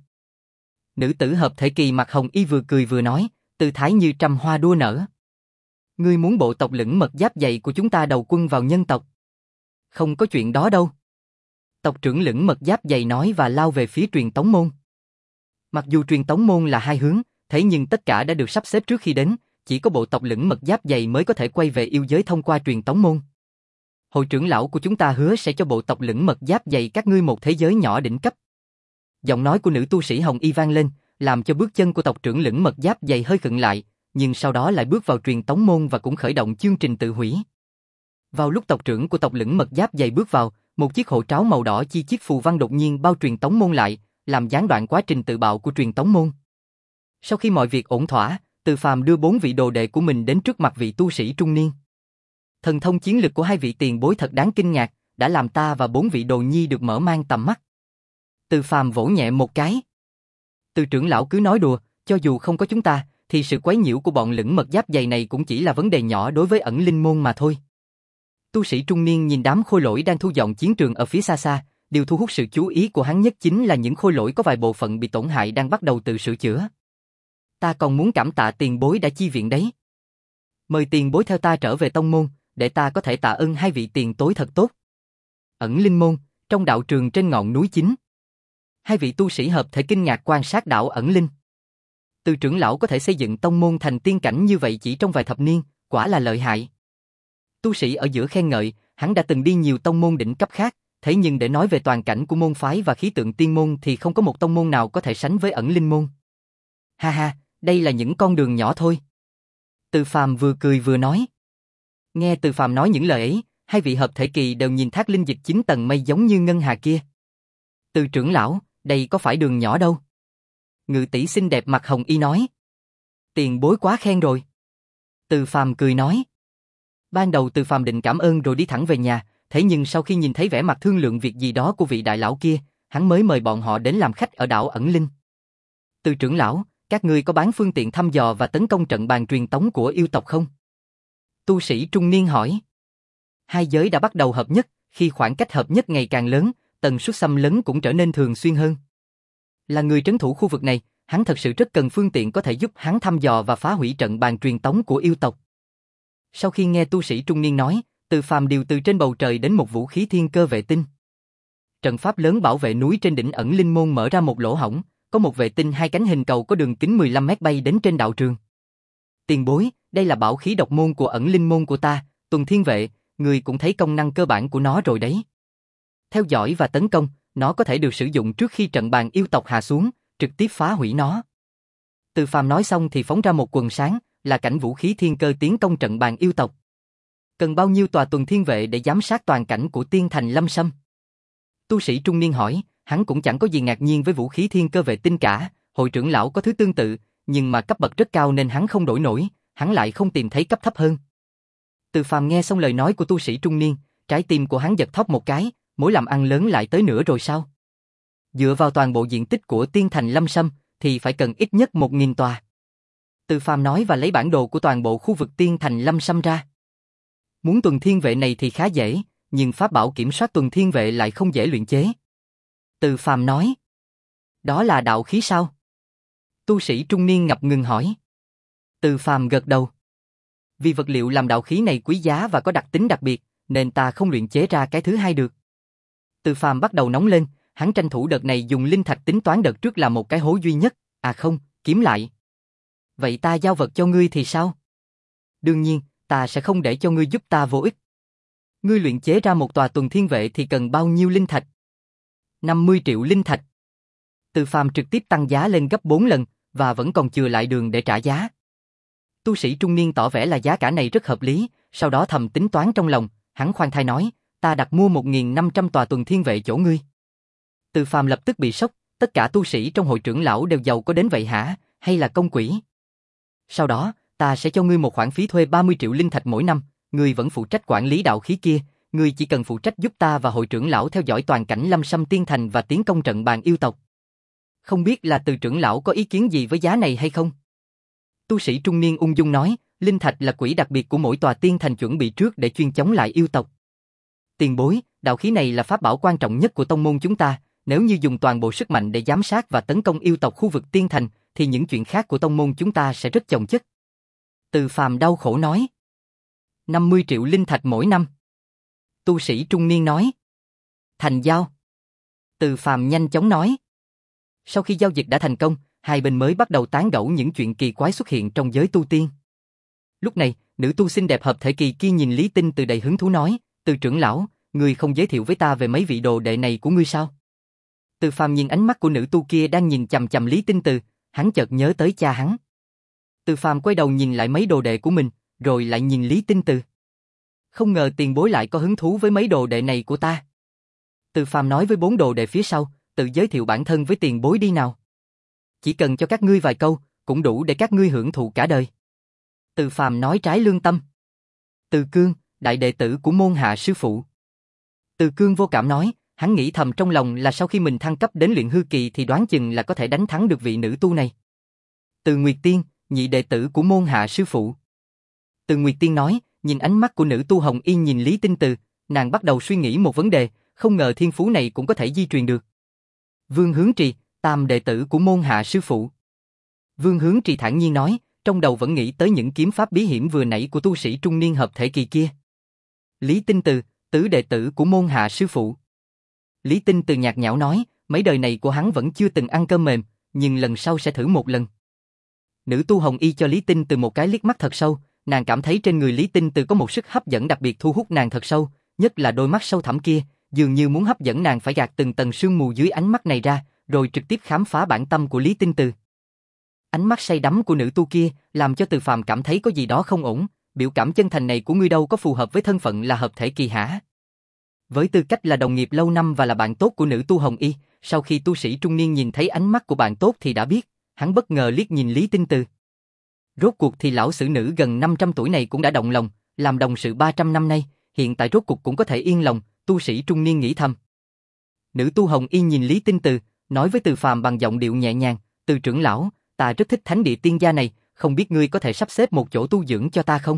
Nữ tử hợp thể kỳ mặt hồng y vừa cười vừa nói, tư thái như trăm hoa đua nở. Ngươi muốn bộ tộc lửng mật giáp dày của chúng ta đầu quân vào nhân tộc? Không có chuyện đó đâu. Tộc trưởng lửng mật giáp dày nói và lao về phía truyền tống môn. Mặc dù truyền tống môn là hai hướng, thế nhưng tất cả đã được sắp xếp trước khi đến, chỉ có bộ tộc lửng mật giáp dày mới có thể quay về yêu giới thông qua truyền tống môn. Hội trưởng lão của chúng ta hứa sẽ cho bộ tộc lửng mật giáp dày các ngươi một thế giới nhỏ đỉnh cấp. Giọng nói của nữ tu sĩ hồng y vang lên, làm cho bước chân của tộc trưởng lửng mật giáp dày hơi khựng lại, nhưng sau đó lại bước vào truyền tống môn và cũng khởi động chương trình tự hủy. Vào lúc tộc trưởng của tộc lửng mật giáp dày bước vào, một chiếc hộ tráo màu đỏ chi chiếc phù văn đột nhiên bao truyền tống môn lại, làm gián đoạn quá trình tự bạo của truyền tống môn. Sau khi mọi việc ổn thỏa, Từ Phàm đưa bốn vị đồ đệ của mình đến trước mặt vị tu sĩ trung niên. Thần thông chiến lực của hai vị tiền bối thật đáng kinh ngạc, đã làm ta và bốn vị đồ nhi được mở mang tầm mắt. Từ Phàm vỗ nhẹ một cái. Từ trưởng lão cứ nói đùa, cho dù không có chúng ta, thì sự quấy nhiễu của bọn lửng mật giáp dày này cũng chỉ là vấn đề nhỏ đối với ẩn linh môn mà thôi. Tu sĩ trung niên nhìn đám khôi lỗi đang thu dọn chiến trường ở phía xa xa, điều thu hút sự chú ý của hắn nhất chính là những khôi lỗi có vài bộ phận bị tổn hại đang bắt đầu tự sửa chữa. Ta còn muốn cảm tạ tiền bối đã chi viện đấy. Mời tiền bối theo ta trở về tông môn, để ta có thể tạ ơn hai vị tiền bối thật tốt. Ẩn linh môn, trong đạo trường trên ngọn núi chính. Hai vị tu sĩ hợp thể kinh ngạc quan sát đạo ẩn linh. Từ trưởng lão có thể xây dựng tông môn thành tiên cảnh như vậy chỉ trong vài thập niên, quả là lợi hại. Tu sĩ ở giữa khen ngợi, hắn đã từng đi nhiều tông môn đỉnh cấp khác, thế nhưng để nói về toàn cảnh của môn phái và khí tượng tiên môn thì không có một tông môn nào có thể sánh với ẩn linh môn. Ha ha, đây là những con đường nhỏ thôi. Từ Phàm vừa cười vừa nói. Nghe Từ Phàm nói những lời ấy, hai vị hợp thể kỳ đều nhìn thác linh dịch chín tầng mây giống như ngân hà kia. Từ trưởng lão, đây có phải đường nhỏ đâu? Ngự tỷ xinh đẹp mặt hồng y nói. Tiền bối quá khen rồi. Từ Phàm cười nói. Ban đầu Từ Phàm định cảm ơn rồi đi thẳng về nhà, thế nhưng sau khi nhìn thấy vẻ mặt thương lượng việc gì đó của vị đại lão kia, hắn mới mời bọn họ đến làm khách ở đảo ẩn linh. Từ trưởng lão, các ngươi có bán phương tiện thăm dò và tấn công trận bàn truyền tống của yêu tộc không? Tu sĩ trung niên hỏi. Hai giới đã bắt đầu hợp nhất, khi khoảng cách hợp nhất ngày càng lớn, tần suất xâm lấn cũng trở nên thường xuyên hơn. Là người trấn thủ khu vực này, hắn thật sự rất cần phương tiện có thể giúp hắn thăm dò và phá hủy trận bàn truyền tống của yêu tộc. Sau khi nghe tu sĩ trung niên nói, Từ Phàm điều từ trên bầu trời đến một vũ khí thiên cơ vệ tinh. Trận pháp lớn bảo vệ núi trên đỉnh ẩn linh môn mở ra một lỗ hổng, có một vệ tinh hai cánh hình cầu có đường kính mười lăm mét bay đến trên đạo trường. Tiền bối, đây là bảo khí độc môn của ẩn linh môn của ta, Tuần Thiên Vệ, người cũng thấy công năng cơ bản của nó rồi đấy. Theo dõi và tấn công, nó có thể được sử dụng trước khi trận bàn yêu tộc hạ xuống, trực tiếp phá hủy nó. Từ Phàm nói xong thì phóng ra một quần sáng, là cảnh vũ khí thiên cơ tiến công trận bàn yêu tộc. Cần bao nhiêu tòa Tuần Thiên Vệ để giám sát toàn cảnh của tiên thành Lâm Sâm? Tu sĩ trung niên hỏi, hắn cũng chẳng có gì ngạc nhiên với vũ khí thiên cơ vệ tinh cả, hội trưởng lão có thứ tương tự, nhưng mà cấp bậc rất cao nên hắn không đổi nổi, hắn lại không tìm thấy cấp thấp hơn. Từ Phàm nghe xong lời nói của tu sĩ trung niên, trái tim của hắn giật thót một cái, mối làm ăn lớn lại tới nữa rồi sao? Dựa vào toàn bộ diện tích của tiên thành Lâm Sâm, thì phải cần ít nhất một nghìn tòa. Từ Phàm nói và lấy bản đồ của toàn bộ khu vực tiên thành Lâm Sâm ra. Muốn Tuần Thiên Vệ này thì khá dễ, nhưng pháp bảo kiểm soát Tuần Thiên Vệ lại không dễ luyện chế. Từ Phàm nói. Đó là đạo khí sao? Tu sĩ trung niên ngập ngừng hỏi. Từ Phàm gật đầu. Vì vật liệu làm đạo khí này quý giá và có đặc tính đặc biệt, nên ta không luyện chế ra cái thứ hai được. Từ Phàm bắt đầu nóng lên, hắn tranh thủ đợt này dùng linh thạch tính toán đợt trước là một cái hố duy nhất, à không, kiếm lại. Vậy ta giao vật cho ngươi thì sao? Đương nhiên, ta sẽ không để cho ngươi giúp ta vô ích. Ngươi luyện chế ra một tòa tuần thiên vệ thì cần bao nhiêu linh thạch? năm mươi triệu linh thạch. Từ Phàm trực tiếp tăng giá lên gấp bốn lần, và vẫn còn chừa lại đường để trả giá. Tu sĩ trung niên tỏ vẻ là giá cả này rất hợp lý, sau đó thầm tính toán trong lòng, hắn khoan thai nói, ta đặt mua một nghìn năm trăm tòa tuần thiên vệ chỗ ngươi. Từ Phàm lập tức bị sốc, tất cả tu sĩ trong hội trưởng lão đều giàu có đến vậy hả, hay là công quỷ? Sau đó, ta sẽ cho ngươi một khoản phí thuê ba mươi triệu linh thạch mỗi năm, ngươi vẫn phụ trách quản lý đạo khí kia, ngươi chỉ cần phụ trách giúp ta và hội trưởng lão theo dõi toàn cảnh Lâm Sâm Tiên Thành và tiến công trận bàn yêu tộc. Không biết là Từ trưởng lão có ý kiến gì với giá này hay không? Tu sĩ trung niên ung dung nói, linh thạch là quỹ đặc biệt của mỗi tòa tiên thành chuẩn bị trước để chuyên chống lại yêu tộc. Tiền bối, đạo khí này là pháp bảo quan trọng nhất của tông môn chúng ta, nếu như dùng toàn bộ sức mạnh để giám sát và tấn công yêu tộc khu vực tiên thành, thì những chuyện khác của tông môn chúng ta sẽ rất chồng chất. Từ Phàm đau khổ nói. năm mươi triệu linh thạch mỗi năm. Tu sĩ trung niên nói. Thành giao. Từ Phàm nhanh chóng nói. Sau khi giao dịch đã thành công, hai bên mới bắt đầu tán gẫu những chuyện kỳ quái xuất hiện trong giới tu tiên. Lúc này, nữ tu xinh đẹp hợp thể kỳ kia nhìn Lý Tinh Từ đầy hứng thú nói, Từ trưởng lão, ngươi không giới thiệu với ta về mấy vị đồ đệ này của ngươi sao? Từ Phàm nhìn ánh mắt của nữ tu kia đang nhìn chằm chằm Lý Tinh Từ, hắn chợt nhớ tới cha hắn. Từ Phàm quay đầu nhìn lại mấy đồ đệ của mình, rồi lại nhìn Lý Tinh Từ. Không ngờ tiền bối lại có hứng thú với mấy đồ đệ này của ta. Từ Phàm nói với bốn đồ đệ phía sau, tự giới thiệu bản thân với tiền bối đi nào. Chỉ cần cho các ngươi vài câu, cũng đủ để các ngươi hưởng thụ cả đời. Từ Phàm nói trái lương tâm. Từ Cương, đại đệ tử của môn hạ sư phụ. Từ Cương vô cảm nói, hắn nghĩ thầm trong lòng là sau khi mình thăng cấp đến luyện hư kỳ thì đoán chừng là có thể đánh thắng được vị nữ tu này. Từ Nguyệt Tiên, nhị đệ tử của môn hạ sư phụ. Từ Nguyệt Tiên nói, nhìn ánh mắt của nữ tu Hồng Y nhìn Lý Tinh Từ, nàng bắt đầu suy nghĩ một vấn đề, không ngờ thiên phú này cũng có thể di truyền được. Vương Hướng Trì, tam đệ tử của môn hạ sư phụ. Vương Hướng Trì thản nhiên nói, trong đầu vẫn nghĩ tới những kiếm pháp bí hiểm vừa nãy của tu sĩ trung niên hợp thể kỳ kia. Lý Tinh Từ, tứ đệ tử của môn hạ sư phụ. Lý Tinh Từ nhạt nhẽo nói, mấy đời này của hắn vẫn chưa từng ăn cơm mềm, nhưng lần sau sẽ thử một lần. Nữ tu Hồng Y cho Lý Tinh Từ một cái liếc mắt thật sâu, nàng cảm thấy trên người Lý Tinh Từ có một sức hấp dẫn đặc biệt thu hút nàng thật sâu, nhất là đôi mắt sâu thẳm kia, dường như muốn hấp dẫn nàng phải gạt từng tầng sương mù dưới ánh mắt này ra, rồi trực tiếp khám phá bản tâm của Lý Tinh Từ. Ánh mắt say đắm của nữ tu kia làm cho Từ Phàm cảm thấy có gì đó không ổn, biểu cảm chân thành này của ngươi đâu có phù hợp với thân phận là hợp thể kỳ hả? Với tư cách là đồng nghiệp lâu năm và là bạn tốt của nữ tu Hồng Y, sau khi tu sĩ trung niên nhìn thấy ánh mắt của bạn tốt thì đã biết, hắn bất ngờ liếc nhìn Lý Tinh Từ. Rốt cuộc thì lão sử nữ gần năm trăm tuổi này cũng đã động lòng, làm đồng sự ba trăm năm nay, hiện tại rốt cuộc cũng có thể yên lòng, tu sĩ trung niên nghĩ thầm. Nữ tu Hồng Y nhìn Lý Tinh Từ, nói với Từ Phàm bằng giọng điệu nhẹ nhàng, Từ trưởng lão, ta rất thích thánh địa tiên gia này, không biết ngươi có thể sắp xếp một chỗ tu dưỡng cho ta không?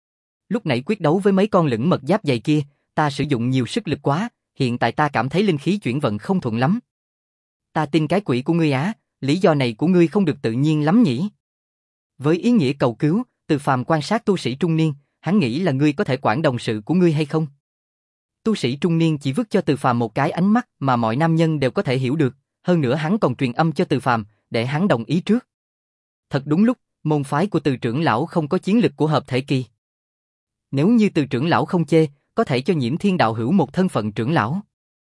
Lúc nãy quyết đấu với mấy con lửng mật giáp dày kia, ta sử dụng nhiều sức lực quá, hiện tại ta cảm thấy linh khí chuyển vận không thuận lắm. Ta tin cái quỷ của ngươi á, lý do này của ngươi không được tự nhiên lắm nhỉ? Với ý nghĩa cầu cứu, Từ Phàm quan sát tu sĩ trung niên, hắn nghĩ là ngươi có thể quản đồng sự của ngươi hay không? Tu sĩ trung niên chỉ vứt cho Từ Phàm một cái ánh mắt mà mọi nam nhân đều có thể hiểu được, hơn nữa hắn còn truyền âm cho Từ Phàm để hắn đồng ý trước. Thật đúng lúc, môn phái của Từ trưởng lão không có chiến lực của hợp thể kỳ. Nếu như Từ trưởng lão không chê, có thể cho Nhiễm Thiên đạo hữu một thân phận trưởng lão.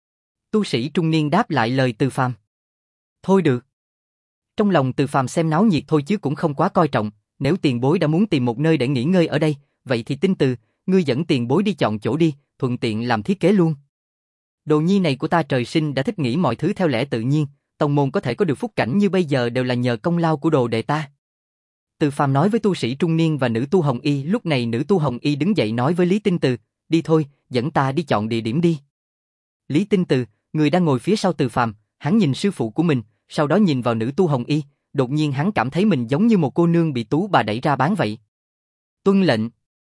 Tu sĩ trung niên đáp lại lời Từ Phàm. Thôi được. Trong lòng Từ Phàm xem náo nhiệt thôi chứ cũng không quá coi trọng, nếu tiền bối đã muốn tìm một nơi để nghỉ ngơi ở đây, vậy thì Tinh Từ, ngươi dẫn tiền bối đi chọn chỗ đi, thuận tiện làm thiết kế luôn. Đồ nhi này của ta trời sinh đã thích nghĩ mọi thứ theo lẽ tự nhiên, tông môn có thể có được phúc cảnh như bây giờ đều là nhờ công lao của đồ đệ ta. Từ Phàm nói với tu sĩ trung niên và nữ tu Hồng Y, lúc này nữ tu Hồng Y đứng dậy nói với Lý Tinh Từ, đi thôi, dẫn ta đi chọn địa điểm đi. Lý Tinh Từ, người đang ngồi phía sau Từ Phàm, hắn nhìn sư phụ của mình, sau đó nhìn vào nữ tu Hồng Y, đột nhiên hắn cảm thấy mình giống như một cô nương bị tú bà đẩy ra bán vậy. Tuân lệnh.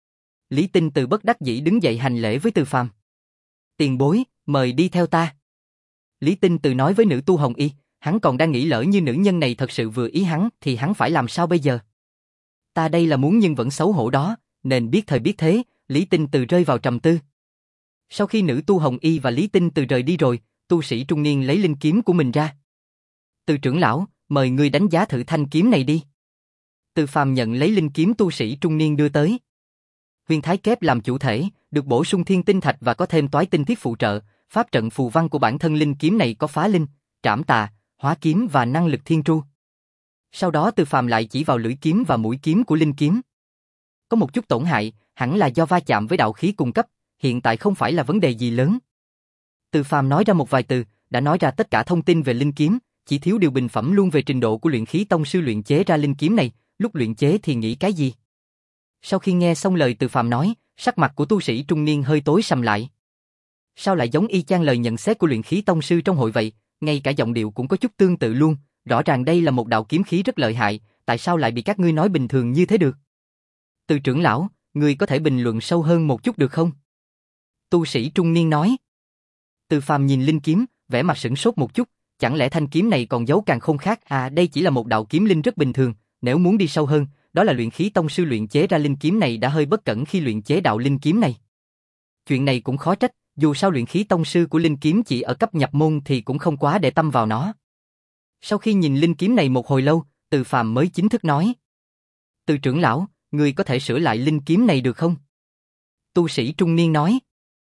Lý Tinh Từ bất đắc dĩ đứng dậy hành lễ với Từ Phàm. Tiền bối, mời đi theo ta. Lý Tinh Từ nói với nữ tu Hồng Y, hắn còn đang nghĩ lỡ như nữ nhân này thật sự vừa ý hắn thì hắn phải làm sao bây giờ? Ta đây là muốn nhưng vẫn xấu hổ đó, nên biết thời biết thế, Lý Tinh Từ rơi vào trầm tư. Sau khi nữ tu Hồng Y và Lý Tinh Từ rời đi rồi, tu sĩ trung niên lấy linh kiếm của mình ra. Từ trưởng lão, mời ngươi đánh giá thử thanh kiếm này đi. Từ Phàm nhận lấy linh kiếm tu sĩ trung niên đưa tới. Huyền Thái Kép làm chủ thể, được bổ sung thiên tinh thạch và có thêm toái tinh thiết phụ trợ, pháp trận phù văn của bản thân linh kiếm này có phá linh, trảm tà, hóa kiếm và năng lực thiên tru. Sau đó Từ Phàm lại chỉ vào lưỡi kiếm và mũi kiếm của linh kiếm. Có một chút tổn hại, hẳn là do va chạm với đạo khí cung cấp, hiện tại không phải là vấn đề gì lớn. Từ Phàm nói ra một vài từ, đã nói ra tất cả thông tin về linh kiếm, chỉ thiếu điều bình phẩm luôn về trình độ của luyện khí tông sư luyện chế ra linh kiếm này, lúc luyện chế thì nghĩ cái gì. Sau khi nghe xong lời Từ Phàm nói, sắc mặt của tu sĩ trung niên hơi tối sầm lại. Sao lại giống y chang lời nhận xét của luyện khí tông sư trong hội vậy, ngay cả giọng điệu cũng có chút tương tự luôn, rõ ràng đây là một đạo kiếm khí rất lợi hại, tại sao lại bị các ngươi nói bình thường như thế được? Từ trưởng lão, ngươi có thể bình luận sâu hơn một chút được không? Tu sĩ trung niên nói. Từ Phàm nhìn linh kiếm, vẻ mặt sửng sốt một chút, chẳng lẽ thanh kiếm này còn giấu càng không khác à? Đây chỉ là một đạo kiếm linh rất bình thường, nếu muốn đi sâu hơn, đó là luyện khí tông sư luyện chế ra linh kiếm này đã hơi bất cẩn khi luyện chế đạo linh kiếm này. Chuyện này cũng khó trách, dù sao luyện khí tông sư của linh kiếm chỉ ở cấp nhập môn thì cũng không quá để tâm vào nó. Sau khi nhìn linh kiếm này một hồi lâu, Từ Phàm mới chính thức nói. Từ trưởng lão, ngươi có thể sửa lại linh kiếm này được không? Tu sĩ trung niên nói.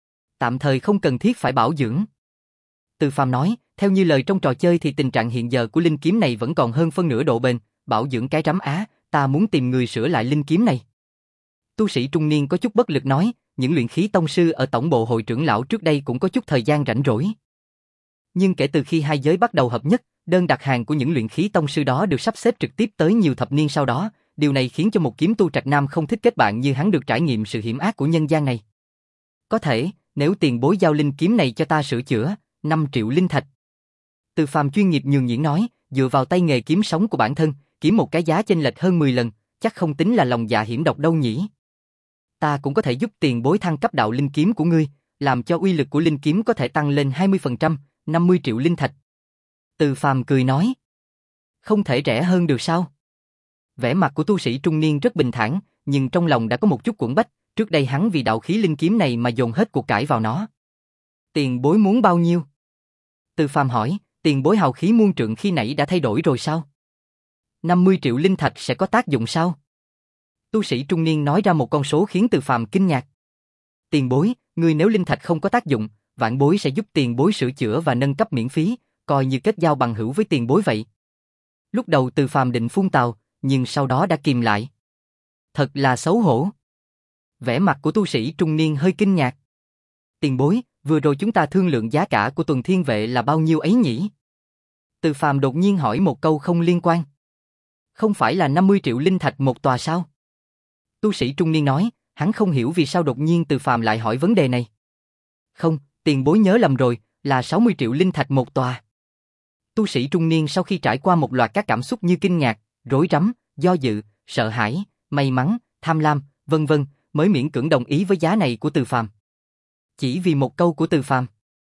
Tạm thời không cần thiết phải bảo dưỡng. Từ Phàm nói, theo như lời trong trò chơi thì tình trạng hiện giờ của linh kiếm này vẫn còn hơn phân nửa độ bền, bảo dưỡng cái rắm á, ta muốn tìm người sửa lại linh kiếm này. Tu sĩ trung niên có chút bất lực nói, những luyện khí tông sư ở tổng bộ hội trưởng lão trước đây cũng có chút thời gian rảnh rỗi. Nhưng kể từ khi hai giới bắt đầu hợp nhất, đơn đặt hàng của những luyện khí tông sư đó được sắp xếp trực tiếp tới nhiều thập niên sau đó, điều này khiến cho một kiếm tu trạch nam không thích kết bạn như hắn được trải nghiệm sự hiểm ác của nhân gian này. Có thể, nếu tiền bối giao linh kiếm này cho ta sửa chữa, năm triệu linh thạch. Từ Phàm chuyên nghiệp nhường nhịn nói, dựa vào tay nghề kiếm sống của bản thân, kiếm một cái giá chênh lệch hơn mười lần, chắc không tính là lòng dạ hiểm độc đâu nhỉ. Ta cũng có thể giúp tiền bối thăng cấp đạo linh kiếm của ngươi, làm cho uy lực của linh kiếm có thể tăng lên hai mươi phần trăm, năm mươi triệu linh thạch. Từ Phàm cười nói, không thể rẻ hơn được sao? Vẻ mặt của tu sĩ trung niên rất bình thản, nhưng trong lòng đã có một chút quẫn bách, trước đây hắn vì đạo khí linh kiếm này mà dồn hết cuộc cải vào nó. Tiền bối muốn bao nhiêu? Từ Phàm hỏi, tiền bối hào khí muôn trượng khi nãy đã thay đổi rồi sao? năm mươi triệu linh thạch sẽ có tác dụng sao? Tu sĩ trung niên nói ra một con số khiến Từ Phàm kinh ngạc. Tiền bối, người nếu linh thạch không có tác dụng, vạn bối sẽ giúp tiền bối sửa chữa và nâng cấp miễn phí, coi như kết giao bằng hữu với tiền bối vậy. Lúc đầu Từ Phàm định phun tào, nhưng sau đó đã kìm lại. Thật là xấu hổ. Vẻ mặt của tu sĩ trung niên hơi kinh ngạc. Tiền bối, vừa rồi chúng ta thương lượng giá cả của tuần thiên vệ là bao nhiêu ấy nhỉ? Từ Phàm đột nhiên hỏi một câu không liên quan. Không phải là năm mươi triệu linh thạch một tòa sao? Tu sĩ trung niên nói, hắn không hiểu vì sao đột nhiên Từ Phàm lại hỏi vấn đề này. Không, tiền bối nhớ lầm rồi, là sáu mươi triệu linh thạch một tòa. Tu sĩ trung niên sau khi trải qua một loạt các cảm xúc như kinh ngạc, rối rắm, do dự, sợ hãi, may mắn, tham lam, vân vân, mới miễn cưỡng đồng ý với giá này của Từ Phàm. Chỉ vì một câu của Từ Phàm.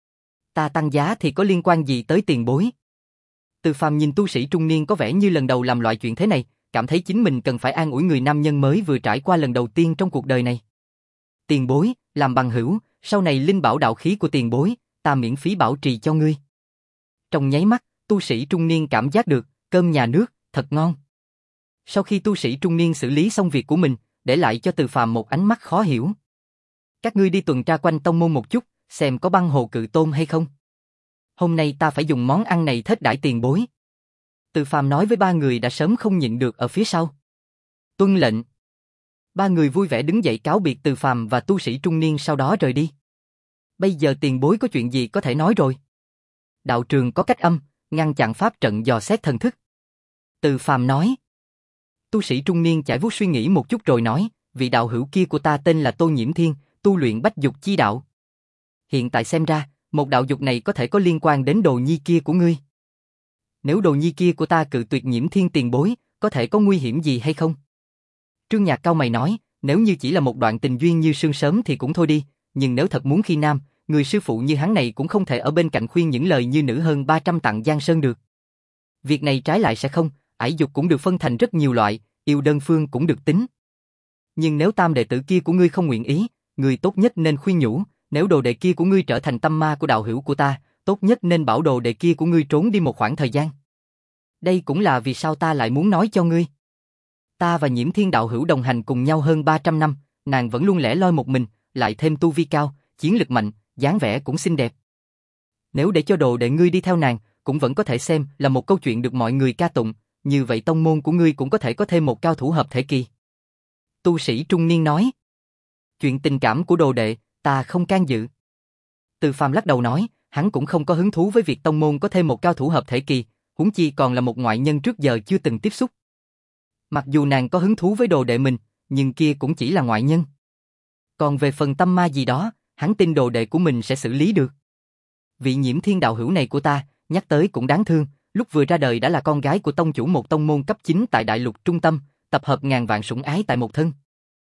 Ta tăng giá thì có liên quan gì tới tiền bối? Từ Phàm nhìn tu sĩ trung niên có vẻ như lần đầu làm loại chuyện thế này, cảm thấy chính mình cần phải an ủi người nam nhân mới vừa trải qua lần đầu tiên trong cuộc đời này. Tiền bối, làm bằng hữu, sau này linh bảo đạo khí của tiền bối, ta miễn phí bảo trì cho ngươi. Trong nháy mắt, tu sĩ trung niên cảm giác được, cơm nhà nước, thật ngon. Sau khi tu sĩ trung niên xử lý xong việc của mình, để lại cho Từ Phàm một ánh mắt khó hiểu. Các ngươi đi tuần tra quanh tông môn một chút, xem có băng hồ cự tôn hay không. Hôm nay ta phải dùng món ăn này thết đãi tiền bối. Từ Phàm nói với ba người đã sớm không nhịn được ở phía sau. Tuân lệnh. Ba người vui vẻ đứng dậy cáo biệt Từ Phàm và tu sĩ trung niên sau đó rời đi. Bây giờ tiền bối có chuyện gì có thể nói rồi? Đạo trường có cách âm, ngăn chặn pháp trận dò xét thần thức. Từ Phàm nói. Tu sĩ trung niên chải vuốt suy nghĩ một chút rồi nói, vị đạo hữu kia của ta tên là Tô Nhiễm Thiên, tu luyện bách dục chi đạo. Hiện tại xem ra, một đạo dục này có thể có liên quan đến đồ nhi kia của ngươi. Nếu đồ nhi kia của ta cự tuyệt Nhiễm Thiên tiền bối, có thể có nguy hiểm gì hay không? Trương Nhạc cau mày nói, nếu như chỉ là một đoạn tình duyên như sương sớm thì cũng thôi đi, nhưng nếu thật muốn khi nam, người sư phụ như hắn này cũng không thể ở bên cạnh khuyên những lời như nữ hơn ba trăm tặng Giang Sơn được. Việc này trái lại sẽ không, ải dục cũng được phân thành rất nhiều loại, yêu đơn phương cũng được tính. Nhưng nếu tam đệ tử kia của ngươi không nguyện ý, ngươi tốt nhất nên khuyên nhủ, nếu đồ đệ kia của ngươi trở thành tâm ma của đạo hữu của ta, tốt nhất nên bảo đồ đệ kia của ngươi trốn đi một khoảng thời gian. Đây cũng là vì sao ta lại muốn nói cho ngươi. Ta và Nhiễm Thiên đạo hữu đồng hành cùng nhau hơn ba trăm năm, nàng vẫn luôn lẻ loi một mình, lại thêm tu vi cao, chiến lực mạnh, dáng vẻ cũng xinh đẹp. Nếu để cho đồ đệ ngươi đi theo nàng, cũng vẫn có thể xem là một câu chuyện được mọi người ca tụng, như vậy tông môn của ngươi cũng có thể có thêm một cao thủ hợp thể kỳ. Tu sĩ trung niên nói. Chuyện tình cảm của đồ đệ, ta không can dự. Từ Phàm lắc đầu nói, hắn cũng không có hứng thú với việc tông môn có thêm một cao thủ hợp thể kỳ, huống chi còn là một ngoại nhân trước giờ chưa từng tiếp xúc. Mặc dù nàng có hứng thú với đồ đệ mình, nhưng kia cũng chỉ là ngoại nhân. Còn về phần tâm ma gì đó, hắn tin đồ đệ của mình sẽ xử lý được. Vị Nhiễm Thiên đạo hữu này của ta, nhắc tới cũng đáng thương, lúc vừa ra đời đã là con gái của tông chủ một tông môn cấp chín tại đại lục trung tâm, tập hợp ngàn vạn sủng ái tại một thân.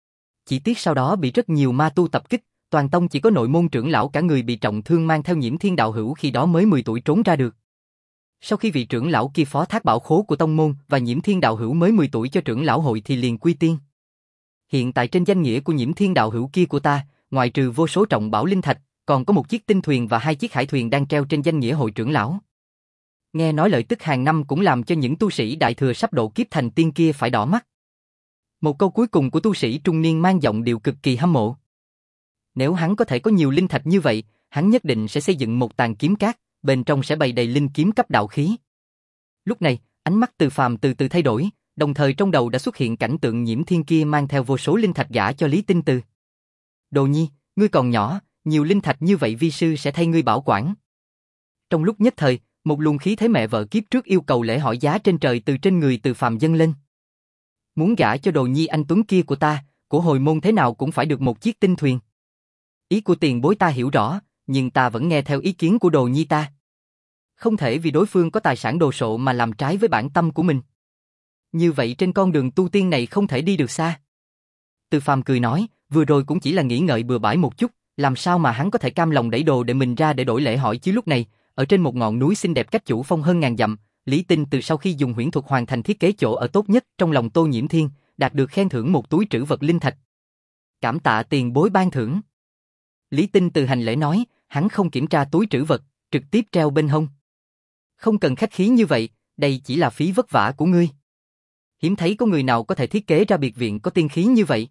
Chỉ tiếc sau đó bị rất nhiều ma tu tập kích, toàn tông chỉ có nội môn trưởng lão cả người bị trọng thương mang theo Nhiễm Thiên đạo hữu khi đó mới mười tuổi trốn ra được. Sau khi vị trưởng lão kia phó thác bảo khố của tông môn và Nhiễm Thiên đạo hữu mới mười tuổi cho trưởng lão hội thì liền quy tiên. Hiện tại trên danh nghĩa của Nhiễm Thiên đạo hữu kia của ta, ngoài trừ vô số trọng bảo linh thạch, còn có một chiếc tinh thuyền và hai chiếc hải thuyền đang treo trên danh nghĩa hội trưởng lão. Nghe nói lợi tức hàng năm cũng làm cho những tu sĩ đại thừa sắp độ kiếp thành tiên kia phải đỏ mắt. Một câu cuối cùng của tu sĩ trung niên mang giọng điệu cực kỳ hâm mộ. Nếu hắn có thể có nhiều linh thạch như vậy, hắn nhất định sẽ xây dựng một tàn kiếm cát, bên trong sẽ bày đầy linh kiếm cấp đạo khí. Lúc này, ánh mắt Từ Phàm từ từ thay đổi, đồng thời trong đầu đã xuất hiện cảnh tượng Nhiễm Thiên kia mang theo vô số linh thạch gả cho Lý Tinh Từ. Đồ nhi, ngươi còn nhỏ, nhiều linh thạch như vậy vi sư sẽ thay ngươi bảo quản. Trong lúc nhất thời, một luồng khí thế mẹ vợ kiếp trước yêu cầu lễ hỏi giá trên trời từ trên người Từ Phàm dâng lên. Muốn gả cho đồ nhi anh tuấn kia của ta, của hồi môn thế nào cũng phải được một chiếc tinh thuyền. Ý của tiền bối ta hiểu rõ, nhưng ta vẫn nghe theo ý kiến của đồ nhi ta. Không thể vì đối phương có tài sản đồ sộ mà làm trái với bản tâm của mình. Như vậy trên con đường tu tiên này không thể đi được xa. Từ Phàm cười nói, vừa rồi cũng chỉ là nghĩ ngợi bừa bãi một chút, làm sao mà hắn có thể cam lòng đẩy đồ để mình ra để đổi lễ hỏi chứ. Lúc này, ở trên một ngọn núi xinh đẹp cách chủ phong hơn ngàn dặm, Lý Tinh Từ sau khi dùng huyễn thuật hoàn thành thiết kế chỗ ở tốt nhất trong lòng Tô Nhiễm Thiên, đạt được khen thưởng một túi trữ vật linh thạch. Cảm tạ tiền bối ban thưởng. Lý Tinh Từ hành lễ nói, hắn không kiểm tra túi trữ vật, trực tiếp treo bên hông. Không cần khách khí như vậy, đây chỉ là phí vất vả của ngươi. Hiếm thấy có người nào có thể thiết kế ra biệt viện có tiên khí như vậy.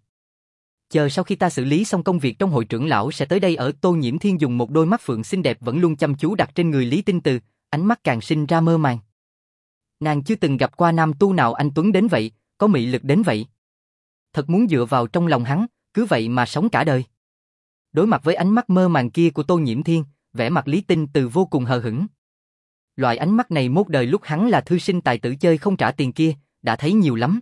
Chờ sau khi ta xử lý xong công việc trong hội trưởng lão sẽ tới đây ở. Tô Nhiễm Thiên dùng một đôi mắt phượng xinh đẹp vẫn luôn chăm chú đặt trên người Lý Tinh Từ, ánh mắt càng sinh ra mơ màng. Nàng chưa từng gặp qua nam tu nào anh tuấn đến vậy, có mị lực đến vậy. Thật muốn dựa vào trong lòng hắn, cứ vậy mà sống cả đời. Đối mặt với ánh mắt mơ màng kia của Tô Nhiễm Thiên, vẻ mặt Lý Tinh Từ vô cùng hờ hững. Loại ánh mắt này mốt đời lúc hắn là thư sinh tài tử chơi không trả tiền kia, đã thấy nhiều lắm.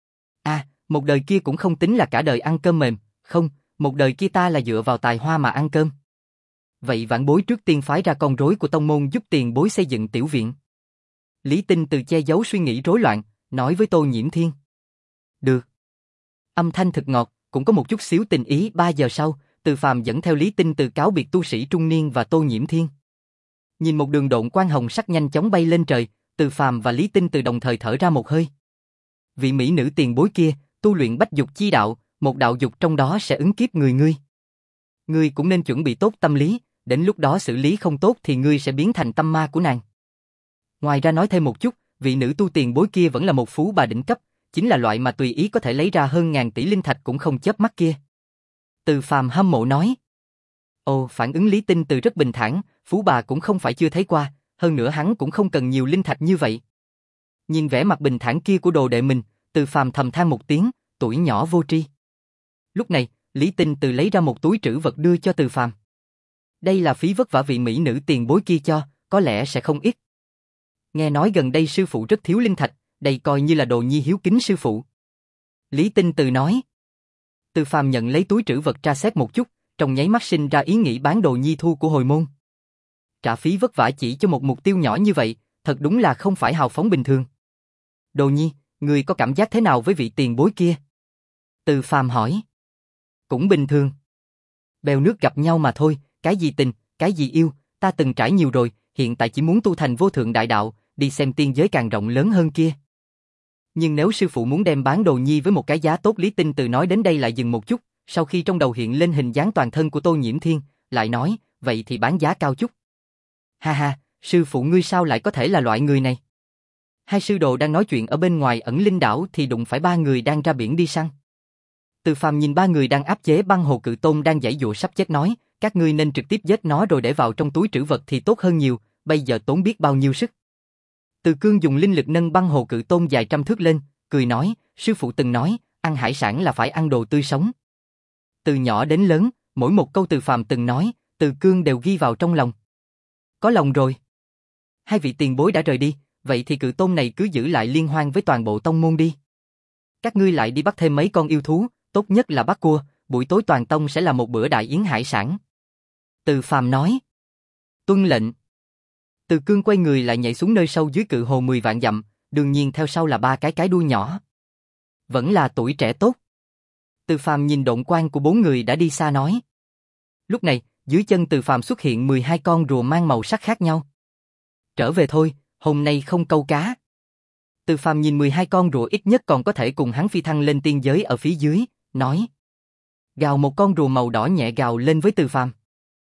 À, một đời kia cũng không tính là cả đời ăn cơm mềm, không, một đời kia ta là dựa vào tài hoa mà ăn cơm. Vậy vãn bối trước tiên phái ra con rối của tông môn giúp tiền bối xây dựng tiểu viện. Lý Tinh Từ che giấu suy nghĩ rối loạn, nói với Tô Nhiễm Thiên. Được. Âm thanh thật ngọt, cũng có một chút xíu tình ý. Ba giờ sau, Từ Phàm dẫn theo Lý Tinh Từ cáo biệt tu sĩ trung niên và Tô Nhiễm Thiên. Nhìn một đường độn quang hồng sắc nhanh chóng bay lên trời, Từ Phàm và Lý Tinh Từ đồng thời thở ra một hơi. Vị mỹ nữ tiền bối kia, tu luyện bách dục chi đạo, một đạo dục trong đó sẽ ứng kiếp người ngươi. Ngươi cũng nên chuẩn bị tốt tâm lý, đến lúc đó xử lý không tốt thì ngươi sẽ biến thành tâm ma của nàng. Ngoài ra nói thêm một chút, vị nữ tu tiền bối kia vẫn là một phú bà đỉnh cấp, chính là loại mà tùy ý có thể lấy ra hơn ngàn tỷ linh thạch cũng không chớp mắt kia. Từ Phàm hâm mộ nói. Ồ, phản ứng Lý Tinh Từ rất bình thản, phú bà cũng không phải chưa thấy qua, hơn nữa hắn cũng không cần nhiều linh thạch như vậy. Nhìn vẻ mặt bình thản kia của đồ đệ mình, Từ Phàm thầm than một tiếng, tuổi nhỏ vô tri. Lúc này, Lý Tinh Từ lấy ra một túi trữ vật đưa cho Từ Phàm. Đây là phí vất vả vị mỹ nữ tiền bối kia cho, có lẽ sẽ không ít. Nghe nói gần đây sư phụ rất thiếu linh thạch, đây coi như là đồ nhi hiếu kính sư phụ. Lý Tinh Từ nói. Từ Phàm nhận lấy túi trữ vật tra xét một chút, trong nháy mắt sinh ra ý nghĩ bán đồ nhi thu của hồi môn. Trả phí vất vả chỉ cho một mục tiêu nhỏ như vậy, thật đúng là không phải hào phóng bình thường. Đồ nhi, ngươi có cảm giác thế nào với vị tiền bối kia? Từ Phàm hỏi. Cũng bình thường. Bèo nước gặp nhau mà thôi, cái gì tình, cái gì yêu, ta từng trải nhiều rồi, hiện tại chỉ muốn tu thành vô thượng đại đạo, đi xem tiên giới càng rộng lớn hơn kia. Nhưng nếu sư phụ muốn đem bán đồ nhi với một cái giá tốt, Lý Tinh Từ nói đến đây lại dừng một chút, sau khi trong đầu hiện lên hình dáng toàn thân của Tô Nhiễm Thiên, lại nói, vậy thì bán giá cao chút. Ha ha, sư phụ ngươi sao lại có thể là loại người này? Hai sư đồ đang nói chuyện ở bên ngoài ẩn linh đảo thì đụng phải ba người đang ra biển đi săn. Từ Phàm nhìn ba người đang áp chế băng hồ cự tôn đang giãy giụa sắp chết nói, các ngươi nên trực tiếp giết nó rồi để vào trong túi trữ vật thì tốt hơn nhiều, bây giờ tốn biết bao nhiêu sức. Từ Cương dùng linh lực nâng băng hồ cự tôn dài trăm thước lên, cười nói, sư phụ từng nói, ăn hải sản là phải ăn đồ tươi sống. Từ nhỏ đến lớn, mỗi một câu Từ Phàm từng nói, Từ Cương đều ghi vào trong lòng. Có lòng rồi. Hai vị tiền bối đã rời đi, vậy thì cự tôn này cứ giữ lại liên hoan với toàn bộ tông môn đi. Các ngươi lại đi bắt thêm mấy con yêu thú, tốt nhất là bắt cua, buổi tối toàn tông sẽ là một bữa đại yến hải sản. Từ Phàm nói. Tuân lệnh. Từ Cương quay người lại nhảy xuống nơi sâu dưới cự hồ mười vạn dặm, đương nhiên theo sau là ba cái cái đuôi nhỏ. Vẫn là tuổi trẻ tốt. Từ Phàm nhìn độn quang của bốn người đã đi xa nói. Lúc này, dưới chân Từ Phàm xuất hiện mười hai con rùa mang màu sắc khác nhau. Trở về thôi, hôm nay không câu cá. Từ Phàm nhìn mười hai con rùa ít nhất còn có thể cùng hắn phi thăng lên tiên giới ở phía dưới, nói. Gào một con rùa màu đỏ nhẹ gào lên với Từ Phàm.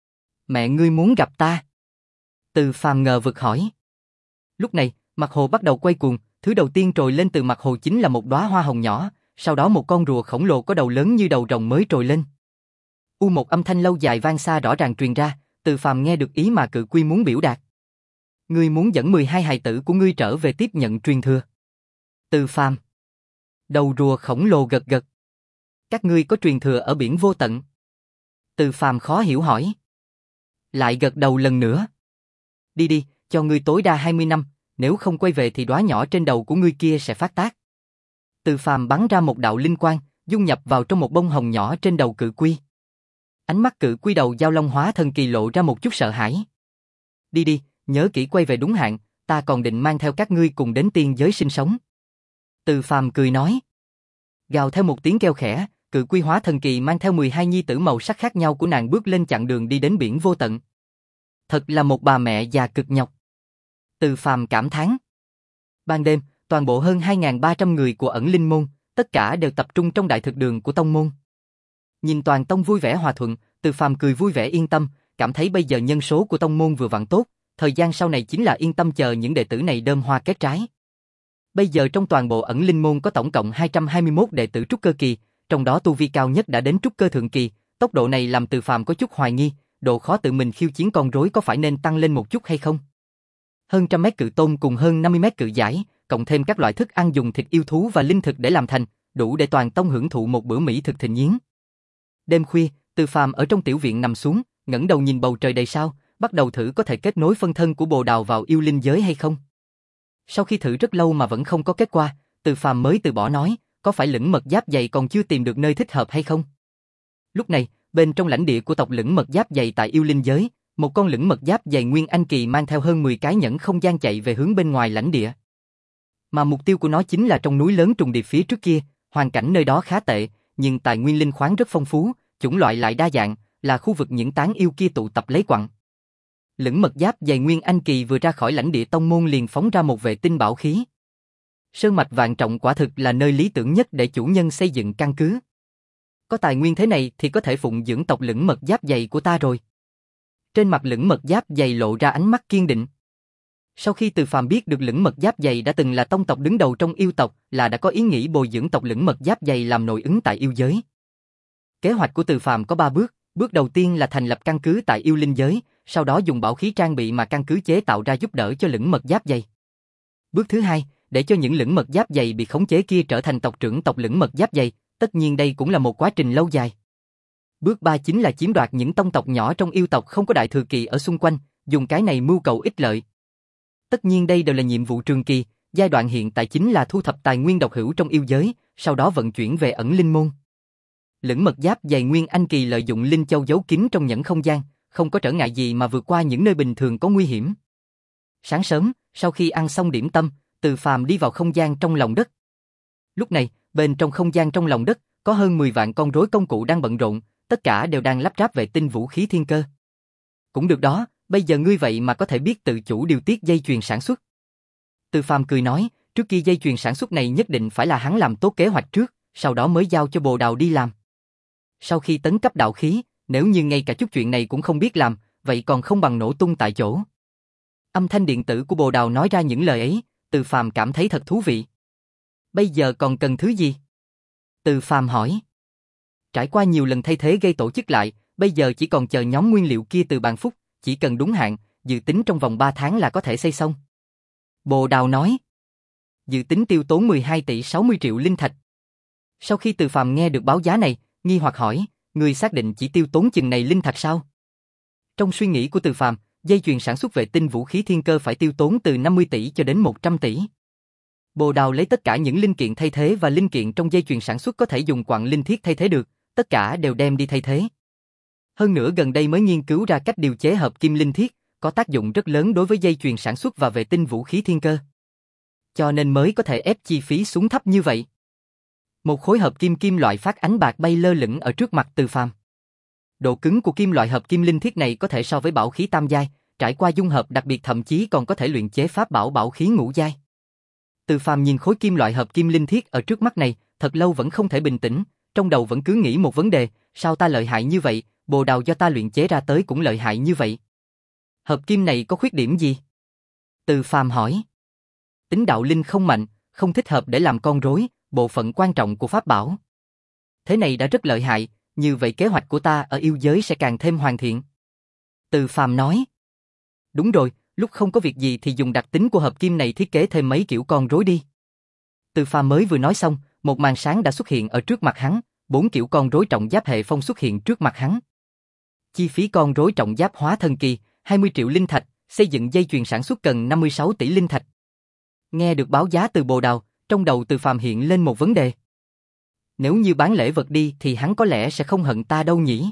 Mẹ ngươi muốn gặp ta? Từ Phàm ngờ vực hỏi. Lúc này, mặt hồ bắt đầu quay cuồng, thứ đầu tiên trồi lên từ mặt hồ chính là một đóa hoa hồng nhỏ, sau đó một con rùa khổng lồ có đầu lớn như đầu rồng mới trồi lên. U một âm thanh lâu dài vang xa rõ ràng truyền ra, Từ Phàm nghe được ý mà cự quy muốn biểu đạt. Ngươi muốn dẫn mười hai hài tử của ngươi trở về tiếp nhận truyền thừa. Từ Phàm. Đầu rùa khổng lồ gật gật. Các ngươi có truyền thừa ở biển vô tận. Từ Phàm khó hiểu hỏi. Lại gật đầu lần nữa. Đi đi, cho ngươi tối đa hai mươi năm, nếu không quay về thì đóa nhỏ trên đầu của ngươi kia sẽ phát tác. Từ Phàm bắn ra một đạo linh quang, dung nhập vào trong một bông hồng nhỏ trên đầu cự quy. Ánh mắt cự quy đầu giao long hóa thần kỳ lộ ra một chút sợ hãi. Đi đi, nhớ kỹ quay về đúng hạn, ta còn định mang theo các ngươi cùng đến tiên giới sinh sống. Từ Phàm cười nói. Gào theo một tiếng kêu khẽ, cự quy hóa thần kỳ mang theo mười hai nhi tử màu sắc khác nhau của nàng bước lên chặng đường đi đến biển vô tận. Thật là một bà mẹ già cực nhọc. Từ Phàm cảm thán. Ban đêm, toàn bộ hơn hai nghìn ba trăm người của ẩn linh môn, tất cả đều tập trung trong đại thực đường của tông môn. Nhìn toàn tông vui vẻ hòa thuận, Từ Phàm cười vui vẻ yên tâm, cảm thấy bây giờ nhân số của tông môn vừa vặn tốt, thời gian sau này chính là yên tâm chờ những đệ tử này đơm hoa kết trái. Bây giờ trong toàn bộ ẩn linh môn có tổng cộng hai trăm hai mươi mốt đệ tử trúc cơ kỳ, trong đó tu vi cao nhất đã đến trúc cơ thượng kỳ, tốc độ này làm Từ Phàm có chút hoài nghi, độ khó tự mình khiêu chiến con rối có phải nên tăng lên một chút hay không? Hơn trăm mét cự tôn cùng hơn năm mươi mét cự giải, cộng thêm các loại thức ăn dùng thịt yêu thú và linh thực để làm thành, đủ để toàn tông hưởng thụ một bữa mỹ thực thịnh yến. Đêm khuya, Từ Phàm ở trong tiểu viện nằm xuống, ngẩng đầu nhìn bầu trời đầy sao, bắt đầu thử có thể kết nối phân thân của Bồ Đào vào yêu linh giới hay không. Sau khi thử rất lâu mà vẫn không có kết quả, Từ Phàm mới từ bỏ nói, có phải Lĩnh Mật Giáp Dày còn chưa tìm được nơi thích hợp hay không? Lúc này, bên trong lãnh địa của tộc Lĩnh Mật Giáp Dày tại yêu linh giới, một con Lĩnh Mật Giáp Dày Nguyên Anh kỳ mang theo hơn mười cái nhẫn không gian chạy về hướng bên ngoài lãnh địa. Mà mục tiêu của nó chính là trong núi lớn trùng điệp phía trước kia, hoàn cảnh nơi đó khá tệ, nhưng tài nguyên linh khoáng rất phong phú, chủng loại lại đa dạng, là khu vực những tán yêu kia tụ tập lấy quặng. Lĩnh Mật Giáp Dày Nguyên Anh kỳ vừa ra khỏi lãnh địa tông môn liền phóng ra một vệ tinh bảo khí. Sơn mạch vạn trọng quả thực là nơi lý tưởng nhất để chủ nhân xây dựng căn cứ. Có tài nguyên thế này thì có thể phụng dưỡng tộc Lĩnh Mật Giáp Dày của ta rồi. Trên mặt Lĩnh Mật Giáp Dày lộ ra ánh mắt kiên định. Sau khi Từ Phàm biết được Lĩnh Mật Giáp Dày đã từng là tông tộc đứng đầu trong yêu tộc, là đã có ý nghĩ bồi dưỡng tộc Lĩnh Mật Giáp Dày làm nội ứng tại yêu giới. Kế hoạch của Từ Phàm có ba bước, bước đầu tiên là thành lập căn cứ tại yêu linh giới, sau đó dùng bảo khí trang bị mà căn cứ chế tạo ra giúp đỡ cho Lĩnh Mật Giáp Dày. Bước thứ hai, để cho những Lĩnh Mật Giáp Dày bị khống chế kia trở thành tộc trưởng tộc Lĩnh Mật Giáp Dày, tất nhiên đây cũng là một quá trình lâu dài. Bước ba chính là chiếm đoạt những tông tộc nhỏ trong yêu tộc không có đại thừa kỳ ở xung quanh, dùng cái này mưu cầu ích lợi. Tất nhiên đây đều là nhiệm vụ trường kỳ, giai đoạn hiện tại chính là thu thập tài nguyên độc hữu trong yêu giới, sau đó vận chuyển về ẩn linh môn. Lĩnh Mật Giáp Dày Nguyên Anh kỳ lợi dụng linh châu giấu kín trong nhẫn không gian, không có trở ngại gì mà vượt qua những nơi bình thường có nguy hiểm. Sáng sớm, sau khi ăn xong điểm tâm, Từ Phàm đi vào không gian trong lòng đất. Lúc này, bên trong không gian trong lòng đất, có hơn mười vạn con rối công cụ đang bận rộn, tất cả đều đang lắp ráp vệ tinh vũ khí thiên cơ. Cũng được đó, bây giờ ngươi vậy mà có thể biết tự chủ điều tiết dây chuyền sản xuất. Từ Phàm cười nói, trước kia dây chuyền sản xuất này nhất định phải là hắn làm tốt kế hoạch trước, sau đó mới giao cho Bồ Đào đi làm. Sau khi tấn cấp đạo khí, nếu như ngay cả chút chuyện này cũng không biết làm, vậy còn không bằng nổ tung tại chỗ. Âm thanh điện tử của Bồ Đào nói ra những lời ấy, Từ Phàm cảm thấy thật thú vị. Bây giờ còn cần thứ gì? Từ Phàm hỏi. Trải qua nhiều lần thay thế gây tổ chức lại, bây giờ chỉ còn chờ nhóm nguyên liệu kia từ Bàn Phúc, chỉ cần đúng hạn, dự tính trong vòng ba tháng là có thể xây xong. Bồ Đào nói. Dự tính tiêu tốn mười hai tỷ sáu mươi triệu linh thạch. Sau khi Từ Phàm nghe được báo giá này, nghi hoặc hỏi, người xác định chỉ tiêu tốn chừng này linh thạch sao? Trong suy nghĩ của Từ Phàm, dây chuyền sản xuất vệ tinh vũ khí thiên cơ phải tiêu tốn từ năm mươi tỷ cho đến một trăm tỷ. Bồ Đào lấy tất cả những linh kiện thay thế và linh kiện trong dây chuyền sản xuất có thể dùng quặng linh thiết thay thế được, tất cả đều đem đi thay thế. Hơn nữa gần đây mới nghiên cứu ra cách điều chế hợp kim linh thiết, có tác dụng rất lớn đối với dây chuyền sản xuất và vệ tinh vũ khí thiên cơ. Cho nên mới có thể ép chi phí xuống thấp như vậy. Một khối hợp kim kim loại phát ánh bạc bay lơ lửng ở trước mặt Từ Phàm. Độ cứng của kim loại hợp kim linh thiết này có thể so với bảo khí tam giai, trải qua dung hợp đặc biệt thậm chí còn có thể luyện chế pháp bảo bảo khí ngũ giai. Từ Phàm nhìn khối kim loại hợp kim linh thiết ở trước mắt này, thật lâu vẫn không thể bình tĩnh, trong đầu vẫn cứ nghĩ một vấn đề, sao ta lợi hại như vậy, Bồ Đào do ta luyện chế ra tới cũng lợi hại như vậy. Hợp kim này có khuyết điểm gì? Từ Phàm hỏi. Tính đạo linh không mạnh, không thích hợp để làm con rối, bộ phận quan trọng của pháp bảo. Thế này đã rất lợi hại, như vậy kế hoạch của ta ở yêu giới sẽ càng thêm hoàn thiện. Từ Phàm nói. Đúng rồi, lúc không có việc gì thì dùng đặc tính của hợp kim này thiết kế thêm mấy kiểu con rối đi. Từ Phàm mới vừa nói xong, một màn sáng đã xuất hiện ở trước mặt hắn, bốn kiểu con rối trọng giáp hệ phong xuất hiện trước mặt hắn. Chi phí con rối trọng giáp hóa thần kỳ, hai mươi triệu linh thạch, xây dựng dây chuyền sản xuất cần năm mươi sáu tỷ linh thạch. Nghe được báo giá từ Bồ Đào, trong đầu Từ Phàm hiện lên một vấn đề. Nếu như bán lễ vật đi thì hắn có lẽ sẽ không hận ta đâu nhỉ?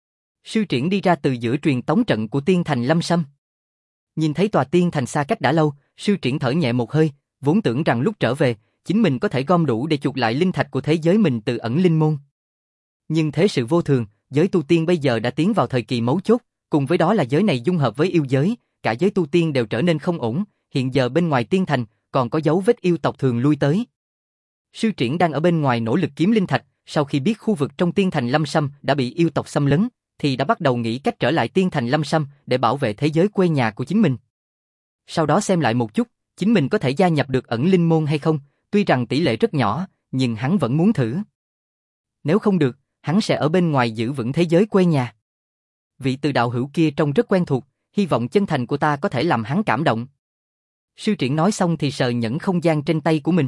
Sư Triển đi ra từ giữa truyền tống trận của Tiên Thành Lâm Sâm. Nhìn thấy tòa Tiên Thành xa cách đã lâu, Sư Triển thở nhẹ một hơi, vốn tưởng rằng lúc trở về, chính mình có thể gom đủ để chuộc lại linh thạch của thế giới mình từ ẩn linh môn. Nhưng thế sự vô thường, giới tu tiên bây giờ đã tiến vào thời kỳ mấu chốt, cùng với đó là giới này dung hợp với yêu giới, cả giới tu tiên đều trở nên không ổn, hiện giờ bên ngoài Tiên Thành còn có dấu vết yêu tộc thường lui tới. Sư Triển đang ở bên ngoài nỗ lực kiếm linh thạch, sau khi biết khu vực trong Tiên Thành Lâm Sâm đã bị yêu tộc xâm lấn, thì đã bắt đầu nghĩ cách trở lại Tiên Thành Lâm Sâm để bảo vệ thế giới quê nhà của chính mình. Sau đó xem lại một chút, chính mình có thể gia nhập được ẩn linh môn hay không, tuy rằng tỷ lệ rất nhỏ, nhưng hắn vẫn muốn thử. Nếu không được, hắn sẽ ở bên ngoài giữ vững thế giới quê nhà. Vị Từ đạo hữu kia trông rất quen thuộc, hy vọng chân thành của ta có thể làm hắn cảm động. Sư Triển nói xong thì sờ nhẫn không gian trên tay của mình.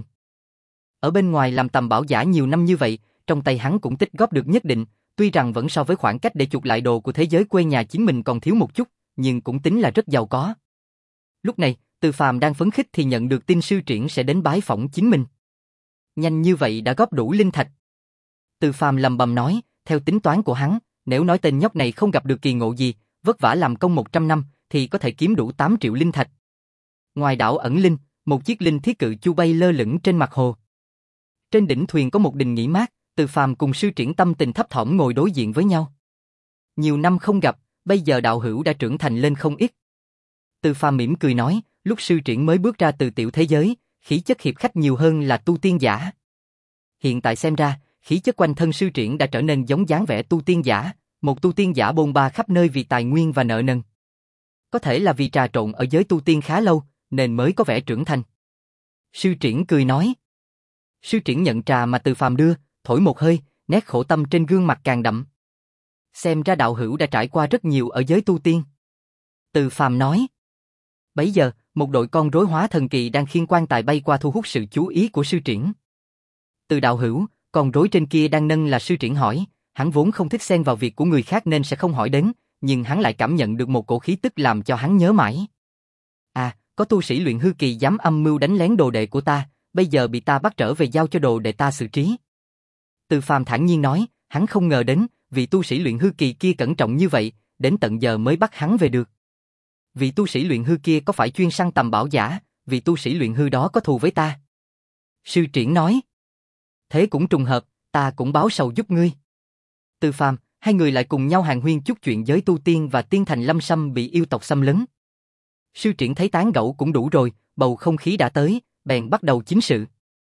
Ở bên ngoài làm tầm bảo giả nhiều năm như vậy, trong tay hắn cũng tích góp được nhất định, tuy rằng vẫn so với khoảng cách để chuộc lại đồ của thế giới quê nhà chính mình còn thiếu một chút, nhưng cũng tính là rất giàu có. Lúc này, Từ Phàm đang phấn khích thì nhận được tin Sư Triển sẽ đến bái phỏng chính mình. Nhanh như vậy đã góp đủ linh thạch. Từ Phàm lầm bầm nói, theo tính toán của hắn, nếu nói tên nhóc này không gặp được kỳ ngộ gì, vất vả làm công một trăm năm, thì có thể kiếm đủ tám triệu linh thạch. Ngoài đảo ẩn linh, một chiếc linh thiết cự chu bay lơ lửng trên mặt hồ. Trên đỉnh thuyền có một đình nghỉ mát, Từ Phàm cùng Sư Triển tâm tình thấp thỏm ngồi đối diện với nhau. Nhiều năm không gặp, bây giờ đạo hữu đã trưởng thành lên không ít. Từ Phàm mỉm cười nói, lúc Sư Triển mới bước ra từ tiểu thế giới, khí chất hiệp khách nhiều hơn là tu tiên giả. Hiện tại xem ra, khí chất quanh thân Sư Triển đã trở nên giống dáng vẻ tu tiên giả, một tu tiên giả bôn ba khắp nơi vì tài nguyên và nợ nần. Có thể là vì trà trộn ở giới tu tiên khá lâu, nên mới có vẻ trưởng thành. Sư Triển cười nói. Sư Triển nhận trà mà Từ Phàm đưa, thổi một hơi, nét khổ tâm trên gương mặt càng đậm. Xem ra đạo hữu đã trải qua rất nhiều ở giới tu tiên. Từ Phàm nói. Bấy giờ, một đội con rối hóa thần kỳ đang khiêng quan tài bay qua thu hút sự chú ý của Sư Triển. Từ đạo hữu, con rối trên kia đang nâng là Sư Triển hỏi, hắn vốn không thích xen vào việc của người khác nên sẽ không hỏi đến, nhưng hắn lại cảm nhận được một cổ khí tức làm cho hắn nhớ mãi. À, có tu sĩ luyện hư kỳ dám âm mưu đánh lén đồ đệ của ta, bây giờ bị ta bắt trở về giao cho đồ đệ ta xử trí. Từ Phàm thản nhiên nói, hắn không ngờ đến, vị tu sĩ luyện hư kỳ kia cẩn trọng như vậy, đến tận giờ mới bắt hắn về được. Vị tu sĩ luyện hư kia có phải chuyên săn tầm bảo giả, vị tu sĩ luyện hư đó có thù với ta? Sư Triển nói. Thế cũng trùng hợp, ta cũng báo sầu giúp ngươi. Từ Phàm, hai người lại cùng nhau hàn huyên chút chuyện giới tu tiên và Tiên Thành Lâm Sâm bị yêu tộc xâm lấn. Sư Triển thấy tán gẫu cũng đủ rồi, bầu không khí đã tới, bèn bắt đầu chính sự.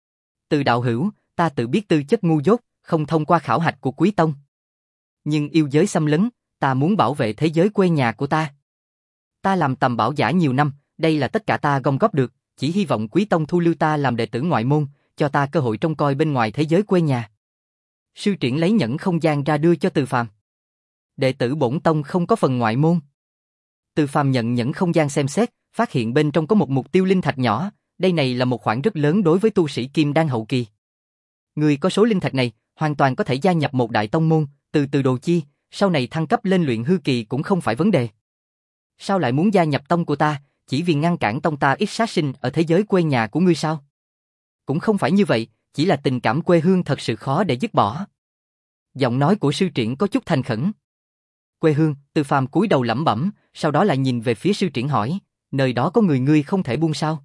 Từ đạo hữu, ta tự biết tư chất ngu dốt, không thông qua khảo hạch của Quý Tông. Nhưng yêu giới xâm lấn, ta muốn bảo vệ thế giới quê nhà của ta. Ta làm tầm bảo giả nhiều năm, đây là tất cả ta gom góp được, chỉ hy vọng Quý Tông thu lưu ta làm đệ tử ngoại môn, cho ta cơ hội trông coi bên ngoài thế giới quê nhà. Sư Triển lấy nhẫn không gian ra đưa cho Từ Phàm. Đệ tử bổn tông không có phần ngoại môn. Từ Phàm nhận nhẫn không gian xem xét, phát hiện bên trong có một mục tiêu linh thạch nhỏ, đây này là một khoản rất lớn đối với tu sĩ kim đan hậu kỳ. Người có số linh thạch này, hoàn toàn có thể gia nhập một đại tông môn, từ từ đồ chi, sau này thăng cấp lên luyện hư kỳ cũng không phải vấn đề. Sao lại muốn gia nhập tông của ta, chỉ vì ngăn cản tông ta ít sát sinh ở thế giới quê nhà của ngươi sao? Cũng không phải như vậy, chỉ là tình cảm quê hương thật sự khó để dứt bỏ. Giọng nói của sư Triển có chút thành khẩn. Quê hương, Từ Phàm cúi đầu lẩm bẩm, sau đó lại nhìn về phía sư Triển hỏi, nơi đó có người ngươi không thể buông sao?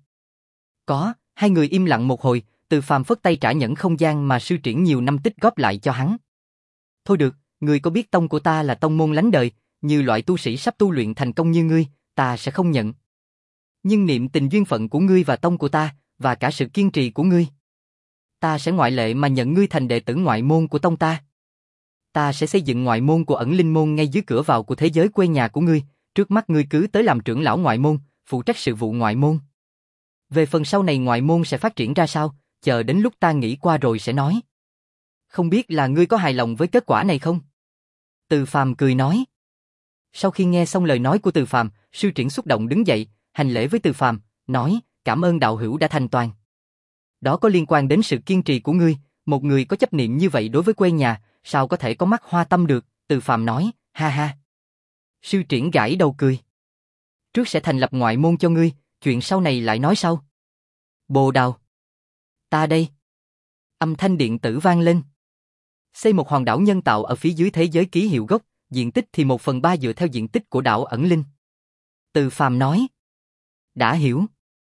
Có, hai người im lặng một hồi, Từ Phàm phất tay trả nhẫn không gian mà sư Triển nhiều năm tích góp lại cho hắn. Thôi được, ngươi có biết tông của ta là tông môn lánh đời, như loại tu sĩ sắp tu luyện thành công như ngươi, ta sẽ không nhận. Nhưng niệm tình duyên phận của ngươi và tông của ta, và cả sự kiên trì của ngươi, ta sẽ ngoại lệ mà nhận ngươi thành đệ tử ngoại môn của tông ta. Ta sẽ xây dựng ngoại môn của ẩn linh môn ngay dưới cửa vào của thế giới quê nhà của ngươi, trước mắt ngươi cứ tới làm trưởng lão ngoại môn, phụ trách sự vụ ngoại môn. Về phần sau này ngoại môn sẽ phát triển ra sao, chờ đến lúc ta nghĩ qua rồi sẽ nói. Không biết là ngươi có hài lòng với kết quả này không? Từ Phàm cười nói. Sau khi nghe xong lời nói của Từ Phàm, sư Triển xúc động đứng dậy, hành lễ với Từ Phàm, nói, cảm ơn đạo hữu đã thành toàn. Đó có liên quan đến sự kiên trì của ngươi, một người có chấp niệm như vậy đối với quê nhà, sao có thể có mắt hoa tâm được, Từ Phàm nói, ha ha. Sư Triển gãi đầu cười. Trước sẽ thành lập ngoại môn cho ngươi, chuyện sau này lại nói sau. Bồ Đào. Ta đây. Âm thanh điện tử vang lên. Xây một hòn đảo nhân tạo ở phía dưới thế giới ký hiệu gốc, diện tích thì một phần ba dựa theo diện tích của đảo ẩn linh. Từ Phàm nói. Đã hiểu.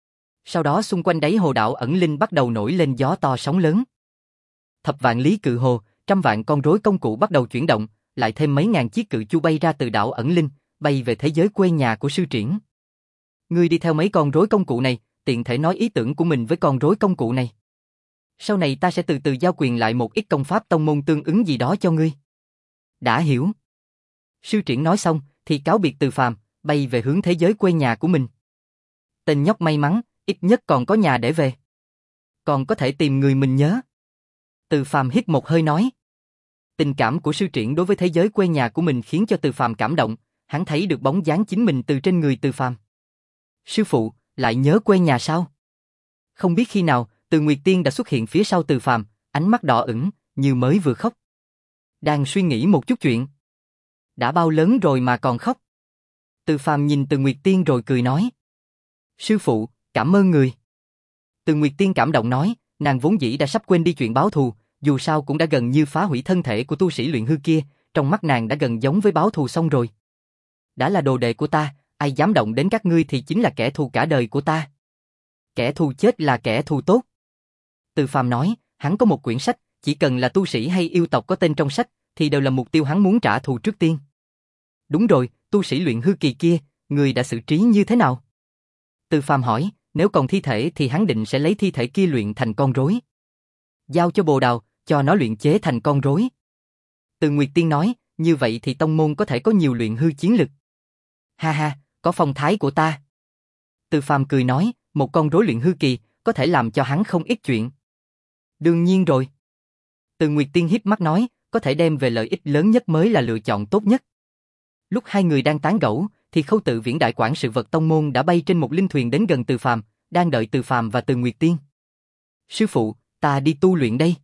Sau đó xung quanh đáy hồ đảo ẩn linh bắt đầu nổi lên gió to sóng lớn. Thập vạn lý cự hồ, trăm vạn con rối công cụ bắt đầu chuyển động, lại thêm mấy ngàn chiếc cự chu bay ra từ đảo ẩn linh, bay về thế giới quê nhà của sư Triển. Ngươi đi theo mấy con rối công cụ này, tiện thể nói ý tưởng của mình với con rối công cụ này. Sau này ta sẽ từ từ giao quyền lại một ít công pháp tông môn tương ứng gì đó cho ngươi. Đã hiểu. Sư Triển nói xong, thì cáo biệt Từ Phàm, bay về hướng thế giới quê nhà của mình. Tên nhóc may mắn, ít nhất còn có nhà để về. Còn có thể tìm người mình nhớ. Từ Phàm hít một hơi nói. Tình cảm của sư Triển đối với thế giới quê nhà của mình khiến cho Từ Phàm cảm động, hắn thấy được bóng dáng chính mình từ trên người Từ Phàm. Sư phụ, lại nhớ quê nhà sao? Không biết khi nào, Từ Nguyệt Tiên đã xuất hiện phía sau Từ Phàm, ánh mắt đỏ ửng, như mới vừa khóc. Đang suy nghĩ một chút chuyện. Đã bao lớn rồi mà còn khóc. Từ Phàm nhìn Từ Nguyệt Tiên rồi cười nói. Sư phụ, cảm ơn người. Từ Nguyệt Tiên cảm động nói, nàng vốn dĩ đã sắp quên đi chuyện báo thù, dù sao cũng đã gần như phá hủy thân thể của tu sĩ luyện hư kia, trong mắt nàng đã gần giống với báo thù xong rồi. Đã là đồ đệ của ta, ai dám động đến các ngươi thì chính là kẻ thù cả đời của ta. Kẻ thù chết là kẻ thù tốt. Từ Phàm nói, hắn có một quyển sách, chỉ cần là tu sĩ hay yêu tộc có tên trong sách, thì đều là mục tiêu hắn muốn trả thù trước tiên. Đúng rồi, tu sĩ luyện hư kỳ kia, người đã xử trí như thế nào? Từ Phàm hỏi, nếu còn thi thể thì hắn định sẽ lấy thi thể kia luyện thành con rối. Giao cho Bồ Đào, cho nó luyện chế thành con rối. Từ Nguyệt Tiên nói, như vậy thì tông môn có thể có nhiều luyện hư chiến lực. Ha ha, có phong thái của ta. Từ Phàm cười nói, một con rối luyện hư kỳ, có thể làm cho hắn không ít chuyện. Đương nhiên rồi. Từ Nguyệt Tiên híp mắt nói, có thể đem về lợi ích lớn nhất mới là lựa chọn tốt nhất. Lúc hai người đang tán gẫu, thì Khâu Tự Viễn đại quản sự vật tông môn đã bay trên một linh thuyền đến gần Từ Phàm, đang đợi Từ Phàm và Từ Nguyệt Tiên. Sư phụ, ta đi tu luyện đây.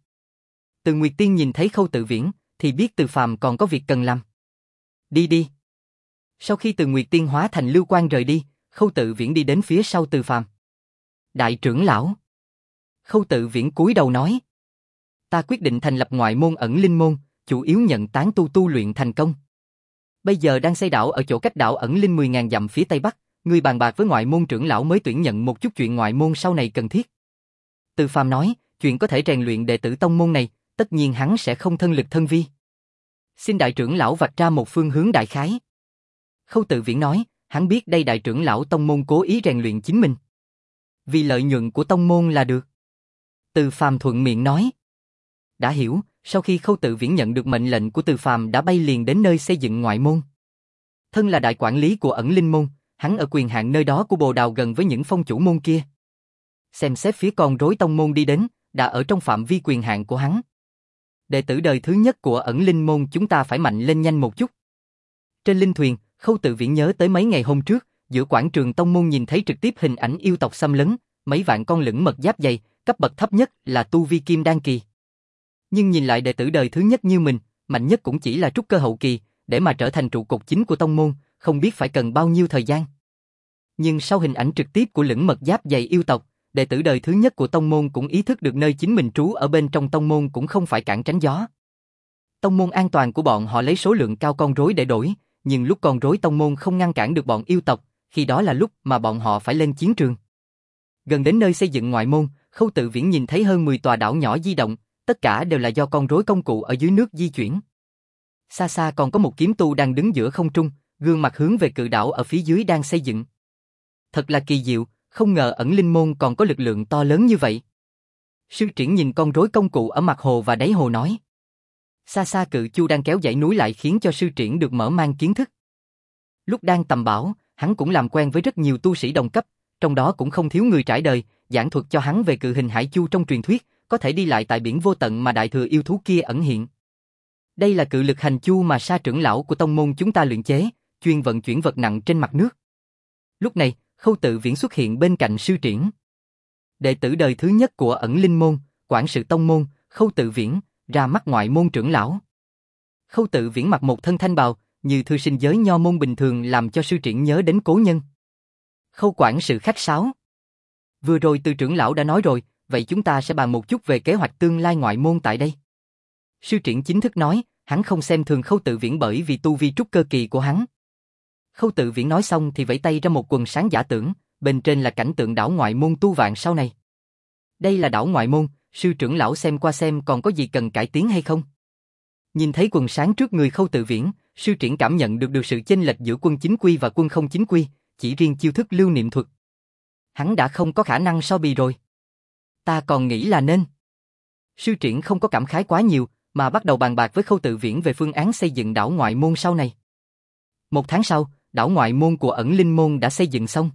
Từ Nguyệt Tiên nhìn thấy Khâu Tự Viễn, thì biết Từ Phàm còn có việc cần làm. Đi đi. Sau khi Từ Nguyệt Tiên hóa thành lưu quang rời đi, Khâu Tự Viễn đi đến phía sau Từ Phàm. Đại trưởng lão. Khâu Tự Viễn cúi đầu nói. Ta quyết định thành lập ngoại môn ẩn linh môn, chủ yếu nhận tán tu tu luyện thành công. Bây giờ đang xây đảo ở chỗ cách đảo ẩn linh mười ngàn dặm phía tây bắc, ngươi bàn bạc với ngoại môn trưởng lão mới tuyển nhận một chút chuyện ngoại môn sau này cần thiết. Từ Phàm nói, chuyện có thể rèn luyện đệ tử tông môn này, tất nhiên hắn sẽ không thân lực thân vi. Xin đại trưởng lão vạch ra một phương hướng đại khái. Khâu Tự Viễn nói, hắn biết đây đại trưởng lão tông môn cố ý rèn luyện chính mình. Vì lợi nhuận của tông môn là được. Từ Phàm thuận miệng nói. Đã hiểu, sau khi Khâu Tự Viễn nhận được mệnh lệnh của Từ Phàm đã bay liền đến nơi xây dựng ngoại môn. Thân là đại quản lý của ẩn linh môn, hắn ở quyền hạn nơi đó của Bồ Đào gần với những phong chủ môn kia. Xem xét phía con rối tông môn đi đến, đã ở trong phạm vi quyền hạn của hắn. Đệ tử đời thứ nhất của ẩn linh môn chúng ta phải mạnh lên nhanh một chút. Trên linh thuyền, Khâu Tự Viễn nhớ tới mấy ngày hôm trước, giữa quảng trường tông môn nhìn thấy trực tiếp hình ảnh yêu tộc xâm lấn, mấy vạn con lửng mật giáp dày, cấp bậc thấp nhất là tu vi kim đan kỳ. Nhưng nhìn lại đệ tử đời thứ nhất như mình, mạnh nhất cũng chỉ là trúc cơ hậu kỳ, để mà trở thành trụ cột chính của tông môn, không biết phải cần bao nhiêu thời gian. Nhưng sau hình ảnh trực tiếp của lửng mật giáp dày yêu tộc, đệ tử đời thứ nhất của tông môn cũng ý thức được nơi chính mình trú ở bên trong tông môn cũng không phải cản tránh gió. Tông môn an toàn của bọn họ lấy số lượng cao con rối để đổi, nhưng lúc con rối tông môn không ngăn cản được bọn yêu tộc, khi đó là lúc mà bọn họ phải lên chiến trường. Gần đến nơi xây dựng ngoại môn, Khâu Tự Viễn nhìn thấy hơn mười tòa đảo nhỏ di động, tất cả đều là do con rối công cụ ở dưới nước di chuyển. Xa xa còn có một kiếm tu đang đứng giữa không trung, gương mặt hướng về cự đảo ở phía dưới đang xây dựng. Thật là kỳ diệu, không ngờ ẩn linh môn còn có lực lượng to lớn như vậy. Sư Triển nhìn con rối công cụ ở mặt hồ và đáy hồ nói. Xa xa cự chu đang kéo dãy núi lại khiến cho Sư Triển được mở mang kiến thức. Lúc đang tầm bảo, hắn cũng làm quen với rất nhiều tu sĩ đồng cấp, trong đó cũng không thiếu người trải đời, giảng thuật cho hắn về cự hình hải chu trong truyền thuyết, có thể đi lại tại biển vô tận mà đại thừa yêu thú kia ẩn hiện. Đây là cự lực hành chu mà Sa trưởng lão của tông môn chúng ta luyện chế, chuyên vận chuyển vật nặng trên mặt nước. Lúc này, Khâu Tự Viễn xuất hiện bên cạnh Sư Triển. Đệ tử đời thứ nhất của ẩn linh môn, quản sự tông môn, Khâu Tự Viễn, ra mắt ngoại môn trưởng lão. Khâu Tự Viễn mặc một thân thanh bào, như thư sinh giới nho môn bình thường làm cho Sư Triển nhớ đến cố nhân. Khâu quản sự khách sáo. Vừa rồi Từ trưởng lão đã nói rồi, vậy chúng ta sẽ bàn một chút về kế hoạch tương lai ngoại môn tại đây. Sư Triển chính thức nói, hắn không xem thường Khâu Tự Viễn bởi vì tu vi trúc cơ kỳ của hắn. Khâu Tự Viễn nói xong thì vẫy tay ra một quần sáng giả tưởng, bên trên là cảnh tượng đảo ngoại môn tu vạn sau này. Đây là đảo ngoại môn, sư trưởng lão xem qua xem còn có gì cần cải tiến hay không. Nhìn thấy quần sáng trước người Khâu Tự Viễn, Sư Triển cảm nhận được được sự chênh lệch giữa quân chính quy và quân không chính quy, chỉ riêng chiêu thức lưu niệm thuật. Hắn đã không có khả năng so bì rồi. Ta còn nghĩ là nên. Sư Triển không có cảm khái quá nhiều, mà bắt đầu bàn bạc với Khâu Tự Viễn về phương án xây dựng đảo ngoại môn sau này. Một tháng sau, đảo ngoại môn của ẩn linh môn đã xây dựng xong.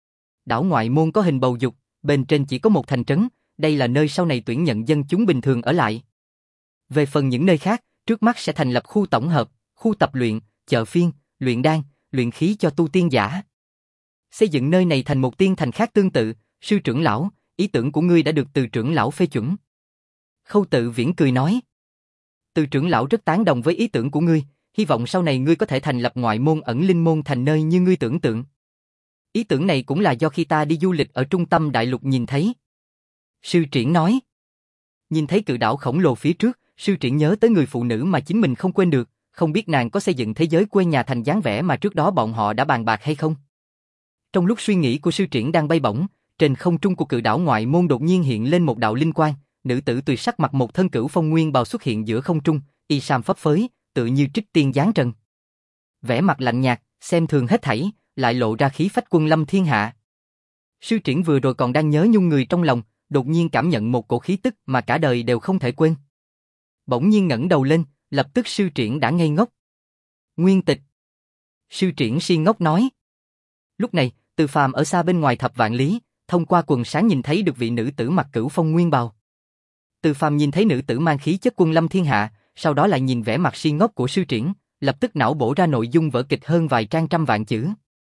Đảo ngoại môn có hình bầu dục, bên trên chỉ có một thành trấn, đây là nơi sau này tuyển nhận dân chúng bình thường ở lại. Về phần những nơi khác, trước mắt sẽ thành lập khu tổng hợp, khu tập luyện, chợ phiên, luyện đan, luyện khí cho tu tiên giả. Xây dựng nơi này thành một tiên thành khác tương tự, Sư trưởng lão, ý tưởng của ngươi đã được Từ trưởng lão phê chuẩn. Khâu Tự Viễn cười nói. Từ trưởng lão rất tán đồng với ý tưởng của ngươi, hy vọng sau này ngươi có thể thành lập ngoại môn ẩn linh môn thành nơi như ngươi tưởng tượng. Ý tưởng này cũng là do khi ta đi du lịch ở trung tâm đại lục nhìn thấy. Sư Triển nói. Nhìn thấy cự đảo khổng lồ phía trước, Sư Triển nhớ tới người phụ nữ mà chính mình không quên được, không biết nàng có xây dựng thế giới quê nhà thành dáng vẻ mà trước đó bọn họ đã bàn bạc hay không. Trong lúc suy nghĩ của Sư Triển đang bay bổng, trên không trung của cự đảo ngoại môn đột nhiên hiện lên một đạo linh quang, nữ tử tuyệt sắc mặc một thân cửu phong nguyên bào xuất hiện giữa không trung, y sam phấp phới, tự như trích tiên giáng trần. Vẻ mặt lạnh nhạt, xem thường hết thảy, lại lộ ra khí phách quân lâm thiên hạ. Sư Triển vừa rồi còn đang nhớ nhung người trong lòng, đột nhiên cảm nhận một cổ khí tức mà cả đời đều không thể quên. Bỗng nhiên ngẩng đầu lên, lập tức Sư Triển đã ngây ngốc. Nguyên tịch. Sư Triển si ngốc nói. Lúc này, Từ Phàm ở xa bên ngoài thập vạn lý, thông qua quần sáng nhìn thấy được vị nữ tử mặc cửu phong nguyên bào. Từ Phàm nhìn thấy nữ tử mang khí chất quân lâm thiên hạ, sau đó lại nhìn vẻ mặt si ngốc của Sư Triển, lập tức não bổ ra nội dung vở kịch hơn vài trang trăm vạn chữ.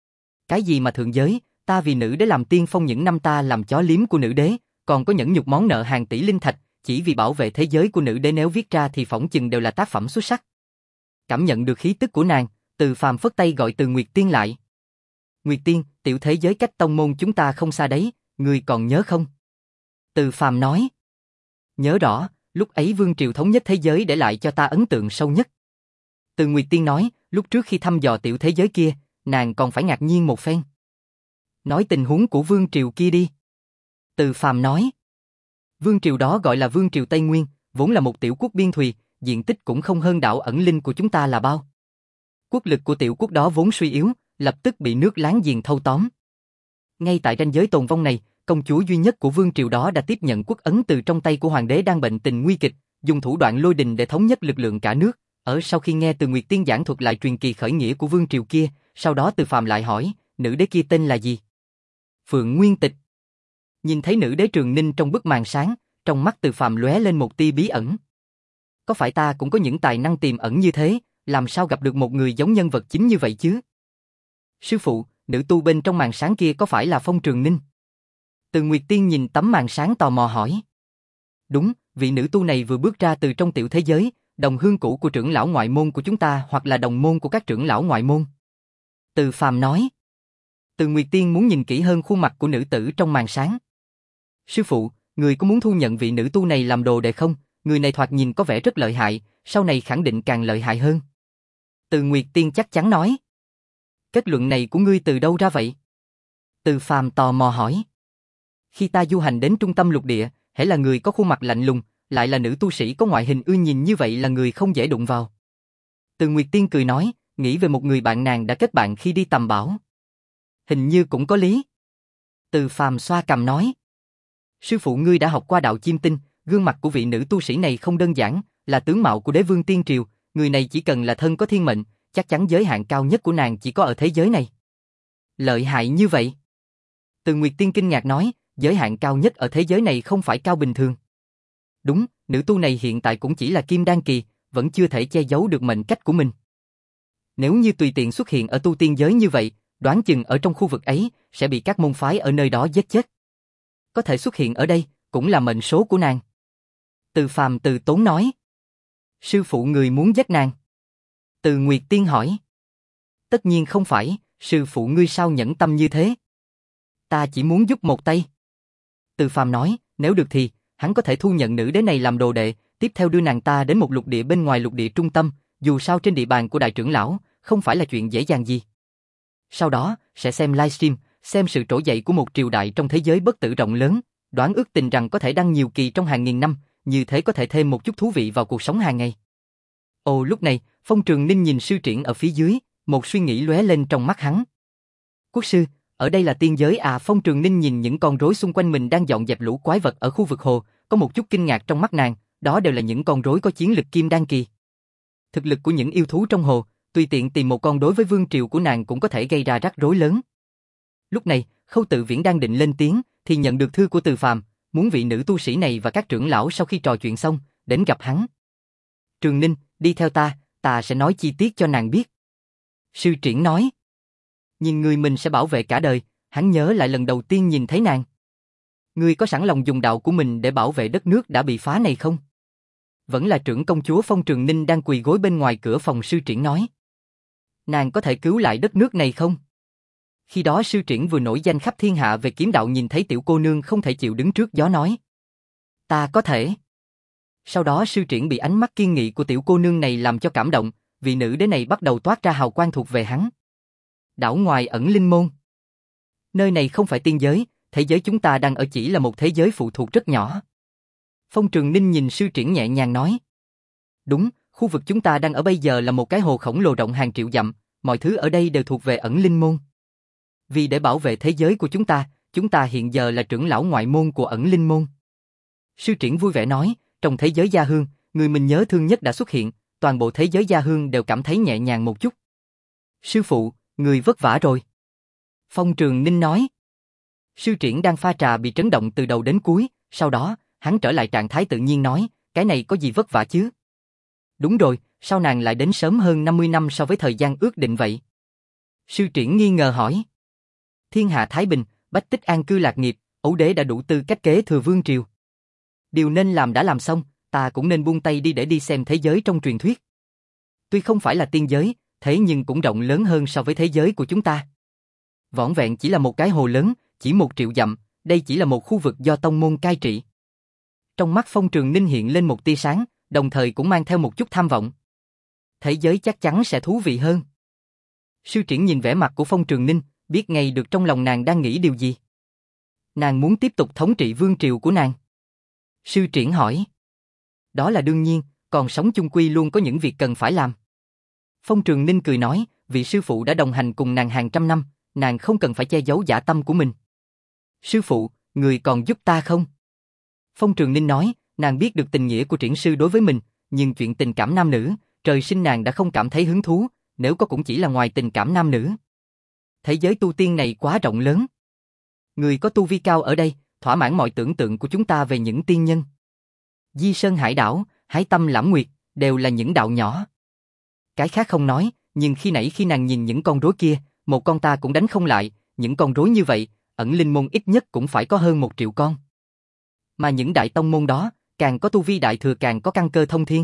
Cái gì mà thượng giới, ta vì nữ đế làm tiên phong những năm ta làm chó liếm của nữ đế, còn có nhẫn nhục món nợ hàng tỷ linh thạch, chỉ vì bảo vệ thế giới của nữ đế, nếu viết ra thì phỏng chừng đều là tác phẩm xuất sắc. Cảm nhận được khí tức của nàng, Từ Phàm phất tay gọi Từ Nguyệt Tiên lại. Nguyệt Tiên, tiểu thế giới cách tông môn chúng ta không xa đấy, ngươi còn nhớ không? Từ Phàm nói. Nhớ rõ, lúc ấy vương triều thống nhất thế giới để lại cho ta ấn tượng sâu nhất. Từ Nguyệt Tiên nói, lúc trước khi thăm dò tiểu thế giới kia, nàng còn phải ngạc nhiên một phen. Nói tình huống của vương triều kia đi. Từ Phàm nói. Vương triều đó gọi là vương triều Tây Nguyên, vốn là một tiểu quốc biên thùy, diện tích cũng không hơn đảo ẩn linh của chúng ta là bao. Quốc lực của tiểu quốc đó vốn suy yếu, lập tức bị nước láng giềng thâu tóm. Ngay tại ranh giới tồn vong này, công chúa duy nhất của vương triều đó đã tiếp nhận quốc ấn từ trong tay của hoàng đế đang bệnh tình nguy kịch, dùng thủ đoạn lôi đình để thống nhất lực lượng cả nước. Ở sau khi nghe Từ Nguyệt Tiên giảng thuật lại truyền kỳ khởi nghĩa của vương triều kia, sau đó Từ Phàm lại hỏi, nữ đế kia tên là gì? Phượng Nguyên Tịch. Nhìn thấy nữ đế Trường Ninh trong bức màn sáng, trong mắt Từ Phàm lóe lên một tia bí ẩn. Có phải ta cũng có những tài năng tiềm ẩn như thế, làm sao gặp được một người giống nhân vật chính như vậy chứ? Sư phụ, nữ tu bên trong màn sáng kia có phải là Phong Trường Ninh? Từ Nguyệt Tiên nhìn tấm màn sáng tò mò hỏi. Đúng, vị nữ tu này vừa bước ra từ trong tiểu thế giới, đồng hương cũ của trưởng lão ngoại môn của chúng ta hoặc là đồng môn của các trưởng lão ngoại môn. Từ Phàm nói. Từ Nguyệt Tiên muốn nhìn kỹ hơn khuôn mặt của nữ tử trong màn sáng. Sư phụ, người có muốn thu nhận vị nữ tu này làm đồ đệ không? Người này thoạt nhìn có vẻ rất lợi hại, sau này khẳng định càng lợi hại hơn. Từ Nguyệt Tiên chắc chắn nói. Kết luận này của ngươi từ đâu ra vậy? Từ Phàm tò mò hỏi. Khi ta du hành đến trung tâm lục địa, hễ là người có khuôn mặt lạnh lùng, lại là nữ tu sĩ có ngoại hình ưa nhìn như vậy là người không dễ đụng vào. Từ Nguyệt Tiên cười nói, nghĩ về một người bạn nàng đã kết bạn khi đi tầm bảo. Hình như cũng có lý. Từ Phàm xoa cằm nói. Sư phụ ngươi đã học qua đạo chiêm tinh, gương mặt của vị nữ tu sĩ này không đơn giản, là tướng mạo của đế vương tiên triều, người này chỉ cần là thân có thiên mệnh, chắc chắn giới hạn cao nhất của nàng chỉ có ở thế giới này. Lợi hại như vậy? Từ Nguyệt Tiên kinh ngạc nói, giới hạn cao nhất ở thế giới này không phải cao bình thường. Đúng, nữ tu này hiện tại cũng chỉ là kim đan kỳ, vẫn chưa thể che giấu được mệnh cách của mình. Nếu như tùy tiện xuất hiện ở tu tiên giới như vậy, đoán chừng ở trong khu vực ấy sẽ bị các môn phái ở nơi đó giết chết. Có thể xuất hiện ở đây, cũng là mệnh số của nàng. Từ Phàm từ tốn nói. Sư phụ người muốn giết nàng? Từ Nguyệt Tiên hỏi. Tất nhiên không phải, sư phụ ngươi sao nhẫn tâm như thế? Ta chỉ muốn giúp một tay. Từ Phàm nói, nếu được thì, hắn có thể thu nhận nữ đế này làm đồ đệ, tiếp theo đưa nàng ta đến một lục địa bên ngoài lục địa trung tâm, dù sao trên địa bàn của đại trưởng lão, không phải là chuyện dễ dàng gì. Sau đó, sẽ xem livestream, xem sự trỗi dậy của một triều đại trong thế giới bất tử rộng lớn, đoán ước tình rằng có thể đăng nhiều kỳ trong hàng nghìn năm, như thế có thể thêm một chút thú vị vào cuộc sống hàng ngày. Ồ, lúc này, Phong Trường Ninh nhìn sư triển ở phía dưới, một suy nghĩ lóe lên trong mắt hắn. Quốc sư, ở đây là tiên giới à? Phong Trường Ninh nhìn những con rối xung quanh mình đang dọn dẹp lũ quái vật ở khu vực hồ, có một chút kinh ngạc trong mắt nàng, đó đều là những con rối có chiến lực kim đan kỳ. Thực lực của những yêu thú trong hồ, tùy tiện tìm một con đối với vương triều của nàng cũng có thể gây ra rắc rối lớn. Lúc này, Khâu Tự Viễn đang định lên tiếng, thì nhận được thư của Từ Phàm, muốn vị nữ tu sĩ này và các trưởng lão sau khi trò chuyện xong, đến gặp hắn. Trường Ninh, đi theo ta, ta sẽ nói chi tiết cho nàng biết. Sư triển nói. Nhìn người mình sẽ bảo vệ cả đời, hắn nhớ lại lần đầu tiên nhìn thấy nàng. Ngươi có sẵn lòng dùng đạo của mình để bảo vệ đất nước đã bị phá này không? Vẫn là trưởng công chúa Phong Trường Ninh đang quỳ gối bên ngoài cửa phòng. Sư triển nói. Nàng có thể cứu lại đất nước này không? Khi đó sư triển vừa nổi danh khắp thiên hạ về kiếm đạo, nhìn thấy tiểu cô nương không thể chịu đứng trước gió nói. Ta có thể. Sau đó sư triển bị ánh mắt kiên nghị của tiểu cô nương này làm cho cảm động, vị nữ đế này bắt đầu toát ra hào quang thuộc về hắn. Đảo ngoài ẩn linh môn. Nơi này không phải tiên giới, thế giới chúng ta đang ở chỉ là một thế giới phụ thuộc rất nhỏ. Phong Trường Ninh nhìn sư triển nhẹ nhàng nói. Đúng, khu vực chúng ta đang ở bây giờ là một cái hồ khổng lồ rộng hàng triệu dặm, mọi thứ ở đây đều thuộc về ẩn linh môn. Vì để bảo vệ thế giới của chúng ta, chúng ta hiện giờ là trưởng lão ngoại môn của ẩn linh môn. Sư triển vui vẻ nói, trong thế giới Gia Hương, người mình nhớ thương nhất đã xuất hiện, toàn bộ thế giới Gia Hương đều cảm thấy nhẹ nhàng một chút. Sư phụ, người vất vả rồi. Phong Trường Ninh nói. Sư triển đang pha trà bị chấn động từ đầu đến cuối, sau đó, hắn trở lại trạng thái tự nhiên nói, cái này có gì vất vả chứ? Đúng rồi, sao nàng lại đến sớm hơn năm mươi năm so với thời gian ước định vậy? Sư triển nghi ngờ hỏi. Thiên hạ thái bình, bách tích an cư lạc nghiệp, ấu đế đã đủ tư cách kế thừa vương triều. Điều nên làm đã làm xong, ta cũng nên buông tay đi để đi xem thế giới trong truyền thuyết. Tuy không phải là tiên giới, thế nhưng cũng rộng lớn hơn so với thế giới của chúng ta. Vỏn vẹn chỉ là một cái hồ lớn, chỉ một triệu dặm, đây chỉ là một khu vực do tông môn cai trị. Trong mắt Phong Trường Ninh hiện lên một tia sáng, đồng thời cũng mang theo một chút tham vọng. Thế giới chắc chắn sẽ thú vị hơn. Sư triển nhìn vẻ mặt của Phong Trường Ninh, biết ngay được trong lòng nàng đang nghĩ điều gì. Nàng muốn tiếp tục thống trị vương triều của nàng. Sư triển hỏi. Đó là đương nhiên, còn sống chung quy luôn có những việc cần phải làm. Phong Trường Ninh cười nói, vị sư phụ đã đồng hành cùng nàng hàng trăm năm, nàng không cần phải che giấu dã tâm của mình. Sư phụ, người còn giúp ta không? Phong Trường Ninh nói, nàng biết được tình nghĩa của triển sư đối với mình, nhưng chuyện tình cảm nam nữ, trời sinh nàng đã không cảm thấy hứng thú, nếu có cũng chỉ là ngoài tình cảm nam nữ. Thế giới tu tiên này quá rộng lớn. Người có tu vi cao ở đây, thỏa mãn mọi tưởng tượng của chúng ta về những tiên nhân. Di Sơn Hải Đảo, Hải Tâm Lãm Nguyệt, đều là những đạo nhỏ. Cái khác không nói, nhưng khi nãy khi nàng nhìn những con rối kia, một con ta cũng đánh không lại, những con rối như vậy, ẩn linh môn ít nhất cũng phải có hơn một triệu con. Mà những đại tông môn đó, càng có tu vi đại thừa càng có căn cơ thông thiên.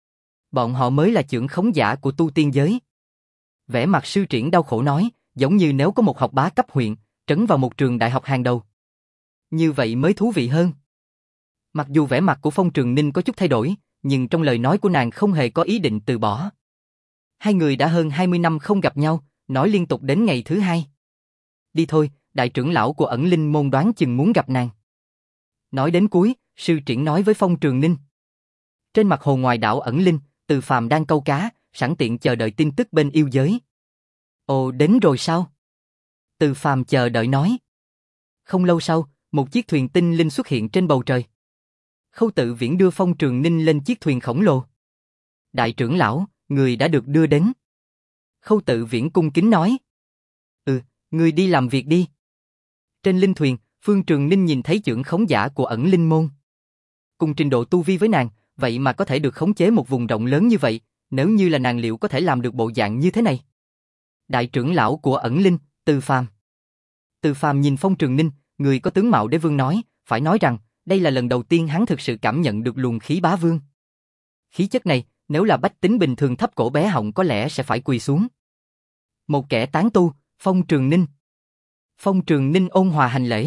Bọn họ mới là chưởng khống giả của tu tiên giới. Vẻ mặt sư triển đau khổ nói, giống như nếu có một học bá cấp huyện, trấn vào một trường đại học hàng đầu. Như vậy mới thú vị hơn. Mặc dù vẻ mặt của Phong Trường Ninh có chút thay đổi, nhưng trong lời nói của nàng không hề có ý định từ bỏ. Hai người đã hơn hai mươi năm không gặp nhau, nói liên tục đến ngày thứ hai. Đi thôi, đại trưởng lão của ẩn linh môn đoán chừng muốn gặp nàng. Nói đến cuối, sư triển nói với Phong Trường Ninh. Trên mặt hồ ngoài đảo ẩn linh, Từ Phàm đang câu cá, sẵn tiện chờ đợi tin tức bên yêu giới. Ồ, đến rồi sao? Từ Phàm chờ đợi nói. Không lâu sau, một chiếc thuyền tinh linh xuất hiện trên bầu trời. Khâu Tự Viễn đưa Phong Trường Ninh lên chiếc thuyền khổng lồ. Đại trưởng lão, người đã được đưa đến. Khâu Tự Viễn cung kính nói. Ừ, người đi làm việc đi. Trên linh thuyền, Phương Trường Ninh nhìn thấy chưởng khống giả của ẩn linh môn. Cùng trình độ tu vi với nàng, vậy mà có thể được khống chế một vùng rộng lớn như vậy, nếu như là nàng liệu có thể làm được bộ dạng như thế này? Đại trưởng lão của ẩn linh, Từ Phàm. Từ Phàm nhìn Phong Trường Ninh, người có tướng mạo đế vương nói, phải nói rằng, đây là lần đầu tiên hắn thực sự cảm nhận được luồng khí bá vương. Khí chất này, nếu là bách tính bình thường thấp cổ bé họng có lẽ sẽ phải quỳ xuống. Một kẻ tán tu, Phong Trường Ninh. Phong Trường Ninh ôn hòa hành lễ.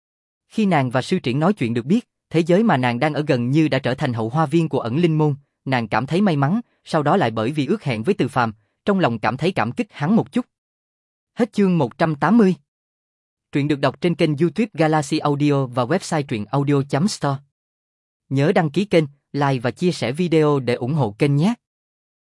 Khi nàng và sư triển nói chuyện được biết, thế giới mà nàng đang ở gần như đã trở thành hậu hoa viên của ẩn linh môn, nàng cảm thấy may mắn, sau đó lại bởi vì ước hẹn với Từ Phàm, trong lòng cảm thấy cảm kích hắn một chút. Hết chương một trăm tám mươi. Truyện được đọc trên kênh YouTube Galaxy Audio và website truyện audio chấm store. Nhớ đăng ký kênh, like và chia sẻ video để ủng hộ kênh nhé.